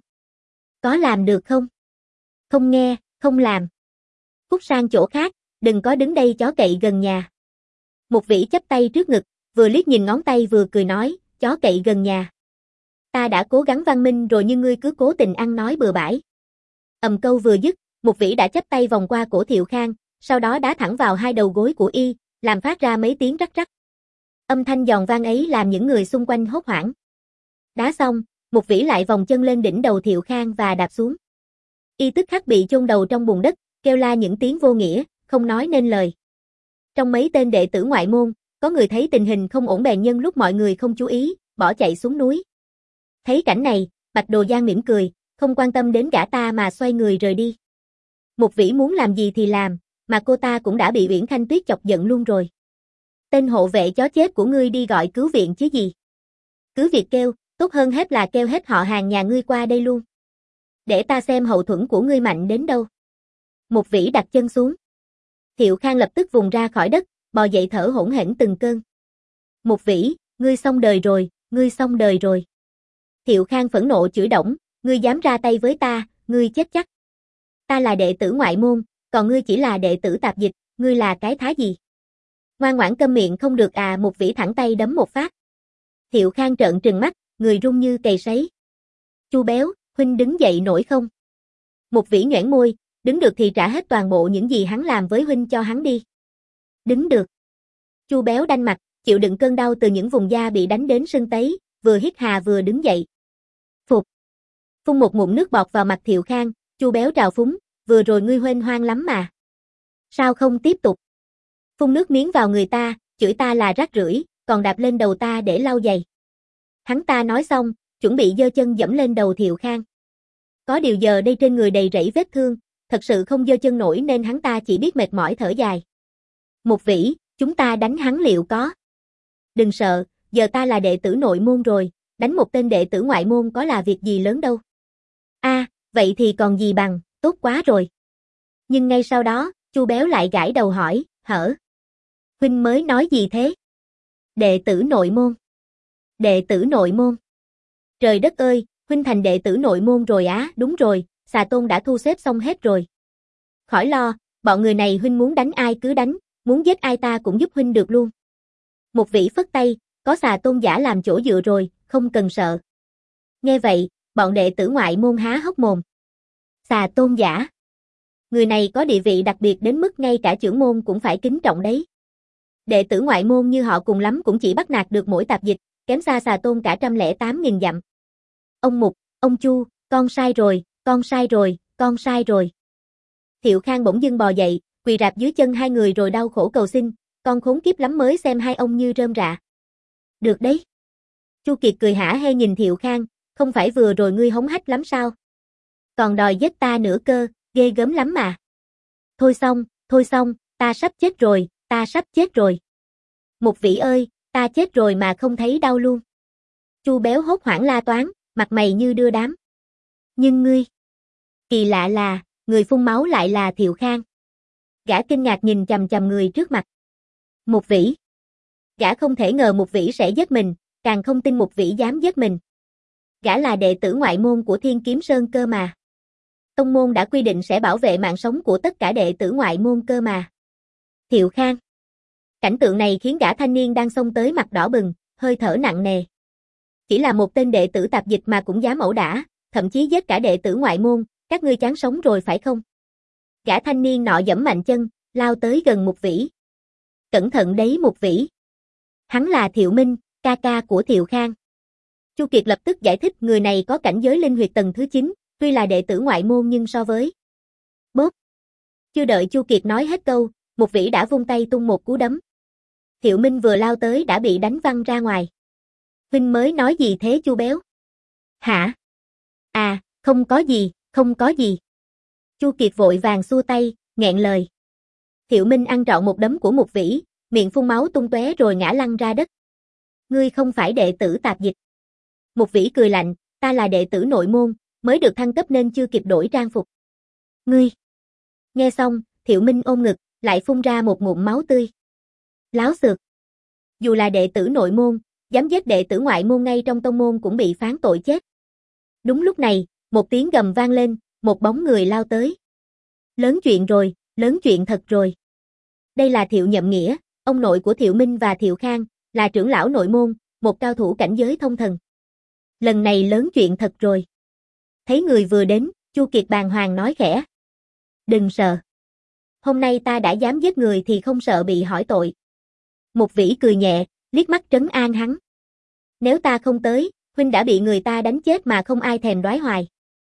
Có làm được không? Không nghe, không làm. Cút sang chỗ khác, đừng có đứng đây chó cậy gần nhà. Một Vĩ chắp tay trước ngực, vừa liếc nhìn ngón tay vừa cười nói, chó cậy gần nhà. Ta đã cố gắng văn minh rồi nhưng ngươi cứ cố tình ăn nói bừa bãi. Ầm câu vừa dứt, Một Vĩ đã chắp tay vòng qua cổ Thiệu Khang, sau đó đá thẳng vào hai đầu gối của y, làm phát ra mấy tiếng rắc rắc. Âm thanh giòn vang ấy làm những người xung quanh hốt hoảng. Đá xong, Một Vĩ lại vòng chân lên đỉnh đầu Thiệu Khang và đạp xuống. Y tức khắc bị chôn đầu trong bùn đất, kêu la những tiếng vô nghĩa, không nói nên lời. Trong mấy tên đệ tử ngoại môn, có người thấy tình hình không ổn bèn nhân lúc mọi người không chú ý, bỏ chạy xuống núi. Thấy cảnh này, Bạch Đồ Giang mỉm cười, không quan tâm đến gã ta mà xoay người rời đi. Mục Vĩ muốn làm gì thì làm, mà cô ta cũng đã bị Uyển Khanh Tuyết chọc giận luôn rồi. Tên hộ vệ chó chết của ngươi đi gọi cứu viện chứ gì. Cứ việc kêu, tốt hơn hết là kêu hết họ hàng nhà ngươi qua đây luôn. Để ta xem hậu thuẫn của ngươi mạnh đến đâu. Mục Vĩ đặt chân xuống. Thiệu Khang lập tức vùng ra khỏi đất, bò dậy thở hổn hển từng cơn. Mục Vĩ, ngươi xong đời rồi, ngươi xong đời rồi. Thiệu Khang phẫn nộ chửi đổng, ngươi dám ra tay với ta, ngươi chết chắc. Ta là đệ tử ngoại môn, còn ngươi chỉ là đệ tử tạp dịch, ngươi là cái thá gì? Ngoan ngoãn câm miệng không được à? Mục Vĩ thẳng tay đấm một phát. Thiệu Khang trợn trừng mắt, người run như cầy sấy. Chu béo, huynh đứng dậy nổi không? Mục Vĩ nhoẻn môi, đứng được thì trả hết toàn bộ những gì hắn làm với huynh cho hắn đi. Đứng được. Chu béo đanh mặt, chịu đựng cơn đau từ những vùng da bị đánh đến sưng tấy, vừa hít hà vừa đứng dậy. Phục. Phun một ngụm nước bọt vào mặt Thiệu Khang, Chu béo trào phúng, vừa rồi ngươi huênh hoang lắm mà. Sao không tiếp tục? Phun nước miếng vào người ta, chửi ta là rác rưởi, còn đạp lên đầu ta để lau giày. Hắn ta nói xong, chuẩn bị giơ chân dẫm lên đầu Thiệu Khang. Có điều giờ đây trên người đầy rẫy vết thương, thật sự không giơ chân nổi nên hắn ta chỉ biết mệt mỏi thở dài. Mục Vĩ, chúng ta đánh hắn liệu có? Đừng sợ, giờ ta là đệ tử nội môn rồi, đánh một tên đệ tử ngoại môn có là việc gì lớn đâu. A, à, vậy thì còn gì bằng, tốt quá rồi. Nhưng ngay sau đó, Chu béo lại gãi đầu hỏi, hở? Huynh mới nói gì thế? Đệ tử nội môn. Đệ tử nội môn. Trời đất ơi, huynh thành đệ tử nội môn rồi á, đúng rồi, Xà Tôn đã thu xếp xong hết rồi. Khỏi lo, bọn người này huynh muốn đánh ai cứ đánh, muốn giết ai ta cũng giúp huynh được luôn. Mục Vĩ phất tay, có Xà Tôn giả làm chỗ dựa rồi, không cần sợ. Nghe vậy, bọn đệ tử ngoại môn há hốc mồm. Xà Tôn giả. Người này có địa vị đặc biệt đến mức ngay cả trưởng môn cũng phải kính trọng đấy. Đệ tử ngoại môn như họ cùng lắm cũng chỉ bắt nạt được mỗi tạp dịch, kém xa Xà Tôn cả trăm lẻ tám nghìn dặm. Ông Mục, ông Chu, con sai rồi, con sai rồi, con sai rồi. Thiệu Khang bỗng dưng bò dậy, quỳ rạp dưới chân hai người rồi đau khổ cầu xin, con khốn kiếp lắm mới xem hai ông như rơm rạ. Được đấy. Chu Kiệt cười hả hê nhìn Thiệu Khang, không phải vừa rồi ngươi hống hách lắm sao? Còn đòi giết ta nữa cơ, ghê gớm lắm mà. Thôi xong, thôi xong, ta sắp chết rồi, ta sắp chết rồi. Mục Vĩ ơi, ta chết rồi mà không thấy đau luôn. Chu béo hốt hoảng la toán, mặt mày như đưa đám. Nhưng ngươi... Kỳ lạ là, người phun máu lại là Thiệu Khang. Gã kinh ngạc nhìn chằm chằm người trước mặt. Mục Vĩ. Gã không thể ngờ Mục Vĩ sẽ giết mình, càng không tin Mục Vĩ dám giết mình. Gã là đệ tử ngoại môn của Thiên Kiếm Sơn cơ mà. Tông môn đã quy định sẽ bảo vệ mạng sống của tất cả đệ tử ngoại môn cơ mà. Thiệu Khang. Cảnh tượng này khiến gã thanh niên đang xông tới mặt đỏ bừng, hơi thở nặng nề. Chỉ là một tên đệ tử tạp dịch mà cũng dám ẩu đả, thậm chí giết cả đệ tử ngoại môn, các ngươi chán sống rồi phải không? Gã thanh niên nọ giẫm mạnh chân, lao tới gần Mục Vĩ. Cẩn thận đấy Mục Vĩ. Hắn là Thiệu Minh, ca ca của Thiệu Khang. Chu Kiệt lập tức giải thích người này có cảnh giới linh huyệt tầng thứ chín, tuy là đệ tử ngoại môn nhưng so với... Bốp. Chưa đợi Chu Kiệt nói hết câu, Mục Vĩ đã vung tay tung một cú đấm. Thiệu Minh vừa lao tới đã bị đánh văng ra ngoài. Huynh mới nói gì thế Chu béo? Hả? À, không có gì, không có gì. Chu Kiệt vội vàng xua tay, nghẹn lời. Thiệu Minh ăn trọn một đấm của Mục Vĩ, miệng phun máu tung tóe rồi ngã lăn ra đất. Ngươi không phải đệ tử tạp dịch. Mục Vĩ cười lạnh, ta là đệ tử nội môn, mới được thăng cấp nên chưa kịp đổi trang phục. Ngươi. Nghe xong, Thiệu Minh ôm ngực, lại phun ra một ngụm máu tươi. Láo xược. Dù là đệ tử nội môn, dám giết đệ tử ngoại môn ngay trong tông môn cũng bị phán tội chết. Đúng lúc này, một tiếng gầm vang lên, một bóng người lao tới. Lớn chuyện rồi, lớn chuyện thật rồi. Đây là Thiệu Nhậm Nghĩa, ông nội của Thiệu Minh và Thiệu Khang, là trưởng lão nội môn, một cao thủ cảnh giới thông thần. Lần này lớn chuyện thật rồi. Thấy người vừa đến, Chu Kiệt bàng hoàng nói khẽ. Đừng sợ. Hôm nay ta đã dám giết người thì không sợ bị hỏi tội. Mục Vĩ cười nhẹ, liếc mắt trấn an hắn. Nếu ta không tới, huynh đã bị người ta đánh chết mà không ai thèm đoái hoài.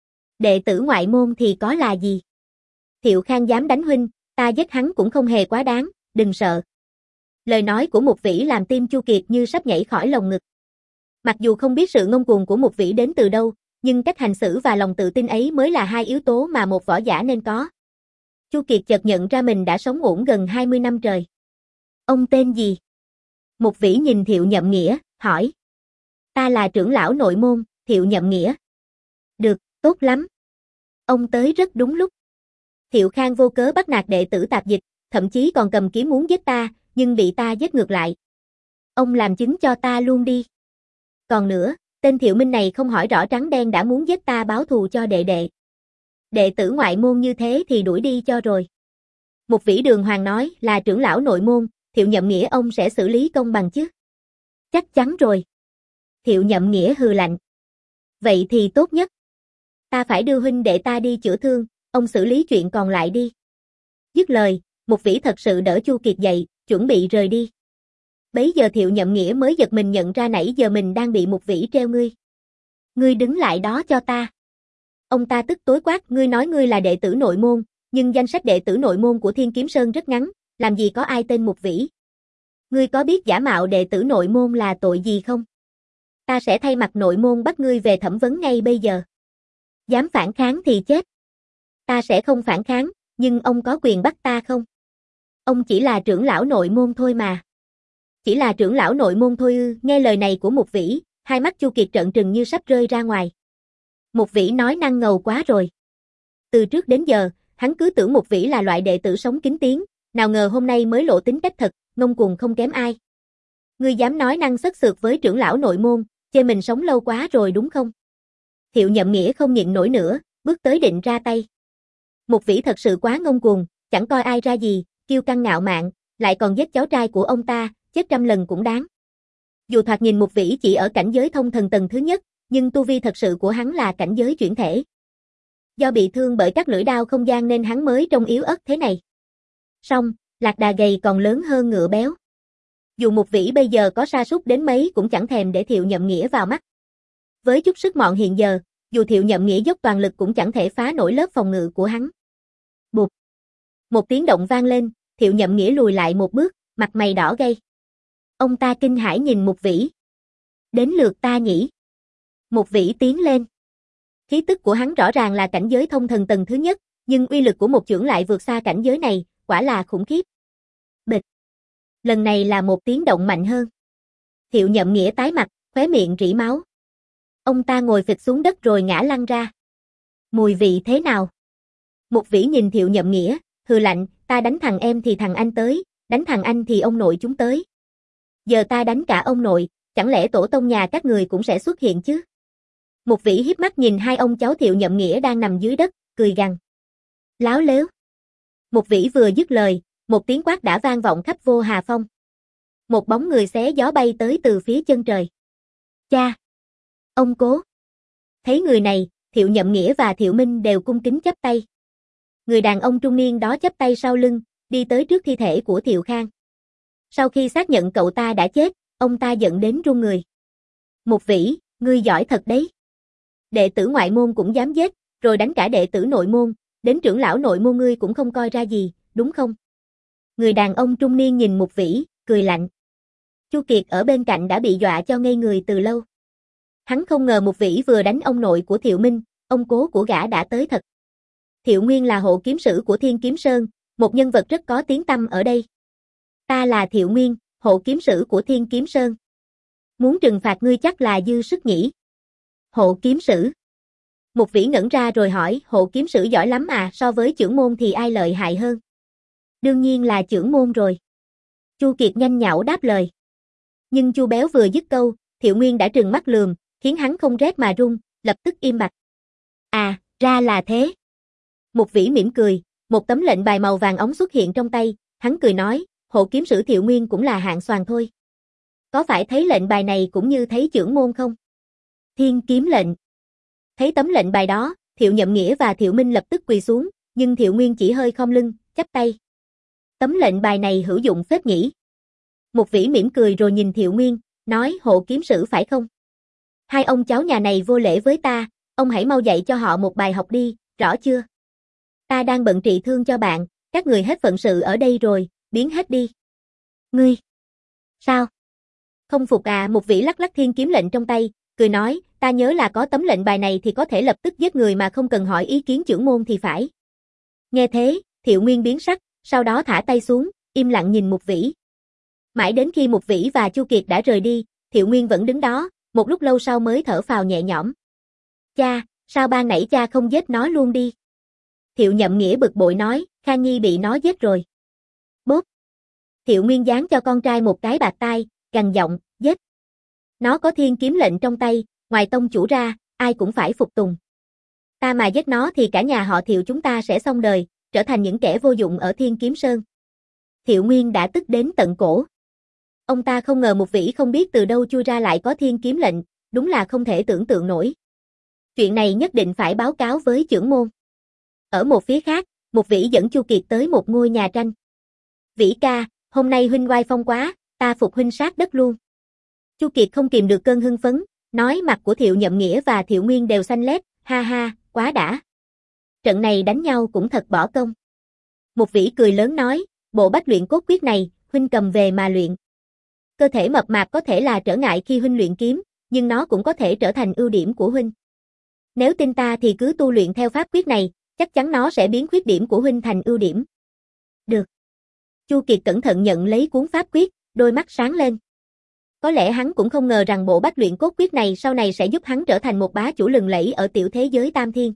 Đệ tử ngoại môn thì có là gì? Thiệu Khang dám đánh huynh, ta giết hắn cũng không hề quá đáng, đừng sợ. Lời nói của Mục Vĩ làm tim Chu Kiệt như sắp nhảy khỏi lồng ngực. Mặc dù không biết sự ngông cuồng của Mục Vĩ đến từ đâu, nhưng cách hành xử và lòng tự tin ấy mới là hai yếu tố mà một võ giả nên có. Chu Kiệt chợt nhận ra mình đã sống ổn gần hai mươi năm trời. Ông tên gì? Mục Vĩ nhìn Thiệu Nhậm Nghĩa, hỏi. Ta là trưởng lão nội môn, Thiệu Nhậm Nghĩa. Được, tốt lắm. Ông tới rất đúng lúc. Thiệu Khang vô cớ bắt nạt đệ tử tạp dịch, thậm chí còn cầm kiếm muốn giết ta, nhưng bị ta giết ngược lại. Ông làm chứng cho ta luôn đi. Còn nữa, tên Thiệu Minh này không hỏi rõ trắng đen đã muốn giết ta báo thù cho đệ đệ. Đệ tử ngoại môn như thế thì đuổi đi cho rồi. Mục Vĩ đường hoàng nói, là trưởng lão nội môn, Thiệu Nhậm Nghĩa ông sẽ xử lý công bằng chứ? Chắc chắn rồi. Thiệu Nhậm Nghĩa hừ lạnh. Vậy thì tốt nhất. Ta phải đưa huynh đệ ta đi chữa thương, ông xử lý chuyện còn lại đi. Dứt lời, Mục Vĩ thật sự đỡ Chu Kiệt dậy, chuẩn bị rời đi. Bấy giờ Thiệu Nhậm Nghĩa mới giật mình nhận ra nãy giờ mình đang bị Mục Vĩ treo ngươi. Ngươi đứng lại đó cho ta. Ông ta tức tối quát, ngươi nói ngươi là đệ tử nội môn, nhưng danh sách đệ tử nội môn của Thiên Kiếm Sơn rất ngắn, làm gì có ai tên Mục Vĩ. Ngươi có biết giả mạo đệ tử nội môn là tội gì không? Ta sẽ thay mặt nội môn bắt ngươi về thẩm vấn ngay bây giờ. Dám phản kháng thì chết. Ta sẽ không phản kháng, nhưng ông có quyền bắt ta không? Ông chỉ là trưởng lão nội môn thôi mà. Chỉ là trưởng lão nội môn thôi ư? Nghe lời này của Mục Vĩ, hai mắt Chu Kiệt trợn trừng như sắp rơi ra ngoài. Mục Vĩ nói năng ngầu quá rồi. Từ trước đến giờ, hắn cứ tưởng Mục Vĩ là loại đệ tử sống kín tiếng, nào ngờ hôm nay mới lộ tính cách thật, ngông cuồng không kém ai. Ngươi dám nói năng sất sượt với trưởng lão nội môn, chê mình sống lâu quá rồi đúng không? Thiệu Nhậm Nghĩa không nhịn nổi nữa, bước tới định ra tay. Mục Vĩ thật sự quá ngông cuồng, chẳng coi ai ra gì, kiêu căng ngạo mạn, lại còn giết cháu trai của ông ta, chết trăm lần cũng đáng. Dù thoạt nhìn Mục Vĩ chỉ ở cảnh giới thông thần tầng thứ nhất, nhưng tu vi thật sự của hắn là cảnh giới chuyển thể. Do bị thương bởi các lưỡi đao không gian nên hắn mới trông yếu ớt thế này. Song, lạc đà gầy còn lớn hơn ngựa béo. Dù Mục Vĩ bây giờ có sa sút đến mấy cũng chẳng thèm để Thiệu Nhậm Nghĩa vào mắt. Với chút sức mọn hiện giờ, dù Thiệu Nhậm Nghĩa dốc toàn lực cũng chẳng thể phá nổi lớp phòng ngự của hắn. Bụp. Một tiếng động vang lên, Thiệu Nhậm Nghĩa lùi lại một bước, mặt mày đỏ gay. Ông ta kinh hãi nhìn Mục Vĩ. Đến lượt ta nhỉ? Mục Vĩ tiến lên. Khí tức của hắn rõ ràng là cảnh giới thông thần tầng thứ nhất, nhưng uy lực của một chưởng lại vượt xa cảnh giới này, quả là khủng khiếp. Bịch. Lần này là một tiếng động mạnh hơn. Thiệu Nhậm Nghĩa tái mặt, khóe miệng rỉ máu. Ông ta ngồi phịch xuống đất rồi ngã lăn ra. Mùi vị thế nào? Mục Vĩ nhìn Thiệu Nhậm Nghĩa, hừ lạnh, ta đánh thằng em thì thằng anh tới, đánh thằng anh thì ông nội chúng tới. Giờ ta đánh cả ông nội, chẳng lẽ tổ tông nhà các người cũng sẽ xuất hiện chứ? Mục Vĩ hiếp mắt nhìn hai ông cháu Thiệu Nhậm Nghĩa đang nằm dưới đất, cười gằn. Láo lếu. Mục Vĩ vừa dứt lời, một tiếng quát đã vang vọng khắp Vô Hà Phong. Một bóng người xé gió bay tới từ phía chân trời. Cha! Ông Cố! Thấy người này, Thiệu Nhậm Nghĩa và Thiệu Minh đều cung kính chắp tay. Người đàn ông trung niên đó chắp tay sau lưng, đi tới trước thi thể của Thiệu Khang. Sau khi xác nhận cậu ta đã chết, ông ta giận đến run người. Mục Vĩ, ngươi giỏi thật đấy. Đệ tử ngoại môn cũng dám giết, rồi đánh cả đệ tử nội môn, đến trưởng lão nội môn ngươi cũng không coi ra gì, đúng không? Người đàn ông trung niên nhìn Mục Vĩ, cười lạnh. Chu Kiệt ở bên cạnh đã bị dọa cho ngây người từ lâu. Hắn không ngờ Mục Vĩ vừa đánh ông nội của Thiệu Minh, ông cố của gã đã tới thật. Thiệu Nguyên là hộ kiếm sử của Thiên Kiếm Sơn, một nhân vật rất có tiếng tăm ở đây. Ta là Thiệu Nguyên, hộ kiếm sử của Thiên Kiếm Sơn. Muốn trừng phạt ngươi chắc là dư sức nhỉ? Hộ kiếm sử. Mục Vĩ ngẩn ra rồi hỏi, hộ kiếm sử giỏi lắm à, so với chưởng môn thì ai lợi hại hơn? Đương nhiên là chưởng môn rồi. Chu Kiệt nhanh nhảu đáp lời. Nhưng Chu Béo vừa dứt câu, Thiệu Nguyên đã trừng mắt lườm, khiến hắn không rét mà run, lập tức im bặt. À, ra là thế. Mục Vĩ mỉm cười, một tấm lệnh bài màu vàng óng xuất hiện trong tay, hắn cười nói, hộ kiếm sử Thiệu Nguyên cũng là hạng xoàn thôi. Có phải thấy lệnh bài này cũng như thấy chưởng môn không? Thiên kiếm lệnh. Thấy tấm lệnh bài đó, Thiệu Nhậm Nghĩa và Thiệu Minh lập tức quỳ xuống, nhưng Thiệu Nguyên chỉ hơi khom lưng, chắp tay. Tấm lệnh bài này hữu dụng phết nhỉ? Mục Vĩ mỉm cười rồi nhìn Thiệu Nguyên, nói hộ kiếm sử phải không? Hai ông cháu nhà này vô lễ với ta, ông hãy mau dạy cho họ một bài học đi, rõ chưa? Ta đang bận trị thương cho bạn, các người hết phận sự ở đây rồi, biến hết đi. Ngươi! Sao? Không phục à? Mục Vĩ lắc lắc thiên kiếm lệnh trong tay, cười nói, ta nhớ là có tấm lệnh bài này thì có thể lập tức giết người mà không cần hỏi ý kiến chưởng môn thì phải. Nghe thế, Thiệu Nguyên biến sắc, sau đó thả tay xuống, im lặng nhìn Mục Vĩ. Mãi đến khi Mục Vĩ và Chu Kiệt đã rời đi, Thiệu Nguyên vẫn đứng đó, một lúc lâu sau mới thở phào nhẹ nhõm. Cha, sao ban nãy cha không giết nó luôn đi? Thiệu Nhậm Nghĩa bực bội nói, Khang Nhi bị nó giết rồi. Bốp. Thiệu Nguyên giáng cho con trai một cái bạt tai, gằn giọng, giết. Nó có thiên kiếm lệnh trong tay, ngoài tông chủ ra, ai cũng phải phục tùng. Ta mà giết nó thì cả nhà họ Thiệu chúng ta sẽ xong đời, trở thành những kẻ vô dụng ở Thiên Kiếm Sơn. Thiệu Nguyên đã tức đến tận cổ. Ông ta không ngờ Mục Vĩ không biết từ đâu chui ra lại có thiên kiếm lệnh, đúng là không thể tưởng tượng nổi. Chuyện này nhất định phải báo cáo với trưởng môn. Ở một phía khác, Mục Vĩ dẫn Chu Kiệt tới một ngôi nhà tranh. Vĩ ca, hôm nay huynh oai phong quá, ta phục huynh sát đất luôn. Chu Kiệt không kìm được cơn hưng phấn, nói mặt của Thiệu Nhậm Nghĩa và Thiệu Nguyên đều xanh lét, ha ha, quá đã. Trận này đánh nhau cũng thật bỏ công. Mục Vĩ cười lớn nói, bộ bách luyện cốt quyết này, huynh cầm về mà luyện. Cơ thể mập mạp có thể là trở ngại khi huynh luyện kiếm, nhưng nó cũng có thể trở thành ưu điểm của huynh. Nếu tin ta thì cứ tu luyện theo pháp quyết này, chắc chắn nó sẽ biến khuyết điểm của huynh thành ưu điểm. Được. Chu Kiệt cẩn thận nhận lấy cuốn pháp quyết, đôi mắt sáng lên. Có lẽ hắn cũng không ngờ rằng bộ bách luyện cốt quyết này sau này sẽ giúp hắn trở thành một bá chủ lừng lẫy ở tiểu thế giới Tam Thiên.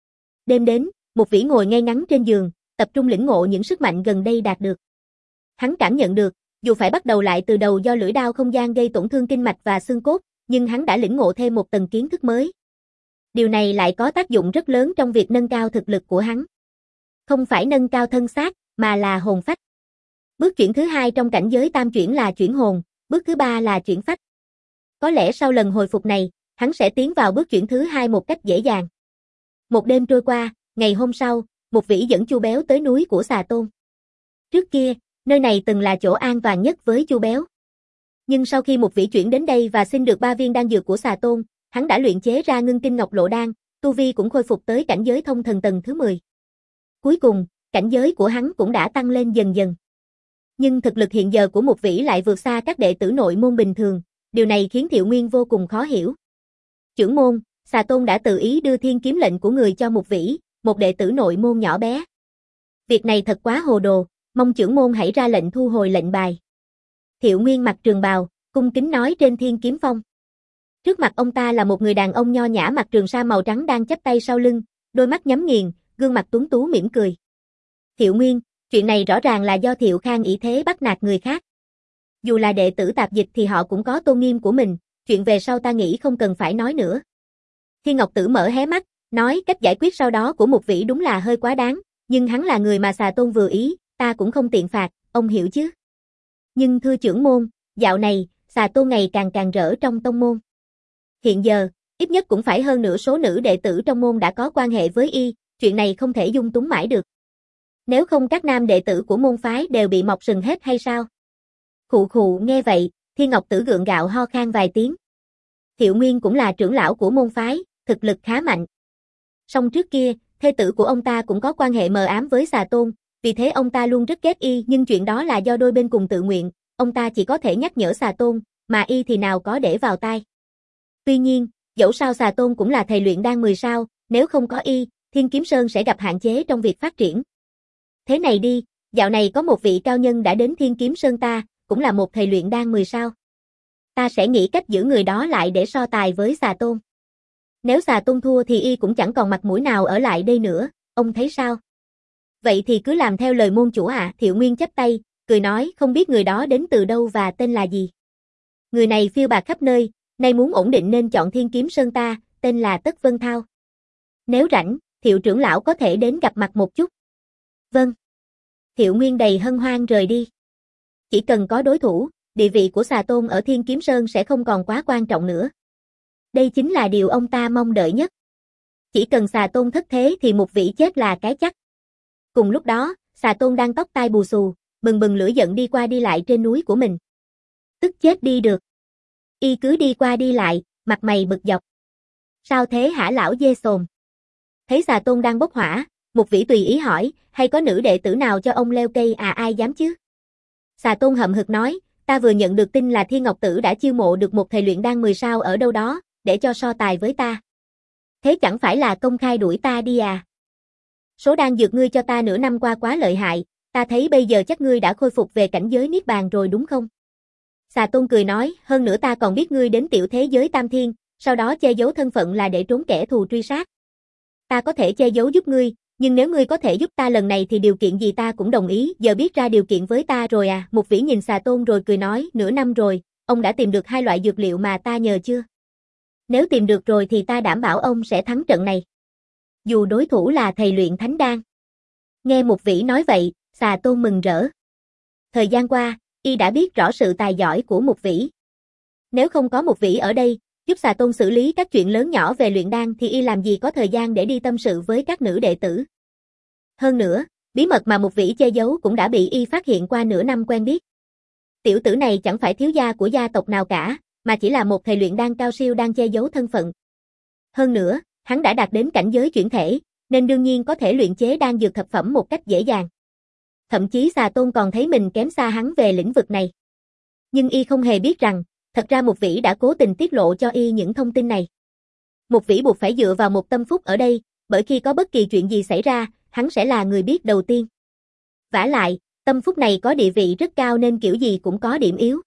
Đêm đến, Mục Vĩ ngồi ngay ngắn trên giường, tập trung lĩnh ngộ những sức mạnh gần đây đạt được. Hắn cảm nhận được, dù phải bắt đầu lại từ đầu do lưỡi đao không gian gây tổn thương kinh mạch và xương cốt, nhưng hắn đã lĩnh ngộ thêm một tầng kiến thức mới. Điều này lại có tác dụng rất lớn trong việc nâng cao thực lực của hắn. Không phải nâng cao thân xác, mà là hồn phách. Bước chuyển thứ hai trong cảnh giới tam chuyển là chuyển hồn, bước thứ ba là chuyển phách. Có lẽ sau lần hồi phục này, hắn sẽ tiến vào bước chuyển thứ hai một cách dễ dàng. Một đêm trôi qua, ngày hôm sau, Mục Vĩ dẫn Chu Béo tới núi của Xà Tôn. Trước kia, nơi này từng là chỗ an toàn nhất với Chu Béo. Nhưng sau khi Mục Vĩ chuyển đến đây và xin được ba viên đan dược của Xà Tôn, hắn đã luyện chế ra Ngưng Kinh Ngọc Lộ Đan, tu vi cũng khôi phục tới cảnh giới thông thần tầng thứ mười. Cuối cùng, cảnh giới của hắn cũng đã tăng lên dần dần. Nhưng thực lực hiện giờ của Mục Vĩ lại vượt xa các đệ tử nội môn bình thường, điều này khiến Thiệu Nguyên vô cùng khó hiểu. Trưởng môn, Xà Tôn đã tự ý đưa thiên kiếm lệnh của người cho Mục Vĩ, một đệ tử nội môn nhỏ bé. Việc này thật quá hồ đồ, mong trưởng môn hãy ra lệnh thu hồi lệnh bài. Thiệu Nguyên mặc trường bào, cung kính nói trên Thiên Kiếm Phong. Trước mặt ông ta là một người đàn ông nho nhã mặc trường sa màu trắng đang chắp tay sau lưng, đôi mắt nhắm nghiền, gương mặt tuấn tú mỉm cười. Thiệu Nguyên, chuyện này rõ ràng là do Thiệu Khang ỷ thế bắt nạt người khác. Dù là đệ tử tạp dịch thì họ cũng có tôn nghiêm của mình, chuyện về sau ta nghĩ không cần phải nói nữa. Thiên Ngọc Tử mở hé mắt, nói cách giải quyết sau đó của Mục Vĩ đúng là hơi quá đáng, nhưng hắn là người mà Xà Tôn vừa ý, ta cũng không tiện phạt, ông hiểu chứ. Nhưng thưa trưởng môn, dạo này, Xà Tôn ngày càng càng rỡ trong tông môn. Hiện giờ, ít nhất cũng phải hơn nửa số nữ đệ tử trong môn đã có quan hệ với y, chuyện này không thể dung túng mãi được. Nếu không các nam đệ tử của môn phái đều bị mọc sừng hết hay sao? Khụ khụ nghe vậy, Thiên Ngọc Tử gượng gạo ho khan vài tiếng. Thiệu Nguyên cũng là trưởng lão của môn phái, thực lực khá mạnh. Song trước kia, thê tử của ông ta cũng có quan hệ mờ ám với Xà Tôn, vì thế ông ta luôn rất ghét y, nhưng chuyện đó là do đôi bên cùng tự nguyện, ông ta chỉ có thể nhắc nhở Xà Tôn, mà y thì nào có để vào tai. Tuy nhiên, dẫu sao Xà Tôn cũng là thầy luyện đan mười sao, nếu không có y, Thiên Kiếm Sơn sẽ gặp hạn chế trong việc phát triển. Thế này đi, dạo này có một vị cao nhân đã đến Thiên Kiếm Sơn ta, cũng là một thầy luyện đan mười sao. Ta sẽ nghĩ cách giữ người đó lại để so tài với Xà Tôn. Nếu Xà Tôn thua thì y cũng chẳng còn mặt mũi nào ở lại đây nữa, ông thấy sao? Vậy thì cứ làm theo lời môn chủ ạ. À. Thiệu Nguyên chắp tay, cười nói không biết người đó đến từ đâu và tên là gì. Người này phiêu bạt khắp nơi, nay muốn ổn định nên chọn Thiên Kiếm Sơn ta, tên là Tất Vân Thao. Nếu rảnh, Thiệu trưởng lão có thể đến gặp mặt một chút. Vâng. Thiệu Nguyên đầy hân hoan rời đi. Chỉ cần có đối thủ, địa vị của Xà Tôn ở Thiên Kiếm Sơn sẽ không còn quá quan trọng nữa. Đây chính là điều ông ta mong đợi nhất. Chỉ cần Xà Tôn thất thế thì Mục Vĩ chết là cái chắc. Cùng lúc đó, Xà Tôn đang tóc tai bù xù, bừng bừng lửa giận đi qua đi lại trên núi của mình. Tức chết đi được. Y cứ đi qua đi lại, mặt mày bực dọc. Sao thế hả lão dê sồn? Thấy Xà Tôn đang bốc hỏa, Mục Vĩ tùy ý hỏi, hay có nữ đệ tử nào cho ông leo cây à ai dám chứ? Xà Tôn hậm hực nói, ta vừa nhận được tin là Thiên Ngọc Tử đã chiêu mộ được một thầy luyện đan mười sao ở đâu đó, để cho so tài với ta. Thế chẳng phải là công khai đuổi ta đi à? Số đan dược ngươi cho ta nửa năm qua quá lợi hại, ta thấy bây giờ chắc ngươi đã khôi phục về cảnh giới Niết Bàn rồi đúng không? Xà Tôn cười nói, hơn nữa ta còn biết ngươi đến tiểu thế giới Tam Thiên, sau đó che giấu thân phận là để trốn kẻ thù truy sát. Ta có thể che giấu giúp ngươi, nhưng nếu ngươi có thể giúp ta lần này thì điều kiện gì ta cũng đồng ý, giờ biết ra điều kiện với ta rồi à? Mục Vĩ nhìn Xà Tôn rồi cười nói, nửa năm rồi, ông đã tìm được hai loại dược liệu mà ta nhờ chưa? Nếu tìm được rồi thì ta đảm bảo ông sẽ thắng trận này. Dù đối thủ là thầy luyện thánh đan. Nghe Mục Vĩ nói vậy, Xà Tôn mừng rỡ. Thời gian qua, y đã biết rõ sự tài giỏi của Mục Vĩ. Nếu không có Mục Vĩ ở đây, giúp Xà Tôn xử lý các chuyện lớn nhỏ về luyện đan thì y làm gì có thời gian để đi tâm sự với các nữ đệ tử. Hơn nữa, bí mật mà Mục Vĩ che giấu cũng đã bị y phát hiện qua nửa năm quen biết. Tiểu tử này chẳng phải thiếu gia của gia tộc nào cả, mà chỉ là một thầy luyện đan cao siêu đang che giấu thân phận. Hơn nữa, hắn đã đạt đến cảnh giới chuyển thể, nên đương nhiên có thể luyện chế đan dược thập phẩm một cách dễ dàng. Thậm chí Xà Tôn còn thấy mình kém xa hắn về lĩnh vực này. Nhưng y không hề biết rằng, thật ra Mục Vĩ đã cố tình tiết lộ cho y những thông tin này. Mục Vĩ buộc phải dựa vào một tâm phúc ở đây, bởi khi có bất kỳ chuyện gì xảy ra, hắn sẽ là người biết đầu tiên. Vả lại, tâm phúc này có địa vị rất cao nên kiểu gì cũng có điểm yếu.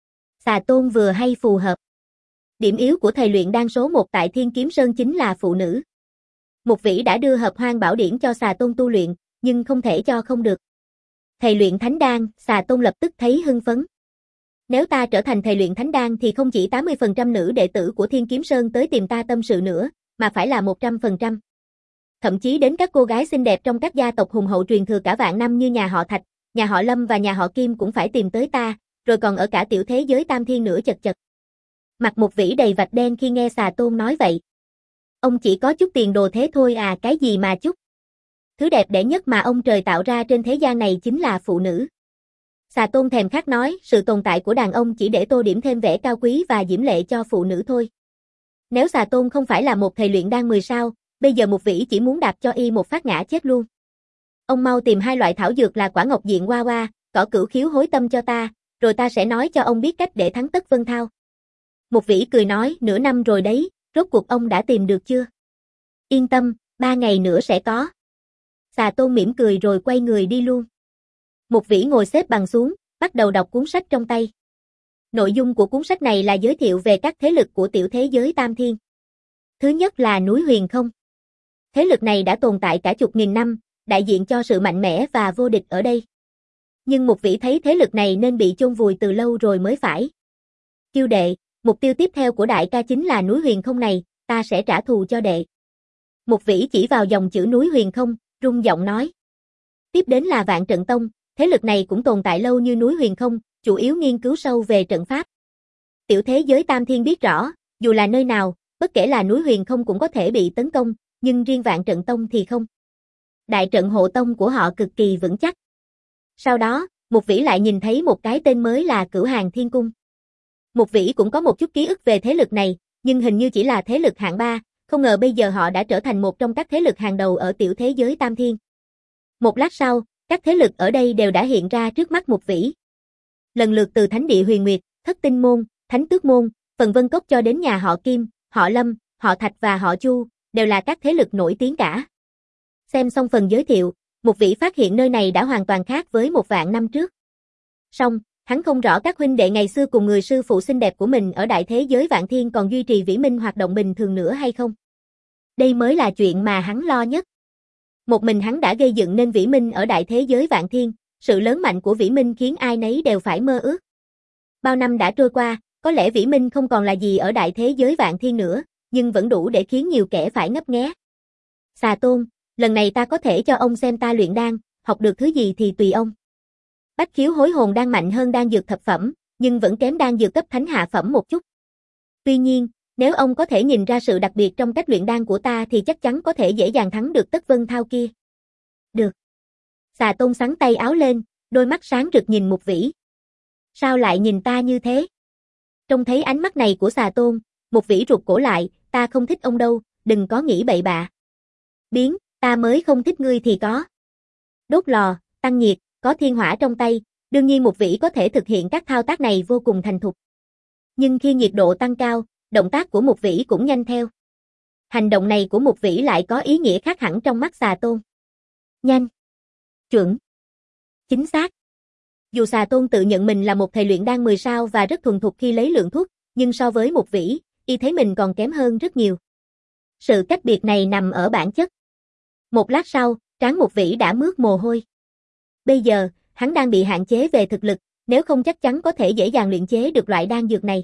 Xà Tôn vừa hay phù hợp. Điểm yếu của thầy luyện đan số một tại Thiên Kiếm Sơn chính là phụ nữ. Mục Vĩ đã đưa Hợp Hoang Bảo Điển cho Xà Tôn tu luyện, nhưng không thể cho không được. Thầy luyện thánh đan, Xà Tôn lập tức thấy hưng phấn. Nếu ta trở thành thầy luyện thánh đan thì không chỉ tám mươi phần trăm nữ đệ tử của Thiên Kiếm Sơn tới tìm ta tâm sự nữa, mà phải là một trăm phần trăm. Thậm chí đến các cô gái xinh đẹp trong các gia tộc hùng hậu truyền thừa cả vạn năm như nhà họ Thạch, nhà họ Lâm và nhà họ Kim cũng phải tìm tới ta, rồi còn ở cả tiểu thế giới Tam Thiên nữa chật chật. Mặt Mục Vĩ đầy vạch đen khi nghe Xà Tôn nói vậy. Ông chỉ có chút tiền đồ thế thôi à, cái gì mà chút. Thứ đẹp đẽ nhất mà ông trời tạo ra trên thế gian này chính là phụ nữ. Xà Tôn thèm khát nói, sự tồn tại của đàn ông chỉ để tô điểm thêm vẻ cao quý và diễm lệ cho phụ nữ thôi. Nếu Xà Tôn không phải là một thầy luyện đan mười sao, bây giờ Mục Vĩ chỉ muốn đạp cho y một phát ngã chết luôn. Ông mau tìm hai loại thảo dược là quả ngọc diện hoa hoa, cỏ cửu khiếu hối tâm cho ta, rồi ta sẽ nói cho ông biết cách để thắng Tất Vân Thao. Mục Vĩ cười nói, nửa năm rồi đấy, rốt cuộc ông đã tìm được chưa? Yên tâm, ba ngày nữa sẽ có. Xà Tôn mỉm cười rồi quay người đi luôn. Mục Vĩ ngồi xếp bằng xuống, bắt đầu đọc cuốn sách trong tay. Nội dung của cuốn sách này là giới thiệu về các thế lực của tiểu thế giới Tam Thiên. Thứ nhất là núi Huyền Không. Thế lực này đã tồn tại cả chục nghìn năm, đại diện cho sự mạnh mẽ và vô địch ở đây. Nhưng Mục Vĩ thấy thế lực này nên bị chôn vùi từ lâu rồi mới phải. Kiêu đệ, mục tiêu tiếp theo của đại ca chính là núi Huyền Không này, ta sẽ trả thù cho đệ. Mục Vĩ chỉ vào dòng chữ núi Huyền Không, rung giọng nói. Tiếp đến là Vạn Trận Tông, thế lực này cũng tồn tại lâu như núi Huyền Không, chủ yếu nghiên cứu sâu về trận pháp. Tiểu thế giới Tam Thiên biết rõ, dù là nơi nào, bất kể là núi Huyền Không cũng có thể bị tấn công, nhưng riêng Vạn Trận Tông thì không. Đại trận hộ tông của họ cực kỳ vững chắc. Sau đó, Mục Vĩ lại nhìn thấy một cái tên mới là Cửu Hàng Thiên Cung. Mục Vĩ cũng có một chút ký ức về thế lực này, nhưng hình như chỉ là thế lực hạng ba, không ngờ bây giờ họ đã trở thành một trong các thế lực hàng đầu ở tiểu thế giới Tam Thiên. Một lát sau, các thế lực ở đây đều đã hiện ra trước mắt Mục Vĩ. Lần lượt từ Thánh Địa Huyền Nguyệt, Thất Tinh Môn, Thánh Tước Môn, Phần Vân Cốc cho đến nhà họ Kim, họ Lâm, họ Thạch và họ Chu, đều là các thế lực nổi tiếng cả. Xem xong phần giới thiệu, Mục Vĩ phát hiện nơi này đã hoàn toàn khác với một vạn năm trước. Song, hắn không rõ các huynh đệ ngày xưa cùng người sư phụ xinh đẹp của mình ở đại thế giới Vạn Thiên còn duy trì Vĩ Minh hoạt động bình thường nữa hay không. Đây mới là chuyện mà hắn lo nhất. Một mình hắn đã gây dựng nên Vĩ Minh ở đại thế giới Vạn Thiên, sự lớn mạnh của Vĩ Minh khiến ai nấy đều phải mơ ước. Bao năm đã trôi qua, có lẽ Vĩ Minh không còn là gì ở đại thế giới Vạn Thiên nữa, nhưng vẫn đủ để khiến nhiều kẻ phải ngấp nghé. Xà Tôn, lần này ta có thể cho ông xem ta luyện đan, học được thứ gì thì tùy ông. Bách khiếu hối hồn đan mạnh hơn đan dược thập phẩm, nhưng vẫn kém đan dược cấp thánh hạ phẩm một chút. Tuy nhiên, nếu ông có thể nhìn ra sự đặc biệt trong cách luyện đan của ta thì chắc chắn có thể dễ dàng thắng được Tất Vân Thao kia. Được. Xà Tôn xắn tay áo lên, đôi mắt sáng rực nhìn Mục Vĩ. Sao lại nhìn ta như thế? Trông thấy ánh mắt này của Xà Tôn, Mục Vĩ rụt cổ lại, ta không thích ông đâu, đừng có nghĩ bậy bạ. Biến, ta mới không thích ngươi thì có. Đốt lò, tăng nhiệt, có thiên hỏa trong tay, đương nhiên Mục Vĩ có thể thực hiện các thao tác này vô cùng thành thục. Nhưng khi nhiệt độ tăng cao, động tác của Mục Vĩ cũng nhanh theo. Hành động này của Mục Vĩ lại có ý nghĩa khác hẳn trong mắt Xà Tôn. Nhanh. Chuẩn. Chính xác. Dù Xà Tôn tự nhận mình là một thầy luyện đan mười sao và rất thuần thục khi lấy lượng thuốc, nhưng so với Mục Vĩ, y thấy mình còn kém hơn rất nhiều. Sự cách biệt này nằm ở bản chất. Một lát sau, trán Mục Vĩ đã mướt mồ hôi. Bây giờ, hắn đang bị hạn chế về thực lực, nếu không chắc chắn có thể dễ dàng luyện chế được loại đan dược này.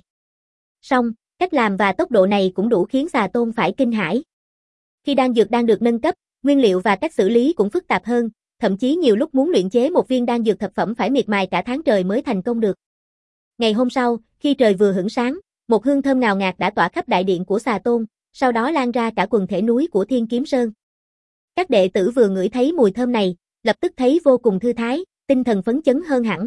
Song, cách làm và tốc độ này cũng đủ khiến Xà Tôn phải kinh hãi. Khi đan dược đang được nâng cấp, nguyên liệu và cách xử lý cũng phức tạp hơn, thậm chí nhiều lúc muốn luyện chế một viên đan dược thập phẩm phải miệt mài cả tháng trời mới thành công được. Ngày hôm sau, khi trời vừa hửng sáng, một hương thơm ngào ngạt đã tỏa khắp đại điện của Xà Tôn, sau đó lan ra cả quần thể núi của Thiên Kiếm Sơn. Các đệ tử vừa ngửi thấy mùi thơm này, lập tức thấy vô cùng thư thái, tinh thần phấn chấn hơn hẳn.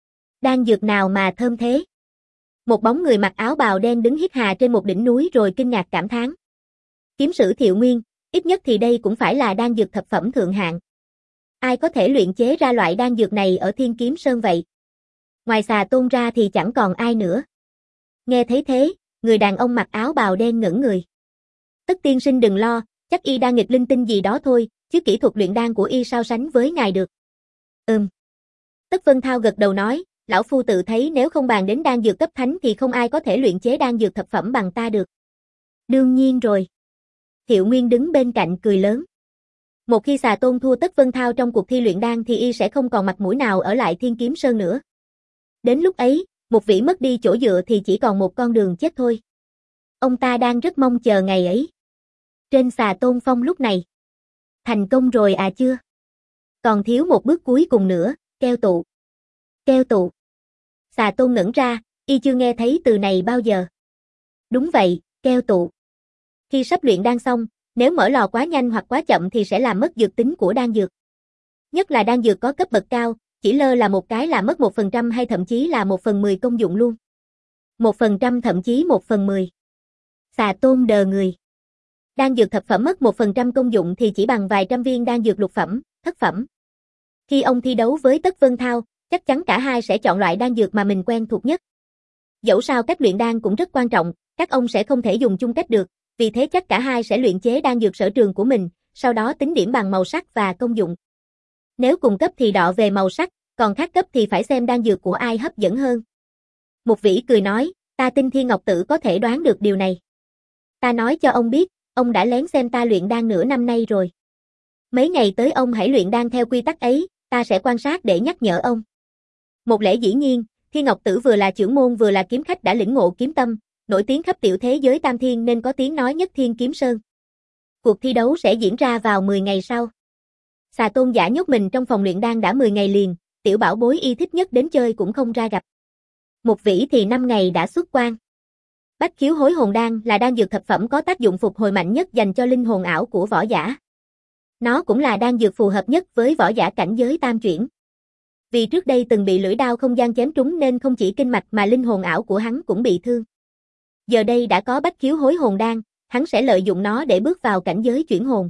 Đan dược nào mà thơm thế? Một bóng người mặc áo bào đen đứng hít hà trên một đỉnh núi rồi kinh ngạc cảm thán. Kiếm sử Thiệu Nguyên, ít nhất thì đây cũng phải là đan dược thập phẩm thượng hạng. Ai có thể luyện chế ra loại đan dược này ở Thiên Kiếm Sơn vậy? Ngoài Xà Tôn ra thì chẳng còn ai nữa. Nghe thấy thế, người đàn ông mặc áo bào đen ngẩn người. Tất tiên sinh đừng lo, chắc y đang nghịch linh tinh gì đó thôi, chứ kỹ thuật luyện đan của y sao sánh với ngài được. Ừm. Tất Vân Thao gật đầu nói, lão phu tự thấy nếu không bàn đến đan dược cấp thánh thì không ai có thể luyện chế đan dược thập phẩm bằng ta được. Đương nhiên rồi. Thiệu Nguyên đứng bên cạnh cười lớn. Một khi Xà Tôn thua Tất Vân Thao trong cuộc thi luyện đan thì y sẽ không còn mặt mũi nào ở lại Thiên Kiếm Sơn nữa. Đến lúc ấy, Mục Vĩ mất đi chỗ dựa thì chỉ còn một con đường chết thôi. Ông ta đang rất mong chờ ngày ấy. Trên Xà Tôn Phong lúc này. Thành công rồi à chưa? Còn thiếu một bước cuối cùng nữa, keo tụ. Keo tụ. Xà Tôn ngẩn ra, y chưa nghe thấy từ này bao giờ. Đúng vậy, keo tụ. Khi sắp luyện đan xong, nếu mở lò quá nhanh hoặc quá chậm thì sẽ làm mất dược tính của đan dược. Nhất là đan dược có cấp bậc cao, chỉ lơ là một cái là mất một phần trăm hay thậm chí là một phần mười công dụng luôn. một phần trăm thậm chí một phần mười. Xà Tôn đờ người. Đan dược thập phẩm mất một phần trăm công dụng thì chỉ bằng vài trăm viên đan dược lục phẩm, thất phẩm. Khi ông thi đấu với Tất Vân Thao, chắc chắn cả hai sẽ chọn loại đan dược mà mình quen thuộc nhất. Dẫu sao cách luyện đan cũng rất quan trọng, các ông sẽ không thể dùng chung cách được, vì thế chắc cả hai sẽ luyện chế đan dược sở trường của mình, sau đó tính điểm bằng màu sắc và công dụng. Nếu cùng cấp thì đọ về màu sắc, còn khác cấp thì phải xem đan dược của ai hấp dẫn hơn. Mục Vĩ cười nói, ta tin Thiên Ngọc Tử có thể đoán được điều này. Ta nói cho ông biết, ông đã lén xem ta luyện đan nửa năm nay rồi. Mấy ngày tới ông hãy luyện đan theo quy tắc ấy, ta sẽ quan sát để nhắc nhở ông. Một lẽ dĩ nhiên, Thiên Ngọc Tử vừa là trưởng môn vừa là kiếm khách đã lĩnh ngộ kiếm tâm, nổi tiếng khắp tiểu thế giới Tam Thiên nên có tiếng nói nhất Thiên Kiếm Sơn. Cuộc thi đấu sẽ diễn ra vào mười ngày sau. Xà Tôn giả nhốt mình trong phòng luyện đan đã mười ngày liền, tiểu bảo bối y thích nhất đến chơi cũng không ra gặp. Mục Vĩ thì năm ngày đã xuất quan. Bách Khiếu Hối Hồn Đan là đan dược thập phẩm có tác dụng phục hồi mạnh nhất dành cho linh hồn ảo của võ giả. Nó cũng là đan dược phù hợp nhất với võ giả cảnh giới tam chuyển. Vì trước đây từng bị lưỡi đao không gian chém trúng nên không chỉ kinh mạch mà linh hồn ảo của hắn cũng bị thương. Giờ đây đã có Bách Khiếu Hối Hồn Đan, hắn sẽ lợi dụng nó để bước vào cảnh giới chuyển hồn.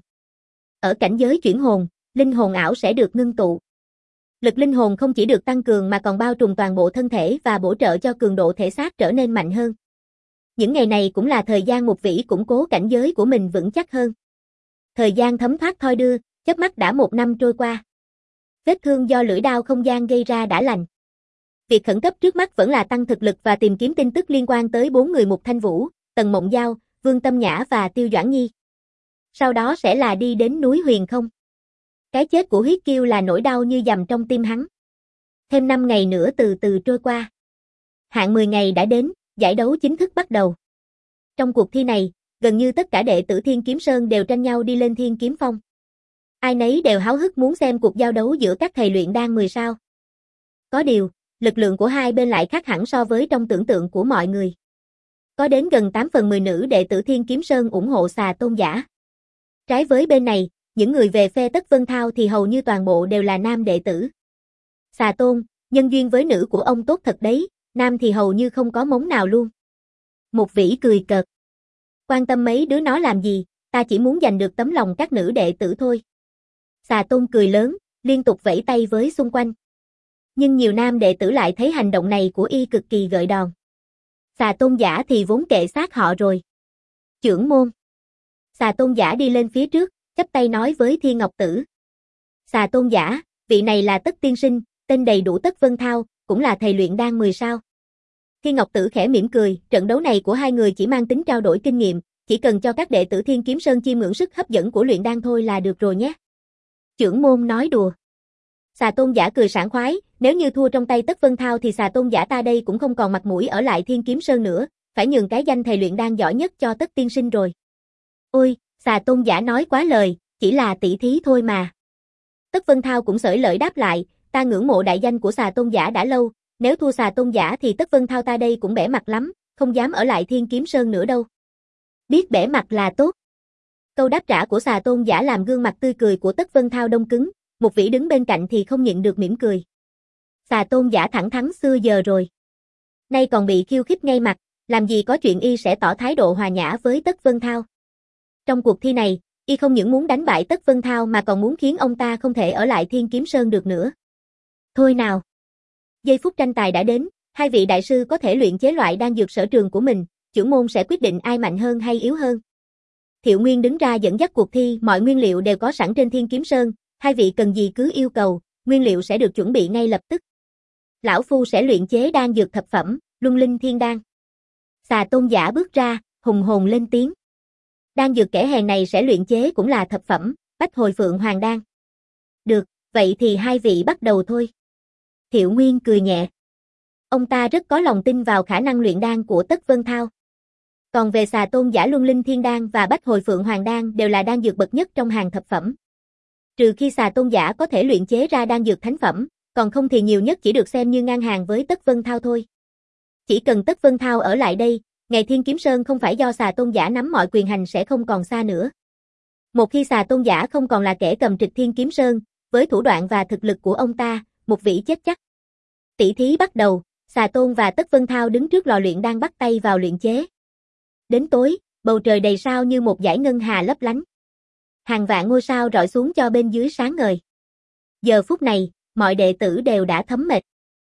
Ở cảnh giới chuyển hồn, linh hồn ảo sẽ được ngưng tụ. Lực linh hồn không chỉ được tăng cường mà còn bao trùm toàn bộ thân thể và bổ trợ cho cường độ thể xác trở nên mạnh hơn. Những ngày này cũng là thời gian Mục Vĩ củng cố cảnh giới của mình vững chắc hơn. Thời gian thấm thoát thoi đưa, chớp mắt đã một năm trôi qua. Vết thương do lưỡi đao không gian gây ra đã lành. Việc khẩn cấp trước mắt vẫn là tăng thực lực và tìm kiếm tin tức liên quan tới bốn người Mục Thanh Vũ, Tần Mộng Giao, Vương Tâm Nhã và Tiêu Doãn Nhi. Sau đó sẽ là đi đến núi Huyền Không. Cái chết của Huyết Kiêu là nỗi đau như dầm trong tim hắn. Thêm năm ngày nữa từ từ trôi qua. Hạn mười ngày đã đến, giải đấu chính thức bắt đầu. Trong cuộc thi này, gần như tất cả đệ tử Thiên Kiếm Sơn đều tranh nhau đi lên Thiên Kiếm Phong. Ai nấy đều háo hức muốn xem cuộc giao đấu giữa các thầy luyện đan mười sao. Có điều, lực lượng của hai bên lại khác hẳn so với trong tưởng tượng của mọi người. Có đến gần tám phần mười nữ đệ tử Thiên Kiếm Sơn ủng hộ Xà Tôn giả. Trái với bên này, những người về phe Tất Vân Thao thì hầu như toàn bộ đều là nam đệ tử. Xà Tôn, nhân duyên với nữ của ông tốt thật đấy, nam thì hầu như không có mống nào luôn. Mục Vĩ cười cợt. Quan tâm mấy đứa nó làm gì, ta chỉ muốn giành được tấm lòng các nữ đệ tử thôi. Xà Tôn cười lớn, liên tục vẫy tay với xung quanh. Nhưng nhiều nam đệ tử lại thấy hành động này của y cực kỳ gợi đòn. Xà Tôn giả thì vốn kệ xác họ rồi. Chưởng môn. Xà Tôn giả đi lên phía trước, chắp tay nói với Thiên Ngọc Tử. Xà tôn giả, vị này là Tất tiên sinh, tên đầy đủ Tất Vân Thao, cũng là thầy luyện đan mười sao. Thiên Ngọc Tử khẽ mỉm cười, trận đấu này của hai người chỉ mang tính trao đổi kinh nghiệm, chỉ cần cho các đệ tử Thiên Kiếm Sơn chiêm ngưỡng sức hấp dẫn của luyện đan thôi là được rồi nhé. Chưởng môn nói đùa. Xà tôn giả cười sảng khoái, nếu như thua trong tay Tất Vân Thao thì xà tôn giả ta đây cũng không còn mặt mũi ở lại Thiên Kiếm Sơn nữa, phải nhường cái danh thầy luyện đan giỏi nhất cho Tất tiên sinh rồi. Ôi, xà tôn giả nói quá lời, chỉ là tỷ thí thôi mà. Tất Vân Thao cũng xởi lởi đáp lại, ta ngưỡng mộ đại danh của xà tôn giả đã lâu, nếu thua xà tôn giả thì Tất Vân Thao ta đây cũng bẽ mặt lắm, không dám ở lại Thiên Kiếm Sơn nữa đâu. Biết bẽ mặt là tốt. Câu đáp trả của xà tôn giả làm gương mặt tươi cười của Tất Vân Thao đông cứng, một vĩ đứng bên cạnh thì không nhịn được mỉm cười. Xà tôn giả thẳng thắn xưa giờ rồi. Nay còn bị khiêu khích ngay mặt, làm gì có chuyện y sẽ tỏ thái độ hòa nhã với Tất Vân Thao. Trong cuộc thi này, y không những muốn đánh bại Tất Vân Thao mà còn muốn khiến ông ta không thể ở lại Thiên Kiếm Sơn được nữa. Thôi nào. Giây phút tranh tài đã đến, hai vị đại sư có thể luyện chế loại đan dược sở trường của mình, chưởng môn sẽ quyết định ai mạnh hơn hay yếu hơn. Thiệu Nguyên đứng ra dẫn dắt cuộc thi, mọi nguyên liệu đều có sẵn trên Thiên Kiếm Sơn, hai vị cần gì cứ yêu cầu, nguyên liệu sẽ được chuẩn bị ngay lập tức. Lão phu sẽ luyện chế đan dược thập phẩm, Luân Linh Thiên Đan. Xà tôn giả bước ra, hùng hồn lên tiếng. Đan dược kẻ hèn này sẽ luyện chế cũng là thập phẩm, Bách Hồi Phượng Hoàng Đan. Được, vậy thì hai vị bắt đầu thôi. Thiệu Nguyên cười nhẹ. Ông ta rất có lòng tin vào khả năng luyện đan của Tất Vân Thao. Còn về xà tôn giả Luân Linh Thiên Đan và Bách Hồi Phượng Hoàng Đan đều là đan dược bậc nhất trong hàng thập phẩm. Trừ khi xà tôn giả có thể luyện chế ra đan dược thánh phẩm, còn không thì nhiều nhất chỉ được xem như ngang hàng với Tất Vân Thao thôi. Chỉ cần Tất Vân Thao ở lại đây, ngày Thiên Kiếm Sơn không phải do xà tôn giả nắm mọi quyền hành sẽ không còn xa nữa. Một khi xà tôn giả không còn là kẻ cầm trịch Thiên Kiếm Sơn, với thủ đoạn và thực lực của ông ta, một vĩ chết chắc. Tỷ thí bắt đầu, xà tôn và Tất Vân Thao đứng trước lò luyện đang bắt tay vào luyện chế. Đến tối, bầu trời đầy sao như một dải ngân hà lấp lánh. Hàng vạn ngôi sao rọi xuống cho bên dưới sáng ngời. Giờ phút này, mọi đệ tử đều đã thấm mệt.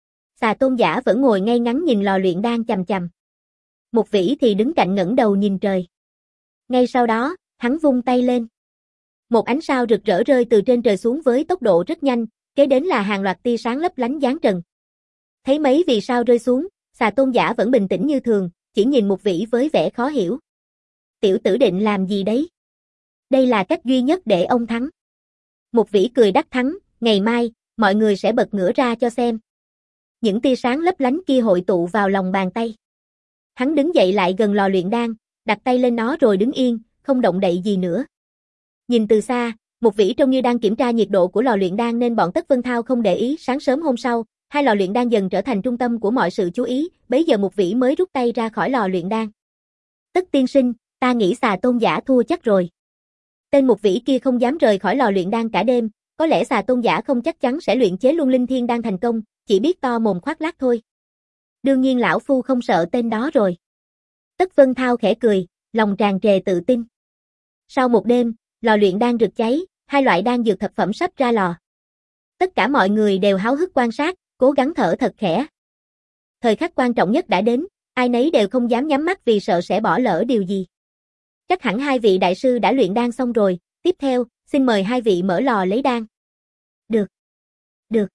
Xà tôn giả vẫn ngồi ngay ngắn nhìn lò luyện đan chằm chằm. Một vĩ thì đứng cạnh ngẩng đầu nhìn trời. Ngay sau đó, hắn vung tay lên. Một ánh sao rực rỡ rơi từ trên trời xuống với tốc độ rất nhanh, kế đến là hàng loạt tia sáng lấp lánh giáng trần. Thấy mấy vì sao rơi xuống, xà tôn giả vẫn bình tĩnh như thường, chỉ nhìn một vĩ với vẻ khó hiểu. Tiểu tử định làm gì đấy? Đây là cách duy nhất để ông thắng. Một vĩ cười đắc thắng, ngày mai, mọi người sẽ bật ngửa ra cho xem. Những tia sáng lấp lánh kia hội tụ vào lòng bàn tay. Hắn đứng dậy lại gần lò luyện đan, đặt tay lên nó rồi đứng yên, không động đậy gì nữa. Nhìn từ xa, một vĩ trông như đang kiểm tra nhiệt độ của lò luyện đan nên bọn Tất Vân Thao không để ý. Sáng sớm hôm sau, hai lò luyện đan dần trở thành trung tâm của mọi sự chú ý, bấy giờ một vĩ mới rút tay ra khỏi lò luyện đan. Tất tiên sinh, ta nghĩ xà tôn giả thua chắc rồi. Tên một vĩ kia không dám rời khỏi lò luyện đan cả đêm, có lẽ xà tôn giả không chắc chắn sẽ luyện chế Luân Linh Thiên Đan thành công, chỉ biết to mồm khoác lác thôi. Đương nhiên lão phu không sợ tên đó rồi. Tất Vân Thao khẽ cười, lòng tràn trề tự tin. Sau một đêm, lò luyện đan rực cháy, hai loại đan dược thập phẩm sắp ra lò. Tất cả mọi người đều háo hức quan sát, cố gắng thở thật khẽ. Thời khắc quan trọng nhất đã đến, ai nấy đều không dám nhắm mắt vì sợ sẽ bỏ lỡ điều gì. Chắc hẳn hai vị đại sư đã luyện đan xong rồi, tiếp theo, xin mời hai vị mở lò lấy đan. Được. Được.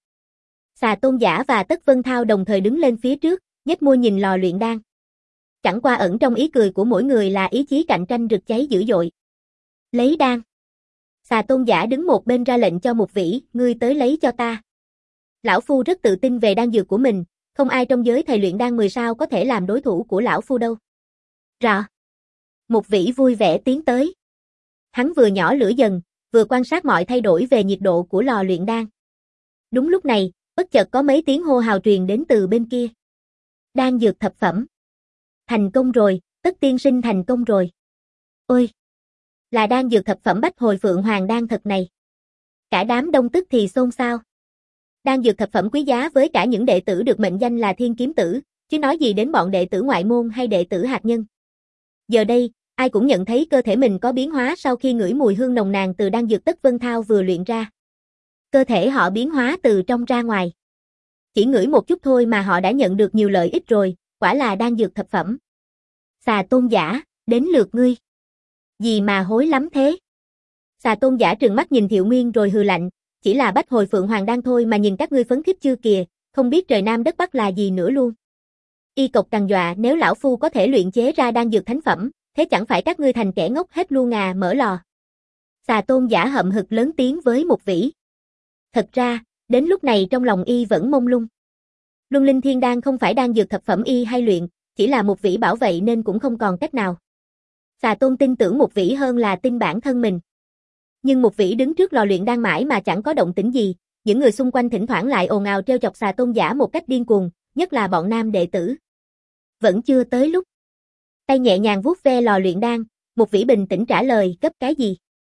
Xà tôn giả và Tất Vân Thao đồng thời đứng lên phía trước, nhếch môi nhìn lò luyện đan. Chẳng qua ẩn trong ý cười của mỗi người là ý chí cạnh tranh rực cháy dữ dội. Lấy đan. Xà tôn giả đứng một bên ra lệnh cho một vĩ, ngươi tới lấy cho ta. Lão phu rất tự tin về đan dược của mình, không ai trong giới thầy luyện đan mười sao có thể làm đối thủ của lão phu đâu. Rọ. Một vĩ vui vẻ tiến tới. Hắn vừa nhỏ lửa dần, vừa quan sát mọi thay đổi về nhiệt độ của lò luyện đan. Đúng lúc này, bất chợt có mấy tiếng hô hào truyền đến từ bên kia. Đan dược thập phẩm. Thành công rồi, Tất tiên sinh thành công rồi. Ôi! Là đan dược thập phẩm Bách Hồi Phượng Hoàng Đan thật này. Cả đám đông tức thì xôn xao. Đan dược thập phẩm quý giá với cả những đệ tử được mệnh danh là thiên kiếm tử, chứ nói gì đến bọn đệ tử ngoại môn hay đệ tử hạt nhân. Giờ đây, ai cũng nhận thấy cơ thể mình có biến hóa sau khi ngửi mùi hương nồng nàn từ đan dược Tất Vân Thao vừa luyện ra. Cơ thể họ biến hóa từ trong ra ngoài. Chỉ ngửi một chút thôi mà họ đã nhận được nhiều lợi ích rồi, quả là đan dược thập phẩm. Xà tôn giả, đến lượt ngươi. Gì mà hối lắm thế? Xà tôn giả trừng mắt nhìn Thiệu Nguyên rồi hừ lạnh, chỉ là bách hồi phượng hoàng đan thôi mà nhìn các ngươi phấn khích chưa kìa, không biết trời Nam đất Bắc là gì nữa luôn. Y cộc cằn dọa, nếu lão phu có thể luyện chế ra đan dược thánh phẩm, thế chẳng phải các ngươi thành kẻ ngốc hết luôn à, mở lò. Xà tôn giả hậm hực lớn tiếng với Mục Vĩ. Thật ra, đến lúc này trong lòng y vẫn mông lung. Luân Linh Thiên Đan không phải đan dược thập phẩm y hay luyện, chỉ là Mục Vĩ bảo vậy nên cũng không còn cách nào. Xà tôn tin tưởng Mục Vĩ hơn là tin bản thân mình. Nhưng Mục Vĩ đứng trước lò luyện đan mãi mà chẳng có động tĩnh gì, những người xung quanh thỉnh thoảng lại ồn ào trêu chọc xà tôn giả một cách điên cuồng, nhất là bọn nam đệ tử. Vẫn chưa tới lúc. Tay nhẹ nhàng vuốt ve lò luyện đan, Mục Vĩ bình tĩnh trả lời, cấp cái gì?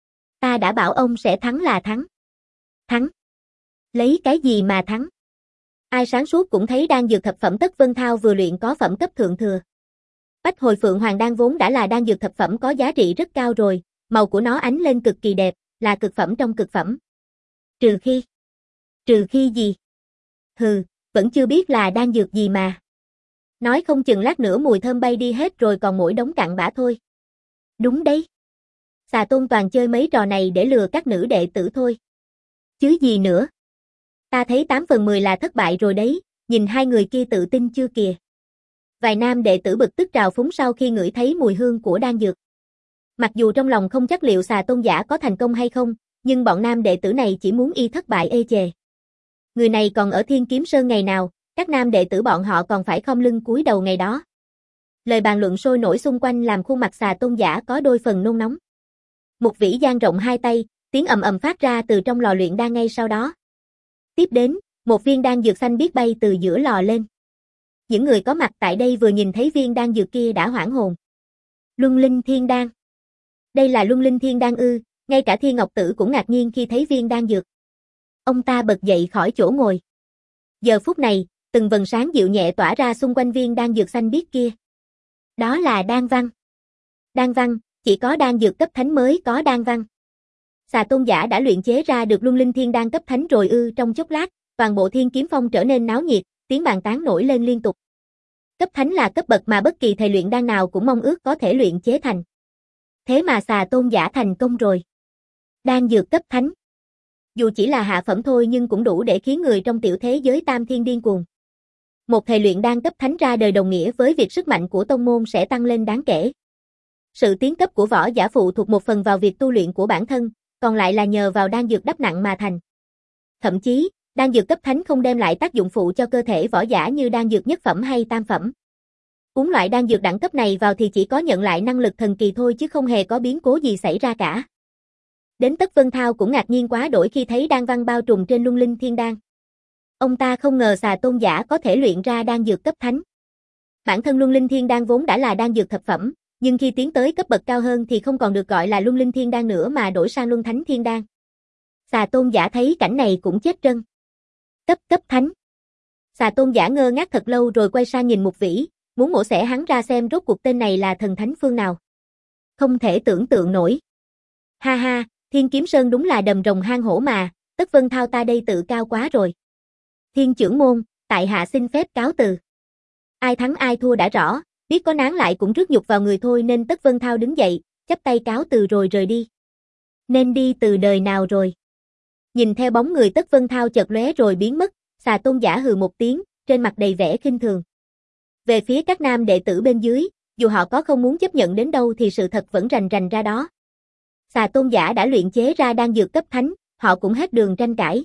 Ta đã bảo ông sẽ thắng là thắng. Thắng? Lấy cái gì mà thắng? Ai sáng suốt cũng thấy đan dược thập phẩm Tất Vân Thao vừa luyện có phẩm cấp thượng thừa. Bách hồi phượng hoàng đan vốn đã là đan dược thập phẩm có giá trị rất cao rồi, màu của nó ánh lên cực kỳ đẹp, là cực phẩm trong cực phẩm. Trừ khi... Trừ khi gì? Hừ, vẫn chưa biết là đan dược gì mà. Nói không chừng lát nữa mùi thơm bay đi hết rồi còn mỗi đống cặn bã thôi. Đúng đấy. Xà tôn toàn chơi mấy trò này để lừa các nữ đệ tử thôi. Chứ gì nữa. Ta thấy tám phần mười là thất bại rồi đấy, nhìn hai người kia tự tin chưa kìa. Vài nam đệ tử bực tức trào phúng sau khi ngửi thấy mùi hương của đan dược. Mặc dù trong lòng không chắc liệu xà tôn giả có thành công hay không, nhưng bọn nam đệ tử này chỉ muốn y thất bại ê chề. Người này còn ở Thiên Kiếm Sơn ngày nào, các nam đệ tử bọn họ còn phải khom lưng cúi đầu ngày đó. Lời bàn luận sôi nổi xung quanh làm khuôn mặt xà tôn giả có đôi phần nôn nóng. Mục Vĩ dang rộng hai tay, tiếng ầm ầm phát ra từ trong lò luyện đan ngay sau đó. Tiếp đến, một viên đan dược xanh biếc bay từ giữa lò lên. Những người có mặt tại đây vừa nhìn thấy viên đan dược kia đã hoảng hồn. Luân Linh Thiên Đan. Đây là Luân Linh Thiên Đan ư? Ngay cả Thiên Ngọc Tử cũng ngạc nhiên khi thấy viên đan dược. Ông ta bật dậy khỏi chỗ ngồi. Giờ phút này, từng vầng sáng dịu nhẹ tỏa ra xung quanh viên đan dược xanh biếc kia. Đó là đan văn. Đan văn, chỉ có đan dược cấp thánh mới có đan văn. Xà tôn giả đã luyện chế ra được Luân Linh Thiên Đan cấp thánh rồi ư? Trong chốc lát, toàn bộ Thiên Kiếm Phong trở nên náo nhiệt, tiếng bàn tán nổi lên liên tục. Cấp thánh là cấp bậc mà bất kỳ thầy luyện đan nào cũng mong ước có thể luyện chế thành. Thế mà xà tôn giả thành công rồi. Đan dược cấp thánh. Dù chỉ là hạ phẩm thôi nhưng cũng đủ để khiến người trong tiểu thế giới tam thiên điên cuồng. Một thầy luyện đan cấp thánh ra đời đồng nghĩa với việc sức mạnh của tông môn sẽ tăng lên đáng kể. Sự tiến cấp của võ giả phụ thuộc một phần vào việc tu luyện của bản thân, còn lại là nhờ vào đan dược đắp nặng mà thành. Thậm chí, đan dược cấp thánh không đem lại tác dụng phụ cho cơ thể võ giả như đan dược nhất phẩm hay tam phẩm. Uống loại đan dược đẳng cấp này vào thì chỉ có nhận lại năng lực thần kỳ thôi chứ không hề có biến cố gì xảy ra cả. Đến Tất Vân Thao cũng ngạc nhiên quá đổi khi thấy đan văn bao trùm trên Luân Linh Thiên Đan. Ông ta không ngờ xà tôn giả có thể luyện ra đan dược cấp thánh. Bản thân Luân Linh Thiên Đan vốn đã là đan dược thập phẩm, nhưng khi tiến tới cấp bậc cao hơn thì không còn được gọi là Luân Linh Thiên Đan nữa mà đổi sang Luân Thánh Thiên Đan. Xà tôn giả thấy cảnh này cũng chết trân. Cấp cấp thánh. Xà tôn giả ngơ ngác thật lâu rồi quay sang nhìn Mục Vĩ, muốn mổ xẻ hắn ra xem rốt cuộc tên này là thần thánh phương nào. Không thể tưởng tượng nổi. Ha ha, Thiên Kiếm Sơn đúng là đầm rồng hang hổ mà, Tất Vân Thao ta đây tự cao quá rồi. Thiên trưởng môn, tại hạ xin phép cáo từ. Ai thắng ai thua đã rõ, biết có nán lại cũng rước nhục vào người thôi nên Tất Vân Thao đứng dậy, chắp tay cáo từ rồi rời đi. Nên đi từ đời nào rồi? Nhìn theo bóng người Tất Vân Thao chợt lóe rồi biến mất, xà tôn giả hừ một tiếng, trên mặt đầy vẻ khinh thường. Về phía các nam đệ tử bên dưới, dù họ có không muốn chấp nhận đến đâu thì sự thật vẫn rành rành ra đó. Xà tôn giả đã luyện chế ra đan dược cấp thánh, họ cũng hết đường tranh cãi.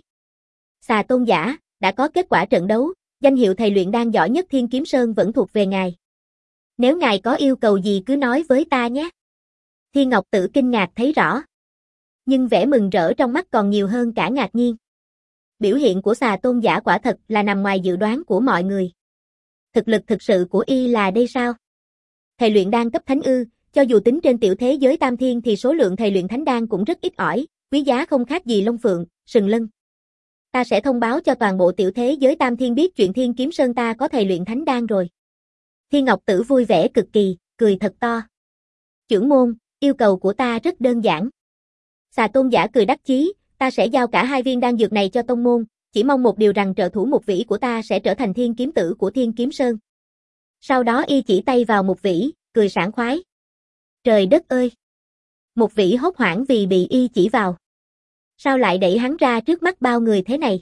Xà tôn giả, đã có kết quả trận đấu, danh hiệu thầy luyện đan giỏi nhất Thiên Kiếm Sơn vẫn thuộc về ngài. Nếu ngài có yêu cầu gì cứ nói với ta nhé. Thiên Ngọc Tử kinh ngạc thấy rõ. Nhưng vẻ mừng rỡ trong mắt còn nhiều hơn cả ngạc nhiên. Biểu hiện của xà tôn giả quả thật là nằm ngoài dự đoán của mọi người. Thực lực thực sự của y là đây sao? Thầy luyện đan cấp thánh ư, cho dù tính trên tiểu thế giới tam thiên thì số lượng thầy luyện thánh đan cũng rất ít ỏi, quý giá không khác gì lông phượng, sừng lân. Ta sẽ thông báo cho toàn bộ tiểu thế giới tam thiên biết chuyện Thiên Kiếm Sơn ta có thầy luyện thánh đan rồi. Thiên Ngọc Tử vui vẻ cực kỳ, cười thật to. Trưởng môn, yêu cầu của ta rất đơn giản. Xà tôn giả cười đắc chí, ta sẽ giao cả hai viên đan dược này cho tông môn, chỉ mong một điều rằng trợ thủ Mục Vĩ của ta sẽ trở thành thiên kiếm tử của Thiên Kiếm Sơn. Sau đó y chỉ tay vào Mục Vĩ, cười sảng khoái. Trời đất ơi! Mục Vĩ hốt hoảng vì bị y chỉ vào. Sao lại đẩy hắn ra trước mắt bao người thế này?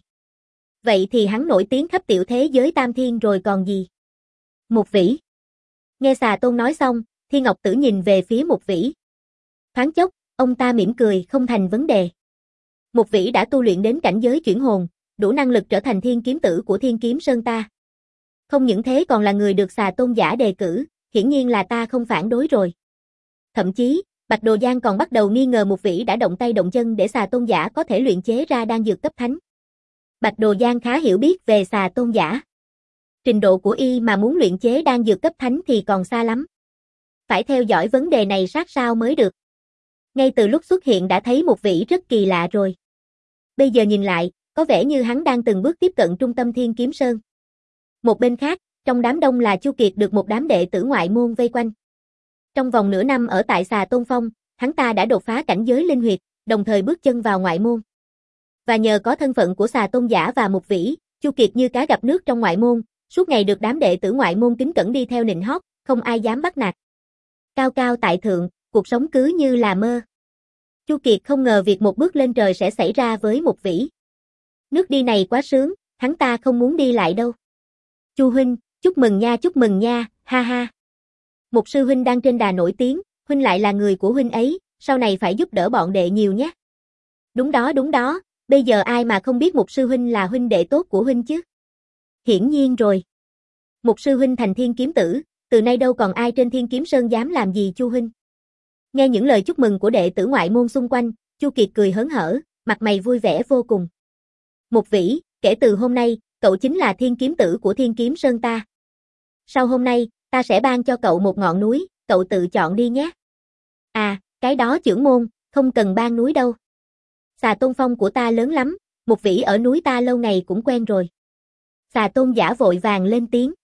Vậy thì hắn nổi tiếng khắp tiểu thế giới tam thiên rồi còn gì? Mục Vĩ. Nghe Xà Tôn nói xong, Thiên Ngọc Tử nhìn về phía Mục Vĩ. Thoáng chốc, ông ta mỉm cười không thành vấn đề. Mục Vĩ đã tu luyện đến cảnh giới chuyển hồn, đủ năng lực trở thành thiên kiếm tử của Thiên Kiếm Sơn ta. Không những thế còn là người được Xà Tôn giả đề cử, hiển nhiên là ta không phản đối rồi. Thậm chí, Bạch Đồ Giang còn bắt đầu nghi ngờ Mục Vĩ đã động tay động chân để Xà Tôn giả có thể luyện chế ra đan dược cấp thánh. Bạch Đồ Giang khá hiểu biết về Xà Tôn giả. Trình độ của y mà muốn luyện chế đan dược cấp thánh thì còn xa lắm. Phải theo dõi vấn đề này sát sao mới được. Ngay từ lúc xuất hiện đã thấy Mục Vĩ rất kỳ lạ rồi. Bây giờ nhìn lại, có vẻ như hắn đang từng bước tiếp cận trung tâm Thiên Kiếm Sơn. Một bên khác, trong đám đông là Chu Kiệt được một đám đệ tử ngoại môn vây quanh. Trong vòng nửa năm ở tại Xà Tôn Phong, hắn ta đã đột phá cảnh giới linh huyệt, đồng thời bước chân vào ngoại môn. Và nhờ có thân phận của Xà Tôn giả và Mục Vĩ, Chu Kiệt như cá gặp nước trong ngoại môn, suốt ngày được đám đệ tử ngoại môn kính cẩn đi theo nịnh hót, không ai dám bắt nạt. Cao cao tại thượng, cuộc sống cứ như là mơ. Chu Kiệt không ngờ việc một bước lên trời sẽ xảy ra với Mục Vĩ. Nước đi này quá sướng, hắn ta không muốn đi lại đâu. Chu huynh, chúc mừng nha, chúc mừng nha, ha ha. Mục sư huynh đang trên đà nổi tiếng, huynh lại là người của huynh ấy, sau này phải giúp đỡ bọn đệ nhiều nhé. Đúng đó, đúng đó, bây giờ ai mà không biết Mục sư huynh là huynh đệ tốt của huynh chứ? Hiển nhiên rồi. Mục sư huynh thành thiên kiếm tử, từ nay đâu còn ai trên Thiên Kiếm Sơn dám làm gì Chu huynh. Nghe những lời chúc mừng của đệ tử ngoại môn xung quanh, Chu Kiệt cười hớn hở, mặt mày vui vẻ vô cùng. Mục Vĩ, kể từ hôm nay, cậu chính là thiên kiếm tử của Thiên Kiếm Sơn ta. Sau hôm nay, ta sẽ ban cho cậu một ngọn núi, cậu tự chọn đi nhé. À, cái đó chưởng môn, không cần ban núi đâu. Xà Tôn Phong của ta lớn lắm, Mục Vĩ ở núi ta lâu ngày cũng quen rồi. Xà Tôn giả vội vàng lên tiếng.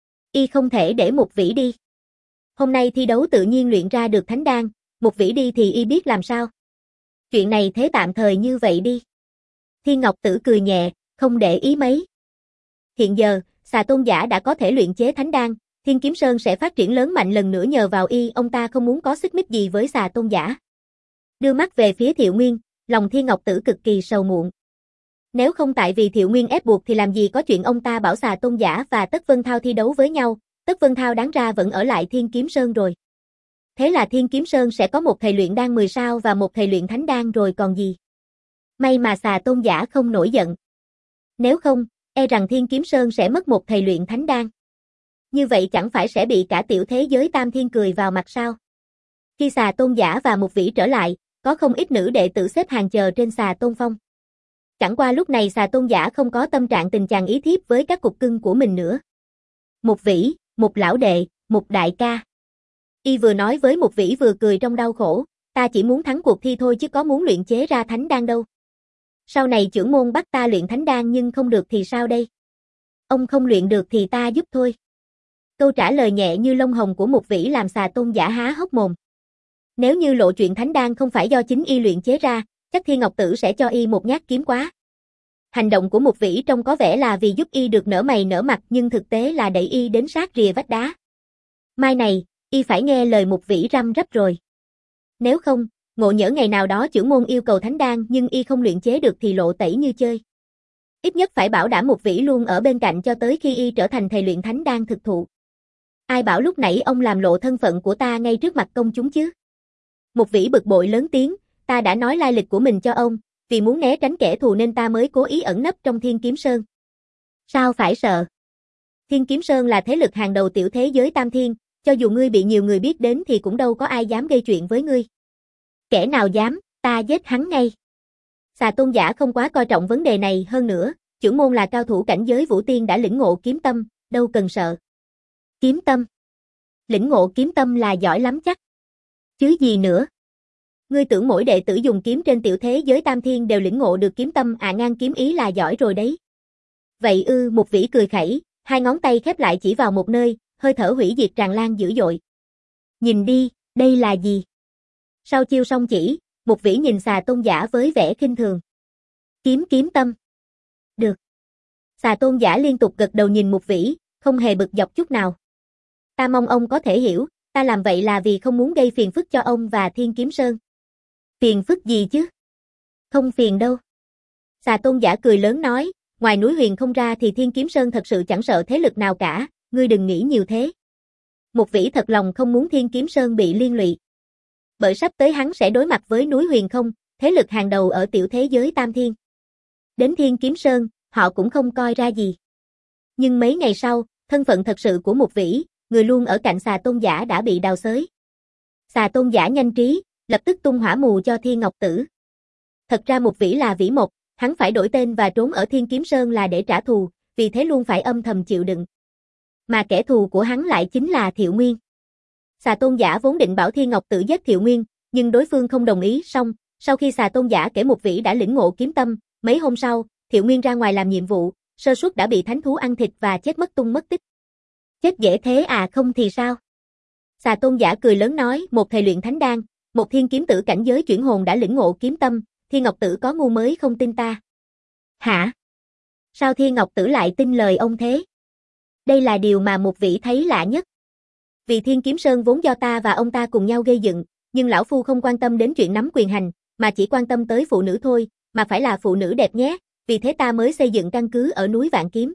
Y không thể để Mục Vĩ đi. Hôm nay thi đấu tự nhiên luyện ra được thánh đan, Mục Vĩ đi thì y biết làm sao. Chuyện này thế tạm thời như vậy đi. Thiên Ngọc Tử cười nhẹ, không để ý mấy. Hiện giờ, Xà Tôn giả đã có thể luyện chế thánh đan, Thiên Kiếm Sơn sẽ phát triển lớn mạnh lần nữa nhờ vào y, ông ta không muốn có xích mích gì với Xà Tôn giả. Đưa mắt về phía Thiệu Nguyên, lòng Thiên Ngọc Tử cực kỳ sầu muộn. Nếu không tại vì Thiệu Nguyên ép buộc thì làm gì có chuyện ông ta bảo Xà Tôn giả và Tất Vân Thao thi đấu với nhau, Tất Vân Thao đáng ra vẫn ở lại Thiên Kiếm Sơn rồi. Thế là Thiên Kiếm Sơn sẽ có một thầy luyện đan mười sao và một thầy luyện thánh đan rồi còn gì. May mà Xà Tôn giả không nổi giận. Nếu không, e rằng Thiên Kiếm Sơn sẽ mất một thầy luyện thánh đan. Như vậy chẳng phải sẽ bị cả tiểu thế giới tam thiên cười vào mặt sao? Khi Xà Tôn giả và Mục Vĩ trở lại, có không ít nữ đệ tử xếp hàng chờ trên Xà Tôn Phong. Chẳng qua lúc này Xà Tôn giả không có tâm trạng tình chàng ý thiếp với các cục cưng của mình nữa. Mục Vĩ, Mục lão đệ, Mục đại ca. Y vừa nói với Mục Vĩ vừa cười trong đau khổ, ta chỉ muốn thắng cuộc thi thôi chứ có muốn luyện chế ra thánh đan đâu. Sau này chưởng môn bắt ta luyện thánh đan nhưng không được thì sao đây? Ông không luyện được thì ta giúp thôi. Câu trả lời nhẹ như lông hồng của Mục Vĩ làm Xà Tôn giả há hốc mồm. Nếu như lộ chuyện thánh đan không phải do chính y luyện chế ra, chắc Thiên Ngọc Tử sẽ cho y một nhát kiếm quá. Hành động của Mục Vĩ trông có vẻ là vì giúp y được nở mày nở mặt nhưng thực tế là đẩy y đến sát rìa vách đá. Mai này, y phải nghe lời Mục Vĩ răm rắp rồi. Nếu không, ngộ nhỡ ngày nào đó chưởng môn yêu cầu thánh đan nhưng y không luyện chế được thì lộ tẩy như chơi. Ít nhất phải bảo đảm Mục Vĩ luôn ở bên cạnh cho tới khi y trở thành thầy luyện thánh đan thực thụ. Ai bảo lúc nãy ông làm lộ thân phận của ta ngay trước mặt công chúng chứ? Mục Vĩ bực bội lớn tiếng, ta đã nói lai lịch của mình cho ông, vì muốn né tránh kẻ thù nên ta mới cố ý ẩn nấp trong Thiên Kiếm Sơn. Sao phải sợ? Thiên Kiếm Sơn là thế lực hàng đầu tiểu thế giới tam thiên, cho dù ngươi bị nhiều người biết đến thì cũng đâu có ai dám gây chuyện với ngươi. Kẻ nào dám, ta giết hắn ngay. Xà Tôn giả không quá coi trọng vấn đề này, hơn nữa, chưởng môn là cao thủ cảnh giới vũ tiên đã lĩnh ngộ kiếm tâm, đâu cần sợ. Kiếm tâm? Lĩnh ngộ kiếm tâm là giỏi lắm chắc. Chứ gì nữa? Ngươi tưởng mỗi đệ tử dùng kiếm trên tiểu thế giới tam thiên đều lĩnh ngộ được kiếm tâm à, ngang kiếm ý là giỏi rồi đấy. Vậy ư, Mục Vĩ cười khẩy, hai ngón tay khép lại chỉ vào một nơi, hơi thở hủy diệt tràn lan dữ dội. Nhìn đi, đây là gì? Sau chiêu song chỉ, Mục Vĩ nhìn Xà Tôn giả với vẻ khinh thường. Kiếm kiếm tâm. Được. Xà Tôn giả liên tục gật đầu nhìn Mục Vĩ, không hề bực dọc chút nào. Ta mong ông có thể hiểu, ta làm vậy là vì không muốn gây phiền phức cho ông và Thiên Kiếm Sơn. Phiền phức gì chứ? Không phiền đâu. Xà Tôn Giả cười lớn nói, ngoài núi Huyền không ra thì Thiên Kiếm Sơn thật sự chẳng sợ thế lực nào cả, ngươi đừng nghĩ nhiều thế. Mục Vĩ thật lòng không muốn Thiên Kiếm Sơn bị liên lụy. Bởi sắp tới hắn sẽ đối mặt với núi Huyền không, thế lực hàng đầu ở tiểu thế giới Tam Thiên. Đến Thiên Kiếm Sơn, họ cũng không coi ra gì. Nhưng mấy ngày sau, thân phận thật sự của Mục Vĩ, người luôn ở cạnh Xà Tôn Giả đã bị đào xới. Xà Tôn Giả nhanh trí, lập tức tung hỏa mù cho Thiên Ngọc Tử. Thật ra Mục Vĩ là Vĩ Mộc, hắn phải đổi tên và trốn ở Thiên Kiếm Sơn là để trả thù, vì thế luôn phải âm thầm chịu đựng. Mà kẻ thù của hắn lại chính là Thiệu Nguyên. Xà Tôn Giả vốn định bảo Thiên Ngọc Tử giết Thiệu Nguyên, nhưng đối phương không đồng ý, xong, sau khi Xà Tôn Giả kể Mục Vĩ đã lĩnh ngộ kiếm tâm, mấy hôm sau, Thiệu Nguyên ra ngoài làm nhiệm vụ, sơ suất đã bị thánh thú ăn thịt và chết mất tung mất tích. Chết dễ thế à, không thì sao? Xà Tôn Giả cười lớn nói, một thầy luyện thánh đan, một thiên kiếm tử cảnh giới chuyển hồn đã lĩnh ngộ kiếm tâm, Thiên Ngọc Tử có ngu mới không tin ta. Hả? Sao Thiên Ngọc Tử lại tin lời ông thế? Đây là điều mà Mục Vĩ thấy lạ nhất. Vì Thiên Kiếm Sơn vốn do ta và ông ta cùng nhau gây dựng, nhưng lão phu không quan tâm đến chuyện nắm quyền hành, mà chỉ quan tâm tới phụ nữ thôi, mà phải là phụ nữ đẹp nhé, vì thế ta mới xây dựng căn cứ ở núi Vạn Kiếm.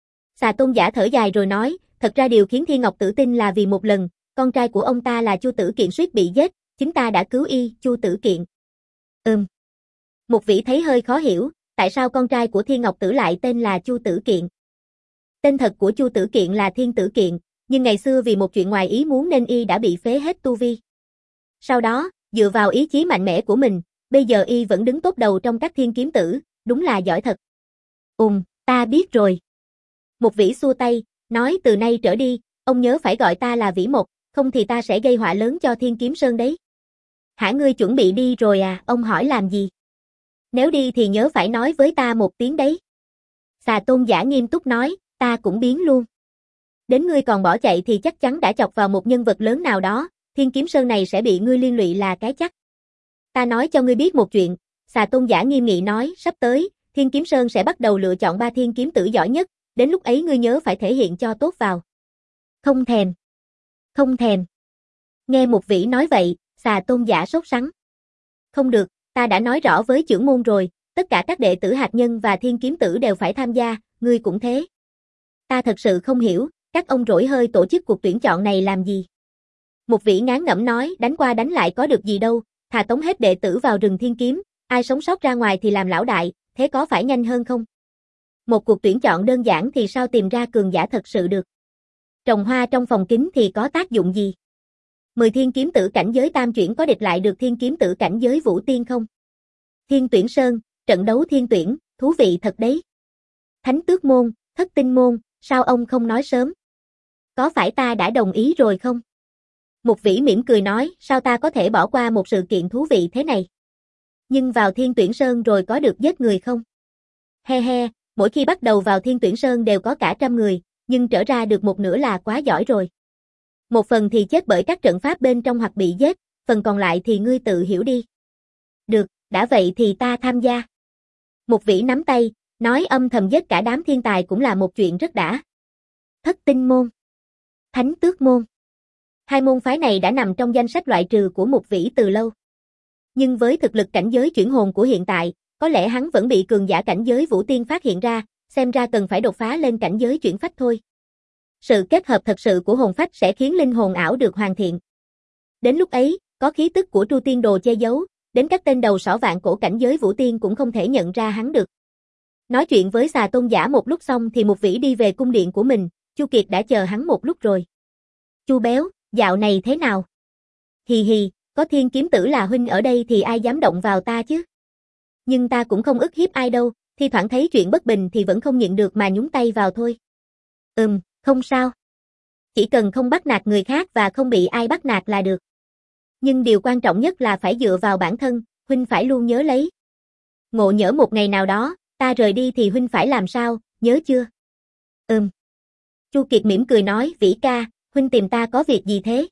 Xà Tôn Giả thở dài rồi nói, thật ra điều khiến Thiên Ngọc Tử tin là vì một lần, con trai của ông ta là Chu Tử Kiện suýt bị giết, chính ta đã cứu y, Chu Tử Kiện. Ừm. Mục Vĩ thấy hơi khó hiểu, tại sao con trai của Thiên Ngọc Tử lại tên là Chu Tử Kiện. Tên thật của Chu Tử Kiện là Thiên Tử Kiện, nhưng ngày xưa vì một chuyện ngoài ý muốn nên y đã bị phế hết tu vi. Sau đó, dựa vào ý chí mạnh mẽ của mình, bây giờ y vẫn đứng top đầu trong các thiên kiếm tử, đúng là giỏi thật. Ừm, ta biết rồi. Mục Vĩ xua tay, nói từ nay trở đi, ông nhớ phải gọi ta là Vĩ Mộc, không thì ta sẽ gây họa lớn cho Thiên Kiếm Sơn đấy. Hả, ngươi chuẩn bị đi rồi à, ông hỏi làm gì? Nếu đi thì nhớ phải nói với ta một tiếng đấy. Xà Tôn Giả nghiêm túc nói, ta cũng biến luôn. Đến ngươi còn bỏ chạy thì chắc chắn đã chọc vào một nhân vật lớn nào đó, Thiên Kiếm Sơn này sẽ bị ngươi liên lụy là cái chắc. Ta nói cho ngươi biết một chuyện, Xà Tôn Giả nghiêm nghị nói, sắp tới, Thiên Kiếm Sơn sẽ bắt đầu lựa chọn ba thiên kiếm tử giỏi nhất, đến lúc ấy ngươi nhớ phải thể hiện cho tốt vào. Không thèm. Không thèm. Nghe Mục Vĩ nói vậy, Xà Tôn Giả sốt sắng. Không được, ta đã nói rõ với trưởng môn rồi, tất cả các đệ tử hạt nhân và thiên kiếm tử đều phải tham gia, ngươi cũng thế. Ta thật sự không hiểu, các ông rỗi hơi tổ chức cuộc tuyển chọn này làm gì? Mục Vĩ ngán ngẩm nói, đánh qua đánh lại có được gì đâu, thà tống hết đệ tử vào rừng thiên kiếm, ai sống sót ra ngoài thì làm lão đại, thế có phải nhanh hơn không? Một cuộc tuyển chọn đơn giản thì sao tìm ra cường giả thật sự được? Trồng hoa trong phòng kính thì có tác dụng gì? Mười thiên kiếm tử cảnh giới tam chuyển có địch lại được thiên kiếm tử cảnh giới vũ tiên không? Thiên Tuyển Sơn, trận đấu thiên tuyển, thú vị thật đấy. Thánh Tước Môn, Thất Tinh Môn, sao ông không nói sớm? Có phải ta đã đồng ý rồi không? Mục Vĩ mỉm cười nói, sao ta có thể bỏ qua một sự kiện thú vị thế này? Nhưng vào Thiên Tuyển Sơn rồi có được giết người không? He he, mỗi khi bắt đầu vào Thiên Tuyển Sơn đều có cả trăm người, nhưng trở ra được một nửa là quá giỏi rồi. Một phần thì chết bởi các trận pháp bên trong hoặc bị giết, phần còn lại thì ngươi tự hiểu đi. Được, đã vậy thì ta tham gia. Mục Vĩ nắm tay, nói âm thầm giết cả đám thiên tài cũng là một chuyện rất đã. Thất Tinh Môn, Thánh Tước Môn. Hai môn phái này đã nằm trong danh sách loại trừ của Mục Vĩ từ lâu. Nhưng với thực lực cảnh giới chuyển hồn của hiện tại, có lẽ hắn vẫn bị cường giả cảnh giới vũ tiên phát hiện ra, xem ra cần phải đột phá lên cảnh giới chuyển phách thôi. Sự kết hợp thật sự của hồn phách sẽ khiến linh hồn ảo được hoàn thiện. Đến lúc ấy, có khí tức của Tru Tiên Đồ che giấu, đến các tên đầu sỏ vạn cổ cảnh giới vũ tiên cũng không thể nhận ra hắn được. Nói chuyện với Xà Tôn Giả một lúc xong thì Mục Vĩ đi về cung điện của mình, Chu Kiệt đã chờ hắn một lúc rồi. Chu béo, dạo này thế nào? Hì hì, có thiên kiếm tử là huynh ở đây thì ai dám động vào ta chứ? Nhưng ta cũng không ức hiếp ai đâu, thi thoảng thấy chuyện bất bình thì vẫn không nhịn được mà nhúng tay vào thôi. Ừm, không sao. Chỉ cần không bắt nạt người khác và không bị ai bắt nạt là được. Nhưng điều quan trọng nhất là phải dựa vào bản thân, huynh phải luôn nhớ lấy. Ngộ nhỡ một ngày nào đó, ta rời đi thì huynh phải làm sao, nhớ chưa? Ừm. Chu Kiệt mỉm cười nói, Vĩ ca, huynh tìm ta có việc gì thế?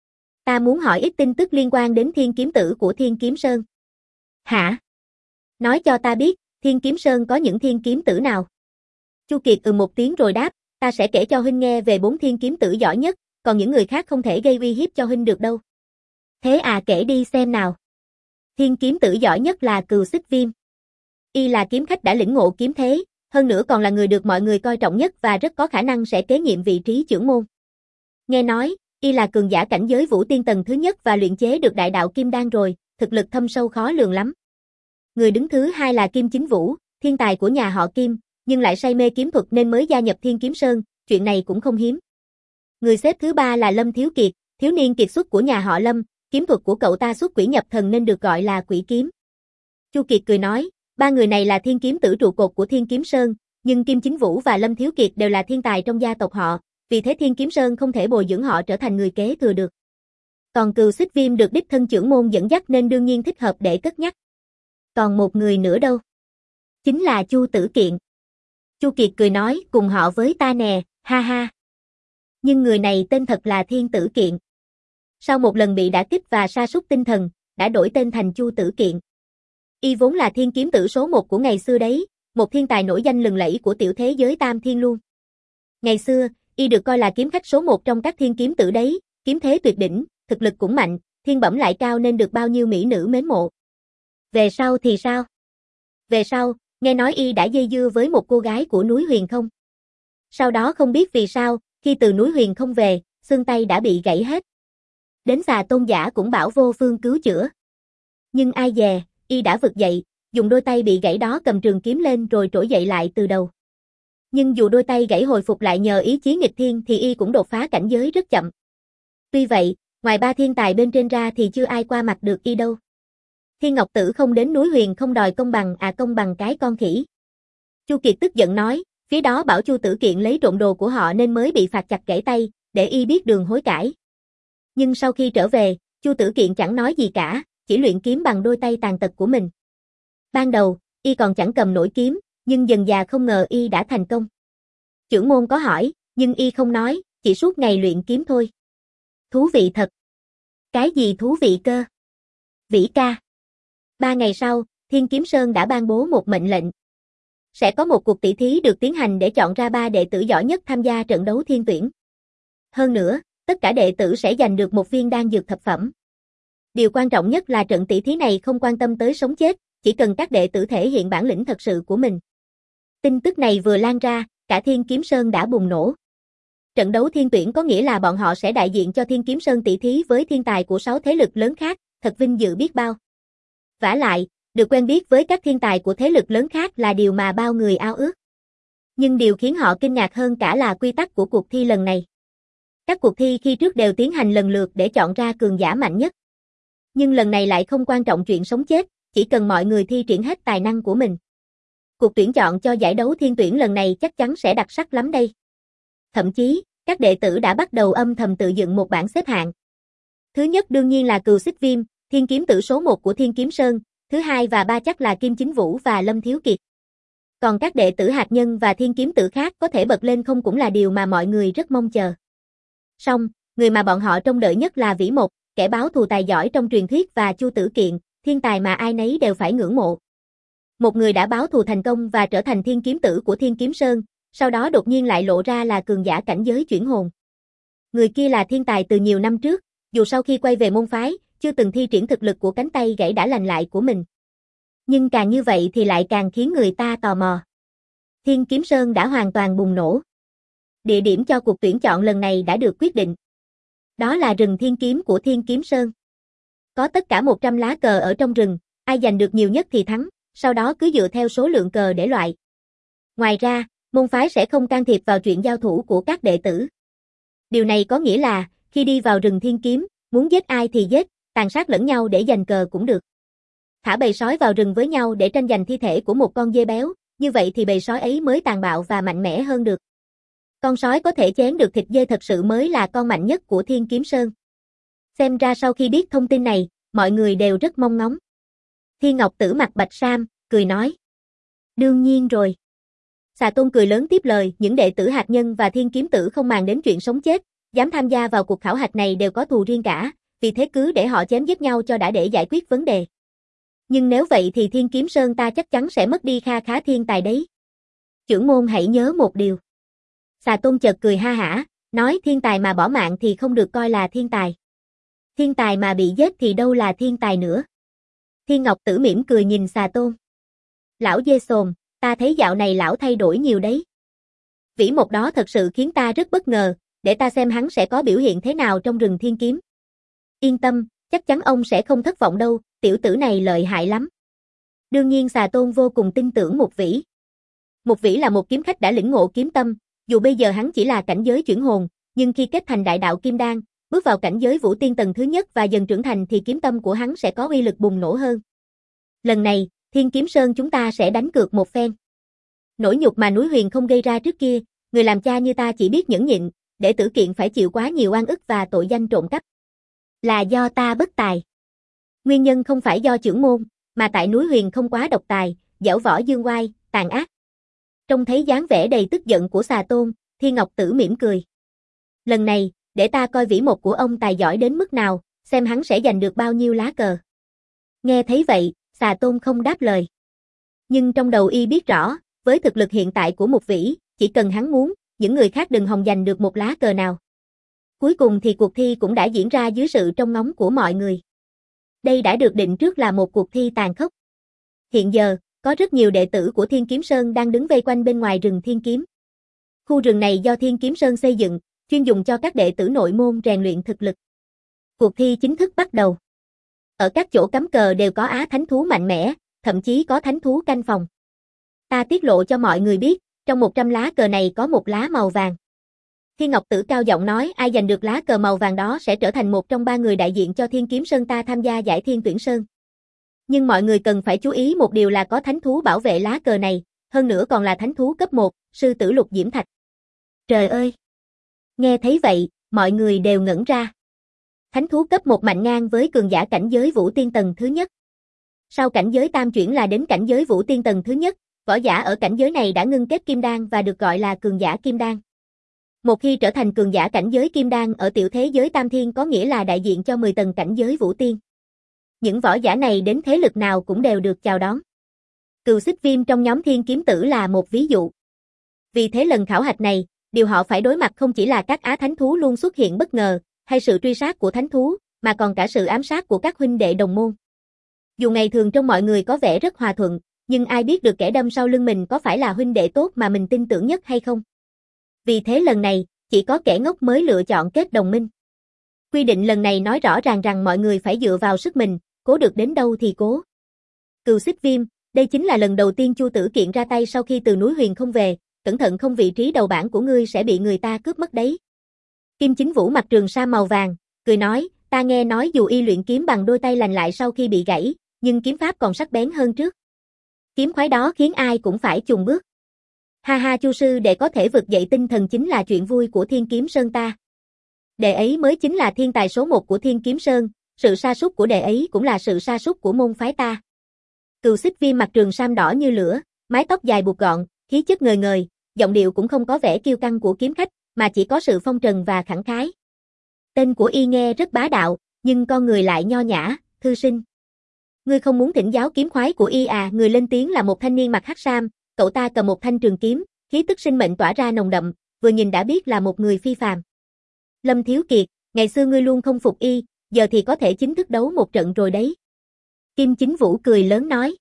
Ta muốn hỏi ít tin tức liên quan đến thiên kiếm tử của Thiên Kiếm Sơn. Hả? Nói cho ta biết, Thiên Kiếm Sơn có những thiên kiếm tử nào? Chu Kiệt ừ một tiếng rồi đáp, ta sẽ kể cho huynh nghe về bốn thiên kiếm tử giỏi nhất, còn những người khác không thể gây uy hiếp cho huynh được đâu. Thế à, kể đi xem nào. Thiên kiếm tử giỏi nhất là Cừu Xích Viêm. Y là kiếm khách đã lĩnh ngộ kiếm thế, hơn nữa còn là người được mọi người coi trọng nhất và rất có khả năng sẽ kế nhiệm vị trí trưởng môn. Nghe nói, Y là cường giả cảnh giới vũ tiên tầng thứ nhất và luyện chế được đại đạo kim đan rồi, thực lực thâm sâu khó lường lắm. Người đứng thứ hai là Kim Chính Vũ, thiên tài của nhà họ Kim, nhưng lại say mê kiếm thuật nên mới gia nhập Thiên Kiếm Sơn, chuyện này cũng không hiếm. Người xếp thứ ba là Lâm Thiếu Kiệt, thiếu niên kiệt xuất của nhà họ Lâm, kiếm thuật của cậu ta xuất quỷ nhập thần nên được gọi là Quỷ Kiếm. Chu Kiệt cười nói, ba người này là thiên kiếm tử trụ cột của Thiên Kiếm Sơn, nhưng Kim Chính Vũ và Lâm Thiếu Kiệt đều là thiên tài trong gia tộc họ, vì thế Thiên Kiếm Sơn không thể bồi dưỡng họ trở thành người kế thừa được. Còn Cừu Xích Viêm được đích thân trưởng môn dẫn dắt nên đương nhiên thích hợp để cất nhắc. Còn một người nữa đâu? Chính là Chu Tử Kiện. Chu Kiệt cười nói, cùng họ với ta nè, ha ha. Nhưng người này tên thật là Thiên Tử Kiện. Sau một lần bị đả kích và sa sút tinh thần, đã đổi tên thành Chu Tử Kiện. Y vốn là thiên kiếm tử số một của ngày xưa đấy, một thiên tài nổi danh lừng lẫy của tiểu thế giới Tam Thiên luôn. Ngày xưa, Y được coi là kiếm khách số một trong các thiên kiếm tử đấy, kiếm thế tuyệt đỉnh, thực lực cũng mạnh, thiên bẩm lại cao nên được bao nhiêu mỹ nữ mến mộ. Về sau thì sao? Về sau, nghe nói Y đã dây dưa với một cô gái của núi Huyền Không. Sau đó không biết vì sao, khi từ núi Huyền Không về, xương tay đã bị gãy hết. Đến Xà Tôn giả cũng bảo vô phương cứu chữa. Nhưng ai dè, Y đã vực dậy, dùng đôi tay bị gãy đó cầm trường kiếm lên rồi trỗi dậy lại từ đầu. Nhưng dù đôi tay gãy hồi phục lại nhờ ý chí nghịch thiên thì Y cũng đột phá cảnh giới rất chậm. Tuy vậy, ngoài ba thiên tài bên trên ra thì chưa ai qua mặt được Y đâu. Thiên Ngọc Tử không đến núi Huyền Không đòi công bằng à công bằng cái con khỉ. Chu Kiệt tức giận nói, phía đó bảo Chu Tử Kiện lấy trộm đồ của họ nên mới bị phạt chặt gãy tay, để Y biết đường hối cải. Nhưng sau khi trở về, Chu Tử Kiện chẳng nói gì cả, chỉ luyện kiếm bằng đôi tay tàn tật của mình. Ban đầu, Y còn chẳng cầm nổi kiếm, nhưng dần dà không ngờ Y đã thành công. Trưởng môn có hỏi, nhưng Y không nói, chỉ suốt ngày luyện kiếm thôi. Thú vị thật. Cái gì thú vị cơ? Vĩ ca. Ba ngày sau, Thiên Kiếm Sơn đã ban bố một mệnh lệnh. Sẽ có một cuộc tỷ thí được tiến hành để chọn ra ba đệ tử giỏi nhất tham gia trận đấu thiên tuyển. Hơn nữa, tất cả đệ tử sẽ giành được một viên đan dược thập phẩm. Điều quan trọng nhất là trận tỷ thí này không quan tâm tới sống chết, chỉ cần các đệ tử thể hiện bản lĩnh thật sự của mình. Tin tức này vừa lan ra, cả Thiên Kiếm Sơn đã bùng nổ. Trận đấu thiên tuyển có nghĩa là bọn họ sẽ đại diện cho Thiên Kiếm Sơn tỷ thí với thiên tài của sáu thế lực lớn khác, thật vinh dự biết bao. Vả lại, được quen biết với các thiên tài của thế lực lớn khác là điều mà bao người ao ước. Nhưng điều khiến họ kinh ngạc hơn cả là quy tắc của cuộc thi lần này. Các cuộc thi khi trước đều tiến hành lần lượt để chọn ra cường giả mạnh nhất. Nhưng lần này lại không quan trọng chuyện sống chết, chỉ cần mọi người thi triển hết tài năng của mình. Cuộc tuyển chọn cho giải đấu thiên tuyển lần này chắc chắn sẽ đặc sắc lắm đây. Thậm chí, các đệ tử đã bắt đầu âm thầm tự dựng một bảng xếp hạng. Thứ nhất đương nhiên là Cừu Xích Viêm, thiên kiếm tử số một của Thiên Kiếm Sơn, thứ hai và ba chắc là Kim Chính Vũ và Lâm Thiếu Kiệt. Còn các đệ tử hạt nhân và thiên kiếm tử khác có thể bật lên không cũng là điều mà mọi người rất mong chờ. Song, người mà bọn họ trông đợi nhất là Vĩ Mộc, kẻ báo thù tài giỏi trong truyền thuyết và Chu Tử Kiện, thiên tài mà ai nấy đều phải ngưỡng mộ. Một người đã báo thù thành công và trở thành thiên kiếm tử của Thiên Kiếm Sơn, sau đó đột nhiên lại lộ ra là cường giả cảnh giới chuyển hồn. Người kia là thiên tài từ nhiều năm trước, dù sau khi quay về môn phái, chưa từng thi triển thực lực của cánh tay gãy đã lành lại của mình. Nhưng càng như vậy thì lại càng khiến người ta tò mò. Thiên Kiếm Sơn đã hoàn toàn bùng nổ. Địa điểm cho cuộc tuyển chọn lần này đã được quyết định. Đó là rừng thiên kiếm của Thiên Kiếm Sơn. Có tất cả một trăm lá cờ ở trong rừng, ai giành được nhiều nhất thì thắng, sau đó cứ dựa theo số lượng cờ để loại. Ngoài ra, môn phái sẽ không can thiệp vào chuyện giao thủ của các đệ tử. Điều này có nghĩa là, khi đi vào rừng thiên kiếm, muốn giết ai thì giết, tàn sát lẫn nhau để giành cờ cũng được. Thả bầy sói vào rừng với nhau để tranh giành thi thể của một con dê béo, như vậy thì bầy sói ấy mới tàn bạo và mạnh mẽ hơn được. Con sói có thể chén được thịt dê thật sự mới là con mạnh nhất của Thiên Kiếm Sơn. Xem ra sau khi biết thông tin này, mọi người đều rất mong ngóng. Thiên Ngọc Tử mặc bạch sam, cười nói. Đương nhiên rồi. Xà Tôn cười lớn tiếp lời, những đệ tử hạt nhân và thiên kiếm tử không màng đến chuyện sống chết, dám tham gia vào cuộc khảo hạch này đều có thù riêng cả, vì thế cứ để họ chém giết nhau cho đã để giải quyết vấn đề. Nhưng nếu vậy thì Thiên Kiếm Sơn ta chắc chắn sẽ mất đi kha khá thiên tài đấy. Trưởng môn hãy nhớ một điều. Xà Tôn chợt cười ha hả, nói thiên tài mà bỏ mạng thì không được coi là thiên tài. Thiên tài mà bị giết thì đâu là thiên tài nữa. Thiên Ngọc Tử mỉm cười nhìn xà tôn. Lão dê xồm, ta thấy dạo này lão thay đổi nhiều đấy. Vĩ một đó thật sự khiến ta rất bất ngờ, để ta xem hắn sẽ có biểu hiện thế nào trong rừng thiên kiếm. Yên tâm, chắc chắn ông sẽ không thất vọng đâu, tiểu tử này lợi hại lắm. Đương nhiên xà tôn vô cùng tin tưởng Mục Vĩ. Mục Vĩ là một kiếm khách đã lĩnh ngộ kiếm tâm, dù bây giờ hắn chỉ là cảnh giới chuyển hồn, nhưng khi kết thành đại đạo kim đan, bước vào cảnh giới vũ tiên tầng thứ nhất và dần trưởng thành thì kiếm tâm của hắn sẽ có uy lực bùng nổ hơn. Lần này, Thiên Kiếm Sơn chúng ta sẽ đánh cược một phen. Nỗi nhục mà núi Huyền không gây ra trước kia, người làm cha như ta chỉ biết nhẫn nhịn, để Tử Kiện phải chịu quá nhiều oan ức và tội danh trộm cắp. Là do ta bất tài. Nguyên nhân không phải do chưởng môn, mà tại núi Huyền không quá độc tài, giảo võ dương oai, tàn ác. Trông thấy dáng vẻ đầy tức giận của xà tôn, Thiên Ngọc Tử mỉm cười. Lần này, để ta coi vĩ một của ông tài giỏi đến mức nào, xem hắn sẽ giành được bao nhiêu lá cờ. Nghe thấy vậy, xà tôn không đáp lời. Nhưng trong đầu y biết rõ, với thực lực hiện tại của Mục Vĩ, chỉ cần hắn muốn, những người khác đừng hòng giành được một lá cờ nào. Cuối cùng thì cuộc thi cũng đã diễn ra dưới sự trông ngóng của mọi người. Đây đã được định trước là một cuộc thi tàn khốc. Hiện giờ, có rất nhiều đệ tử của Thiên Kiếm Sơn đang đứng vây quanh bên ngoài rừng Thiên Kiếm. Khu rừng này do Thiên Kiếm Sơn xây dựng, chuyên dùng cho các đệ tử nội môn rèn luyện thực lực. Cuộc thi chính thức bắt đầu. Ở các chỗ cắm cờ đều có á thánh thú mạnh mẽ, thậm chí có thánh thú canh phòng. Ta tiết lộ cho mọi người biết, trong một trăm lá cờ này có một lá màu vàng. Thiên Ngọc Tử cao giọng nói ai giành được lá cờ màu vàng đó sẽ trở thành một trong ba người đại diện cho Thiên Kiếm Sơn ta tham gia giải Thiên Tuyển Sơn. Nhưng mọi người cần phải chú ý một điều là có thánh thú bảo vệ lá cờ này, hơn nữa còn là thánh thú cấp một, sư tử lục diễm thạch. Trời ơi! Nghe thấy vậy, mọi người đều ngẩn ra. Thánh thú cấp một mạnh ngang với cường giả cảnh giới vũ tiên tầng thứ nhất. Sau cảnh giới tam chuyển là đến cảnh giới vũ tiên tầng thứ nhất, võ giả ở cảnh giới này đã ngưng kết kim đan và được gọi là cường giả kim đan. Một khi trở thành cường giả cảnh giới kim đan ở tiểu thế giới tam thiên có nghĩa là đại diện cho mười tầng cảnh giới vũ tiên. Những võ giả này đến thế lực nào cũng đều được chào đón. Cừu Xích Viêm trong nhóm Thiên Kiếm Tử là một ví dụ. Vì thế lần khảo hạch này, điều họ phải đối mặt không chỉ là các á thánh thú luôn xuất hiện bất ngờ, hay sự truy sát của thánh thú, mà còn cả sự ám sát của các huynh đệ đồng môn. Dù ngày thường trong mọi người có vẻ rất hòa thuận, nhưng ai biết được kẻ đâm sau lưng mình có phải là huynh đệ tốt mà mình tin tưởng nhất hay không? Vì thế lần này, chỉ có kẻ ngốc mới lựa chọn kết đồng minh. Quy định lần này nói rõ ràng rằng mọi người phải dựa vào sức mình, cố được đến đâu thì cố. Cừu Xích Viêm, đây chính là lần đầu tiên Chu Tử Kiện ra tay sau khi từ núi Huyền không về, cẩn thận không vị trí đầu bảng của ngươi sẽ bị người ta cướp mất đấy. Kim Chính Vũ mặc trường sa màu vàng, cười nói, ta nghe nói dù y luyện kiếm bằng đôi tay lành lại sau khi bị gãy, nhưng kiếm pháp còn sắc bén hơn trước. Kiếm khoái đó khiến ai cũng phải chùng bước. Ha ha Chu sư đệ có thể vực dậy tinh thần chính là chuyện vui của Thiên Kiếm Sơn ta. Đệ ấy mới chính là thiên tài số một của Thiên Kiếm Sơn, sự sa sút của đệ ấy cũng là sự sa sút của môn phái ta. Cừu Xích Viêm mặc trường sam đỏ như lửa, mái tóc dài buộc gọn, khí chất ngời ngời, giọng điệu cũng không có vẻ kiêu căng của kiếm khách, mà chỉ có sự phong trần và khẳng khái. Tên của y nghe rất bá đạo, nhưng con người lại nho nhã, thư sinh. Ngươi không muốn thỉnh giáo kiếm khoái của y à? Người lên tiếng là một thanh niên mặc hắc sam, cậu ta cầm một thanh trường kiếm, khí tức sinh mệnh tỏa ra nồng đậm, vừa nhìn đã biết là một người phi phàm. Lâm Thiếu Kiệt, ngày xưa ngươi luôn không phục y, giờ thì có thể chính thức đấu một trận rồi đấy. Kim Chính Vũ cười lớn nói.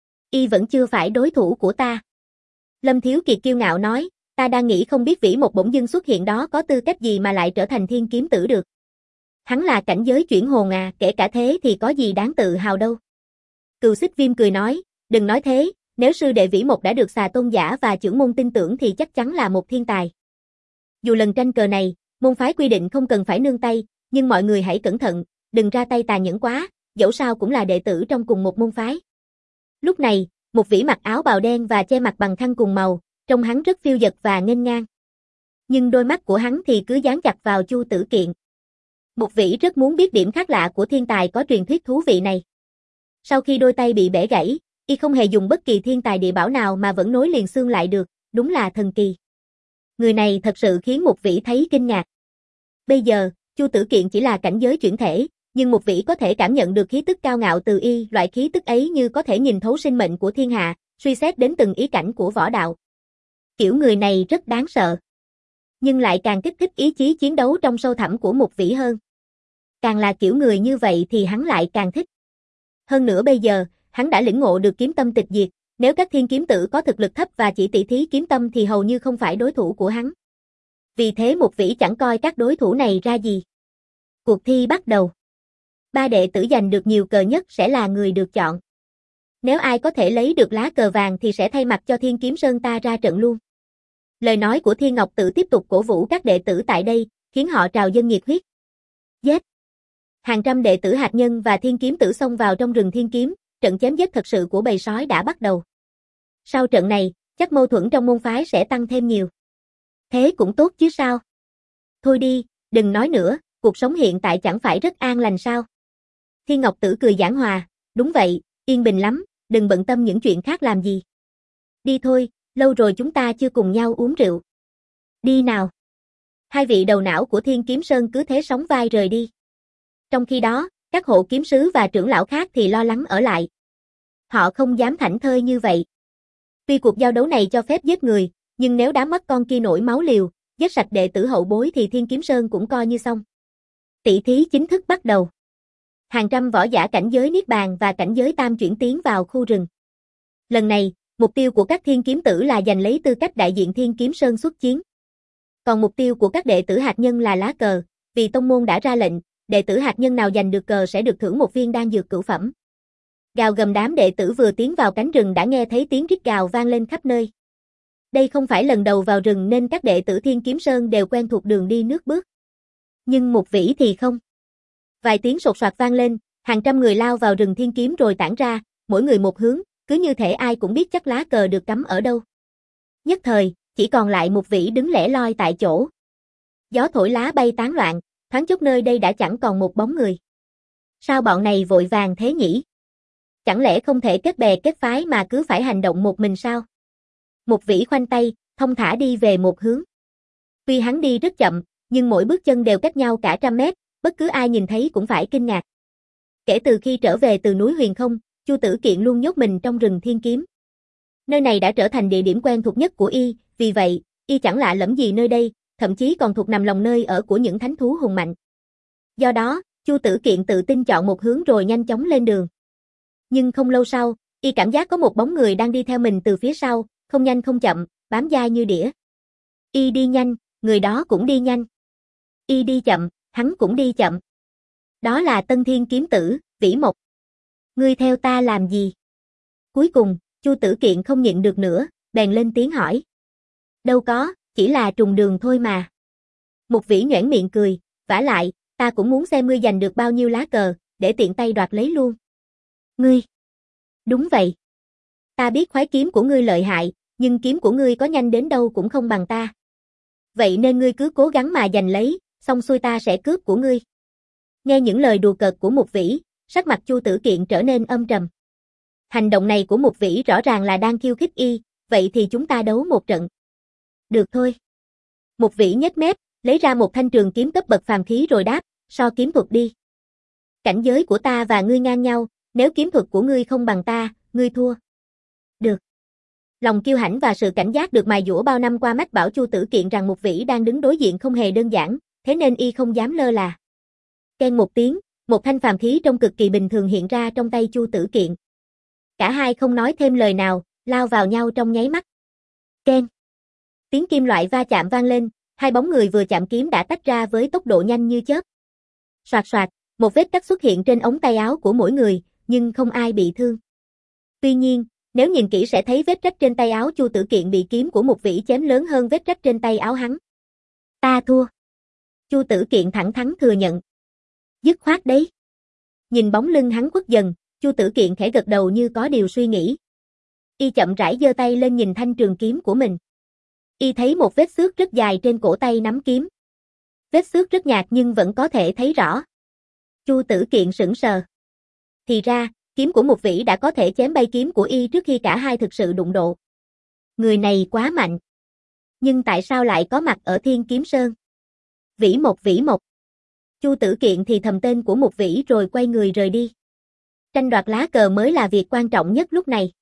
Y vẫn chưa phải đối thủ của ta. Lâm Thiếu Kiệt kiêu ngạo nói, ta đang nghĩ không biết vĩ một bỗng dưng xuất hiện đó có tư cách gì mà lại trở thành Thiên Kiếm Tử được. Hắn là cảnh giới chuyển hồn à, kể cả thế thì có gì đáng tự hào đâu. Cừu Xích Viêm cười nói, đừng nói thế, nếu sư đệ vĩ một đã được xà tôn giả và chưởng môn tin tưởng thì chắc chắn là một thiên tài. Dù lần tranh cờ này, môn phái quy định không cần phải nương tay, nhưng mọi người hãy cẩn thận, đừng ra tay tàn nhẫn quá, dẫu sao cũng là đệ tử trong cùng một môn phái. Lúc này, một vĩ mặc áo bào đen và che mặt bằng khăn cùng màu, trông hắn rất phiêu dật và nghênh ngang. Nhưng đôi mắt của hắn thì cứ dán chặt vào Chu Tử Kiện. Một vĩ rất muốn biết điểm khác lạ của thiên tài có truyền thuyết thú vị này. Sau khi đôi tay bị bẻ gãy, y không hề dùng bất kỳ thiên tài địa bảo nào mà vẫn nối liền xương lại được, đúng là thần kỳ. Người này thật sự khiến một vĩ thấy kinh ngạc. Bây giờ, Chu Tử Kiện chỉ là cảnh giới chuyển thể, nhưng một vĩ có thể cảm nhận được khí tức cao ngạo từ y, loại khí tức ấy như có thể nhìn thấu sinh mệnh của thiên hạ, suy xét đến từng ý cảnh của võ đạo. Kiểu người này rất đáng sợ, nhưng lại càng kích thích ý chí chiến đấu trong sâu thẳm của một vĩ hơn. Càng là kiểu người như vậy thì hắn lại càng thích. Hơn nữa bây giờ, hắn đã lĩnh ngộ được kiếm tâm tịch diệt, nếu các thiên kiếm tử có thực lực thấp và chỉ tỷ thí kiếm tâm thì hầu như không phải đối thủ của hắn. Vì thế Mục Vĩ chẳng coi các đối thủ này ra gì. Cuộc thi bắt đầu. Ba đệ tử giành được nhiều cờ nhất sẽ là người được chọn. Nếu ai có thể lấy được lá cờ vàng thì sẽ thay mặt cho Thiên Kiếm Sơn ta ra trận luôn. Lời nói của Thiên Ngọc Tử tiếp tục cổ vũ các đệ tử tại đây, khiến họ trào dâng nhiệt huyết. Giết! Hàng trăm đệ tử hạt nhân và thiên kiếm tử xông vào trong rừng thiên kiếm, trận chém giết thật sự của bầy sói đã bắt đầu. Sau trận này, chắc mâu thuẫn trong môn phái sẽ tăng thêm nhiều. Thế cũng tốt chứ sao? Thôi đi, đừng nói nữa, cuộc sống hiện tại chẳng phải rất an lành sao? Thiên Ngọc Tử cười giảng hòa, đúng vậy, yên bình lắm, đừng bận tâm những chuyện khác làm gì. Đi thôi, lâu rồi chúng ta chưa cùng nhau uống rượu. Đi nào. Hai vị đầu não của Thiên Kiếm Sơn cứ thế sóng vai rời đi. Trong khi đó, các hộ kiếm sứ và trưởng lão khác thì lo lắng ở lại. Họ không dám thảnh thơi như vậy. Tuy cuộc giao đấu này cho phép giết người, nhưng nếu đám mất con kia nổi máu liều, giết sạch đệ tử hậu bối thì Thiên Kiếm Sơn cũng coi như xong. Tỷ thí chính thức bắt đầu. Hàng trăm võ giả cảnh giới Niết Bàn và cảnh giới Tam chuyển tiến vào khu rừng. Lần này, mục tiêu của các thiên kiếm tử là giành lấy tư cách đại diện Thiên Kiếm Sơn xuất chiến. Còn mục tiêu của các đệ tử hạt nhân là lá cờ, vì tông môn đã ra lệnh, đệ tử hạt nhân nào giành được cờ sẽ được thưởng một viên đan dược cửu phẩm. Gào gầm đám đệ tử vừa tiến vào cánh rừng đã nghe thấy tiếng rít gào vang lên khắp nơi. Đây không phải lần đầu vào rừng nên các đệ tử Thiên Kiếm Sơn đều quen thuộc đường đi nước bước. Nhưng Mục Vĩ thì không. Vài tiếng sột soạt vang lên, hàng trăm người lao vào rừng thiên kiếm rồi tản ra, mỗi người một hướng, cứ như thể ai cũng biết chắc lá cờ được cắm ở đâu. Nhất thời, chỉ còn lại Mục Vĩ đứng lẻ loi tại chỗ. Gió thổi lá bay tán loạn, thoáng chốc nơi đây đã chẳng còn một bóng người. Sao bọn này vội vàng thế nhỉ? Chẳng lẽ không thể kết bè kết phái mà cứ phải hành động một mình sao? Mục Vĩ khoanh tay, thong thả đi về một hướng. Tuy hắn đi rất chậm, nhưng mỗi bước chân đều cách nhau cả trăm mét, bất cứ ai nhìn thấy cũng phải kinh ngạc. Kể từ khi trở về từ núi Huyền Không, Chu Tử Kiện luôn nhốt mình trong rừng thiên kiếm. Nơi này đã trở thành địa điểm quen thuộc nhất của y, vì vậy, y chẳng lạ lẫm gì nơi đây, thậm chí còn thuộc nằm lòng nơi ở của những thánh thú hùng mạnh. Do đó, Chu Tử Kiện tự tin chọn một hướng rồi nhanh chóng lên đường. Nhưng không lâu sau, y cảm giác có một bóng người đang đi theo mình từ phía sau, không nhanh không chậm, bám dai như đĩa. Y đi nhanh, người đó cũng đi nhanh. Y đi chậm, hắn cũng đi chậm. Đó là Tân Thiên kiếm tử, Vĩ Mộc. Ngươi theo ta làm gì? Cuối cùng, Chu Tử Kiện không nhịn được nữa, bèn lên tiếng hỏi. Đâu có, chỉ là trùng đường thôi mà. Mục Vĩ nhoẻn miệng cười, vả lại, ta cũng muốn xem ngươi giành được bao nhiêu lá cờ, để tiện tay đoạt lấy luôn. Ngươi? Đúng vậy. Ta biết khoái kiếm của ngươi lợi hại, nhưng kiếm của ngươi có nhanh đến đâu cũng không bằng ta. Vậy nên ngươi cứ cố gắng mà giành lấy, xong xuôi ta sẽ cướp của ngươi. Nghe những lời đùa cợt của Mục Vĩ, sắc mặt Chu Tử Kiện trở nên âm trầm. Hành động này của Mục Vĩ rõ ràng là đang khiêu khích y, vậy thì chúng ta đấu một trận. Được thôi. Mục Vĩ nhếch mép, lấy ra một thanh trường kiếm cấp bậc phàm khí rồi đáp, so kiếm thuật đi. Cảnh giới của ta và ngươi ngang nhau, nếu kiếm thuật của ngươi không bằng ta, ngươi thua. Được. Lòng kiêu hãnh và sự cảnh giác được mài dũa bao năm qua mách bảo Chu Tử Kiện rằng Mục Vĩ đang đứng đối diện không hề đơn giản, thế nên y không dám lơ là. Keng một tiếng, một thanh phàm khí trông cực kỳ bình thường hiện ra trong tay Chu Tử Kiện. Cả hai không nói thêm lời nào, lao vào nhau trong nháy mắt. Keng. Tiếng kim loại va chạm vang lên, hai bóng người vừa chạm kiếm đã tách ra với tốc độ nhanh như chớp. Soạt soạt, một vết cắt xuất hiện trên ống tay áo của mỗi người, nhưng không ai bị thương. Tuy nhiên, nếu nhìn kỹ sẽ thấy vết rách trên tay áo Chu Tử Kiện bị kiếm của Mục Vĩ chém lớn hơn vết rách trên tay áo hắn. Ta thua. Chu Tử Kiện thẳng thắn thừa nhận. Dứt khoát đấy. Nhìn bóng lưng hắn khuất dần, Chu Tử Kiện khẽ gật đầu như có điều suy nghĩ. Y chậm rãi giơ tay lên nhìn thanh trường kiếm của mình. Y thấy một vết xước rất dài trên cổ tay nắm kiếm. Vết xước rất nhạt nhưng vẫn có thể thấy rõ. Chu Tử Kiện sững sờ. Thì ra, kiếm của Mục Vĩ đã có thể chém bay kiếm của y trước khi cả hai thực sự đụng độ. Người này quá mạnh. Nhưng tại sao lại có mặt ở Thiên Kiếm Sơn? Vĩ Mộc Vĩ Mộc. Chu Tử Kiện thì thầm tên của Mục Vĩ rồi quay người rời đi. Tranh đoạt lá cờ mới là việc quan trọng nhất lúc này.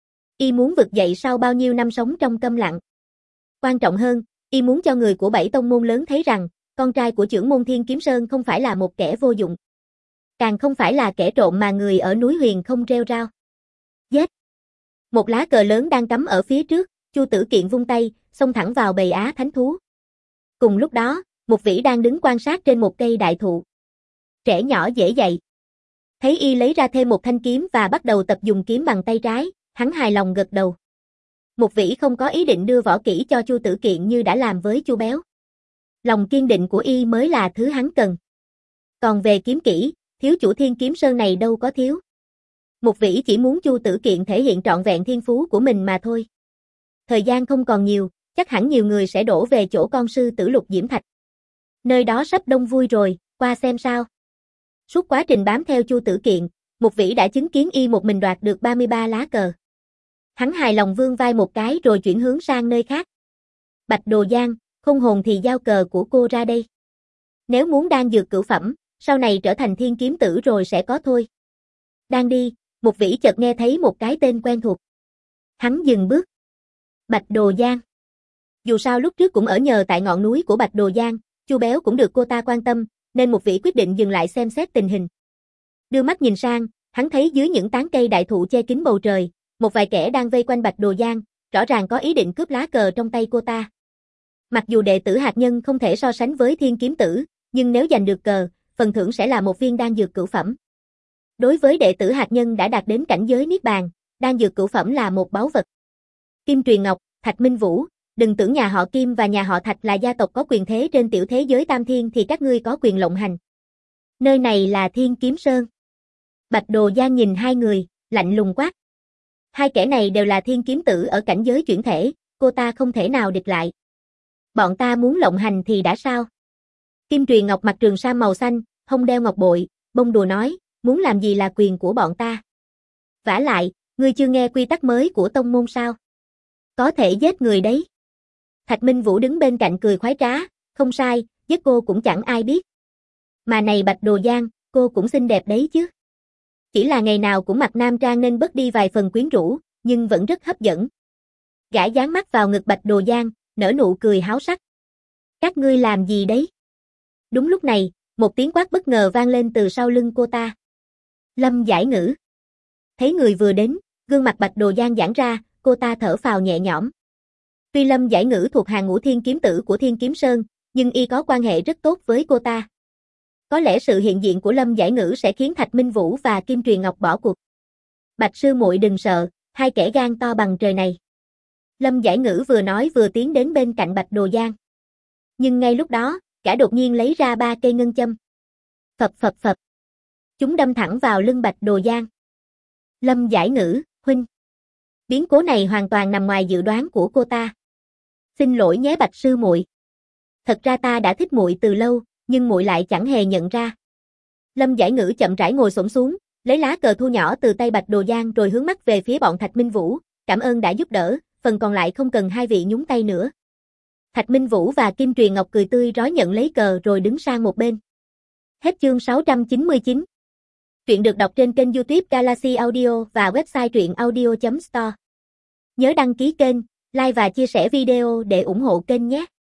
Y muốn vực dậy sau bao nhiêu năm sống trong câm lặng. Quan trọng hơn, y muốn cho người của bảy tông môn lớn thấy rằng, con trai của trưởng môn Thiên Kiếm Sơn không phải là một kẻ vô dụng. Càng không phải là kẻ trộm mà người ở núi Huyền không rêu rao. Giết! Một lá cờ lớn đang cắm ở phía trước, Chu Tử Kiện vung tay, xông thẳng vào bầy á thánh thú. Cùng lúc đó, Mục Vĩ đang đứng quan sát trên một cây đại thụ. Trẻ nhỏ dễ dạy. Thấy y lấy ra thêm một thanh kiếm và bắt đầu tập dùng kiếm bằng tay trái, hắn hài lòng gật đầu. Mục Vĩ không có ý định đưa võ kỹ cho Chu Tử Kiện như đã làm với Chu Béo. Lòng kiên định của y mới là thứ hắn cần. Còn về kiếm kỹ, thiếu chủ Thiên Kiếm Sơn này đâu có thiếu. Mục Vĩ chỉ muốn Chu Tử Kiện thể hiện trọn vẹn thiên phú của mình mà thôi. Thời gian không còn nhiều, chắc hẳn nhiều người sẽ đổ về chỗ con sư tử Lục Diễm Thạch. Nơi đó sắp đông vui rồi, qua xem sao. Suốt quá trình bám theo Chu Tử Kiện, Mục Vĩ đã chứng kiến y một mình đoạt được ba mươi ba lá cờ. Hắn hài lòng vươn vai một cái rồi chuyển hướng sang nơi khác. Bạch Đồ Giang, không hồn thì giao cờ của cô ra đây. Nếu muốn đan dược cửu phẩm, sau này trở thành thiên kiếm tử rồi sẽ có thôi. Đang đi, Mục Vĩ chợt nghe thấy một cái tên quen thuộc. Hắn dừng bước. Bạch Đồ Giang. Dù sao lúc trước cũng ở nhờ tại ngọn núi của Bạch Đồ Giang, Chu Béo cũng được cô ta quan tâm, nên Mục Vĩ quyết định dừng lại xem xét tình hình. Đưa mắt nhìn sang, hắn thấy dưới những tán cây đại thụ che kín bầu trời, một vài kẻ đang vây quanh Bạch Đồ Giang, rõ ràng có ý định cướp lá cờ trong tay cô ta. Mặc dù đệ tử hạt nhân không thể so sánh với thiên kiếm tử, nhưng nếu giành được cờ, phần thưởng sẽ là một viên đan dược cửu phẩm. Đối với đệ tử hạt nhân đã đạt đến cảnh giới niết bàn, đan dược cửu phẩm là một báu vật. Kim Tuyền Ngọc, Thạch Minh Vũ, đừng tưởng nhà họ Kim và nhà họ Thạch là gia tộc có quyền thế trên tiểu thế giới tam thiên thì các ngươi có quyền lộng hành. Nơi này là Thiên Kiếm Sơn. Bạch Đồ Giang nhìn hai người, lạnh lùng quát. Hai kẻ này đều là thiên kiếm tử ở cảnh giới chuyển thể, cô ta không thể nào địch lại. Bọn ta muốn lộng hành thì đã sao? Kim Tuyền Ngọc mặc trường sam màu xanh, hông đeo ngọc bội, bông đùa nói, muốn làm gì là quyền của bọn ta. Vả lại, ngươi chưa nghe quy tắc mới của tông môn sao? Có thể giết người đấy. Thạch Minh Vũ đứng bên cạnh cười khoái trá, không sai, giết cô cũng chẳng ai biết. Mà này Bạch Đồ Giang, cô cũng xinh đẹp đấy chứ. Chỉ là ngày nào cũng mặc nam trang nên bớt đi vài phần quyến rũ, nhưng vẫn rất hấp dẫn. Gã dán mắt vào ngực Bạch Đồ Giang, nở nụ cười háo sắc. Các ngươi làm gì đấy? Đúng lúc này, một tiếng quát bất ngờ vang lên từ sau lưng cô ta. Lâm Giải Ngữ. Thấy người vừa đến, gương mặt Bạch Đồ Giang giãn ra, cô ta thở phào nhẹ nhõm. Tuy Lâm Giải Ngữ thuộc hàng ngũ thiên kiếm tử của Thiên Kiếm Sơn, nhưng y có quan hệ rất tốt với cô ta. Có lẽ sự hiện diện của Lâm Giải Ngữ sẽ khiến Thạch Minh Vũ và Kim Tuyền Ngọc bỏ cuộc. Bạch sư muội đừng sợ, hai kẻ gan to bằng trời này. Lâm Giải Ngữ vừa nói vừa tiến đến bên cạnh Bạch Đồ Giang. Nhưng ngay lúc đó, gã đột nhiên lấy ra ba cây ngân châm. Phập phập phập. Chúng đâm thẳng vào lưng Bạch Đồ Giang. Lâm Giải Ngữ, huynh. Biến cố này hoàn toàn nằm ngoài dự đoán của cô ta. Xin lỗi nhé Bạch sư muội. Thật ra ta đã thích muội từ lâu, nhưng muội lại chẳng hề nhận ra. Lâm Giải Ngữ chậm rãi ngồi xổm xuống, lấy lá cờ thu nhỏ từ tay Bạch Đồ Giang rồi hướng mắt về phía bọn Thạch Minh Vũ, cảm ơn đã giúp đỡ, phần còn lại không cần hai vị nhúng tay nữa. Thạch Minh Vũ và Kim Tuyền Ngọc cười tươi rói nhận lấy cờ rồi đứng sang một bên. Hết chương sáu trăm chín mươi chín. Truyện được đọc trên kênh YouTube Galaxy Audio và website truyện audio chấm store. Nhớ đăng ký kênh, like và chia sẻ video để ủng hộ kênh nhé.